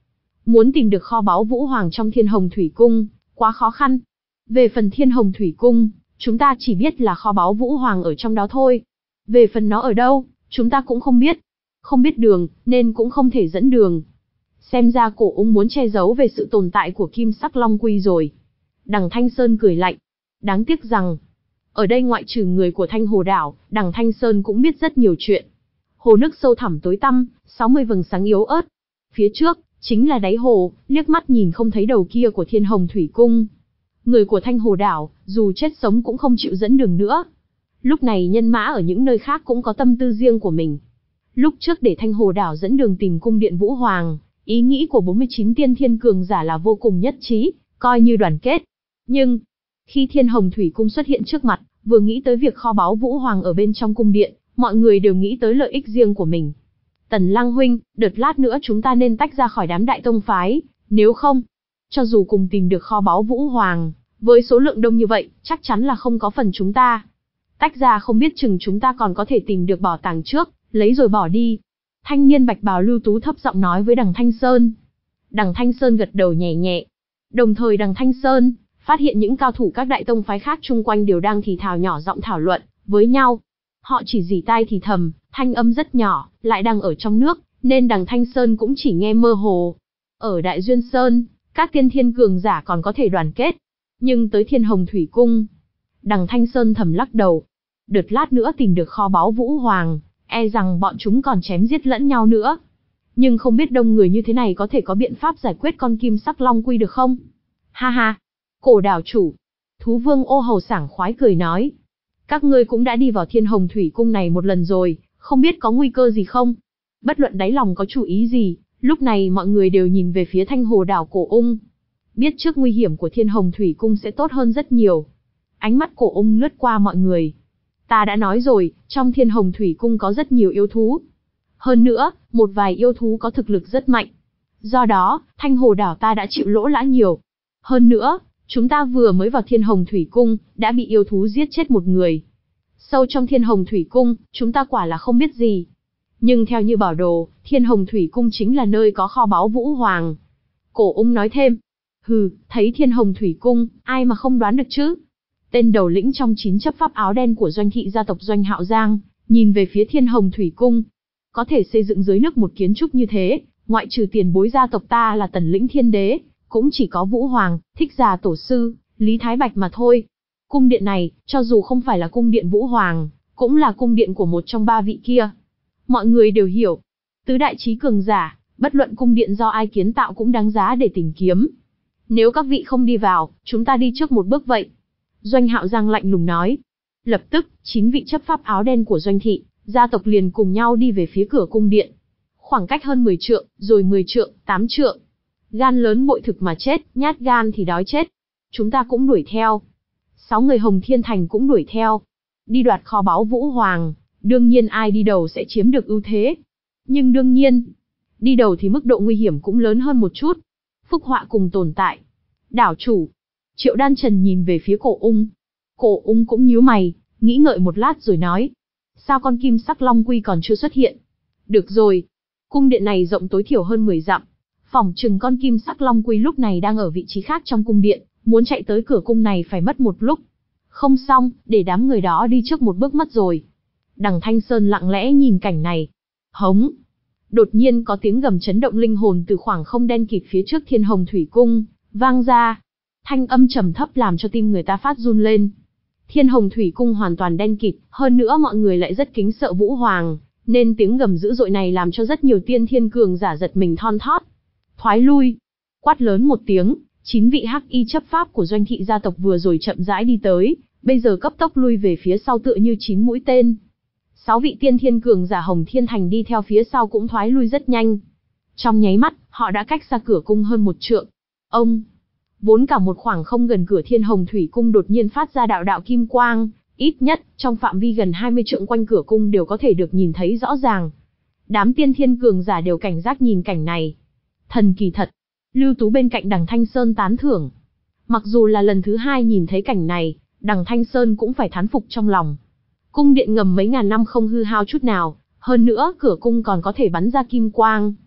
Muốn tìm được kho báu Vũ Hoàng trong Thiên Hồng Thủy Cung, quá khó khăn. Về phần Thiên Hồng Thủy Cung, chúng ta chỉ biết là kho báu Vũ Hoàng ở trong đó thôi. Về phần nó ở đâu, chúng ta cũng không biết. Không biết đường, nên cũng không thể dẫn đường. Xem ra Cổ Ung muốn che giấu về sự tồn tại của Kim Sắc Long Quy rồi. Đằng Thanh Sơn cười lạnh. Đáng tiếc rằng, ở đây ngoại trừ người của Thanh Hồ Đảo, đằng Thanh Sơn cũng biết rất nhiều chuyện. Hồ nước sâu thẳm tối tăm, sáu mươi vầng sáng yếu ớt. Phía trước, chính là đáy hồ, liếc mắt nhìn không thấy đầu kia của Thiên Hồng Thủy Cung. Người của Thanh Hồ Đảo, dù chết sống cũng không chịu dẫn đường nữa. Lúc này nhân mã ở những nơi khác cũng có tâm tư riêng của mình. Lúc trước để Thanh Hồ Đảo dẫn đường tìm cung điện Vũ Hoàng, ý nghĩ của bốn mươi chín tiên thiên cường giả là vô cùng nhất trí, coi như đoàn kết. Nhưng, khi Thiên Hồng Thủy Cung xuất hiện trước mặt, vừa nghĩ tới việc kho báu Vũ Hoàng ở bên trong cung điện, mọi người đều nghĩ tới lợi ích riêng của mình. Tần Lăng huynh, đợt lát nữa chúng ta nên tách ra khỏi đám đại tông phái, nếu không, cho dù cùng tìm được kho báu Vũ Hoàng, với số lượng đông như vậy, chắc chắn là không có phần chúng ta. Tách ra không biết chừng chúng ta còn có thể tìm được bảo tàng trước, lấy rồi bỏ đi. Thanh niên bạch bào Lưu Tú thấp giọng nói với đằng Thanh Sơn. Đằng Thanh Sơn gật đầu nhẹ nhẹ. Đồng thời đằng Thanh Sơn phát hiện những cao thủ các đại tông phái khác chung quanh đều đang thì thào nhỏ giọng thảo luận với nhau. Họ chỉ rỉ tai thì thầm, thanh âm rất nhỏ, lại đang ở trong nước, nên đằng Thanh Sơn cũng chỉ nghe mơ hồ. Ở Đại Duyên Sơn, các tiên thiên cường giả còn có thể đoàn kết, nhưng tới Thiên Hồng Thủy Cung, đằng Thanh Sơn thầm lắc đầu. Đợt lát nữa tìm được kho báu Vũ Hoàng, e rằng bọn chúng còn chém giết lẫn nhau nữa. Nhưng không biết đông người như thế này có thể có biện pháp giải quyết con Kim Sắc Long Quy được không? Ha ha, Cổ đảo chủ. Thú Vương Ô Hầu sảng khoái cười nói. Các ngươi cũng đã đi vào Thiên Hồng Thủy Cung này một lần rồi, không biết có nguy cơ gì không? Bất luận đáy lòng có chủ ý gì, lúc này mọi người đều nhìn về phía Thanh Hồ Đảo Cổ Ung. Biết trước nguy hiểm của Thiên Hồng Thủy Cung sẽ tốt hơn rất nhiều. Ánh mắt Cổ Ung lướt qua mọi người. Ta đã nói rồi, trong Thiên Hồng Thủy Cung có rất nhiều yêu thú. Hơn nữa, một vài yêu thú có thực lực rất mạnh. Do đó, Thanh Hồ Đảo ta đã chịu lỗ lã nhiều. Hơn nữa, chúng ta vừa mới vào Thiên Hồng Thủy Cung, đã bị yêu thú giết chết một người. Sâu trong Thiên Hồng Thủy Cung, chúng ta quả là không biết gì. Nhưng theo như bảo đồ, Thiên Hồng Thủy Cung chính là nơi có kho báu Vũ Hoàng. Cổ Ung nói thêm. Hừ, thấy Thiên Hồng Thủy Cung, ai mà không đoán được chứ? Tên đầu lĩnh trong chín chấp pháp áo đen của doanh thị gia tộc Doanh Hạo Giang, nhìn về phía Thiên Hồng Thủy Cung. Có thể xây dựng dưới nước một kiến trúc như thế, ngoại trừ tiền bối gia tộc ta là Tần Lĩnh Thiên Đế, cũng chỉ có Vũ Hoàng, Thích Già Tổ Sư, Lý Thái Bạch mà thôi. Cung điện này, cho dù không phải là cung điện Vũ Hoàng, cũng là cung điện của một trong ba vị kia. Mọi người đều hiểu, tứ đại chí cường giả, bất luận cung điện do ai kiến tạo cũng đáng giá để tìm kiếm. Nếu các vị không đi vào, chúng ta đi trước một bước vậy. Doanh Hạo Giang lạnh lùng nói. Lập tức, chín vị chấp pháp áo đen của doanh thị, gia tộc liền cùng nhau đi về phía cửa cung điện. Khoảng cách hơn mười trượng, rồi mười trượng, tám trượng. Gan lớn bội thực mà chết, nhát gan thì đói chết. Chúng ta cũng đuổi theo. Sáu người Hồng Thiên Thành cũng đuổi theo. Đi đoạt kho báu Vũ Hoàng, đương nhiên ai đi đầu sẽ chiếm được ưu thế. Nhưng đương nhiên, đi đầu thì mức độ nguy hiểm cũng lớn hơn một chút. Phúc họa cùng tồn tại. Đảo chủ. Triệu Đan Trần nhìn về phía Cổ Ung. Cổ Ung cũng nhíu mày, nghĩ ngợi một lát rồi nói. Sao con Kim Sắc Long Quy còn chưa xuất hiện? Được rồi. Cung điện này rộng tối thiểu hơn mười dặm. Phỏng chừng con Kim Sắc Long Quy lúc này đang ở vị trí khác trong cung điện, muốn chạy tới cửa cung này phải mất một lúc. Không xong, để đám người đó đi trước một bước mất rồi. Đằng Thanh Sơn lặng lẽ nhìn cảnh này. Hống. Đột nhiên có tiếng gầm chấn động linh hồn từ khoảng không đen kịt phía trước Thiên Hồng Thủy Cung vang ra. Thanh âm trầm thấp làm cho tim người ta phát run lên. Thiên Hồng Thủy Cung hoàn toàn đen kịt, hơn nữa mọi người lại rất kính sợ Vũ Hoàng, nên tiếng gầm dữ dội này làm cho rất nhiều tiên thiên cường giả giật mình thon thót. Thoái lui. Quát lớn một tiếng, chín vị hắc y chấp pháp của doanh thị gia tộc vừa rồi chậm rãi đi tới, bây giờ cấp tốc lui về phía sau tựa như chín mũi tên. Sáu vị tiên thiên cường giả Hồng Thiên Thành đi theo phía sau cũng thoái lui rất nhanh. Trong nháy mắt, họ đã cách xa cửa cung hơn một trượng. Ông, vốn cả một khoảng không gần cửa Thiên Hồng Thủy Cung đột nhiên phát ra đạo đạo kim quang, ít nhất trong phạm vi gần hai mươi trượng quanh cửa cung đều có thể được nhìn thấy rõ ràng. Đám tiên thiên cường giả đều cảnh giác nhìn cảnh này. Thần kỳ thật. Lưu Tú bên cạnh đằng Thanh Sơn tán thưởng. Mặc dù là lần thứ hai nhìn thấy cảnh này, đằng Thanh Sơn cũng phải thán phục trong lòng. Cung điện ngầm mấy ngàn năm không hư hao chút nào, hơn nữa cửa cung còn có thể bắn ra kim quang.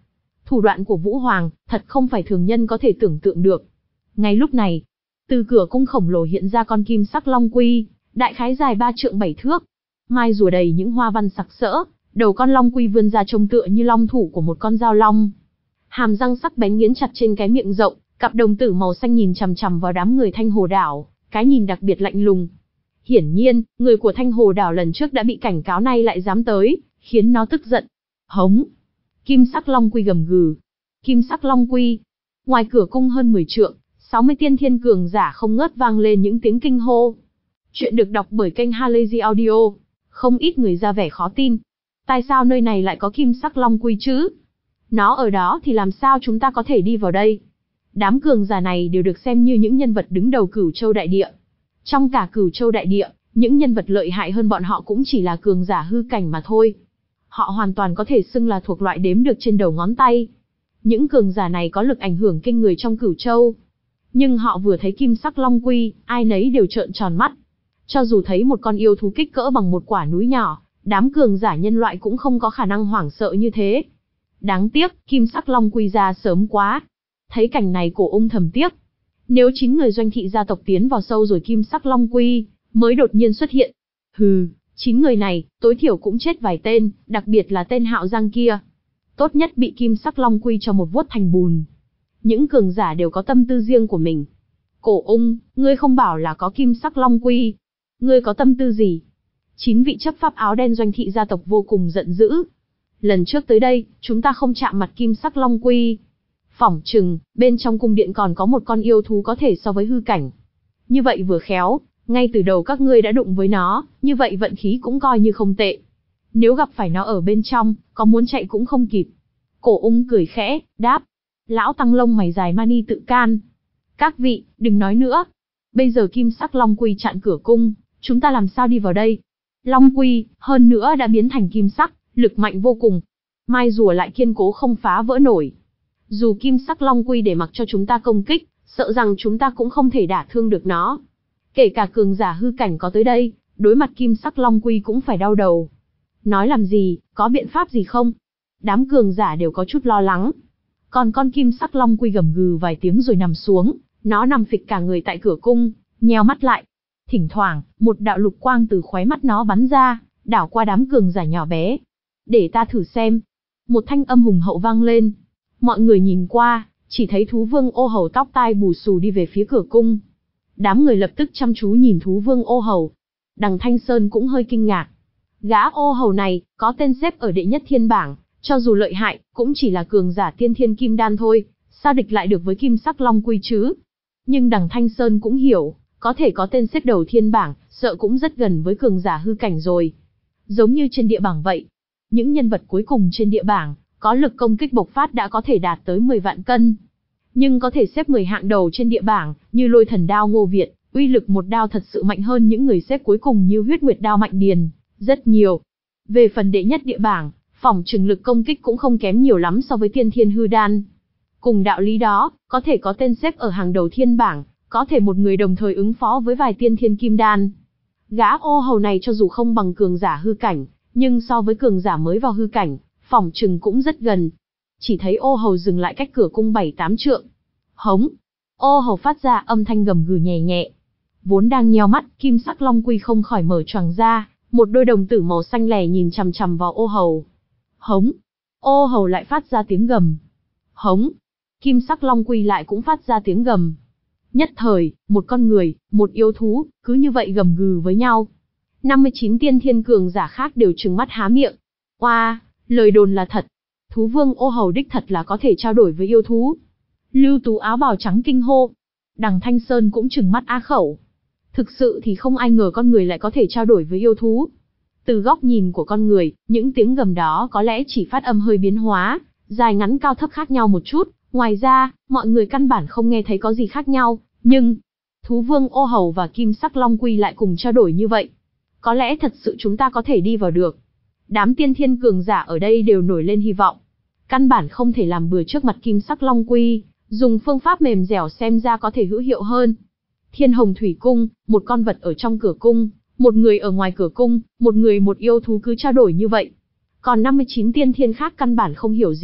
Thủ đoạn của Vũ Hoàng, thật không phải thường nhân có thể tưởng tượng được. Ngay lúc này, từ cửa cung khổng lồ hiện ra con kim sắc long quy, đại khái dài ba trượng bảy thước. Mai rùa đầy những hoa văn sặc sỡ, đầu con long quy vươn ra trông tựa như long thủ của một con dao long. Hàm răng sắc bén nghiến chặt trên cái miệng rộng, cặp đồng tử màu xanh nhìn chằm chằm vào đám người Thanh Hồ Đảo, cái nhìn đặc biệt lạnh lùng. Hiển nhiên, người của Thanh Hồ Đảo lần trước đã bị cảnh cáo nay lại dám tới, khiến nó tức giận. Hống! Kim sắc long quy gầm gừ. Kim sắc long quy. Ngoài cửa cung hơn mười trượng, sáu mươi tiên thiên cường giả không ngớt vang lên những tiếng kinh hô. Chuyện được đọc bởi kênh Halazy Audio. Không ít người ra vẻ khó tin. Tại sao nơi này lại có kim sắc long quy chứ? Nó ở đó thì làm sao chúng ta có thể đi vào đây? Đám cường giả này đều được xem như những nhân vật đứng đầu Cửu Châu Đại Địa. Trong cả Cửu Châu Đại Địa, những nhân vật lợi hại hơn bọn họ cũng chỉ là cường giả hư cảnh mà thôi. Họ hoàn toàn có thể xưng là thuộc loại đếm được trên đầu ngón tay. Những cường giả này có lực ảnh hưởng kinh người trong Cửu Châu. Nhưng họ vừa thấy kim sắc long quy, ai nấy đều trợn tròn mắt. Cho dù thấy một con yêu thú kích cỡ bằng một quả núi nhỏ, đám cường giả nhân loại cũng không có khả năng hoảng sợ như thế. Đáng tiếc, kim sắc long quy ra sớm quá. Thấy cảnh này Cổ Ung thầm tiếc. Nếu chín người doanh thị gia tộc tiến vào sâu rồi kim sắc long quy mới đột nhiên xuất hiện. Hừ, chín người này, tối thiểu cũng chết vài tên, đặc biệt là tên Hạo Giang kia. Tốt nhất bị kim sắc long quy cho một vuốt thành bùn. Những cường giả đều có tâm tư riêng của mình. Cổ Ung, ngươi không bảo là có kim sắc long quy. Ngươi có tâm tư gì? Chín vị chấp pháp áo đen doanh thị gia tộc vô cùng giận dữ. Lần trước tới đây, chúng ta không chạm mặt kim sắc long quy. Phỏng chừng, bên trong cung điện còn có một con yêu thú có thể so với hư cảnh. Như vậy vừa khéo, ngay từ đầu các ngươi đã đụng với nó, như vậy vận khí cũng coi như không tệ. Nếu gặp phải nó ở bên trong, có muốn chạy cũng không kịp. Cổ Ung cười khẽ, đáp. Lão tăng lông mày dài mani tự can. Các vị, đừng nói nữa. Bây giờ kim sắc long quy chặn cửa cung, chúng ta làm sao đi vào đây? Long quy, hơn nữa đã biến thành kim sắc, lực mạnh vô cùng. Mai rùa lại kiên cố không phá vỡ nổi. Dù kim sắc long quy để mặc cho chúng ta công kích, sợ rằng chúng ta cũng không thể đả thương được nó. Kể cả cường giả hư cảnh có tới đây, đối mặt kim sắc long quy cũng phải đau đầu. Nói làm gì, có biện pháp gì không? Đám cường giả đều có chút lo lắng. Còn con kim sắc long quy gầm gừ vài tiếng rồi nằm xuống, nó nằm phịch cả người tại cửa cung, nheo mắt lại. Thỉnh thoảng, một đạo lục quang từ khóe mắt nó bắn ra, đảo qua đám cường giả nhỏ bé. Để ta thử xem. Một thanh âm hùng hậu vang lên. Mọi người nhìn qua, chỉ thấy thú vương Ô Hầu tóc tai bù xù đi về phía cửa cung. Đám người lập tức chăm chú nhìn thú vương Ô Hầu. Đằng Thanh Sơn cũng hơi kinh ngạc. Gã Ô Hầu này, có tên xếp ở đệ nhất thiên bảng, cho dù lợi hại, cũng chỉ là cường giả tiên thiên kim đan thôi, sao địch lại được với kim sắc long quy chứ? Nhưng đằng Thanh Sơn cũng hiểu, có thể có tên xếp đầu thiên bảng, sợ cũng rất gần với cường giả hư cảnh rồi. Giống như trên địa bảng vậy. Những nhân vật cuối cùng trên địa bảng, có lực công kích bộc phát đã có thể đạt tới mười vạn cân. Nhưng có thể xếp mười hạng đầu trên địa bảng, như Lôi Thần Đao Ngô Việt, uy lực một đao thật sự mạnh hơn những người xếp cuối cùng như Huyết Nguyệt Đao Mạnh Điền, rất nhiều. Về phần đệ nhất địa bảng, phỏng chừng lực công kích cũng không kém nhiều lắm so với tiên thiên hư đan. Cùng đạo lý đó, có thể có tên xếp ở hàng đầu thiên bảng, có thể một người đồng thời ứng phó với vài tiên thiên kim đan. Gã Ô Hầu này cho dù không bằng cường giả hư cảnh, nhưng so với cường giả mới vào hư cảnh, phỏng chừng cũng rất gần. Chỉ thấy Ô Hầu dừng lại cách cửa cung bảy tám trượng. Hống! Ô Hầu phát ra âm thanh gầm gừ nhẹ nhẹ. Vốn đang nheo mắt, kim sắc long quy không khỏi mở choàng ra, một đôi đồng tử màu xanh lẻ nhìn chằm chằm vào Ô Hầu. Hống! Ô Hầu lại phát ra tiếng gầm. Hống! Kim sắc long quy lại cũng phát ra tiếng gầm. Nhất thời, một con người, một yêu thú, cứ như vậy gầm gừ với nhau. năm mươi chín tiên thiên cường giả khác đều trừng mắt há miệng. Oa, lời đồn là thật. Thú vương Ô Hầu đích thật là có thể trao đổi với yêu thú. Lưu Tú áo bào trắng kinh hô. Đằng Thanh Sơn cũng trừng mắt á khẩu. Thực sự thì không ai ngờ con người lại có thể trao đổi với yêu thú. Từ góc nhìn của con người, những tiếng gầm đó có lẽ chỉ phát âm hơi biến hóa, dài ngắn cao thấp khác nhau một chút. Ngoài ra, mọi người căn bản không nghe thấy có gì khác nhau, nhưng thú vương Ô Hầu và kim sắc long quy lại cùng trao đổi như vậy. Có lẽ thật sự chúng ta có thể đi vào được. Đám tiên thiên cường giả ở đây đều nổi lên hy vọng. Căn bản không thể làm bừa trước mặt kim sắc long quy, dùng phương pháp mềm dẻo xem ra có thể hữu hiệu hơn. Thiên Hồng Thủy Cung, một con vật ở trong cửa cung, một người ở ngoài cửa cung, một người một yêu thú cứ trao đổi như vậy. Còn năm mươi chín tiên thiên khác căn bản không hiểu gì,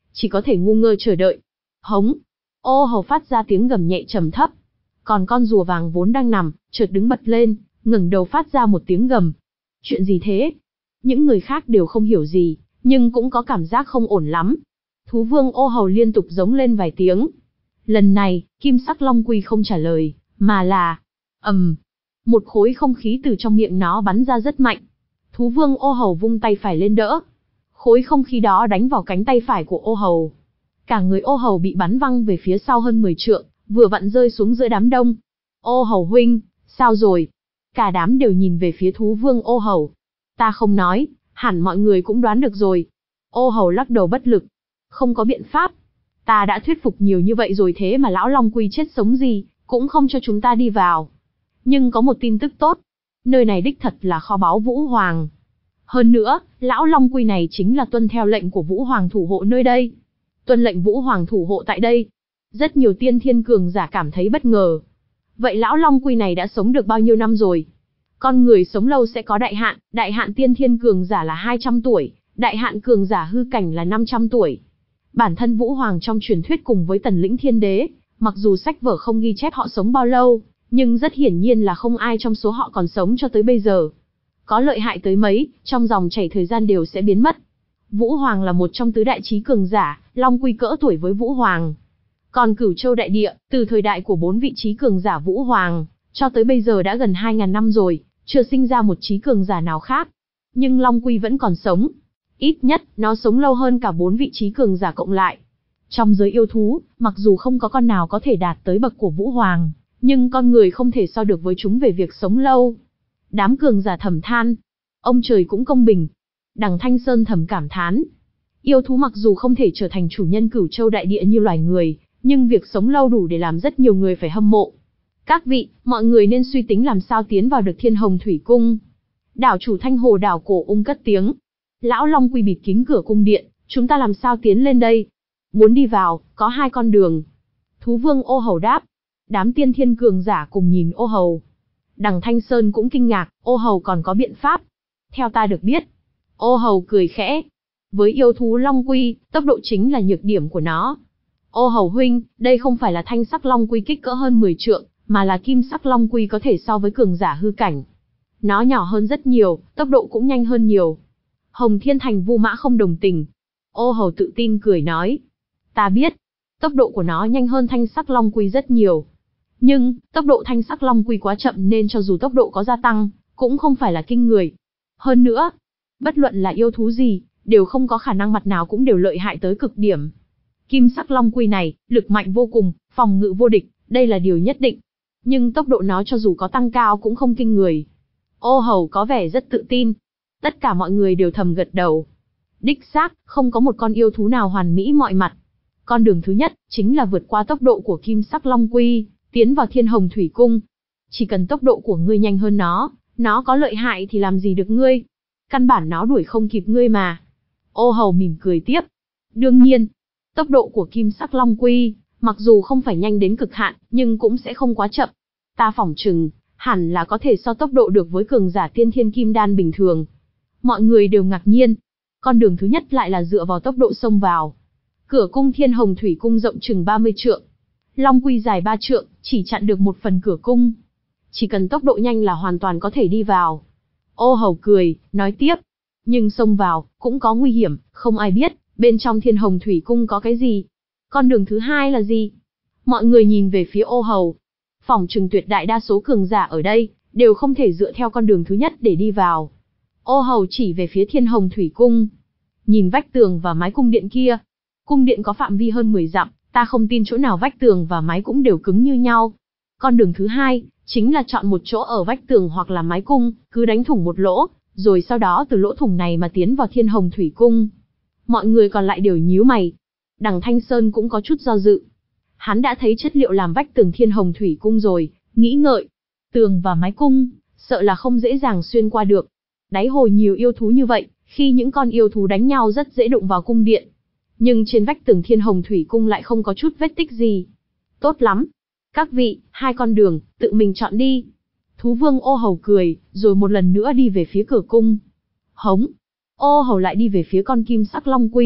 chỉ có thể ngu ngơ chờ đợi. Hống! Ô hầu phát ra tiếng gầm nhẹ trầm thấp. Còn con rùa vàng vốn đang nằm, chợt đứng bật lên, ngẩng đầu phát ra một tiếng gầm. Chuyện gì thế? Những người khác đều không hiểu gì, nhưng cũng có cảm giác không ổn lắm. Thú vương ô hầu liên tục giống lên vài tiếng. Lần này, kim sắc long quy không trả lời, mà là... ầm, um, một khối không khí từ trong miệng nó bắn ra rất mạnh. Thú vương ô hầu vung tay phải lên đỡ. Khối không khí đó đánh vào cánh tay phải của ô hầu. Cả người ô hầu bị bắn văng về phía sau hơn mười trượng, vừa vặn rơi xuống giữa đám đông. Ô hầu huynh, sao rồi? Cả đám đều nhìn về phía thú vương ô hầu. Ta không nói, hẳn mọi người cũng đoán được rồi. Ô hầu lắc đầu bất lực. Không có biện pháp. Ta đã thuyết phục nhiều như vậy rồi thế mà lão long quy chết sống gì, cũng không cho chúng ta đi vào. Nhưng có một tin tức tốt. Nơi này đích thật là kho báu Vũ Hoàng. Hơn nữa, lão long quy này chính là tuân theo lệnh của Vũ Hoàng thủ hộ nơi đây. Tuân lệnh Vũ Hoàng thủ hộ tại đây. Rất nhiều tiên thiên cường giả cảm thấy bất ngờ. Vậy lão long quy này đã sống được bao nhiêu năm rồi? Con người sống lâu sẽ có đại hạn, đại hạn tiên thiên cường giả là hai trăm tuổi, đại hạn cường giả hư cảnh là năm trăm tuổi. Bản thân Vũ Hoàng trong truyền thuyết cùng với Tần Lĩnh Thiên Đế, mặc dù sách vở không ghi chép họ sống bao lâu, nhưng rất hiển nhiên là không ai trong số họ còn sống cho tới bây giờ. Có lợi hại tới mấy, trong dòng chảy thời gian đều sẽ biến mất. Vũ Hoàng là một trong tứ đại chí cường giả, long quy cỡ tuổi với Vũ Hoàng. Còn Cửu Châu đại địa, từ thời đại của bốn vị chí cường giả Vũ Hoàng, cho tới bây giờ đã gần hai nghìn năm rồi, chưa sinh ra một chí cường giả nào khác. Nhưng long quy vẫn còn sống. Ít nhất, nó sống lâu hơn cả bốn vị chí cường giả cộng lại. Trong giới yêu thú, mặc dù không có con nào có thể đạt tới bậc của Vũ Hoàng, nhưng con người không thể so được với chúng về việc sống lâu. Đám cường giả thầm than. Ông trời cũng công bình. Đằng Thanh Sơn thầm cảm thán. Yêu thú mặc dù không thể trở thành chủ nhân Cửu Châu đại địa như loài người, nhưng việc sống lâu đủ để làm rất nhiều người phải hâm mộ. Các vị, mọi người nên suy tính làm sao tiến vào được Thiên Hồng Thủy Cung. Đảo chủ Thanh Hồ đảo cổ ung cất tiếng. Lão long quy bịt kín cửa cung điện, chúng ta làm sao tiến lên đây? Muốn đi vào, có hai con đường. Thú vương ô hầu đáp. Đám tiên thiên cường giả cùng nhìn ô hầu. Đằng Thanh Sơn cũng kinh ngạc, ô hầu còn có biện pháp. Theo ta được biết. Ô hầu cười khẽ. Với yêu thú long quy, tốc độ chính là nhược điểm của nó. Ô hầu huynh, đây không phải là thanh sắc long quy kích cỡ hơn mười trượng, mà là kim sắc long quy có thể so với cường giả hư cảnh. Nó nhỏ hơn rất nhiều, tốc độ cũng nhanh hơn nhiều. Hồng Thiên Thành Vu Mã không đồng tình. Ô hầu tự tin cười nói. Ta biết, tốc độ của nó nhanh hơn thanh sắc long quy rất nhiều. Nhưng, tốc độ thanh sắc long quy quá chậm nên cho dù tốc độ có gia tăng, cũng không phải là kinh người. Hơn nữa, bất luận là yêu thú gì, đều không có khả năng mặt nào cũng đều lợi hại tới cực điểm. Kim sắc long quy này, lực mạnh vô cùng, phòng ngự vô địch, đây là điều nhất định. Nhưng tốc độ nó cho dù có tăng cao cũng không kinh người. Ô hầu có vẻ rất tự tin. Tất cả mọi người đều thầm gật đầu. Đích xác, không có một con yêu thú nào hoàn mỹ mọi mặt. Con đường thứ nhất, chính là vượt qua tốc độ của kim sắc long quy, tiến vào Thiên Hồng Thủy Cung. Chỉ cần tốc độ của ngươi nhanh hơn nó, nó có lợi hại thì làm gì được ngươi. Căn bản nó đuổi không kịp ngươi mà. Ô hầu mỉm cười tiếp. Đương nhiên, tốc độ của kim sắc long quy, mặc dù không phải nhanh đến cực hạn, nhưng cũng sẽ không quá chậm. Ta phỏng chừng, hẳn là có thể so tốc độ được với cường giả tiên thiên kim đan bình thường. Mọi người đều ngạc nhiên. Con đường thứ nhất lại là dựa vào tốc độ xông vào. Cửa cung Thiên Hồng Thủy Cung rộng chừng ba mươi trượng. Long quy dài ba trượng, chỉ chặn được một phần cửa cung. Chỉ cần tốc độ nhanh là hoàn toàn có thể đi vào. Ô hầu cười, nói tiếp. Nhưng xông vào, cũng có nguy hiểm, không ai biết, bên trong Thiên Hồng Thủy Cung có cái gì. Con đường thứ hai là gì? Mọi người nhìn về phía ô hầu. Phỏng chừng tuyệt đại đa số cường giả ở đây, đều không thể dựa theo con đường thứ nhất để đi vào. Ô hầu chỉ về phía Thiên Hồng Thủy Cung. Nhìn vách tường và mái cung điện kia. Cung điện có phạm vi hơn mười dặm, ta không tin chỗ nào vách tường và mái cũng đều cứng như nhau. Con đường thứ hai, chính là chọn một chỗ ở vách tường hoặc là mái cung, cứ đánh thủng một lỗ, rồi sau đó từ lỗ thủng này mà tiến vào Thiên Hồng Thủy Cung. Mọi người còn lại đều nhíu mày. Đằng Thanh Sơn cũng có chút do dự. Hắn đã thấy chất liệu làm vách tường Thiên Hồng Thủy Cung rồi, nghĩ ngợi. Tường và mái cung, sợ là không dễ dàng xuyên qua được. Đáy hồ nhiều yêu thú như vậy, khi những con yêu thú đánh nhau rất dễ đụng vào cung điện. Nhưng trên vách tường Thiên Hồng Thủy Cung lại không có chút vết tích gì. Tốt lắm. Các vị, hai con đường, tự mình chọn đi. Thú vương ô hầu cười, rồi một lần nữa đi về phía cửa cung. Hống. Ô hầu lại đi về phía con kim sắc long quy,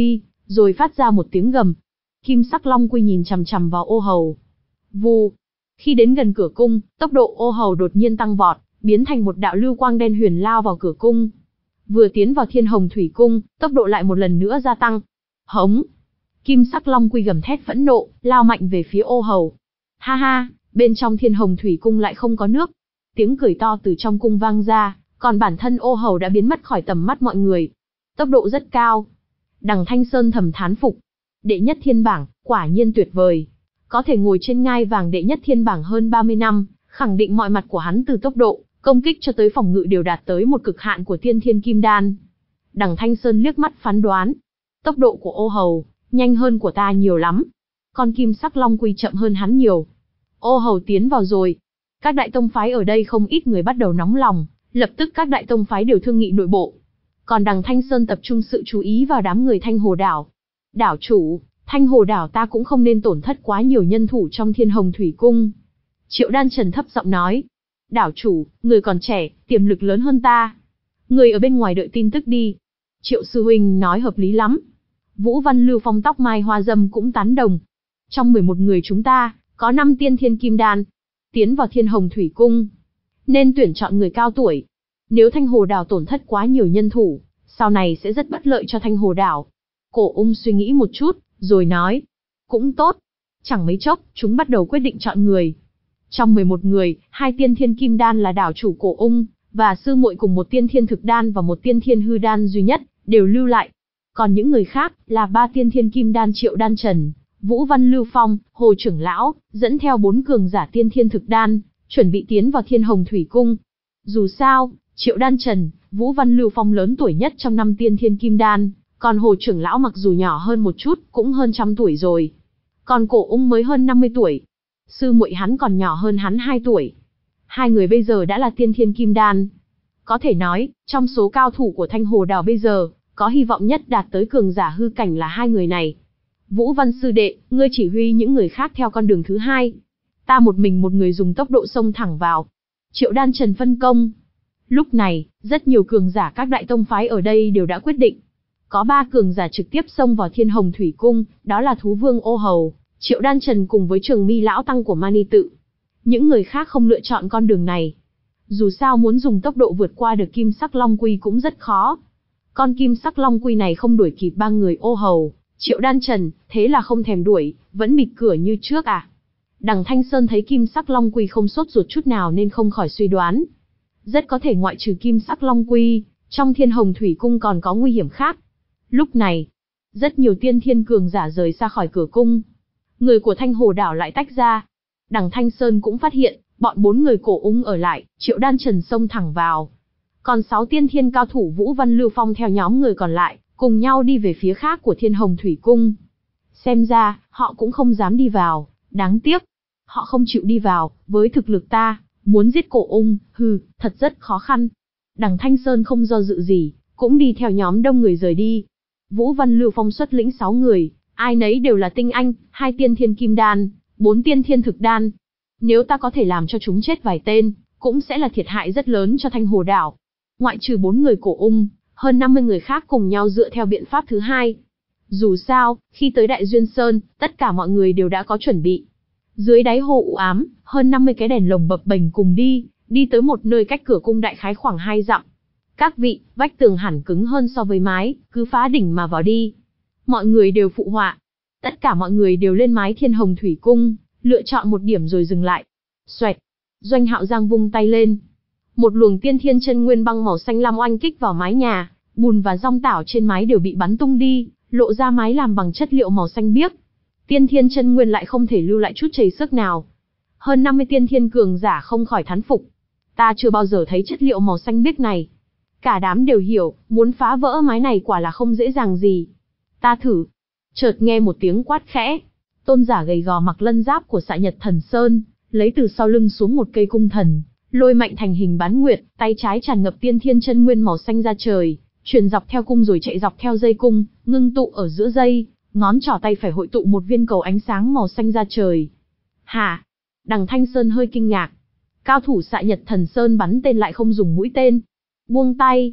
rồi phát ra một tiếng gầm. Kim sắc long quy nhìn chằm chằm vào ô hầu. Vù. Khi đến gần cửa cung, tốc độ ô hầu đột nhiên tăng vọt, biến thành một đạo lưu quang đen huyền lao vào cửa cung. Vừa tiến vào Thiên Hồng Thủy Cung, tốc độ lại một lần nữa gia tăng. Hống! Kim sắc long quy gầm thét phẫn nộ, lao mạnh về phía ô hầu. Ha ha, bên trong Thiên Hồng Thủy Cung lại không có nước. Tiếng cười to từ trong cung vang ra, còn bản thân ô hầu đã biến mất khỏi tầm mắt mọi người. Tốc độ rất cao. Đằng Thanh Sơn thầm thán phục. Đệ nhất thiên bảng, quả nhiên tuyệt vời. Có thể ngồi trên ngai vàng đệ nhất thiên bảng hơn ba mươi năm, khẳng định mọi mặt của hắn từ tốc độ, công kích cho tới phòng ngự đều đạt tới một cực hạn của tiên thiên kim đan. Đằng Thanh Sơn liếc mắt phán đoán. Tốc độ của ô hầu, nhanh hơn của ta nhiều lắm. Con kim sắc long quy chậm hơn hắn nhiều. Ô hầu tiến vào rồi. Các đại tông phái ở đây không ít người bắt đầu nóng lòng, lập tức các đại tông phái đều thương nghị nội bộ. Còn đằng Thanh Sơn tập trung sự chú ý vào đám người Thanh Hồ Đảo. Đảo chủ, Thanh Hồ Đảo ta cũng không nên tổn thất quá nhiều nhân thủ trong Thiên Hồng Thủy Cung. Triệu Đan Trần thấp giọng nói. Đảo chủ, người còn trẻ, tiềm lực lớn hơn ta. Người ở bên ngoài đợi tin tức đi. Triệu sư huynh nói hợp lý lắm. Vũ Văn Lưu Phong tóc mai hoa dâm cũng tán đồng. Trong mười một người chúng ta, có năm tiên thiên kim đan. Tiến vào Thiên Hồng Thủy Cung, nên tuyển chọn người cao tuổi. Nếu Thanh Hồ Đảo tổn thất quá nhiều nhân thủ, sau này sẽ rất bất lợi cho Thanh Hồ Đảo. Cổ Ung suy nghĩ một chút, rồi nói. Cũng tốt. Chẳng mấy chốc, chúng bắt đầu quyết định chọn người. Trong mười một người, hai tiên thiên kim đan là đảo chủ Cổ Ung, và sư muội cùng một tiên thiên thực đan và một tiên thiên hư đan duy nhất, đều lưu lại. Còn những người khác, là ba tiên thiên kim đan Triệu Đan Trần, Vũ Văn Lưu Phong, Hồ Trưởng Lão, dẫn theo bốn cường giả tiên thiên thực đan, chuẩn bị tiến vào Thiên Hồng Thủy Cung. Dù sao, Triệu Đan Trần, Vũ Văn Lưu Phong lớn tuổi nhất trong năm tiên thiên kim đan, còn Hồ Trưởng Lão mặc dù nhỏ hơn một chút, cũng hơn trăm tuổi rồi. Còn Cổ Ung mới hơn năm mươi tuổi. Sư muội hắn còn nhỏ hơn hắn hai tuổi. Hai người bây giờ đã là tiên thiên kim đan. Có thể nói, trong số cao thủ của Thanh Hồ Đảo bây giờ, có hy vọng nhất đạt tới cường giả hư cảnh là hai người này. Vũ Văn sư đệ, ngươi chỉ huy những người khác theo con đường thứ hai. Ta một mình một người dùng tốc độ xông thẳng vào. Triệu Đan Trần phân công. Lúc này, rất nhiều cường giả các đại tông phái ở đây đều đã quyết định. Có ba cường giả trực tiếp xông vào Thiên Hồng Thủy Cung, đó là Thú Vương Ô Hầu, Triệu Đan Trần cùng với Trường Mi lão tăng của Mani Tự. Những người khác không lựa chọn con đường này. Dù sao muốn dùng tốc độ vượt qua được Kim Sắc Long Quy cũng rất khó. Con Kim Sắc Long Quy này không đuổi kịp ba người Ô Hầu, Triệu Đan Trần, thế là không thèm đuổi, vẫn bịt cửa như trước à. Đằng Thanh Sơn thấy Kim Sắc Long Quy không sốt ruột chút nào nên không khỏi suy đoán. Rất có thể ngoại trừ Kim Sắc Long Quy, trong Thiên Hồng Thủy Cung còn có nguy hiểm khác. Lúc này, rất nhiều tiên thiên cường giả rời xa khỏi cửa cung. Người của Thanh Hồ Đảo lại tách ra. Đằng Thanh Sơn cũng phát hiện, bọn bốn người Cổ Ung ở lại, Triệu Đan Trần xông thẳng vào. Còn sáu tiên thiên cao thủ Vũ Văn Lưu Phong theo nhóm người còn lại, cùng nhau đi về phía khác của Thiên Hồng Thủy Cung. Xem ra, họ cũng không dám đi vào, đáng tiếc. Họ không chịu đi vào, với thực lực ta, muốn giết Cổ Ung, hừ, thật rất khó khăn. Đằng Thanh Sơn không do dự gì, cũng đi theo nhóm đông người rời đi. Vũ Văn Lưu Phong xuất lĩnh sáu người, ai nấy đều là tinh anh, hai tiên thiên kim đan, bốn tiên thiên thực đan. Nếu ta có thể làm cho chúng chết vài tên, cũng sẽ là thiệt hại rất lớn cho Thanh Hồ Đảo. Ngoại trừ bốn người Cổ Ung, hơn năm mươi người khác cùng nhau dựa theo biện pháp thứ hai. Dù sao, khi tới Đại Duyên Sơn, tất cả mọi người đều đã có chuẩn bị. Dưới đáy hồ u ám, hơn năm mươi cái đèn lồng bập bềnh cùng đi, đi tới một nơi cách cửa cung đại khái khoảng hai dặm. Các vị, vách tường hẳn cứng hơn so với mái, cứ phá đỉnh mà vào đi. Mọi người đều phụ họa. Tất cả mọi người đều lên mái Thiên Hồng Thủy Cung, lựa chọn một điểm rồi dừng lại. Xoẹt, Doanh Hạo Giang vung tay lên. Một luồng tiên thiên chân nguyên băng màu xanh lam oanh kích vào mái nhà, bùn và rong tảo trên mái đều bị bắn tung đi, lộ ra mái làm bằng chất liệu màu xanh biếc. Tiên thiên chân nguyên lại không thể lưu lại chút chảy xước nào. Hơn năm mươi tiên thiên cường giả không khỏi thán phục. Ta chưa bao giờ thấy chất liệu màu xanh biếc này. Cả đám đều hiểu, muốn phá vỡ mái này quả là không dễ dàng gì. Ta thử. Chợt nghe một tiếng quát khẽ. Tôn giả gầy gò mặc lân giáp của Xạ Nhật Thần Sơn, lấy từ sau lưng xuống một cây cung thần, lôi mạnh thành hình bán nguyệt, tay trái tràn ngập tiên thiên chân nguyên màu xanh ra trời, truyền dọc theo cung rồi chạy dọc theo dây cung, ngưng tụ ở giữa dây, ngón trỏ tay phải hội tụ một viên cầu ánh sáng màu xanh ra trời. Hả? Đằng Thanh Sơn hơi kinh ngạc. Cao thủ Xạ Nhật Thần Sơn bắn tên lại không dùng mũi tên. Buông tay.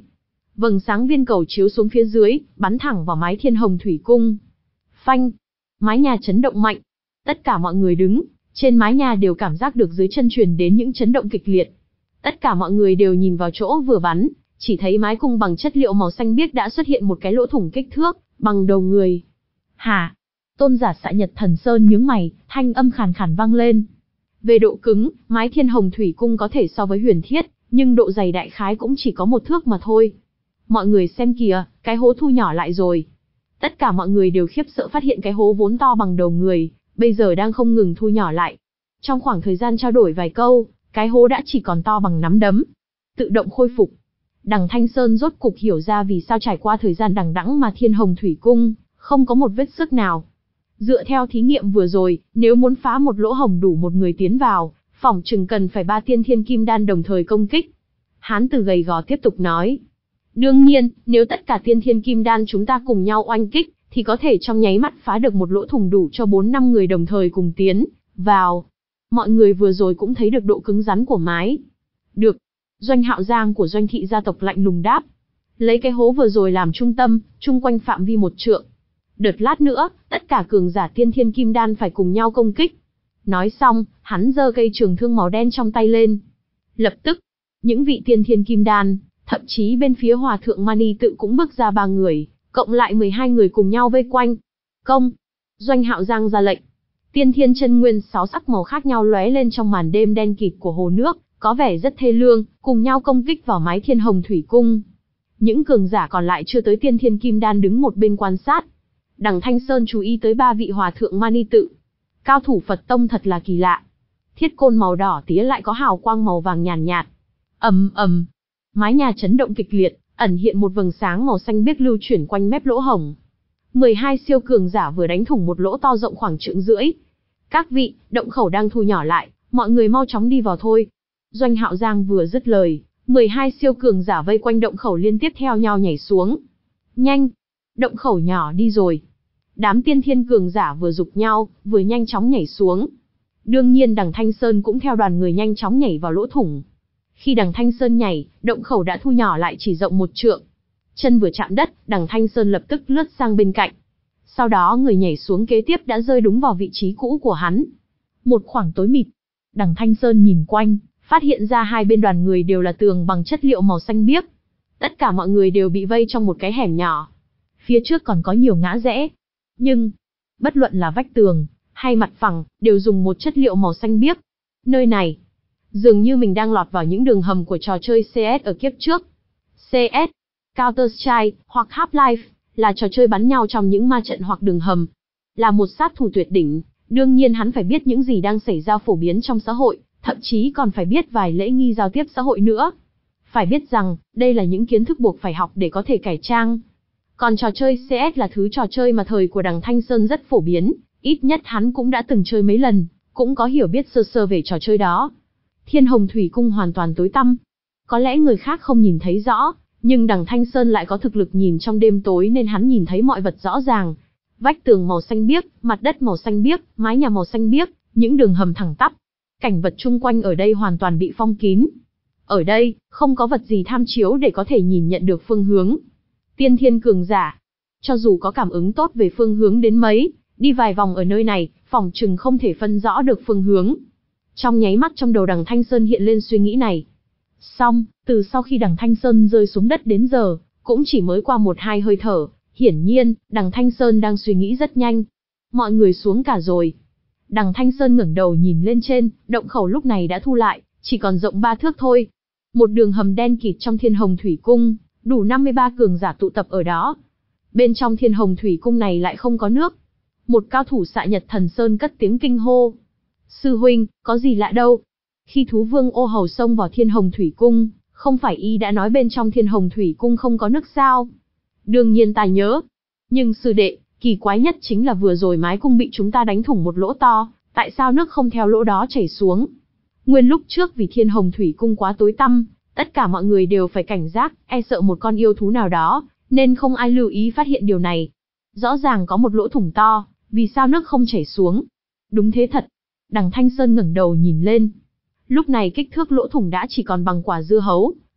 Vầng sáng viên cầu chiếu xuống phía dưới, bắn thẳng vào mái Thiên Hồng Thủy Cung. Phanh! Mái nhà chấn động mạnh. Tất cả mọi người đứng trên mái nhà đều cảm giác được dưới chân truyền đến những chấn động kịch liệt. Tất cả mọi người đều nhìn vào chỗ vừa bắn, chỉ thấy mái cung bằng chất liệu màu xanh biếc đã xuất hiện một cái lỗ thủng kích thước bằng đầu người. Hả? Tôn giả Xạ Nhật Thần Sơn nhướng mày, thanh âm khàn khàn vang lên. Về độ cứng, mái Thiên Hồng Thủy Cung có thể so với huyền thiết, nhưng độ dày đại khái cũng chỉ có một thước mà thôi. Mọi người xem kìa, cái hố thu nhỏ lại rồi. Tất cả mọi người đều khiếp sợ phát hiện cái hố vốn to bằng đầu người, bây giờ đang không ngừng thu nhỏ lại. Trong khoảng thời gian trao đổi vài câu, cái hố đã chỉ còn to bằng nắm đấm. Tự động khôi phục. Đằng Thanh Sơn rốt cục hiểu ra vì sao trải qua thời gian đằng đẵng mà Thiên Hồng Thủy Cung không có một vết xước nào. Dựa theo thí nghiệm vừa rồi, nếu muốn phá một lỗ hổng đủ một người tiến vào, phỏng chừng cần phải ba tiên thiên kim đan đồng thời công kích. Hán tử gầy gò tiếp tục nói. Đương nhiên, nếu tất cả tiên thiên kim đan chúng ta cùng nhau oanh kích, thì có thể trong nháy mắt phá được một lỗ thủng đủ cho bốn năm người đồng thời cùng tiến vào. Mọi người vừa rồi cũng thấy được độ cứng rắn của mái. Được. Doanh Hạo Giang của Doanh thị gia tộc lạnh lùng đáp. Lấy cái hố vừa rồi làm trung tâm, chung quanh phạm vi một trượng. Đợt lát nữa, tất cả cường giả tiên thiên kim đan phải cùng nhau công kích. Nói xong, hắn giơ cây trường thương màu đen trong tay lên. Lập tức, những vị tiên thiên kim đan, thậm chí bên phía Hòa thượng Mani Tự cũng bước ra ba người, cộng lại mười hai người cùng nhau vây quanh. Công! Doanh Hạo Giang ra lệnh. Tiên thiên chân nguyên sáu sắc màu khác nhau lóe lên trong màn đêm đen kịt của hồ nước, có vẻ rất thê lương, cùng nhau công kích vào mái Thiên Hồng Thủy Cung. Những cường giả còn lại chưa tới tiên thiên kim đan đứng một bên quan sát. Đằng Thanh Sơn chú ý tới ba vị Hòa thượng Mani Tự. Cao thủ Phật tông thật là kỳ lạ. Thiết côn màu đỏ tía lại có hào quang màu vàng nhàn nhạt, nhạt. Ầm ầm. Mái nhà chấn động kịch liệt, ẩn hiện một vầng sáng màu xanh biếc lưu chuyển quanh mép lỗ hổng. mười hai siêu cường giả vừa đánh thủng một lỗ to rộng khoảng trượng rưỡi. Các vị, động khẩu đang thu nhỏ lại, mọi người mau chóng đi vào thôi. Doanh Hạo Giang vừa dứt lời, mười hai siêu cường giả vây quanh động khẩu liên tiếp theo nhau nhảy xuống. Nhanh! Động khẩu nhỏ đi rồi. Đám tiên thiên cường giả vừa giục nhau, vừa nhanh chóng nhảy xuống. Đương nhiên đằng Thanh Sơn cũng theo đoàn người nhanh chóng nhảy vào lỗ thủng. Khi đằng Thanh Sơn nhảy, động khẩu đã thu nhỏ lại chỉ rộng một trượng. Chân vừa chạm đất, đằng Thanh Sơn lập tức lướt sang bên cạnh. Sau đó người nhảy xuống kế tiếp đã rơi đúng vào vị trí cũ của hắn. Một khoảng tối mịt. Đằng Thanh Sơn nhìn quanh, phát hiện ra hai bên đoàn người đều là tường bằng chất liệu màu xanh biếc. Tất cả mọi người đều bị vây trong một cái hẻm nhỏ. Phía trước còn có nhiều ngã rẽ. Nhưng, bất luận là vách tường, hay mặt phẳng, đều dùng một chất liệu màu xanh biếc. Nơi này, dường như mình đang lọt vào những đường hầm của trò chơi xê ét ở kiếp trước. xê ét, Counter-Strike, hoặc Half-Life, là trò chơi bắn nhau trong những ma trận hoặc đường hầm. Là một sát thủ tuyệt đỉnh, đương nhiên hắn phải biết những gì đang xảy ra phổ biến trong xã hội, thậm chí còn phải biết vài lễ nghi giao tiếp xã hội nữa. Phải biết rằng, đây là những kiến thức buộc phải học để có thể cải trang. Còn trò chơi xê ét là thứ trò chơi mà thời của đằng Thanh Sơn rất phổ biến, ít nhất hắn cũng đã từng chơi mấy lần, cũng có hiểu biết sơ sơ về trò chơi đó. Thiên Hồng Thủy Cung hoàn toàn tối tăm. Có lẽ người khác không nhìn thấy rõ, nhưng đằng Thanh Sơn lại có thực lực nhìn trong đêm tối nên hắn nhìn thấy mọi vật rõ ràng. Vách tường màu xanh biếc, mặt đất màu xanh biếc, mái nhà màu xanh biếc, những đường hầm thẳng tắp. Cảnh vật chung quanh ở đây hoàn toàn bị phong kín. Ở đây, không có vật gì tham chiếu để có thể nhìn nhận được phương hướng. Tiên thiên cường giả, cho dù có cảm ứng tốt về phương hướng đến mấy, đi vài vòng ở nơi này, phỏng chừng không thể phân rõ được phương hướng. Trong nháy mắt trong đầu đằng Thanh Sơn hiện lên suy nghĩ này. Xong, từ sau khi đằng Thanh Sơn rơi xuống đất đến giờ, cũng chỉ mới qua một hai hơi thở, hiển nhiên, đằng Thanh Sơn đang suy nghĩ rất nhanh. Mọi người xuống cả rồi. Đằng Thanh Sơn ngẩng đầu nhìn lên trên, động khẩu lúc này đã thu lại, chỉ còn rộng ba thước thôi. Một đường hầm đen kịt trong Thiên Hồng Thủy Cung, đủ năm mươi ba cường giả tụ tập ở đó. Bên trong Thiên Hồng Thủy Cung này lại không có nước. Một cao thủ Xạ Nhật Thần Sơn cất tiếng kinh hô. Sư huynh, có gì lạ đâu. Khi thú vương ô hầu xông vào Thiên Hồng Thủy Cung, không phải y đã nói bên trong Thiên Hồng Thủy Cung không có nước sao? Đương nhiên ta nhớ. Nhưng sư đệ, kỳ quái nhất chính là vừa rồi mái cung bị chúng ta đánh thủng một lỗ to, tại sao nước không theo lỗ đó chảy xuống? Nguyên lúc trước vì Thiên Hồng Thủy Cung quá tối tăm, tất cả mọi người đều phải cảnh giác, e sợ một con yêu thú nào đó, nên không ai lưu ý phát hiện điều này. Rõ ràng có một lỗ thủng to, vì sao nước không chảy xuống? Đúng thế thật. Đằng Thanh Sơn ngẩng đầu nhìn lên. Lúc này kích thước lỗ thủng đã chỉ còn bằng quả dưa hấu,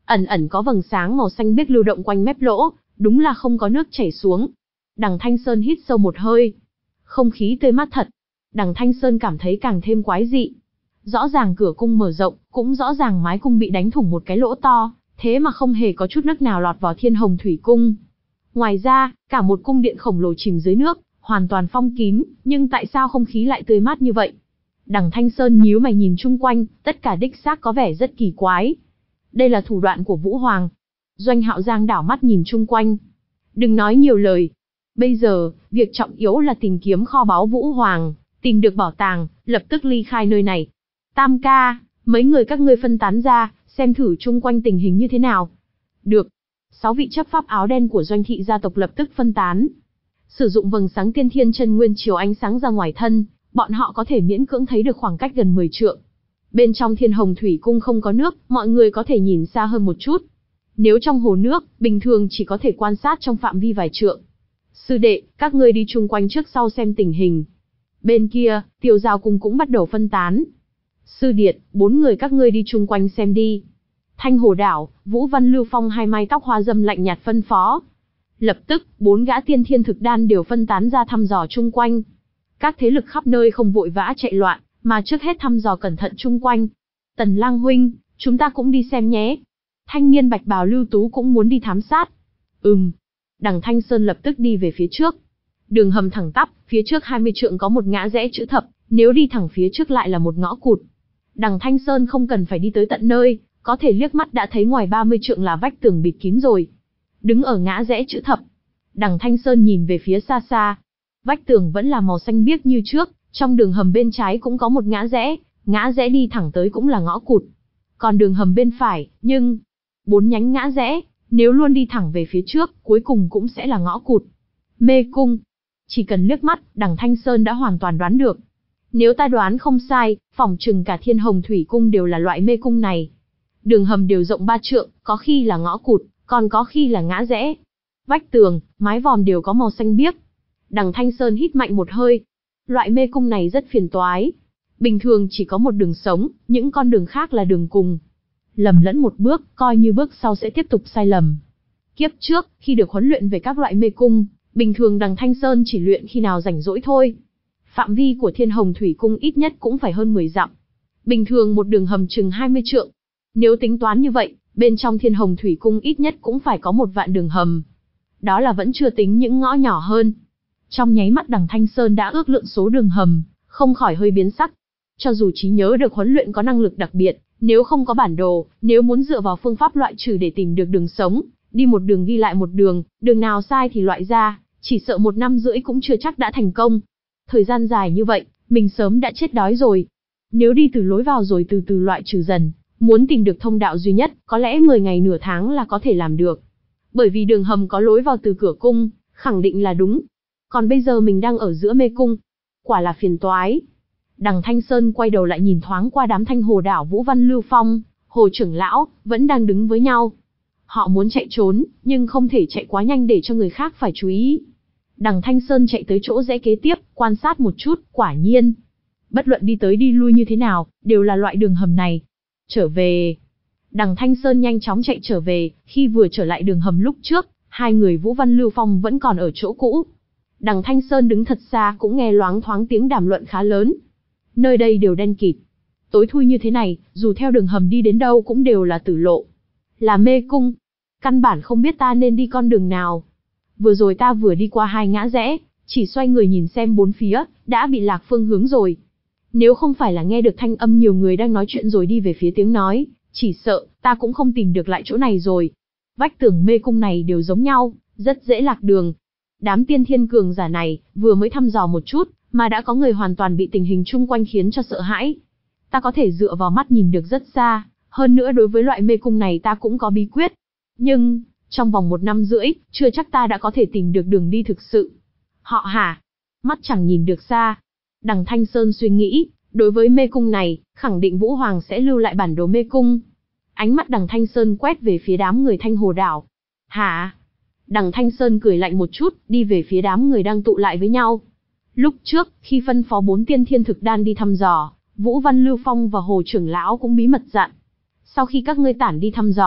ẩn ẩn có vầng sáng màu xanh biếc lưu động quanh mép lỗ, đúng là không có nước chảy xuống. Đằng Thanh Sơn hít sâu một hơi. Không khí tươi mát thật. Đằng Thanh Sơn cảm thấy càng thêm quái dị. Rõ ràng cửa cung mở rộng, cũng rõ ràng mái cung bị đánh thủng một cái lỗ to, thế mà không hề có chút nước nào lọt vào Thiên Hồng Thủy Cung. Ngoài ra, cả một cung điện khổng lồ chìm dưới nước, hoàn toàn phong kín, nhưng tại sao không khí lại tươi mát như vậy? Đằng Thanh Sơn nhíu mày nhìn chung quanh, tất cả đích xác có vẻ rất kỳ quái. Đây là thủ đoạn của Vũ Hoàng. Doanh Hạo Giang đảo mắt nhìn chung quanh. Đừng nói nhiều lời. Bây giờ, việc trọng yếu là tìm kiếm kho báu Vũ Hoàng, tìm được bảo tàng, lập tức ly khai nơi này. Tam ca, mấy người các ngươi phân tán ra, xem thử chung quanh tình hình như thế nào. Được. Sáu vị chấp pháp áo đen của Doanh thị gia tộc lập tức phân tán. Sử dụng vầng sáng tiên thiên chân nguyên chiếu ánh sáng ra ngoài thân, bọn họ có thể miễn cưỡng thấy được khoảng cách gần mười trượng. Bên trong Thiên Hồng Thủy Cung không có nước, mọi người có thể nhìn xa hơn một chút. Nếu trong hồ nước, bình thường chỉ có thể quan sát trong phạm vi vài trượng. Sư đệ, các ngươi đi chung quanh trước sau xem tình hình. Bên kia, Tiêu Giao Cung cũng bắt đầu phân tán. Sư điệt, bốn người các ngươi đi chung quanh xem đi. Thanh Hồ Đảo, Vũ Văn Lưu Phong hai mái tóc hoa dâm lạnh nhạt phân phó. Lập tức, bốn gã tiên thiên thực đan đều phân tán ra thăm dò chung quanh. Các thế lực khắp nơi không vội vã chạy loạn, mà trước hết thăm dò cẩn thận chung quanh. Tần Lang huynh, chúng ta cũng đi xem nhé. Thanh niên bạch bào Lưu Tú cũng muốn đi thám sát. Ừm. Đằng Thanh Sơn lập tức đi về phía trước. Đường hầm thẳng tắp, phía trước hai mươi trượng có một ngã rẽ chữ thập, nếu đi thẳng phía trước lại là một ngõ cụt. Đằng Thanh Sơn không cần phải đi tới tận nơi, có thể liếc mắt đã thấy ngoài ba mươi trượng là vách tường bịt kín rồi. Đứng ở ngã rẽ chữ thập, Đằng Thanh Sơn nhìn về phía xa xa. Vách tường vẫn là màu xanh biếc như trước, trong đường hầm bên trái cũng có một ngã rẽ, ngã rẽ đi thẳng tới cũng là ngõ cụt. Còn đường hầm bên phải, nhưng bốn nhánh ngã rẽ, nếu luôn đi thẳng về phía trước, cuối cùng cũng sẽ là ngõ cụt. Mê cung. Chỉ cần liếc mắt, Đằng Thanh Sơn đã hoàn toàn đoán được. Nếu ta đoán không sai, phỏng chừng cả Thiên Hồng Thủy Cung đều là loại mê cung này. Đường hầm đều rộng ba trượng, có khi là ngõ cụt, còn có khi là ngã rẽ. Vách tường, mái vòm đều có màu xanh biếc. Đằng Thanh Sơn hít mạnh một hơi. Loại mê cung này rất phiền toái. Bình thường chỉ có một đường sống, những con đường khác là đường cùng. Lầm lẫn một bước, coi như bước sau sẽ tiếp tục sai lầm. Kiếp trước, khi được huấn luyện về các loại mê cung, bình thường Đằng Thanh Sơn chỉ luyện khi nào rảnh rỗi thôi. Phạm vi của Thiên Hồng Thủy Cung ít nhất cũng phải hơn mười dặm. Bình thường một đường hầm chừng hai mươi trượng. Nếu tính toán như vậy, bên trong Thiên Hồng Thủy Cung ít nhất cũng phải có một vạn đường hầm. Đó là vẫn chưa tính những ngõ nhỏ hơn. Trong nháy mắt Đằng Thanh Sơn đã ước lượng số đường hầm, không khỏi hơi biến sắc. Cho dù trí nhớ được huấn luyện có năng lực đặc biệt, nếu không có bản đồ, nếu muốn dựa vào phương pháp loại trừ để tìm được đường sống, đi một đường ghi lại một đường, đường nào sai thì loại ra, chỉ sợ một năm rưỡi cũng chưa chắc đã thành công. Thời gian dài như vậy, mình sớm đã chết đói rồi. Nếu đi từ lối vào rồi từ từ loại trừ dần, muốn tìm được thông đạo duy nhất, có lẽ mười ngày nửa tháng là có thể làm được. Bởi vì đường hầm có lối vào từ cửa cung, khẳng định là đúng. Còn bây giờ mình đang ở giữa mê cung. Quả là phiền toái. Đằng Thanh Sơn quay đầu lại nhìn thoáng qua đám Thanh Hồ Đảo Vũ Văn Lưu Phong, Hồ trưởng lão, vẫn đang đứng với nhau. Họ muốn chạy trốn, nhưng không thể chạy quá nhanh để cho người khác phải chú ý. Đằng Thanh Sơn chạy tới chỗ rẽ kế tiếp, quan sát một chút, quả nhiên. Bất luận đi tới đi lui như thế nào, đều là loại đường hầm này. Trở về. Đằng Thanh Sơn nhanh chóng chạy trở về, khi vừa trở lại đường hầm lúc trước, hai người Vũ Văn Lưu Phong vẫn còn ở chỗ cũ. Đằng Thanh Sơn đứng thật xa cũng nghe loáng thoáng tiếng đàm luận khá lớn. Nơi đây đều đen kịt. Tối thui như thế này, dù theo đường hầm đi đến đâu cũng đều là tử lộ. Là mê cung. Căn bản không biết ta nên đi con đường nào. Vừa rồi ta vừa đi qua hai ngã rẽ, chỉ xoay người nhìn xem bốn phía, đã bị lạc phương hướng rồi. Nếu không phải là nghe được thanh âm nhiều người đang nói chuyện rồi đi về phía tiếng nói, chỉ sợ, ta cũng không tìm được lại chỗ này rồi. Vách tường mê cung này đều giống nhau, rất dễ lạc đường. Đám tiên thiên cường giả này, vừa mới thăm dò một chút, mà đã có người hoàn toàn bị tình hình chung quanh khiến cho sợ hãi. Ta có thể dựa vào mắt nhìn được rất xa, hơn nữa đối với loại mê cung này ta cũng có bí quyết. Nhưng, trong vòng một năm rưỡi, chưa chắc ta đã có thể tìm được đường đi thực sự. Họ hả? Mắt chẳng nhìn được xa. Đằng Thanh Sơn suy nghĩ, đối với mê cung này, khẳng định Vũ Hoàng sẽ lưu lại bản đồ mê cung. Ánh mắt đằng Thanh Sơn quét về phía đám người Thanh Hồ Đảo. Hả? Đằng Thanh Sơn cười lạnh một chút, đi về phía đám người đang tụ lại với nhau. Lúc trước, khi phân phó bốn tiên thiên thực đan đi thăm dò, Vũ Văn Lưu Phong và Hồ trưởng lão cũng bí mật dặn. Sau khi các ngươi tản đi thăm dò,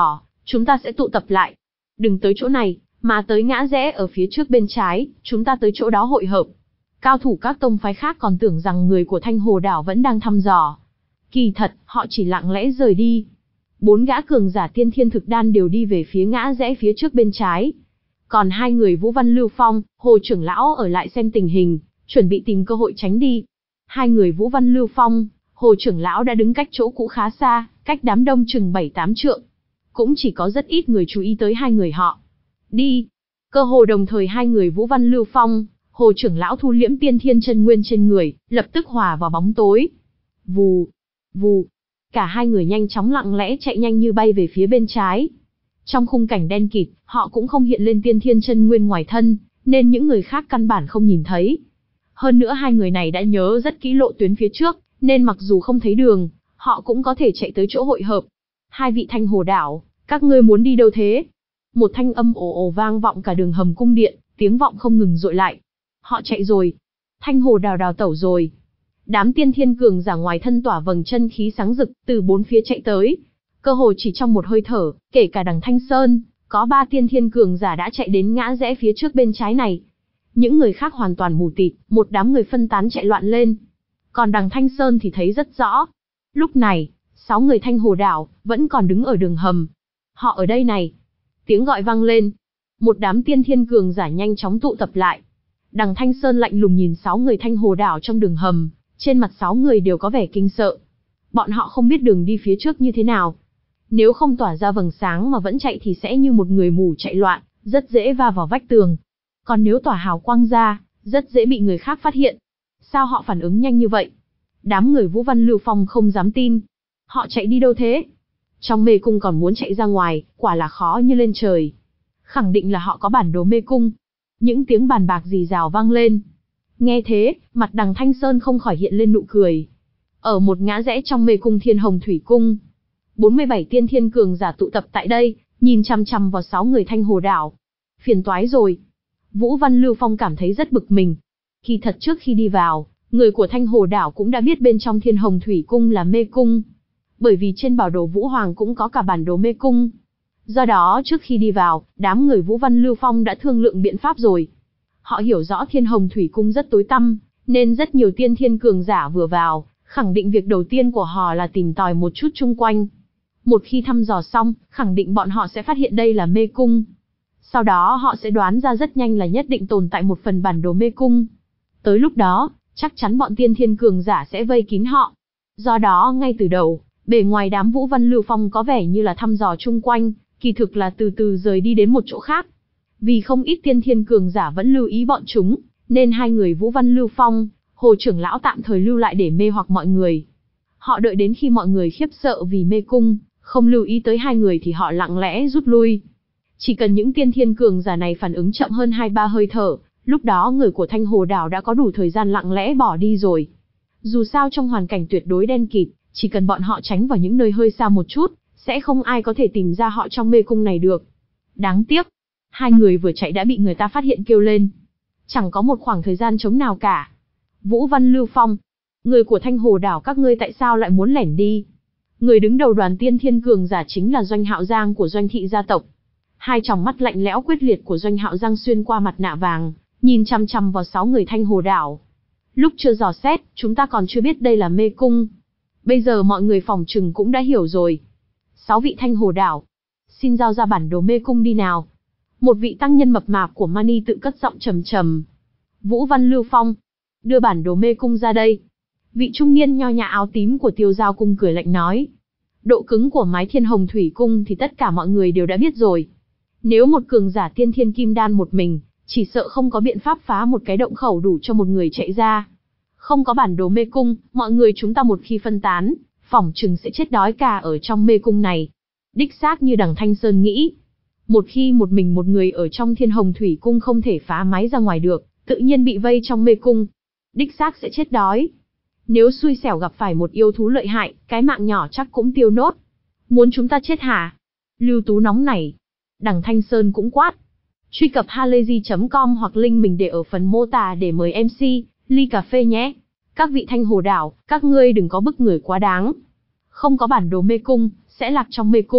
chúng ta sẽ tụ tập lại. Đừng tới chỗ này, mà tới ngã rẽ ở phía trước bên trái, chúng ta tới chỗ đó hội hợp. Cao thủ các tông phái khác còn tưởng rằng người của Thanh Hồ Đảo vẫn đang thăm dò. Kỳ thật, họ chỉ lặng lẽ rời đi. Bốn gã cường giả tiên thiên thực đan đều đi về phía ngã rẽ phía trước bên trái. Còn hai người Vũ Văn Lưu Phong, Hồ trưởng lão ở lại xem tình hình, chuẩn bị tìm cơ hội tránh đi. Hai người Vũ Văn Lưu Phong, Hồ trưởng lão đã đứng cách chỗ cũ khá xa, cách đám đông chừng bảy tám trượng. Cũng chỉ có rất ít người chú ý tới hai người họ. Đi! Cơ hồ đồng thời hai người Vũ Văn Lưu Phong, Hồ trưởng lão thu liễm tiên thiên chân nguyên trên người, lập tức hòa vào bóng tối. Vù! Vù! Cả hai người nhanh chóng lặng lẽ chạy nhanh như bay về phía bên trái. Trong khung cảnh đen kịt, họ cũng không hiện lên tiên thiên chân nguyên ngoài thân, nên những người khác căn bản không nhìn thấy. Hơn nữa hai người này đã nhớ rất kỹ lộ tuyến phía trước, nên mặc dù không thấy đường, họ cũng có thể chạy tới chỗ hội hợp. Hai vị Thanh Hồ Đảo, các ngươi muốn đi đâu thế? Một thanh âm ồ ồ vang vọng cả đường hầm cung điện, tiếng vọng không ngừng dội lại. Họ chạy rồi. Thanh Hồ Đảo đào tẩu rồi. Đám tiên thiên cường giả ngoài thân tỏa vầng chân khí sáng rực, từ bốn phía chạy tới. Cơ hồ chỉ trong một hơi thở, kể cả đằng Thanh Sơn, có ba tiên thiên cường giả đã chạy đến ngã rẽ phía trước bên trái này. Những người khác hoàn toàn mù tịt, một đám người phân tán chạy loạn lên. Còn đằng Thanh Sơn thì thấy rất rõ. Lúc này, sáu người Thanh Hồ Đảo vẫn còn đứng ở đường hầm. Họ ở đây này. Tiếng gọi vang lên. Một đám tiên thiên cường giả nhanh chóng tụ tập lại. Đằng Thanh Sơn lạnh lùng nhìn sáu người Thanh Hồ Đảo trong đường hầm, trên mặt sáu người đều có vẻ kinh sợ. Bọn họ không biết đường đi phía trước như thế nào. Nếu không tỏa ra vầng sáng mà vẫn chạy thì sẽ như một người mù chạy loạn, rất dễ va vào vách tường. Còn nếu tỏa hào quang ra, rất dễ bị người khác phát hiện. Sao họ phản ứng nhanh như vậy? Đám người Vũ Văn Lưu Phong không dám tin. Họ chạy đi đâu thế? Trong mê cung còn muốn chạy ra ngoài, quả là khó như lên trời. Khẳng định là họ có bản đồ mê cung. Những tiếng bàn bạc rì rào vang lên. Nghe thế, mặt đằng Thanh Sơn không khỏi hiện lên nụ cười. Ở một ngã rẽ trong mê cung Thiên Hồng Thủy Cung, bốn mươi bảy tiên thiên cường giả tụ tập tại đây, nhìn chằm chằm vào sáu người Thanh Hồ Đảo. Phiền toái rồi. Vũ Văn Lưu Phong cảm thấy rất bực mình. Kỳ thật trước khi đi vào, người của Thanh Hồ Đảo cũng đã biết bên trong Thiên Hồng Thủy Cung là mê cung. Bởi vì trên bảo đồ Vũ Hoàng cũng có cả bản đồ mê cung. Do đó trước khi đi vào, đám người Vũ Văn Lưu Phong đã thương lượng biện pháp rồi. Họ hiểu rõ Thiên Hồng Thủy Cung rất tối tăm, nên rất nhiều tiên thiên cường giả vừa vào, khẳng định việc đầu tiên của họ là tìm tòi một chút chung quanh. Một khi thăm dò xong, khẳng định bọn họ sẽ phát hiện đây là mê cung. Sau đó họ sẽ đoán ra rất nhanh là nhất định tồn tại một phần bản đồ mê cung. Tới lúc đó, chắc chắn bọn tiên thiên cường giả sẽ vây kín họ. Do đó ngay từ đầu, bề ngoài đám Vũ Văn Lưu Phong có vẻ như là thăm dò chung quanh, kỳ thực là từ từ rời đi đến một chỗ khác. Vì không ít tiên thiên cường giả vẫn lưu ý bọn chúng, nên hai người Vũ Văn Lưu Phong, Hồ trưởng lão tạm thời lưu lại để mê hoặc mọi người. Họ đợi đến khi mọi người khiếp sợ vì mê cung, không lưu ý tới hai người thì họ lặng lẽ rút lui. Chỉ cần những tiên thiên cường giả này phản ứng chậm hơn hai ba hơi thở, lúc đó người của Thanh Hồ Đảo đã có đủ thời gian lặng lẽ bỏ đi rồi. Dù sao trong hoàn cảnh tuyệt đối đen kịt, chỉ cần bọn họ tránh vào những nơi hơi xa một chút, sẽ không ai có thể tìm ra họ trong mê cung này được. Đáng tiếc, hai người vừa chạy đã bị người ta phát hiện kêu lên. Chẳng có một khoảng thời gian trống nào cả. Vũ Văn Lưu Phong, người của Thanh Hồ Đảo các ngươi tại sao lại muốn lẻn đi? Người đứng đầu đoàn tiên thiên cường giả chính là Doanh Hạo Giang của Doanh thị gia tộc. Hai tròng mắt lạnh lẽo quyết liệt của Doanh Hạo Giang xuyên qua mặt nạ vàng, nhìn chằm chằm vào sáu người Thanh Hồ Đảo. Lúc chưa dò xét, chúng ta còn chưa biết đây là mê cung. Bây giờ mọi người phỏng chừng cũng đã hiểu rồi. Sáu vị Thanh Hồ Đảo, xin giao ra bản đồ mê cung đi nào. Một vị tăng nhân mập mạp của Mani tự cất giọng trầm trầm. Vũ Văn Lưu Phong, đưa bản đồ mê cung ra đây. Vị trung niên nho nhã áo tím của Tiêu Giao cung cười lạnh nói. Độ cứng của mái Thiên Hồng Thủy Cung thì tất cả mọi người đều đã biết rồi. Nếu một cường giả tiên thiên kim đan một mình, chỉ sợ không có biện pháp phá một cái động khẩu đủ cho một người chạy ra. Không có bản đồ mê cung, mọi người chúng ta một khi phân tán, phỏng chừng sẽ chết đói cả ở trong mê cung này. Đích xác như đằng Thanh Sơn nghĩ. Một khi một mình một người ở trong Thiên Hồng Thủy Cung không thể phá máy ra ngoài được, tự nhiên bị vây trong mê cung. Đích xác sẽ chết đói. Nếu xui xẻo gặp phải một yêu thú lợi hại, cái mạng nhỏ chắc cũng tiêu nốt. Muốn chúng ta chết hả? Lưu Tú nóng nảy. Đằng Thanh Sơn cũng quát. Truy cập halayzi chấm com hoặc link mình để ở phần mô tả để mời em xê, ly cà phê nhé. Các vị Thanh Hồ Đảo, các ngươi đừng có bức người quá đáng. Không có bản đồ mê cung, sẽ lạc trong mê cung,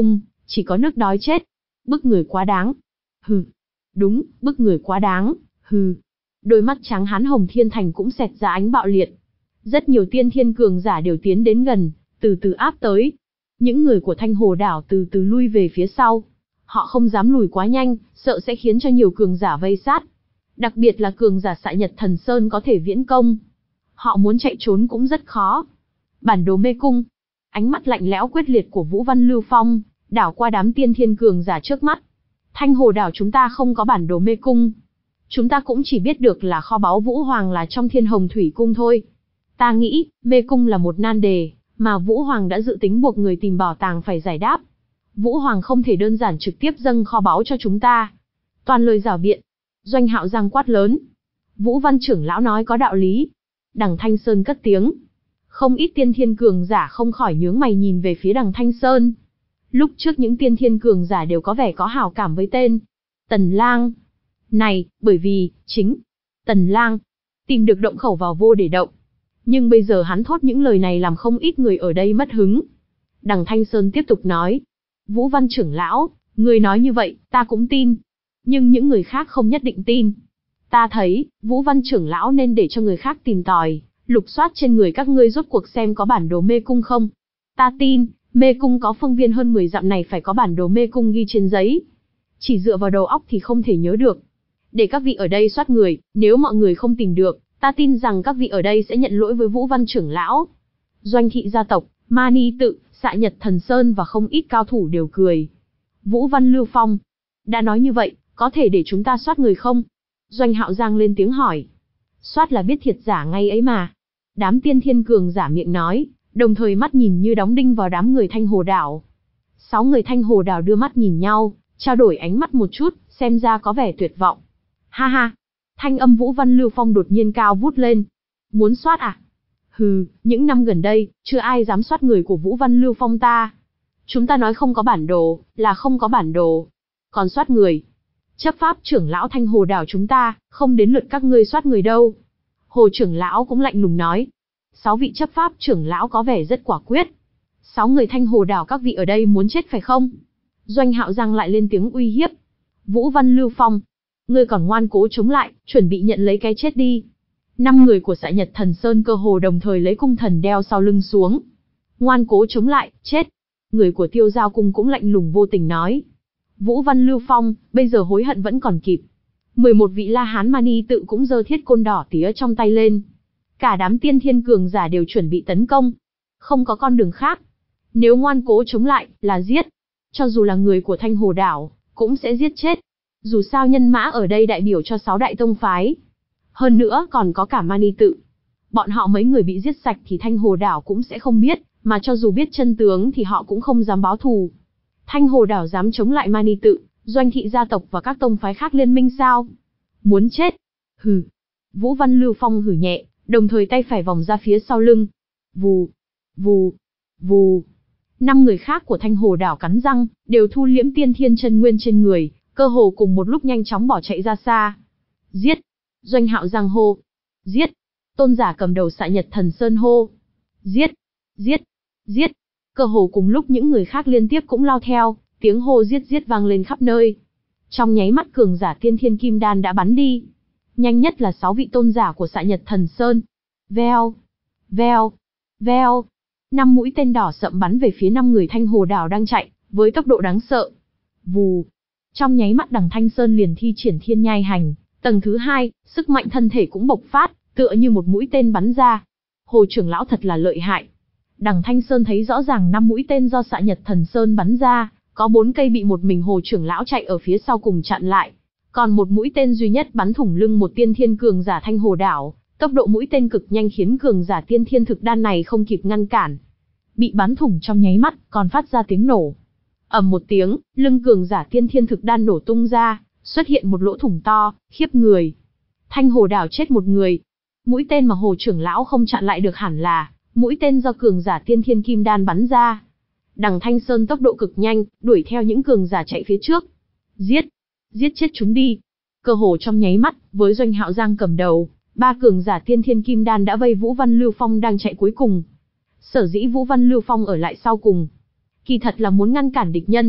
Chỉ có nước đói chết. Bức người quá đáng. Hừ. Đúng, bức người quá đáng. Hừ. Đôi mắt trắng hán Hồng Thiên Thành cũng xẹt ra ánh bạo liệt. Rất nhiều tiên thiên cường giả đều tiến đến gần, từ từ áp tới. Những người của Thanh Hồ đảo từ từ lui về phía sau. Họ không dám lùi quá nhanh, sợ sẽ khiến cho nhiều cường giả vây sát. Đặc biệt là cường giả Xạ Nhật Thần Sơn có thể viễn công. Họ muốn chạy trốn cũng rất khó. Bản đồ mê cung. Ánh mắt lạnh lẽo quyết liệt của Vũ Văn Lưu Phong đảo qua đám tiên thiên cường giả trước mắt. Thanh Hồ đảo chúng ta không có bản đồ mê cung. Chúng ta cũng chỉ biết được là kho báu Vũ Hoàng là trong Thiên Hồng Thủy Cung thôi. Ta nghĩ, mê cung là một nan đề, mà Vũ Hoàng đã dự tính buộc người tìm bảo tàng phải giải đáp. Vũ Hoàng không thể đơn giản trực tiếp dâng kho báu cho chúng ta. Toàn lời rảo biện. Doanh Hạo giang quát lớn. Vũ Văn trưởng lão nói có đạo lý. Đằng Thanh Sơn cất tiếng. Không ít tiên thiên cường giả không khỏi nhướng mày nhìn về phía đằng Thanh Sơn. Lúc trước những tiên thiên cường giả đều có vẻ có hảo cảm với tên Tần Lang. Này, bởi vì, chính, Tần Lang, tìm được động khẩu vào vô để động. Nhưng bây giờ hắn thốt những lời này làm không ít người ở đây mất hứng. Đằng Thanh Sơn tiếp tục nói. Vũ Văn trưởng lão, người nói như vậy, ta cũng tin. Nhưng những người khác không nhất định tin. Ta thấy, Vũ Văn trưởng lão nên để cho người khác tìm tòi, lục soát trên người các ngươi rốt cuộc xem có bản đồ mê cung không. Ta tin, mê cung có phương viên hơn mười dặm này phải có bản đồ mê cung ghi trên giấy. Chỉ dựa vào đầu óc thì không thể nhớ được. Để các vị ở đây soát người, nếu mọi người không tìm được, ta tin rằng các vị ở đây sẽ nhận lỗi với Vũ Văn trưởng lão. Doanh thị gia tộc, Mani tự, Xạ Nhật Thần Sơn và không ít cao thủ đều cười. Vũ Văn Lưu Phong, đã nói như vậy, có thể để chúng ta soát người không? Doanh Hạo giang lên tiếng hỏi. Soát là biết thiệt giả ngay ấy mà. Đám tiên thiên cường giả miệng nói, đồng thời mắt nhìn như đóng đinh vào đám người Thanh Hồ đảo. Sáu người Thanh Hồ đảo đưa mắt nhìn nhau, trao đổi ánh mắt một chút, xem ra có vẻ tuyệt vọng. Ha ha, thanh âm Vũ Văn Lưu Phong đột nhiên cao vút lên. Muốn soát à? Hừ, những năm gần đây, chưa ai dám soát người của Vũ Văn Lưu Phong ta. Chúng ta nói không có bản đồ, là không có bản đồ. Còn soát người. Chấp pháp trưởng lão Thanh Hồ đảo chúng ta, không đến lượt các ngươi soát người đâu. Hồ trưởng lão cũng lạnh lùng nói. Sáu vị chấp pháp trưởng lão có vẻ rất quả quyết. Sáu người Thanh Hồ đảo các vị ở đây muốn chết phải không? Doanh Hạo giang lại lên tiếng uy hiếp. Vũ Văn Lưu Phong, ngươi còn ngoan cố chống lại, chuẩn bị nhận lấy cái chết đi. Năm người của Xạ Nhật Thần Sơn cơ hồ đồng thời lấy cung thần đeo sau lưng xuống. Ngoan cố chống lại, chết. Người của Tiêu Giao Cung cũng lạnh lùng vô tình nói. Vũ Văn Lưu Phong, bây giờ hối hận vẫn còn kịp. mười một vị La Hán Mani tự cũng giơ thiết côn đỏ tía trong tay lên. Cả đám tiên thiên cường giả đều chuẩn bị tấn công. Không có con đường khác. Nếu ngoan cố chống lại, là giết. Cho dù là người của Thanh Hồ đảo, cũng sẽ giết chết. Dù sao nhân mã ở đây đại biểu cho sáu đại tông phái. Hơn nữa còn có cả Mani tự. Bọn họ mấy người bị giết sạch thì Thanh Hồ đảo cũng sẽ không biết, mà cho dù biết chân tướng thì họ cũng không dám báo thù. Thanh Hồ đảo dám chống lại Mani tự, Doanh thị gia tộc và các tông phái khác liên minh sao? Muốn chết? Hừ. Vũ Văn Lưu Phong hừ nhẹ, đồng thời tay phải vòng ra phía sau lưng. Vù, vù, vù. Năm người khác của Thanh Hồ đảo cắn răng, đều thu liễm tiên thiên chân nguyên trên người, cơ hồ cùng một lúc nhanh chóng bỏ chạy ra xa. Giết! Doanh Hạo giang hô. Giết! Tôn giả cầm đầu Xạ Nhật Thần Sơn hô. Giết! Giết! Giết! Cơ hồ cùng lúc những người khác liên tiếp cũng lao theo, tiếng hô giết giết vang lên khắp nơi. Trong nháy mắt cường giả tiên thiên kim đan đã bắn đi. Nhanh nhất là sáu vị tôn giả của Xạ Nhật Thần Sơn. Veo! Veo! Veo! Năm mũi tên đỏ sậm bắn về phía năm người Thanh Hồ đảo đang chạy, với tốc độ đáng sợ. Vù! Trong nháy mắt đằng Thanh Sơn liền thi triển thiên nhai hành, tầng thứ hai, sức mạnh thân thể cũng bộc phát, tựa như một mũi tên bắn ra. Hồ trưởng lão thật là lợi hại. Đằng Thanh Sơn thấy rõ ràng năm mũi tên do Xạ Nhật Thần Sơn bắn ra, có bốn cây bị một mình Hồ trưởng lão chạy ở phía sau cùng chặn lại. Còn một mũi tên duy nhất bắn thủng lưng một tiên thiên cường giả Thanh Hồ đảo, tốc độ mũi tên cực nhanh khiến cường giả tiên thiên thực đan này không kịp ngăn cản. Bị bắn thủng trong nháy mắt, còn phát ra tiếng nổ. Ầm một tiếng, lưng cường giả tiên thiên thực đan nổ tung ra, xuất hiện một lỗ thủng to, khiếp người. Thanh Hồ đảo chết một người. Mũi tên mà Hồ trưởng lão không chặn lại được hẳn là mũi tên do cường giả tiên thiên kim đan bắn ra. Đằng Thanh Sơn tốc độ cực nhanh, đuổi theo những cường giả chạy phía trước. Giết! Giết chết chúng đi! Cơ hồ trong nháy mắt, với Doanh Hạo giang cầm đầu, ba cường giả tiên thiên kim đan đã vây Vũ Văn Lưu Phong đang chạy cuối cùng. Sở dĩ Vũ Văn Lưu Phong ở lại sau cùng, kỳ thật là muốn ngăn cản địch nhân.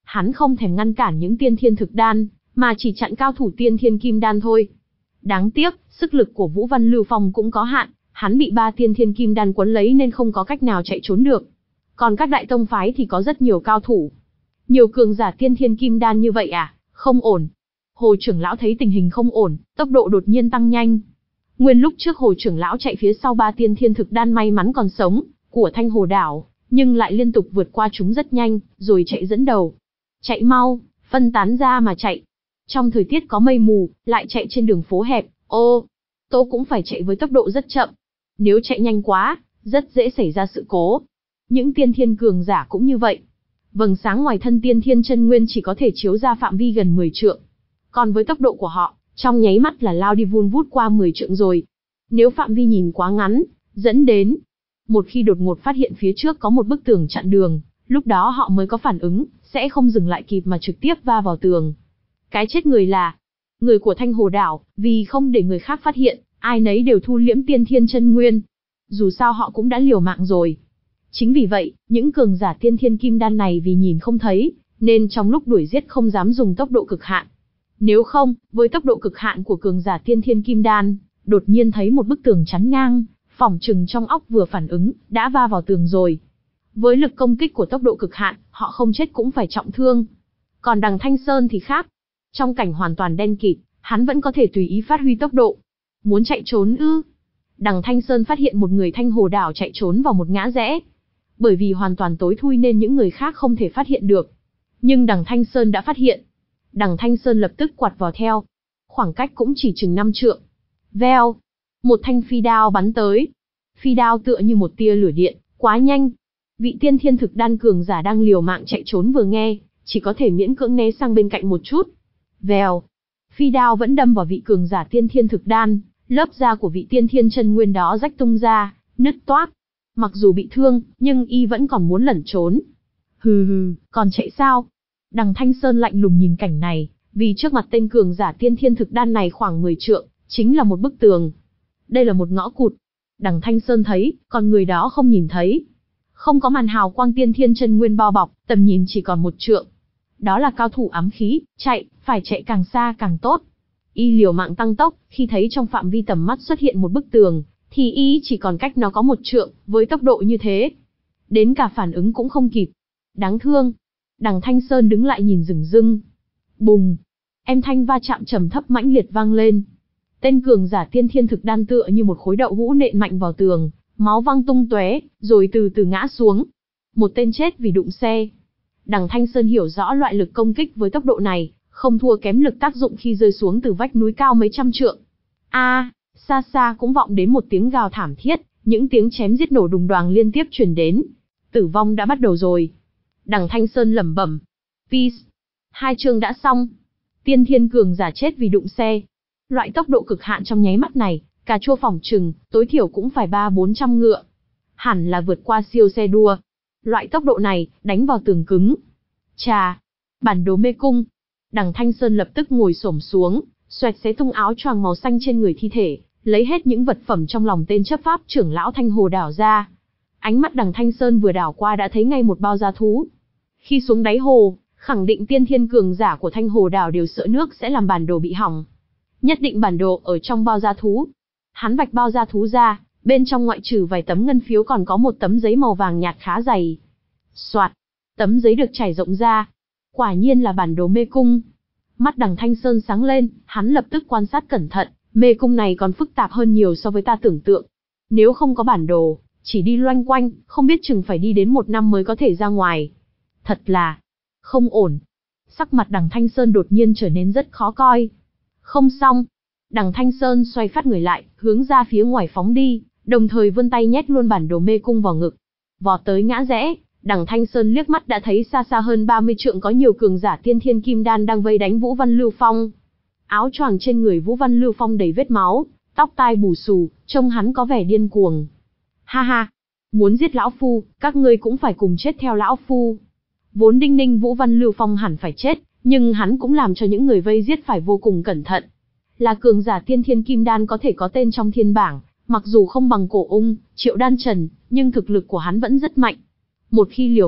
Hắn không thèm ngăn cản những tiên thiên thực đan, mà chỉ chặn cao thủ tiên thiên kim đan thôi. Đáng tiếc, sức lực của Vũ Văn Lưu Phong cũng có hạn, hắn bị ba tiên thiên kim đan quấn lấy nên không có cách nào chạy trốn được. Còn các đại tông phái thì có rất nhiều cao thủ. Nhiều cường giả tiên thiên kim đan như vậy à, không ổn. Hồ trưởng lão thấy tình hình không ổn, tốc độ đột nhiên tăng nhanh. Nguyên lúc trước Hồ trưởng lão chạy phía sau ba tiên thiên thực đan may mắn còn sống, của Thanh Hồ đảo, nhưng lại liên tục vượt qua chúng rất nhanh, rồi chạy dẫn đầu. Chạy mau, phân tán ra mà chạy. Trong thời tiết có mây mù, lại chạy trên đường phố hẹp, ô, tô cũng phải chạy với tốc độ rất chậm. Nếu chạy nhanh quá, rất dễ xảy ra sự cố. Những tiên thiên cường giả cũng như vậy. Vầng sáng ngoài thân tiên thiên chân nguyên chỉ có thể chiếu ra phạm vi gần mười trượng. Còn với tốc độ của họ, trong nháy mắt là lao đi vun vút qua mười trượng rồi. Nếu phạm vi nhìn quá ngắn, dẫn đến một khi đột ngột phát hiện phía trước có một bức tường chặn đường, lúc đó họ mới có phản ứng, sẽ không dừng lại kịp mà trực tiếp va vào tường. Cái chết người là người của Thanh Hồ đảo, vì không để người khác phát hiện, ai nấy đều thu liễm tiên thiên chân nguyên. Dù sao họ cũng đã liều mạng rồi. Chính vì vậy, những cường giả tiên thiên kim đan này vì nhìn không thấy, nên trong lúc đuổi giết không dám dùng tốc độ cực hạn. Nếu không, với tốc độ cực hạn của cường giả tiên thiên kim đan, đột nhiên thấy một bức tường chắn ngang, phỏng chừng trong óc vừa phản ứng, đã va vào tường rồi. Với lực công kích của tốc độ cực hạn, họ không chết cũng phải trọng thương. Còn Đằng Thanh Sơn thì khác. Trong cảnh hoàn toàn đen kịt, hắn vẫn có thể tùy ý phát huy tốc độ. Muốn chạy trốn ư? Đằng Thanh Sơn phát hiện một người Thanh Hồ đảo chạy trốn vào một ngã rẽ. Bởi vì hoàn toàn tối thui nên những người khác không thể phát hiện được. Nhưng Đằng Thanh Sơn đã phát hiện. Đằng Thanh Sơn lập tức quạt vào theo. Khoảng cách cũng chỉ chừng năm trượng. Veo. Một thanh phi đao bắn tới. Phi đao tựa như một tia lửa điện, quá nhanh. Vị tiên thiên thực đan cường giả đang liều mạng chạy trốn vừa nghe, chỉ có thể miễn cưỡng né sang bên cạnh một chút. Vèo. Phi đao vẫn đâm vào vị cường giả tiên thiên thực đan, lớp da của vị tiên thiên chân nguyên đó rách tung ra, nứt toác. Mặc dù bị thương, nhưng y vẫn còn muốn lẩn trốn. Hừ hừ, còn chạy sao? Đằng Thanh Sơn lạnh lùng nhìn cảnh này, vì trước mặt tên cường giả tiên thiên thực đan này khoảng mười trượng, chính là một bức tường. Đây là một ngõ cụt. Đằng Thanh Sơn thấy, còn người đó không nhìn thấy. Không có màn hào quang tiên thiên chân nguyên bao bọc, tầm nhìn chỉ còn một trượng. Đó là cao thủ ám khí, chạy, phải chạy càng xa càng tốt. Y liều mạng tăng tốc, khi thấy trong phạm vi tầm mắt xuất hiện một bức tường, thì y chỉ còn cách nó có một trượng, với tốc độ như thế. Đến cả phản ứng cũng không kịp. Đáng thương. Đằng Thanh Sơn đứng lại nhìn rừng rưng. Bùng. Em thanh va chạm trầm thấp mãnh liệt vang lên. Tên cường giả tiên thiên thực đan tựa như một khối đậu hũ nện mạnh vào tường, máu văng tung tóe, rồi từ từ ngã xuống. Một tên chết vì đụng xe. Đằng Thanh Sơn hiểu rõ loại lực công kích với tốc độ này, không thua kém lực tác dụng khi rơi xuống từ vách núi cao mấy trăm trượng. A, à, xa xa cũng vọng đến một tiếng gào thảm thiết, những tiếng chém giết nổ đùng đoàng liên tiếp truyền đến. Tử vong đã bắt đầu rồi. Đằng Thanh Sơn lẩm bẩm. Peace. Hai chương đã xong. Tiên thiên cường giả chết vì đụng xe. Loại tốc độ cực hạn trong nháy mắt này, cà chua phỏng chừng, tối thiểu cũng phải ba bốn trăm ngựa. Hẳn là vượt qua siêu xe đua. Loại tốc độ này, đánh vào tường cứng. Chà, bản đồ mê cung. Đằng Thanh Sơn lập tức ngồi xổm xuống, xoẹt xé tung áo choàng màu xanh trên người thi thể, lấy hết những vật phẩm trong lòng tên chấp pháp trưởng lão Thanh Hồ đảo ra. Ánh mắt Đằng Thanh Sơn vừa đảo qua đã thấy ngay một bao da thú. Khi xuống đáy hồ, khẳng định tiên thiên cường giả của Thanh Hồ đảo đều sợ nước sẽ làm bản đồ bị hỏng. Nhất định bản đồ ở trong bao da thú. Hắn vạch bao da thú ra, bên trong ngoại trừ vài tấm ngân phiếu còn có một tấm giấy màu vàng nhạt khá dày. Soạt, tấm giấy được trải rộng ra. Quả nhiên là bản đồ mê cung. Mắt Đằng Thanh Sơn sáng lên, hắn lập tức quan sát cẩn thận, mê cung này còn phức tạp hơn nhiều so với ta tưởng tượng. Nếu không có bản đồ, chỉ đi loanh quanh, không biết chừng phải đi đến một năm mới có thể ra ngoài. Thật là không ổn. Sắc mặt Đằng Thanh Sơn đột nhiên trở nên rất khó coi. Không xong. Đằng Thanh Sơn xoay phát người lại, hướng ra phía ngoài phóng đi, đồng thời vươn tay nhét luôn bản đồ mê cung vào ngực. Vọt tới ngã rẽ, Đằng Thanh Sơn liếc mắt đã thấy xa xa hơn ba mươi trượng có nhiều cường giả tiên thiên kim đan đang vây đánh Vũ Văn Lưu Phong. Áo choàng trên người Vũ Văn Lưu Phong đầy vết máu, tóc tai bù xù, trông hắn có vẻ điên cuồng. Ha ha, muốn giết lão phu, các ngươi cũng phải cùng chết theo lão phu. Vốn đinh ninh Vũ Văn Lưu Phong hẳn phải chết, nhưng hắn cũng làm cho những người vây giết phải vô cùng cẩn thận. Là cường giả tiên thiên kim đan có thể có tên trong thiên bảng, mặc dù không bằng Cổ Ung, Triệu Đan Trần, nhưng thực lực của hắn vẫn rất mạnh. Một khi liều mạng,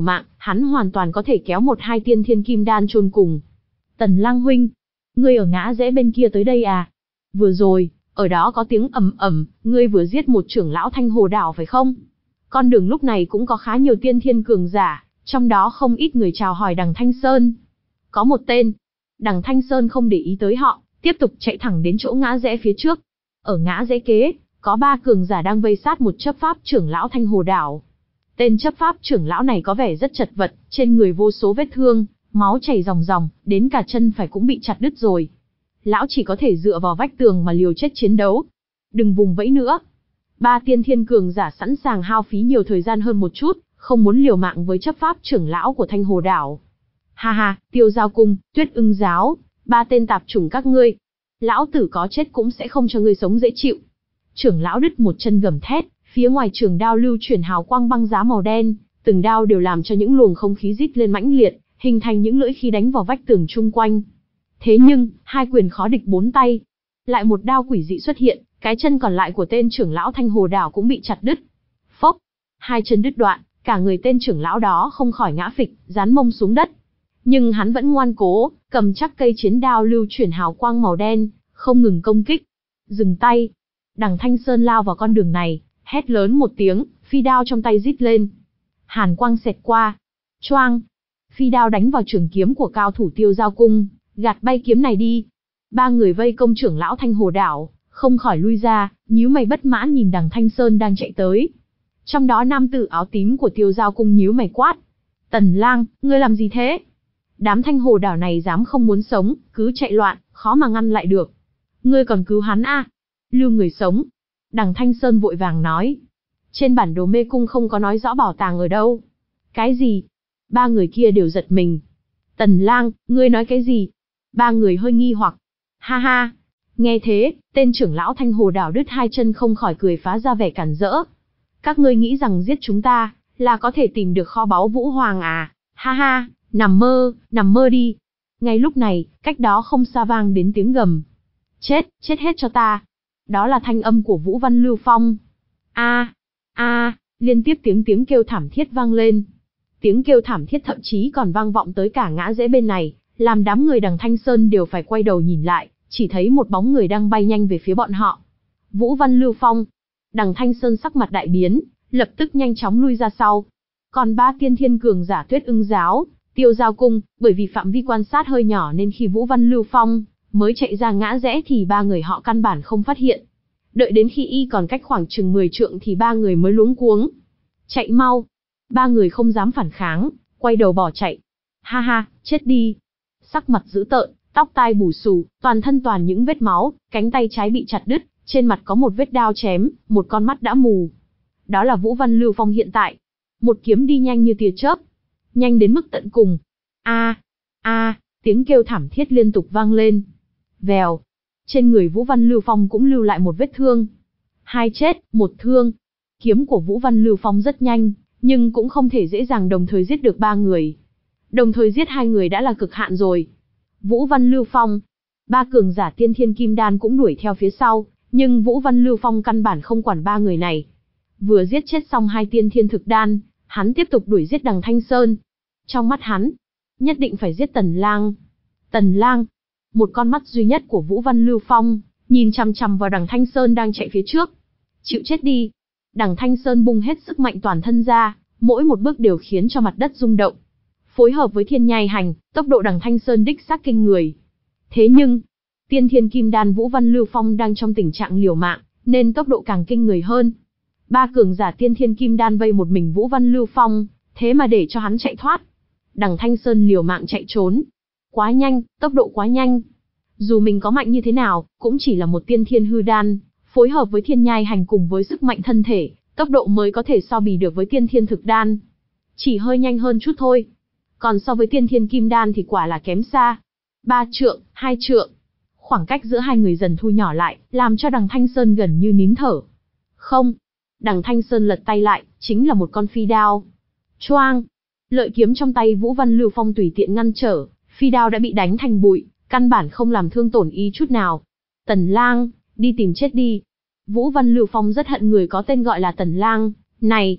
hắn hoàn toàn có thể kéo một hai tiên thiên kim đan chôn cùng. Tần Lang huynh, ngươi ở ngã rẽ bên kia tới đây à? Vừa rồi, ở đó có tiếng ầm ầm, ngươi vừa giết một trưởng lão Thanh Hồ Đảo phải không? Con đường lúc này cũng có khá nhiều tiên thiên cường giả, trong đó không ít người chào hỏi Đằng Thanh Sơn. Có một tên, Đằng Thanh Sơn không để ý tới họ, tiếp tục chạy thẳng đến chỗ ngã rẽ phía trước. Ở ngã rẽ kế, có ba cường giả đang vây sát một chấp pháp trưởng lão Thanh Hồ Đảo. Tên chấp pháp trưởng lão này có vẻ rất chật vật, trên người vô số vết thương, máu chảy ròng ròng, đến cả chân phải cũng bị chặt đứt rồi. Lão chỉ có thể dựa vào vách tường mà liều chết chiến đấu. Đừng vùng vẫy nữa. Ba tiên thiên cường giả sẵn sàng hao phí nhiều thời gian hơn một chút, không muốn liều mạng với chấp pháp trưởng lão của Thanh Hồ Đảo. Ha ha, Tiêu Giao Cung, Tuyết Ưng Giáo, ba tên tạp chủng các ngươi. Lão tử có chết cũng sẽ không cho ngươi sống dễ chịu. Trưởng lão đứt một chân gầm thét, phía ngoài trường đao lưu chuyển hào quang băng giá màu đen, từng đao đều làm cho những luồng không khí rít lên mãnh liệt, hình thành những lưỡi khí đánh vào vách tường chung quanh. Thế nhưng, hai quyền khó địch bốn tay. Lại một đao quỷ dị xuất hiện, cái chân còn lại của tên trưởng lão Thanh Hồ Đảo cũng bị chặt đứt. Phốc, hai chân đứt đoạn, cả người tên trưởng lão đó không khỏi ngã phịch, dán mông xuống đất. Nhưng hắn vẫn ngoan cố, cầm chắc cây chiến đao lưu chuyển hào quang màu đen, không ngừng công kích. Dừng tay. Đằng Thanh Sơn lao vào con đường này, hét lớn một tiếng, phi đao trong tay rít lên. Hàn quang xẹt qua. Choang. Phi đao đánh vào trường kiếm của cao thủ Tiêu Giao Cung, gạt bay kiếm này đi. Ba người vây công trưởng lão Thanh Hồ Đảo, không khỏi lui ra, nhíu mày bất mãn nhìn Đằng Thanh Sơn đang chạy tới. Trong đó nam tử áo tím của Tiêu Giao Cung nhíu mày quát. Tần Lang, ngươi làm gì thế? Đám Thanh Hồ Đảo này dám không muốn sống, cứ chạy loạn, khó mà ngăn lại được. Ngươi còn cứu hắn à? Lưu người sống. Đằng Thanh Sơn vội vàng nói. Trên bản đồ mê cung không có nói rõ bảo tàng ở đâu. Cái gì? Ba người kia đều giật mình. Tần Lang, ngươi nói cái gì? Ba người hơi nghi hoặc. Ha ha. Nghe thế, tên trưởng lão Thanh Hồ Đảo đứt hai chân không khỏi cười phá ra vẻ cản rỡ. Các ngươi nghĩ rằng giết chúng ta, là có thể tìm được kho báu Vũ Hoàng à? Ha ha, nằm mơ, nằm mơ đi. Ngay lúc này, cách đó không xa vang đến tiếng gầm. Chết, chết hết cho ta. Đó là thanh âm của Vũ Văn Lưu Phong. A, a, liên tiếp tiếng tiếng kêu thảm thiết vang lên. Tiếng kêu thảm thiết thậm chí còn vang vọng tới cả ngã rẽ bên này, làm đám người Đằng Thanh Sơn đều phải quay đầu nhìn lại, chỉ thấy một bóng người đang bay nhanh về phía bọn họ. Vũ Văn Lưu Phong. Đằng Thanh Sơn sắc mặt đại biến, lập tức nhanh chóng lui ra sau. Còn ba tiên thiên cường giả Tuyết Ưng Giáo, Tiêu Giao Cung, bởi vì phạm vi quan sát hơi nhỏ nên khi Vũ Văn Lưu Phong mới chạy ra ngã rẽ thì ba người họ căn bản không phát hiện. Đợi đến khi y còn cách khoảng chừng mười trượng thì ba người mới luống cuống. Chạy mau. Ba người không dám phản kháng, quay đầu bỏ chạy. Ha ha, chết đi. Sắc mặt dữ tợn, tóc tai bù xù, toàn thân toàn những vết máu, cánh tay trái bị chặt đứt, trên mặt có một vết đao chém, một con mắt đã mù. Đó là Vũ Văn Lưu Phong hiện tại. Một kiếm đi nhanh như tia chớp, nhanh đến mức tận cùng. A, a, tiếng kêu thảm thiết liên tục vang lên. Vèo. Trên người Vũ Văn Lưu Phong cũng lưu lại một vết thương. Hai chết, một thương. Kiếm của Vũ Văn Lưu Phong rất nhanh, nhưng cũng không thể dễ dàng đồng thời giết được ba người. Đồng thời giết hai người đã là cực hạn rồi. Vũ Văn Lưu Phong. Ba cường giả tiên thiên kim đan cũng đuổi theo phía sau, nhưng Vũ Văn Lưu Phong căn bản không quản ba người này. Vừa giết chết xong hai tiên thiên thực đan, hắn tiếp tục đuổi giết Đằng Thanh Sơn. Trong mắt hắn, nhất định phải giết Tần Lang. Tần Lang. Một con mắt duy nhất của Vũ Văn Lưu Phong, nhìn chằm chằm vào Đằng Thanh Sơn đang chạy phía trước. Chịu chết đi. Đằng Thanh Sơn bung hết sức mạnh toàn thân ra, mỗi một bước đều khiến cho mặt đất rung động. Phối hợp với thiên nhai hành, tốc độ Đằng Thanh Sơn đích xác kinh người. Thế nhưng, tiên thiên kim đan Vũ Văn Lưu Phong đang trong tình trạng liều mạng, nên tốc độ càng kinh người hơn. Ba cường giả tiên thiên kim đan vây một mình Vũ Văn Lưu Phong, thế mà để cho hắn chạy thoát. Đằng Thanh Sơn liều mạng chạy trốn. Quá nhanh, tốc độ quá nhanh. Dù mình có mạnh như thế nào, cũng chỉ là một tiên thiên hư đan, phối hợp với thiên nhai hành cùng với sức mạnh thân thể, tốc độ mới có thể so bì được với tiên thiên thực đan. Chỉ hơi nhanh hơn chút thôi. Còn so với tiên thiên kim đan thì quả là kém xa. Ba trượng, hai trượng. Khoảng cách giữa hai người dần thu nhỏ lại, làm cho Đằng Thanh Sơn gần như nín thở. Không. Đằng Thanh Sơn lật tay lại, chính là một con phi đao. Choang. Lợi kiếm trong tay Vũ Văn Lưu Phong tùy tiện ngăn trở, phi đao đã bị đánh thành bụi, căn bản không làm thương tổn y chút nào. Tần Lang, đi tìm chết đi. Vũ Văn Lưu Phong rất hận người có tên gọi là Tần Lang này.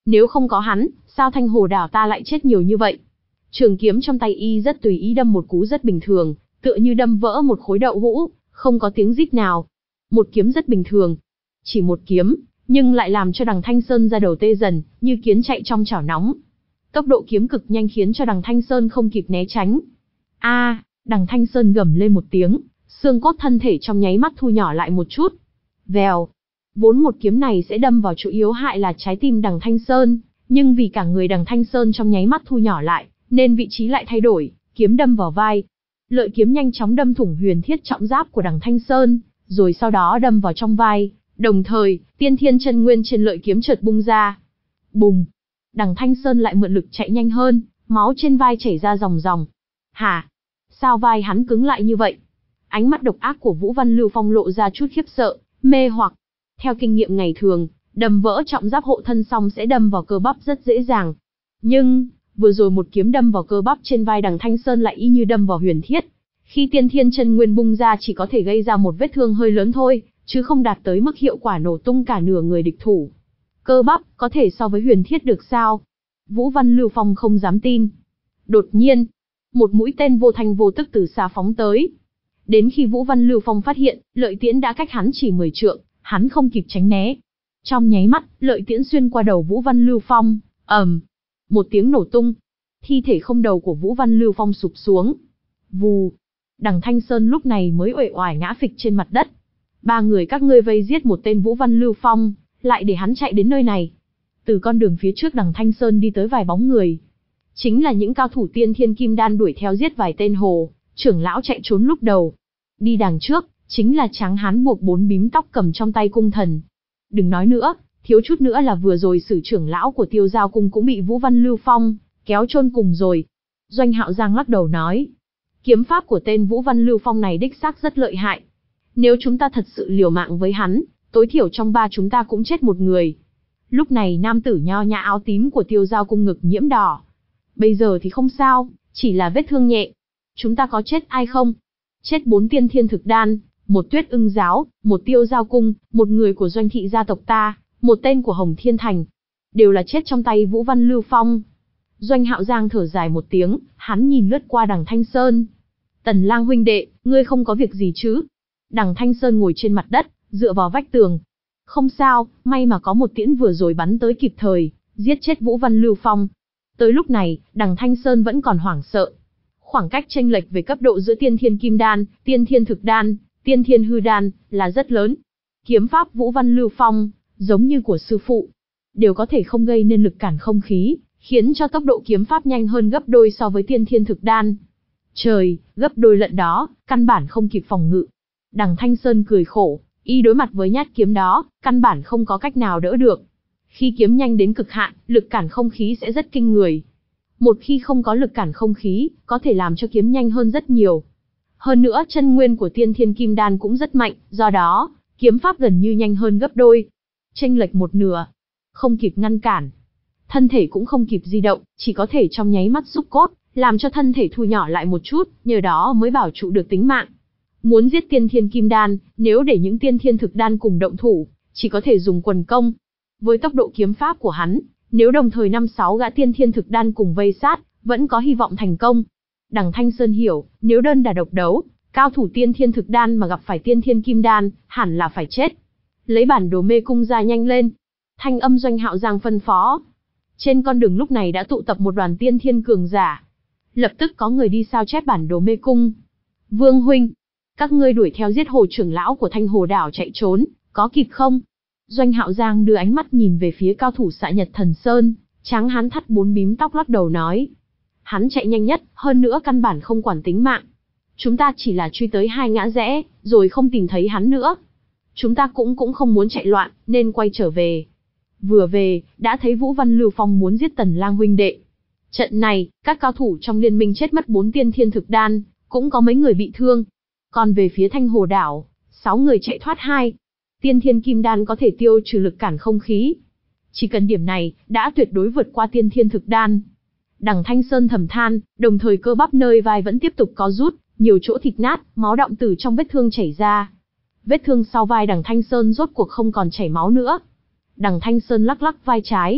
Nếu không có hắn, sao Thanh Hồ đảo ta lại chết nhiều như vậy? Trường kiếm trong tay y rất tùy ý đâm một cú rất bình thường, tựa như đâm vỡ một khối đậu hũ, không có tiếng rít nào. Một kiếm rất bình thường. Chỉ một kiếm, nhưng lại làm cho Đằng Thanh Sơn ra đầu tê dần, như kiến chạy trong chảo nóng. Tốc độ kiếm cực nhanh khiến cho Đằng Thanh Sơn không kịp né tránh. A, à, Đằng Thanh Sơn gầm lên một tiếng, xương cốt thân thể trong nháy mắt thu nhỏ lại một chút. Vèo. Vốn một kiếm này sẽ đâm vào chỗ yếu hại là trái tim Đằng Thanh Sơn, nhưng vì cả người Đằng Thanh Sơn trong nháy mắt thu nhỏ lại, nên vị trí lại thay đổi, kiếm đâm vào vai. Lợi kiếm nhanh chóng đâm thủng huyền thiết trọng giáp của Đằng Thanh Sơn, rồi sau đó đâm vào trong vai, đồng thời, tiên thiên chân nguyên trên lợi kiếm chợt bung ra. Bùng! Đằng Thanh Sơn lại mượn lực chạy nhanh hơn, máu trên vai chảy ra ròng ròng. Hả? Sao vai hắn cứng lại như vậy? Ánh mắt độc ác của Vũ Văn Lưu Phong lộ ra chút khiếp sợ, mê hoặc. Theo kinh nghiệm ngày thường, đâm vỡ trọng giáp hộ thân xong sẽ đâm vào cơ bắp rất dễ dàng. Nhưng, vừa rồi một kiếm đâm vào cơ bắp trên vai Đằng Thanh Sơn lại y như đâm vào huyền thiết. Khi tiên thiên chân nguyên bung ra chỉ có thể gây ra một vết thương hơi lớn thôi, chứ không đạt tới mức hiệu quả nổ tung cả nửa người địch thủ. Cơ bắp, có thể so với huyền thiết được sao? Vũ Văn Lưu Phong không dám tin. Đột nhiên, một mũi tên vô thanh vô tức từ xa phóng tới. Đến khi Vũ Văn Lưu Phong phát hiện, lợi tiễn đã cách hắn chỉ mười trượng, hắn không kịp tránh né. Trong nháy mắt, lợi tiễn xuyên qua đầu Vũ Văn Lưu Phong, ầm, một tiếng nổ tung. Thi thể không đầu của Vũ Văn Lưu Phong sụp xuống. Vù, Đằng Thanh Sơn lúc này mới uể oải ngã phịch trên mặt đất. Ba người các ngươi vây giết một tên Vũ Văn Lưu Phong, lại để hắn chạy đến nơi này. Từ con đường phía trước Đằng Thanh Sơn đi tới vài bóng người. Chính là những cao thủ tiên thiên kim đan đuổi theo giết vài tên hồ trưởng lão chạy trốn lúc đầu. Đi đằng trước, chính là tráng hán buộc bốn bím tóc cầm trong tay cung thần. Đừng nói nữa, thiếu chút nữa là vừa rồi sử trưởng lão của Tiêu Giao cung cũng bị Vũ Văn Lưu Phong kéo chôn cùng rồi. Doanh Hạo Giang lắc đầu nói, kiếm pháp của tên Vũ Văn Lưu Phong này đích xác rất lợi hại. Nếu chúng ta thật sự liều mạng với hắn, tối thiểu trong ba chúng ta cũng chết một người. Lúc này nam tử nho nhã áo tím của Tiêu Giao cung ngực nhiễm đỏ. Bây giờ thì không sao, chỉ là vết thương nhẹ. Chúng ta có chết ai không? Chết bốn tiên thiên thực đan, một Tuyết Ưng giáo, một Tiêu Giao cung, một người của Doanh thị gia tộc ta, một tên của Hồng Thiên Thành. Đều là chết trong tay Vũ Văn Lưu Phong. Doanh Hạo Giang thở dài một tiếng, hắn nhìn lướt qua Đằng Thanh Sơn. Tần Lang huynh đệ, ngươi không có việc gì chứ? Đằng Thanh Sơn ngồi trên mặt đất, dựa vào vách tường. Không sao, may mà có một tiễn vừa rồi bắn tới kịp thời, giết chết Vũ Văn Lưu Phong. Tới lúc này, Đằng Thanh Sơn vẫn còn hoảng sợ. Khoảng cách chênh lệch về cấp độ giữa tiên thiên kim đan, tiên thiên thực đan, tiên thiên hư đan, là rất lớn. Kiếm pháp Vũ Văn Lưu Phong, giống như của sư phụ, đều có thể không gây nên lực cản không khí, khiến cho tốc độ kiếm pháp nhanh hơn gấp đôi so với tiên thiên thực đan. Trời, gấp đôi lận đó, căn bản không kịp phòng ngự. Đằng Thanh Sơn cười khổ, y đối mặt với nhát kiếm đó, căn bản không có cách nào đỡ được. Khi kiếm nhanh đến cực hạn, lực cản không khí sẽ rất kinh người. Một khi không có lực cản không khí, có thể làm cho kiếm nhanh hơn rất nhiều. Hơn nữa chân nguyên của tiên thiên kim đan cũng rất mạnh, do đó, kiếm pháp gần như nhanh hơn gấp đôi. Chênh lệch một nửa, không kịp ngăn cản. Thân thể cũng không kịp di động, chỉ có thể trong nháy mắt xúc cốt, làm cho thân thể thu nhỏ lại một chút, nhờ đó mới bảo trụ được tính mạng. Muốn giết tiên thiên kim đan, nếu để những tiên thiên thực đan cùng động thủ, chỉ có thể dùng quần công. Với tốc độ kiếm pháp của hắn, nếu đồng thời năm sáu gã tiên thiên thực đan cùng vây sát, vẫn có hy vọng thành công. Đằng Thanh Sơn hiểu, nếu đơn đả độc đấu, cao thủ tiên thiên thực đan mà gặp phải tiên thiên kim đan, hẳn là phải chết. Lấy bản đồ mê cung ra nhanh lên. Thanh âm Doanh Hạo Giang phân phó. Trên con đường lúc này đã tụ tập một đoàn tiên thiên cường giả. Lập tức có người đi sao chép bản đồ mê cung. Vương huynh, các ngươi đuổi theo giết hồ trưởng lão của Thanh Hồ đảo chạy trốn, có kịp không? Doanh Hạo Giang đưa ánh mắt nhìn về phía cao thủ Xạ Nhật Thần Sơn, tráng hán thắt bốn bím tóc lắc đầu nói. Hắn chạy nhanh nhất, hơn nữa căn bản không quản tính mạng. Chúng ta chỉ là truy tới hai ngã rẽ, rồi không tìm thấy hắn nữa. Chúng ta cũng cũng không muốn chạy loạn, nên quay trở về. Vừa về, đã thấy Vũ Văn Lưu Phong muốn giết Tần Lang huynh đệ. Trận này, các cao thủ trong liên minh chết mất bốn tiên thiên thực đan, cũng có mấy người bị thương. Còn về phía Thanh Hồ đảo, sáu người chạy thoát hai. Tiên thiên kim đan có thể tiêu trừ lực cản không khí. Chỉ cần điểm này, đã tuyệt đối vượt qua tiên thiên thực đan. Đằng Thanh Sơn thầm than, đồng thời cơ bắp nơi vai vẫn tiếp tục co rút, nhiều chỗ thịt nát, máu đọng từ trong vết thương chảy ra. Vết thương sau vai Đằng Thanh Sơn rốt cuộc không còn chảy máu nữa. Đằng Thanh Sơn lắc lắc vai trái.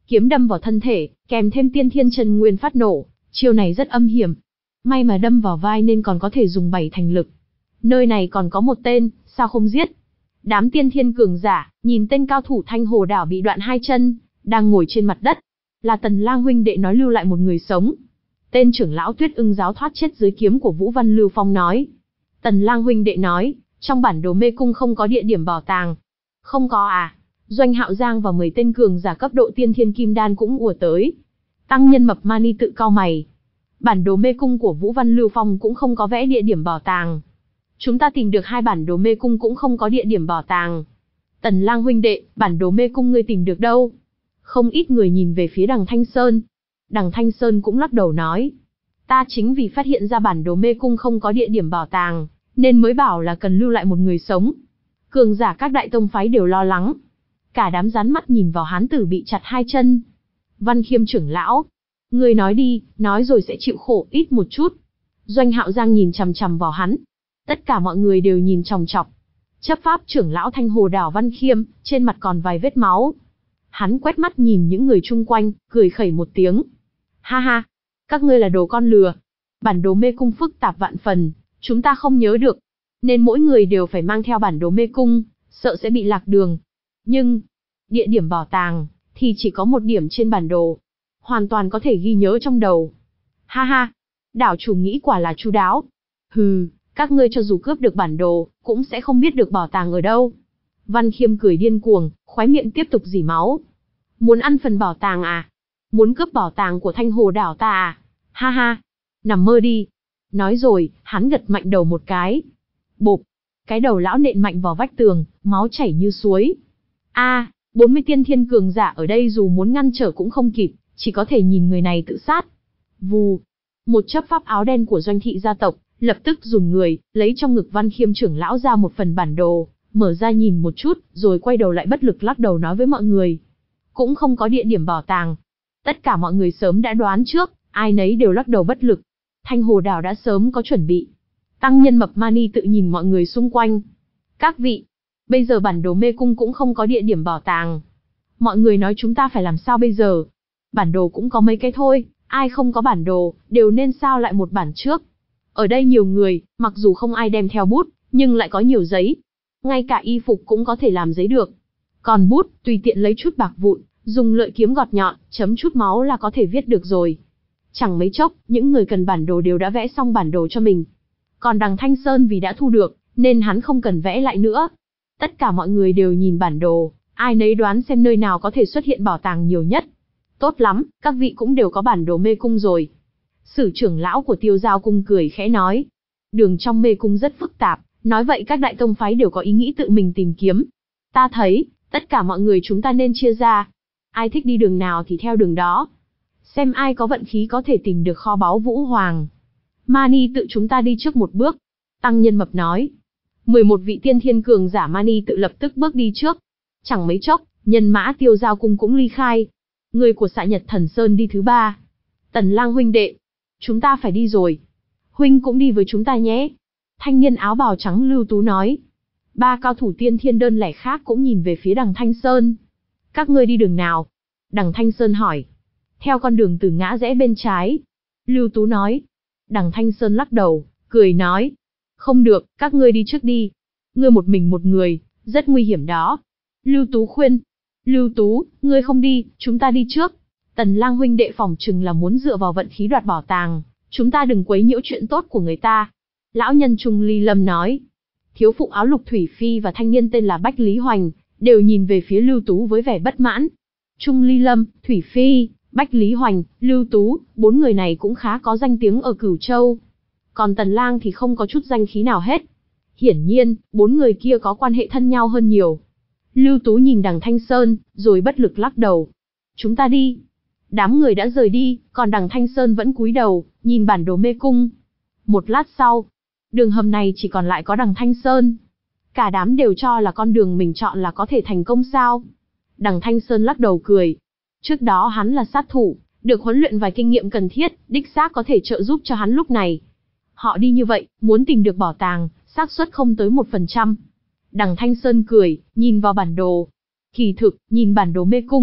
kiếm đâm vào thân thể, kèm thêm tiên thiên chân nguyên phát nổ, chiêu này rất âm hiểm. May mà đâm vào vai nên còn có thể dùng bảy thành lực. Nơi này còn có một tên, sao không giết? Đám tiên thiên cường giả, nhìn tên cao thủ Thanh Hồ Đảo bị đoạn hai chân, đang ngồi trên mặt đất. Là Tần Lang huynh đệ nói lưu lại một người sống. Tên trưởng lão Tuyết Ưng giáo thoát chết dưới kiếm của Vũ Văn Lưu Phong nói. Tần Lang huynh đệ nói, trong bản đồ mê cung không có địa điểm bảo tàng. Không có à? Doanh Hạo Giang và mười tên cường giả cấp độ tiên thiên kim đan cũng ùa tới. Tăng nhân Mập Mani tự cau mày. Bản đồ mê cung của Vũ Văn Lưu Phong cũng không có vẽ địa điểm bảo tàng. Chúng ta tìm được hai bản đồ mê cung cũng không có địa điểm bảo tàng. Tần Lang huynh đệ, bản đồ mê cung ngươi tìm được đâu? Không ít người nhìn về phía Đằng Thanh Sơn. Đằng Thanh Sơn cũng lắc đầu nói. Ta chính vì phát hiện ra bản đồ mê cung không có địa điểm bảo tàng, nên mới bảo là cần lưu lại một người sống. Cường giả các đại tông phái đều lo lắng. Cả đám dán mắt nhìn vào hán tử bị chặt hai chân. Văn Khiêm trưởng lão. Ngươi nói đi, nói rồi sẽ chịu khổ ít một chút. Doanh Hạo Giang nhìn chằm chằm vào hắn. Tất cả mọi người đều nhìn chòng chọc. Chấp pháp trưởng lão Thanh Hồ Đảo Văn Khiêm, trên mặt còn vài vết máu. Hắn quét mắt nhìn những người chung quanh, cười khẩy một tiếng. Ha ha, các ngươi là đồ con lừa. Bản đồ mê cung phức tạp vạn phần, chúng ta không nhớ được. Nên mỗi người đều phải mang theo bản đồ mê cung, sợ sẽ bị lạc đường. Nhưng, địa điểm bảo tàng, thì chỉ có một điểm trên bản đồ. Hoàn toàn có thể ghi nhớ trong đầu. Ha ha, đảo chủ nghĩ quả là chu đáo. Hừ, các ngươi cho dù cướp được bản đồ, cũng sẽ không biết được bảo tàng ở đâu. Văn Khiêm cười điên cuồng, khóe miệng tiếp tục rỉ máu. Muốn ăn phần bảo tàng à? Muốn cướp bảo tàng của Thanh Hồ Đảo ta à? Ha ha, nằm mơ đi. Nói rồi, hắn gật mạnh đầu một cái. Bộp, cái đầu lão nện mạnh vào vách tường, máu chảy như suối. A, à, bốn mươi tiên thiên cường giả ở đây dù muốn ngăn trở cũng không kịp, chỉ có thể nhìn người này tự sát. Vù, một chấp pháp áo đen của Doanh thị gia tộc, lập tức dùng người, lấy trong ngực Văn Khiêm trưởng lão ra một phần bản đồ, mở ra nhìn một chút, rồi quay đầu lại bất lực lắc đầu nói với mọi người. Cũng không có địa điểm bảo tàng. Tất cả mọi người sớm đã đoán trước, ai nấy đều lắc đầu bất lực. Thanh Hồ Đảo đã sớm có chuẩn bị. Tăng nhân Mập Mani tự nhìn mọi người xung quanh. Các vị, bây giờ bản đồ mê cung cũng không có địa điểm bảo tàng. Mọi người nói chúng ta phải làm sao bây giờ? Bản đồ cũng có mấy cái thôi, ai không có bản đồ, đều nên sao lại một bản trước. Ở đây nhiều người, mặc dù không ai đem theo bút, nhưng lại có nhiều giấy. Ngay cả y phục cũng có thể làm giấy được. Còn bút, tùy tiện lấy chút bạc vụn, dùng lợi kiếm gọt nhọn, chấm chút máu là có thể viết được rồi. Chẳng mấy chốc, những người cần bản đồ đều đã vẽ xong bản đồ cho mình. Còn Đằng Thanh Sơn vì đã thu được, nên hắn không cần vẽ lại nữa. Tất cả mọi người đều nhìn bản đồ, ai nấy đoán xem nơi nào có thể xuất hiện bảo tàng nhiều nhất. Tốt lắm, các vị cũng đều có bản đồ mê cung rồi. Sử trưởng lão của Tiêu Giao cung cười khẽ nói. Đường trong mê cung rất phức tạp, nói vậy các đại tông phái đều có ý nghĩ tự mình tìm kiếm. Ta thấy, tất cả mọi người chúng ta nên chia ra. Ai thích đi đường nào thì theo đường đó. Xem ai có vận khí có thể tìm được kho báu Vũ Hoàng. Mani tự chúng ta đi trước một bước. Tăng nhân Mập nói. mười một vị tiên thiên cường giả Mani tự lập tức bước đi trước. Chẳng mấy chốc, nhân mã Tiêu Giao cung cũng ly khai. Người của Xạ Nhật Thần Sơn đi thứ ba. Tần Lang huynh đệ, chúng ta phải đi rồi. Huynh cũng đi với chúng ta nhé. Thanh niên áo bào trắng Lưu Tú nói. Ba cao thủ tiên thiên đơn lẻ khác cũng nhìn về phía Đằng Thanh Sơn. Các ngươi đi đường nào? Đằng Thanh Sơn hỏi. Theo con đường từ ngã rẽ bên trái. Lưu Tú nói. Đằng Thanh Sơn lắc đầu, cười nói. Không được, các ngươi đi trước đi. Ngươi một mình một người, rất nguy hiểm đó. Lưu Tú khuyên. Lưu Tú, ngươi không đi, chúng ta đi trước. Tần Lang huynh đệ phỏng chừng là muốn dựa vào vận khí đoạt bảo tàng. Chúng ta đừng quấy nhiễu chuyện tốt của người ta. Lão nhân Trung Ly Lâm nói. Thiếu phụ áo lục Thủy Phi và thanh niên tên là Bách Lý Hoành, đều nhìn về phía Lưu Tú với vẻ bất mãn. Trung Ly Lâm, Thủy Phi, Bách Lý Hoành, Lưu Tú, bốn người này cũng khá có danh tiếng ở Cửu Châu. Còn Tần Lang thì không có chút danh khí nào hết. Hiển nhiên, bốn người kia có quan hệ thân nhau hơn nhiều. Lưu Tú nhìn Đằng Thanh Sơn, rồi bất lực lắc đầu. Chúng ta đi. Đám người đã rời đi, còn Đằng Thanh Sơn vẫn cúi đầu, nhìn bản đồ mê cung. Một lát sau, đường hầm này chỉ còn lại có Đằng Thanh Sơn. Cả đám đều cho là con đường mình chọn là có thể thành công sao. Đằng Thanh Sơn lắc đầu cười. Trước đó hắn là sát thủ, được huấn luyện vài kinh nghiệm cần thiết, đích xác có thể trợ giúp cho hắn lúc này. Họ đi như vậy, muốn tìm được bảo tàng, xác suất không tới một phần trăm. Đằng Thanh Sơn cười, nhìn vào bản đồ. Kỳ thực, nhìn bản đồ mê cung,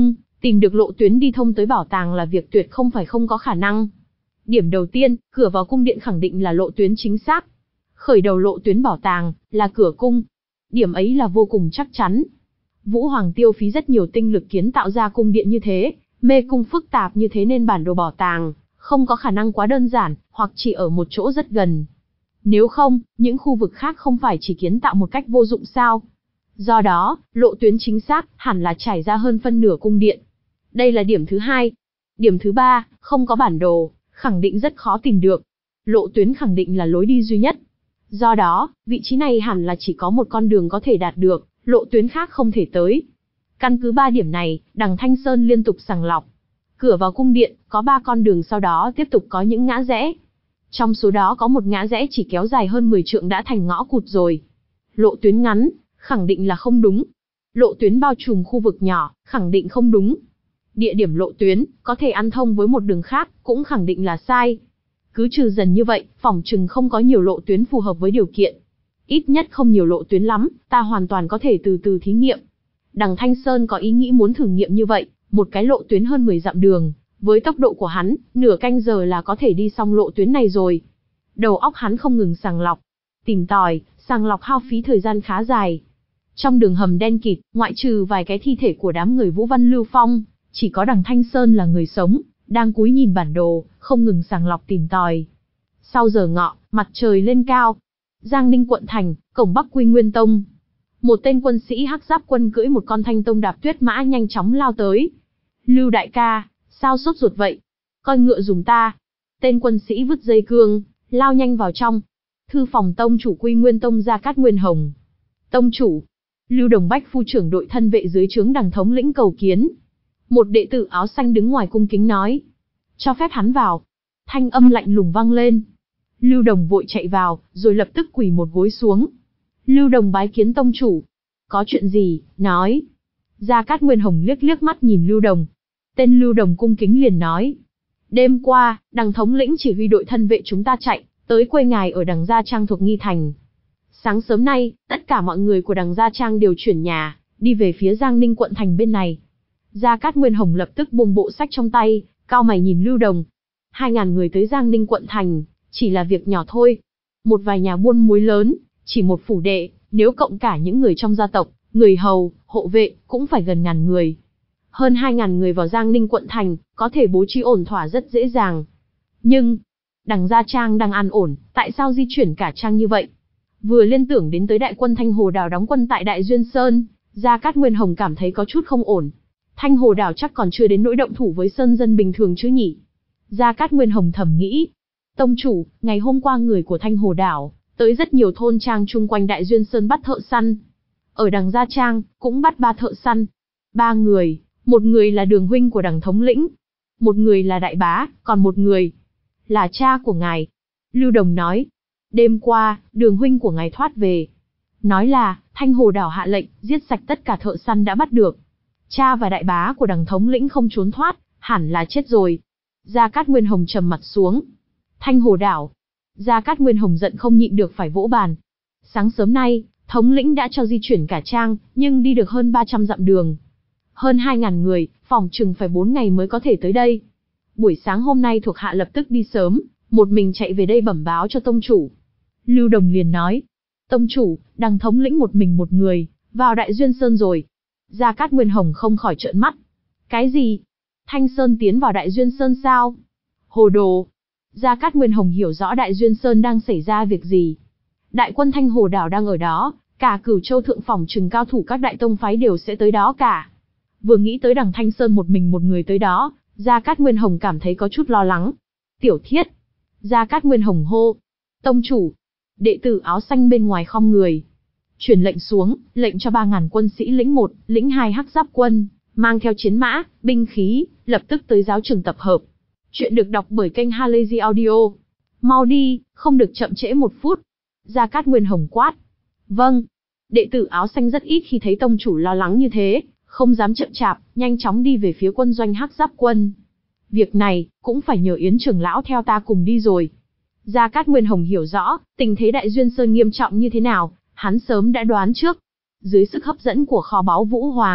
Tìm được lộ tuyến đi thông tới bảo tàng là việc tuyệt không phải không có khả năng. Điểm đầu tiên, cửa vào cung điện khẳng định là lộ tuyến chính xác. Khởi đầu lộ tuyến bảo tàng, là cửa cung. Điểm ấy là vô cùng chắc chắn. Vũ Hoàng tiêu phí rất nhiều tinh lực kiến tạo ra cung điện như thế, mê cung phức tạp như thế nên bản đồ bảo tàng, không có khả năng quá đơn giản, hoặc chỉ ở một chỗ rất gần. Nếu không, những khu vực khác không phải chỉ kiến tạo một cách vô dụng sao? Do đó, lộ tuyến chính xác, hẳn là trải ra hơn phân nửa cung điện. Đây là điểm thứ hai. Điểm thứ ba, không có bản đồ, khẳng định rất khó tìm được. Lộ tuyến khẳng định là lối đi duy nhất. Do đó, vị trí này hẳn là chỉ có một con đường có thể đạt được, lộ tuyến khác không thể tới. Căn cứ ba điểm này, Đằng Thanh Sơn liên tục sàng lọc. Cửa vào cung điện, có ba con đường sau đó tiếp tục có những ngã rẽ. Trong số đó có một ngã rẽ chỉ kéo dài hơn mười trượng đã thành ngõ cụt rồi. Lộ tuyến ngắn, khẳng định là không đúng. Lộ tuyến bao trùm khu vực nhỏ, khẳng định không đúng. Địa điểm lộ tuyến, có thể ăn thông với một đường khác, cũng khẳng định là sai. Cứ trừ dần như vậy, phỏng chừng không có nhiều lộ tuyến phù hợp với điều kiện. Ít nhất không nhiều lộ tuyến lắm, ta hoàn toàn có thể từ từ thí nghiệm. Đằng Thanh Sơn có ý nghĩ muốn thử nghiệm như vậy, một cái lộ tuyến hơn mười dặm đường, với tốc độ của hắn, nửa canh giờ là có thể đi xong lộ tuyến này rồi. Đầu óc hắn không ngừng sàng lọc, tìm tòi, sàng lọc hao phí thời gian khá dài. Trong đường hầm đen kịt, ngoại trừ vài cái thi thể của đám người Vũ Văn Lưu Phong, chỉ có Đằng Thanh Sơn là người sống, đang cúi nhìn bản đồ, không ngừng sàng lọc tìm tòi. Sau giờ ngọ, mặt trời lên cao. Giang Ninh quận thành, cổng Bắc Quy Nguyên Tông. Một tên quân sĩ hắc giáp quân cưỡi một con thanh tông đạp tuyết mã nhanh chóng lao tới. Lưu đại ca, sao sốt ruột vậy? Coi ngựa dùng ta. Tên quân sĩ vứt dây cương, lao nhanh vào trong. Thư phòng tông chủ Quy Nguyên Tông Gia Cát Nguyên Hồng. Tông chủ. Lưu Đồng Bách phu trưởng đội thân vệ dưới trướng Đằng thống lĩnh cầu kiến. Một đệ tử áo xanh đứng ngoài cung kính nói. Cho phép hắn vào. Thanh âm lạnh lùng vang lên. Lưu Đồng vội chạy vào, rồi lập tức quỳ một gối xuống. Lưu Đồng bái kiến tông chủ. Có chuyện gì, nói. Gia Cát Nguyên Hồng liếc liếc mắt nhìn Lưu Đồng. Tên Lưu Đồng cung kính liền nói. Đêm qua, Đằng thống lĩnh chỉ huy đội thân vệ chúng ta chạy, tới quê ngài ở Đằng Gia Trang thuộc Nghi Thành. Sáng sớm nay, tất cả mọi người của Đằng Gia Trang đều chuyển nhà, đi về phía Giang Ninh quận thành bên này. Gia Cát Nguyên Hồng lập tức buông bộ sách trong tay, cau mày nhìn Lưu Đồng. Hai ngàn người tới Giang Ninh quận thành, chỉ là việc nhỏ thôi. Một vài nhà buôn muối lớn, chỉ một phủ đệ, nếu cộng cả những người trong gia tộc, người hầu, hộ vệ, cũng phải gần ngàn người. Hơn hai ngàn người vào Giang Ninh quận thành, có thể bố trí ổn thỏa rất dễ dàng. Nhưng, Đằng Gia Trang đang an ổn, tại sao di chuyển cả trang như vậy? Vừa liên tưởng đến tới đại quân Thanh Hồ Đảo đóng quân tại Đại Duyên Sơn, Gia Cát Nguyên Hồng cảm thấy có chút không ổn. Thanh Hồ Đảo chắc còn chưa đến nỗi động thủ với sơn dân bình thường chứ nhỉ? Gia Cát Nguyên Hồng thầm nghĩ. Tông chủ, ngày hôm qua người của Thanh Hồ Đảo, tới rất nhiều thôn trang chung quanh Đại Duyên Sơn bắt thợ săn. Ở Đằng Gia Trang, cũng bắt ba thợ săn. Ba người, một người là đường huynh của Đằng thống lĩnh. Một người là đại bá, còn một người là cha của ngài. Lưu Đồng nói. Đêm qua, đường huynh của ngài thoát về. Nói là, Thanh Hồ Đảo hạ lệnh, giết sạch tất cả thợ săn đã bắt được. Cha và đại bá của Đằng thống lĩnh không trốn thoát, hẳn là chết rồi. Gia Cát Nguyên Hồng trầm mặt xuống. Thanh Hồ Đảo. Gia Cát Nguyên Hồng giận không nhịn được phải vỗ bàn. Sáng sớm nay, thống lĩnh đã cho di chuyển cả trang, nhưng đi được hơn ba trăm dặm đường. Hơn hai ngàn người, phỏng chừng phải bốn ngày mới có thể tới đây. Buổi sáng hôm nay thuộc hạ lập tức đi sớm, một mình chạy về đây bẩm báo cho tông chủ. Lưu Đồng liền nói. Tông chủ, Đằng thống lĩnh một mình một người, vào Đại Duyên Sơn rồi. Gia Cát Nguyên Hồng không khỏi trợn mắt. Cái gì? Thanh Sơn tiến vào Đại Duyên Sơn sao? Hồ đồ! Gia Cát Nguyên Hồng hiểu rõ Đại Duyên Sơn đang xảy ra việc gì. Đại quân Thanh Hồ Đảo đang ở đó, cả Cửu Châu thượng phỏng chừng cao thủ các đại tông phái đều sẽ tới đó cả. Vừa nghĩ tới Đằng Thanh Sơn một mình một người tới đó, Gia Cát Nguyên Hồng cảm thấy có chút lo lắng. Tiểu Thiết! Gia Cát Nguyên Hồng hô. Tông chủ! Đệ tử áo xanh bên ngoài khom người. Truyền lệnh xuống, lệnh cho ba ngàn quân sĩ lĩnh một, lĩnh hai hắc giáp quân, mang theo chiến mã, binh khí, lập tức tới giáo trường tập hợp. Chuyện được đọc bởi kênh Halazy Audio. Mau đi, không được chậm trễ một phút. Gia Cát Nguyên Hồng quát. Vâng. Đệ tử áo xanh rất ít khi thấy tông chủ lo lắng như thế, không dám chậm chạp, nhanh chóng đi về phía quân doanh hắc giáp quân. Việc này, cũng phải nhờ Yến trưởng lão theo ta cùng đi rồi. Gia Cát Nguyên Hồng hiểu rõ, tình thế Đại Duyên Sơn nghiêm trọng như thế nào, hắn sớm đã đoán trước. Dưới sức hấp dẫn của kho báu Vũ Hoàng,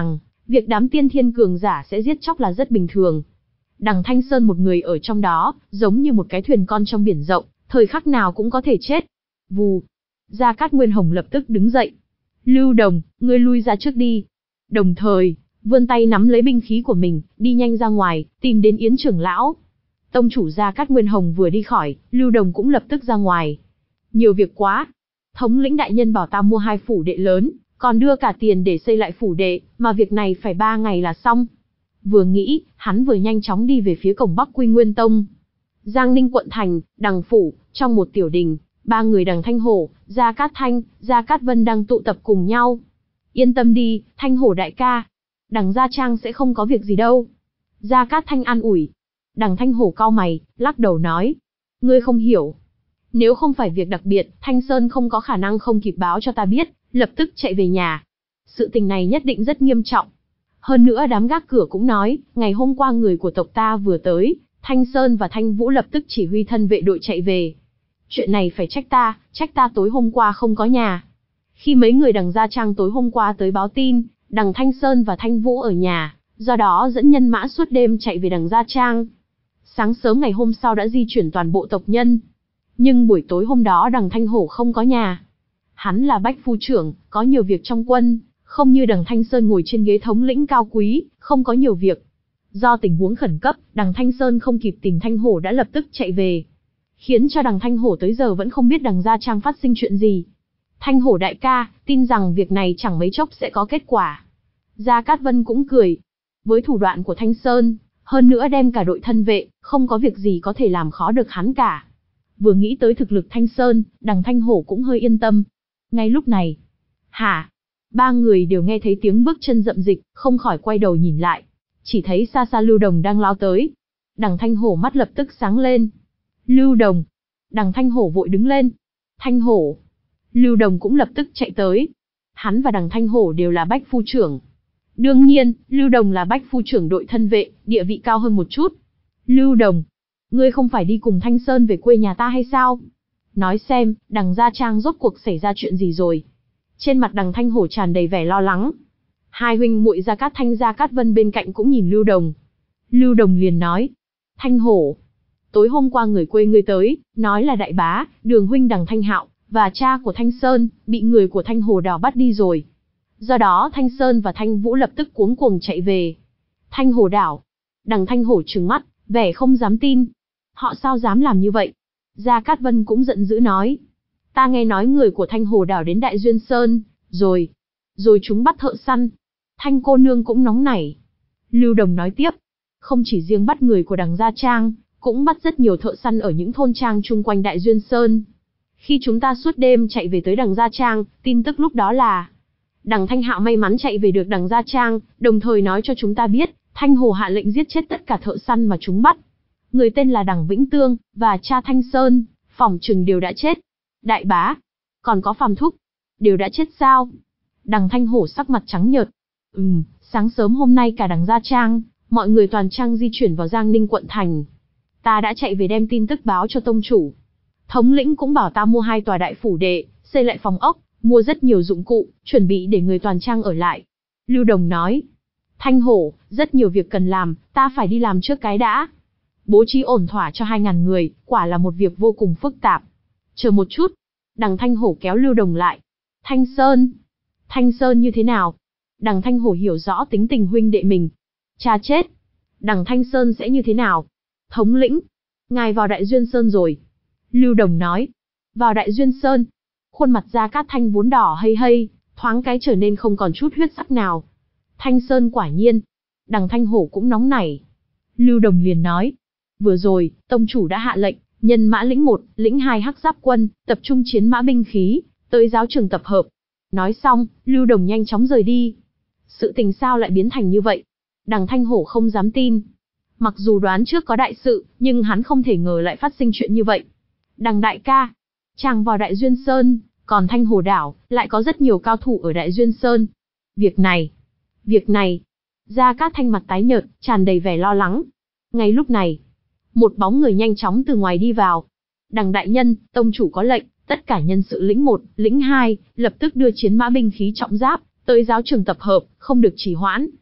Việc đám tiên thiên cường giả sẽ giết chóc là rất bình thường. Đằng Thanh Sơn một người ở trong đó, giống như một cái thuyền con trong biển rộng, thời khắc nào cũng có thể chết. Vù. Gia Cát Nguyên Hồng lập tức đứng dậy. Lưu Đồng, ngươi lui ra trước đi. Đồng thời, vươn tay nắm lấy binh khí của mình, đi nhanh ra ngoài, tìm đến Yến trưởng lão. Tông chủ Gia Cát Nguyên Hồng vừa đi khỏi, Lưu Đồng cũng lập tức ra ngoài. Nhiều việc quá. Thống lĩnh đại nhân bảo ta mua hai phủ đệ lớn, còn đưa cả tiền để xây lại phủ đệ, mà việc này phải ba ngày là xong. Vừa nghĩ, hắn vừa nhanh chóng đi về phía cổng Bắc Quy Nguyên Tông. Giang Ninh quận thành, Đằng phủ, trong một tiểu đình, ba người Đằng Thanh Hổ, Gia Cát Thanh, Gia Cát Vân đang tụ tập cùng nhau. Yên tâm đi, Thanh Hổ đại ca. Đằng Gia Trang sẽ không có việc gì đâu. Gia Cát Thanh an ủi. Đằng Thanh Hổ cau mày, lắc đầu nói. Ngươi không hiểu. Nếu không phải việc đặc biệt, Thanh Sơn không có khả năng không kịp báo cho ta biết, lập tức chạy về nhà. Sự tình này nhất định rất nghiêm trọng. Hơn nữa đám gác cửa cũng nói, ngày hôm qua người của tộc ta vừa tới, Thanh Sơn và Thanh Vũ lập tức chỉ huy thân vệ đội chạy về. Chuyện này phải trách ta, trách ta tối hôm qua không có nhà. Khi mấy người Đằng Gia Trang tối hôm qua tới báo tin, Đằng Thanh Sơn và Thanh Vũ ở nhà, do đó dẫn nhân mã suốt đêm chạy về Đằng Gia Trang. Sáng sớm ngày hôm sau đã di chuyển toàn bộ tộc nhân. Nhưng buổi tối hôm đó Đằng Thanh Hổ không có nhà. Hắn là bách phu trưởng, có nhiều việc trong quân, không như Đằng Thanh Sơn ngồi trên ghế thống lĩnh cao quý, không có nhiều việc. Do tình huống khẩn cấp, Đằng Thanh Sơn không kịp tìm Thanh Hổ đã lập tức chạy về. Khiến cho Đằng Thanh Hổ tới giờ vẫn không biết Đằng Gia Trang phát sinh chuyện gì. Thanh Hổ đại ca, tin rằng việc này chẳng mấy chốc sẽ có kết quả. Gia Cát Vân cũng cười. Với thủ đoạn của Thanh Sơn, hơn nữa đem cả đội thân vệ, không có việc gì có thể làm khó được hắn cả. Vừa nghĩ tới thực lực Thanh Sơn, Đằng Thanh Hổ cũng hơi yên tâm. Ngay lúc này, hả? Ba người đều nghe thấy tiếng bước chân rậm dịch, không khỏi quay đầu nhìn lại. Chỉ thấy xa xa Lưu Đồng đang lao tới. Đằng Thanh Hổ mắt lập tức sáng lên. Lưu Đồng. Đằng Thanh Hổ vội đứng lên. Thanh Hổ. Lưu Đồng cũng lập tức chạy tới. Hắn và Đằng Thanh Hổ đều là bách phu trưởng. Đương nhiên, Lưu Đồng là bách phu trưởng đội thân vệ, địa vị cao hơn một chút. Lưu Đồng. Ngươi không phải đi cùng Thanh Sơn về quê nhà ta hay sao? Nói xem, Đằng Gia Trang rốt cuộc xảy ra chuyện gì rồi? Trên mặt Đằng Thanh Hổ tràn đầy vẻ lo lắng. Hai huynh muội Gia Cát Thanh Gia Cát Vân bên cạnh cũng nhìn Lưu Đồng. Lưu Đồng liền nói. Thanh Hổ. Tối hôm qua người quê ngươi tới, nói là đại bá, Đường huynh Đằng Thanh Hạo, và cha của Thanh Sơn, bị người của Thanh Hồ Đảo bắt đi rồi. Do đó Thanh Sơn và Thanh Vũ lập tức cuống cuồng chạy về. Thanh Hồ Đảo. Đằng Thanh Hổ trừng mắt, vẻ không dám tin. Họ sao dám làm như vậy? Gia Cát Vân cũng giận dữ nói. Ta nghe nói người của Thanh Hồ Đảo đến Đại Duyên Sơn, rồi. Rồi chúng bắt thợ săn. Thanh cô nương cũng nóng nảy. Lưu Đồng nói tiếp. Không chỉ riêng bắt người của Đằng Gia Trang, cũng bắt rất nhiều thợ săn ở những thôn trang chung quanh Đại Duyên Sơn. Khi chúng ta suốt đêm chạy về tới Đằng Gia Trang, tin tức lúc đó là Đằng Thanh Hạo may mắn chạy về được Đằng Gia Trang, đồng thời nói cho chúng ta biết, Thanh Hồ hạ lệnh giết chết tất cả thợ săn mà chúng bắt. Người tên là Đằng Vĩnh Tương, và cha Thanh Sơn, phỏng chừng đều đã chết. Đại bá, còn có Phàm Thúc, đều đã chết sao? Đằng Thanh Hổ sắc mặt trắng nhợt. Ừm, sáng sớm hôm nay cả Đằng Gia Trang, mọi người toàn trang di chuyển vào Giang Ninh quận thành. Ta đã chạy về đem tin tức báo cho tông chủ. Thống lĩnh cũng bảo ta mua hai tòa đại phủ đệ, xây lại phòng ốc, mua rất nhiều dụng cụ, chuẩn bị để người toàn trang ở lại. Lưu Đồng nói. Thanh Hổ, rất nhiều việc cần làm, ta phải đi làm trước cái đã. Bố trí ổn thỏa cho hai ngàn người, quả là một việc vô cùng phức tạp. Chờ một chút. Đằng Thanh Hổ kéo Lưu Đồng lại. Thanh Sơn. Thanh Sơn như thế nào? Đằng Thanh Hổ hiểu rõ tính tình huynh đệ mình. Cha chết. Đằng Thanh Sơn sẽ như thế nào? Thống lĩnh. Ngài vào Đại Duyên Sơn rồi. Lưu Đồng nói. Vào Đại Duyên Sơn. Khuôn mặt Gia Cát Thanh vốn đỏ hây hây, thoáng cái trở nên không còn chút huyết sắc nào. Thanh Sơn quả nhiên. Đằng Thanh Hổ cũng nóng nảy. Lưu Đồng liền nói. Vừa rồi, tông chủ đã hạ lệnh, nhân mã lĩnh một, lĩnh hai hắc giáp quân, tập trung chiến mã binh khí, tới giáo trường tập hợp. Nói xong, Lưu Đồng nhanh chóng rời đi. Sự tình sao lại biến thành như vậy? Đằng Thanh Hổ không dám tin. Mặc dù đoán trước có đại sự, nhưng hắn không thể ngờ lại phát sinh chuyện như vậy. Đằng đại ca, chàng vào Đại Duyên Sơn, còn Thanh Hồ Đảo, lại có rất nhiều cao thủ ở Đại Duyên Sơn. Việc này, việc này, Gia Cát Thanh mặt tái nhợt, tràn đầy vẻ lo lắng. Ngay lúc này, một bóng người nhanh chóng từ ngoài đi vào. Đằng đại nhân, tông chủ có lệnh, tất cả nhân sự lĩnh một, lĩnh hai, lập tức đưa chiến mã binh khí trọng giáp, tới giáo trường tập hợp, không được trì hoãn.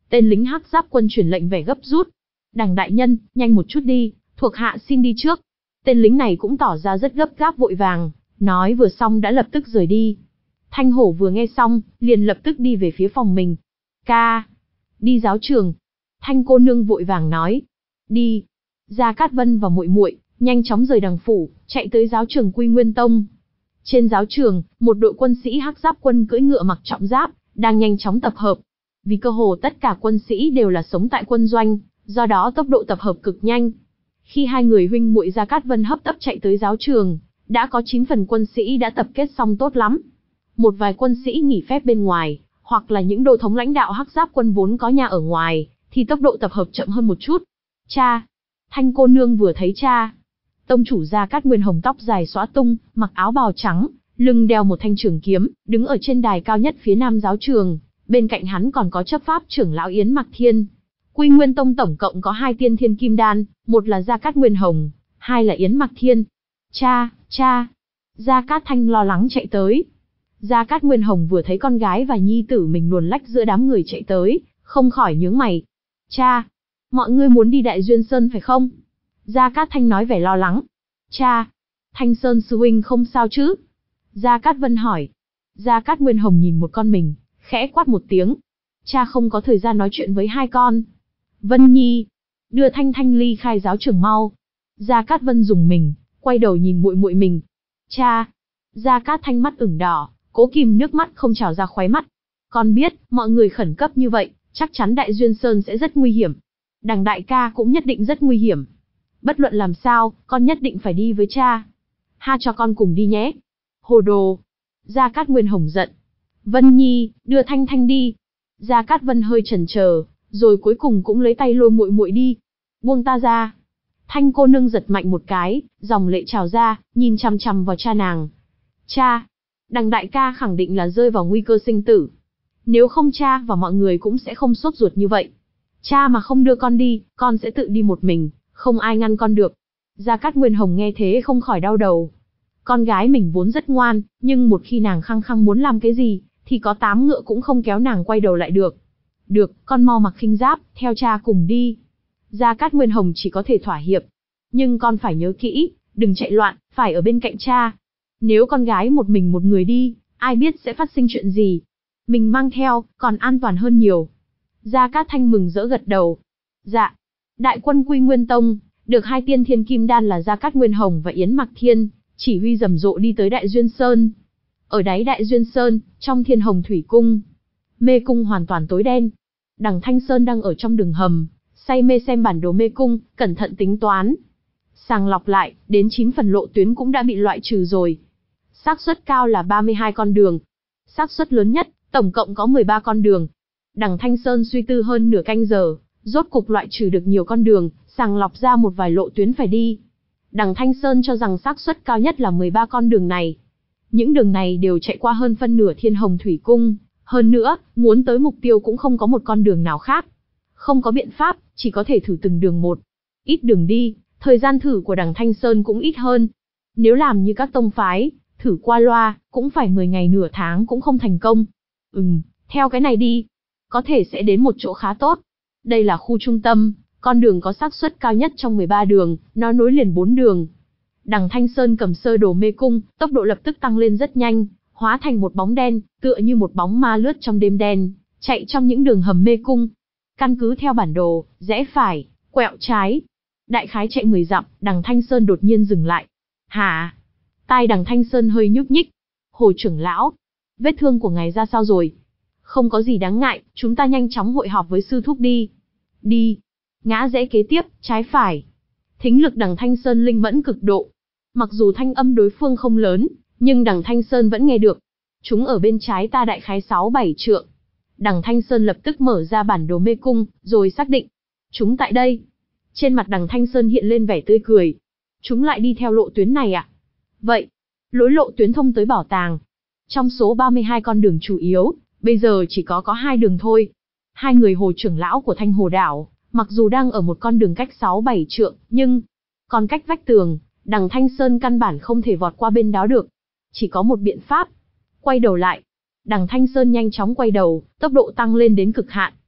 Tên lính hắc giáp quân truyền lệnh vẻ gấp rút. Đằng đại nhân, nhanh một chút đi, thuộc hạ xin đi trước. Tên lính này cũng tỏ ra rất gấp gáp vội vàng, nói vừa xong đã lập tức rời đi. Thanh Hổ vừa nghe xong, liền lập tức đi về phía phòng mình. Ca, đi giáo trường. Thanh cô nương vội vàng nói. Đi. Gia Cát Vân và muội muội nhanh chóng rời đằng phủ, chạy tới giáo trường Quy Nguyên Tông. Trên giáo trường, một đội quân sĩ hắc giáp quân cưỡi ngựa mặc trọng giáp, đang nhanh chóng tập hợp. Vì cơ hồ tất cả quân sĩ đều là sống tại quân doanh, do đó tốc độ tập hợp cực nhanh. Khi hai người huynh muội Gia Cát Vân hấp tấp chạy tới giáo trường, đã có chín phần quân sĩ đã tập kết xong tốt lắm. Một vài quân sĩ nghỉ phép bên ngoài, hoặc là những đô thống lãnh đạo hắc giáp quân vốn có nhà ở ngoài, thì tốc độ tập hợp chậm hơn một chút. Cha! Thanh cô nương vừa thấy cha. Tông chủ Gia Cát Nguyên Hồng tóc dài xõa tung, mặc áo bào trắng, lưng đeo một thanh trường kiếm, đứng ở trên đài cao nhất phía nam giáo trường, bên cạnh hắn còn có chấp pháp trưởng lão Yến Mặc Thiên. Quy Nguyên Tông tổng cộng có hai tiên thiên kim đan, một là Gia Cát Nguyên Hồng, hai là Yến Mặc Thiên. Cha, cha! Gia Cát Thanh lo lắng chạy tới. Gia Cát Nguyên Hồng vừa thấy con gái và nhi tử mình luồn lách giữa đám người chạy tới, không khỏi nhướng mày. Cha! Mọi người muốn đi Đại Duyên Sơn phải không? Gia Cát Thanh nói vẻ lo lắng. Cha! Thanh Sơn sư huynh không sao chứ? Gia Cát Vân hỏi. Gia Cát Nguyên Hồng nhìn một con mình, khẽ quát một tiếng. Cha không có thời gian nói chuyện với hai con. Vân Nhi! Đưa Thanh Thanh ly khai giáo trường mau. Gia Cát Vân dùng mình, quay đầu nhìn muội muội mình. Cha! Gia Cát Thanh mắt ửng đỏ, cố kìm nước mắt không trào ra khóe mắt. Con biết, mọi người khẩn cấp như vậy, chắc chắn Đại Duyên Sơn sẽ rất nguy hiểm. Đằng đại ca cũng nhất định rất nguy hiểm. Bất luận làm sao, con nhất định phải đi với cha. Ha cho con cùng đi nhé. Hồ đồ! Gia Cát Nguyên Hồng giận. Vân Nhi, đưa Thanh Thanh đi. Gia Cát Vân hơi chần chờ, rồi cuối cùng cũng lấy tay lôi muội muội đi. Buông ta ra. Thanh cô nương giật mạnh một cái, dòng lệ trào ra, nhìn chằm chằm vào cha nàng. Cha! Đằng đại ca khẳng định là rơi vào nguy cơ sinh tử. Nếu không cha và mọi người cũng sẽ không sốt ruột như vậy. Cha mà không đưa con đi, con sẽ tự đi một mình, không ai ngăn con được. Gia Cát Nguyên Hồng nghe thế không khỏi đau đầu. Con gái mình vốn rất ngoan, nhưng một khi nàng khăng khăng muốn làm cái gì, thì có tám ngựa cũng không kéo nàng quay đầu lại được. Được, con mau mặc khinh giáp, theo cha cùng đi. Gia Cát Nguyên Hồng chỉ có thể thỏa hiệp. Nhưng con phải nhớ kỹ, đừng chạy loạn, phải ở bên cạnh cha. Nếu con gái một mình một người đi, ai biết sẽ phát sinh chuyện gì. Mình mang theo, còn an toàn hơn nhiều. Gia Cát Thanh mừng rỡ gật đầu. Dạ. Đại quân Quy Nguyên Tông, được hai tiên thiên kim đan là Gia Cát Nguyên Hồng và Yến Mặc Thiên, chỉ huy rầm rộ đi tới Đại Duyên Sơn. Ở đáy Đại Duyên Sơn, trong Thiên Hồng Thủy Cung, mê cung hoàn toàn tối đen. Đằng Thanh Sơn đang ở trong đường hầm, say mê xem bản đồ mê cung, cẩn thận tính toán. Sàng lọc lại, đến chín phần lộ tuyến cũng đã bị loại trừ rồi. Xác suất cao là ba mươi hai con đường. Xác suất lớn nhất, tổng cộng có mười ba con đường. Đằng Thanh Sơn suy tư hơn nửa canh giờ, rốt cục loại trừ được nhiều con đường, sàng lọc ra một vài lộ tuyến phải đi. Đằng Thanh Sơn cho rằng xác suất cao nhất là mười ba con đường này. Những đường này đều chạy qua hơn phân nửa Thiên Hồng Thủy Cung, hơn nữa, muốn tới mục tiêu cũng không có một con đường nào khác. Không có biện pháp, chỉ có thể thử từng đường một. Ít đường đi, thời gian thử của đằng Thanh Sơn cũng ít hơn. Nếu làm như các tông phái, thử qua loa, cũng phải mười ngày nửa tháng cũng không thành công. Ừm, theo cái này đi, có thể sẽ đến một chỗ khá tốt. Đây là khu trung tâm, con đường có xác suất cao nhất trong mười ba đường, nó nối liền bốn đường. Đằng Thanh Sơn cầm sơ đồ mê cung, tốc độ lập tức tăng lên rất nhanh, hóa thành một bóng đen, tựa như một bóng ma lướt trong đêm đen, chạy trong những đường hầm mê cung. Căn cứ theo bản đồ, rẽ phải, quẹo trái. Đại khái chạy mười dặm, đằng Thanh Sơn đột nhiên dừng lại. Hả? Tai đằng Thanh Sơn hơi nhúc nhích. Hồ trưởng lão, vết thương của ngài ra sao rồi? Không có gì đáng ngại, chúng ta nhanh chóng hội họp với sư thúc đi. Đi. Ngã rẽ kế tiếp, trái phải. Thính lực đằng Thanh Sơn linh mẫn cực độ. Mặc dù thanh âm đối phương không lớn, nhưng đằng Thanh Sơn vẫn nghe được. Chúng ở bên trái ta đại khái sáu bảy trượng. Đằng Thanh Sơn lập tức mở ra bản đồ mê cung, rồi xác định. Chúng tại đây. Trên mặt đằng Thanh Sơn hiện lên vẻ tươi cười. Chúng lại đi theo lộ tuyến này à? Vậy, lối lộ tuyến thông tới bảo tàng. Trong số ba mươi hai con đường chủ yếu, bây giờ chỉ có có hai đường thôi. Hai người hồ trưởng lão của Thanh Hồ Đảo, mặc dù đang ở một con đường cách sáu bảy trượng, nhưng còn cách vách tường, đằng Thanh Sơn căn bản không thể vọt qua bên đó được. Chỉ có một biện pháp. Quay đầu lại. Đằng Thanh Sơn nhanh chóng quay đầu, tốc độ tăng lên đến cực hạn.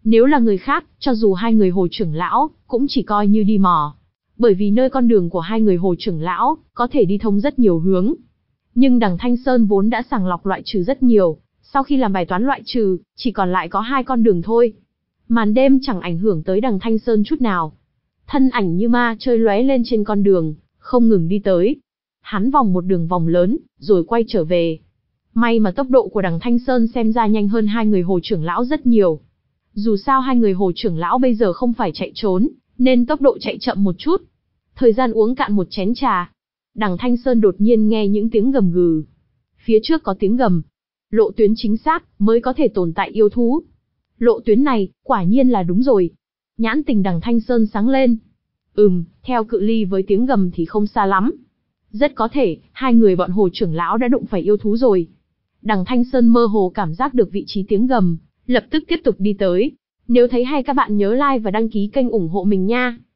Nếu là người khác, cho dù hai người Hồ trưởng lão, cũng chỉ coi như đi mò. Bởi vì nơi con đường của hai người Hồ trưởng lão, có thể đi thông rất nhiều hướng. Nhưng đằng Thanh Sơn vốn đã sàng lọc loại trừ rất nhiều, sau khi làm bài toán loại trừ, chỉ còn lại có hai con đường thôi. Màn đêm chẳng ảnh hưởng tới đằng Thanh Sơn chút nào. Thân ảnh như ma chơi lóe lên trên con đường, không ngừng đi tới. Hắn vòng một đường vòng lớn, rồi quay trở về. May mà tốc độ của đằng Thanh Sơn xem ra nhanh hơn hai người Hồ trưởng lão rất nhiều. Dù sao hai người Hồ trưởng lão bây giờ không phải chạy trốn, nên tốc độ chạy chậm một chút. Thời gian uống cạn một chén trà, đằng Thanh Sơn đột nhiên nghe những tiếng gầm gừ. Phía trước có tiếng gầm. Lộ tuyến chính xác, mới có thể tồn tại yêu thú. Lộ tuyến này, quả nhiên là đúng rồi. Nhãn tình đằng Thanh Sơn sáng lên. Ừm, theo cự ly với tiếng gầm thì không xa lắm. Rất có thể, hai người bọn Hồ trưởng lão đã đụng phải yêu thú rồi. Đằng Thanh Sơn mơ hồ cảm giác được vị trí tiếng gầm, lập tức tiếp tục đi tới. Nếu thấy hay các bạn nhớ like và đăng ký kênh ủng hộ mình nha.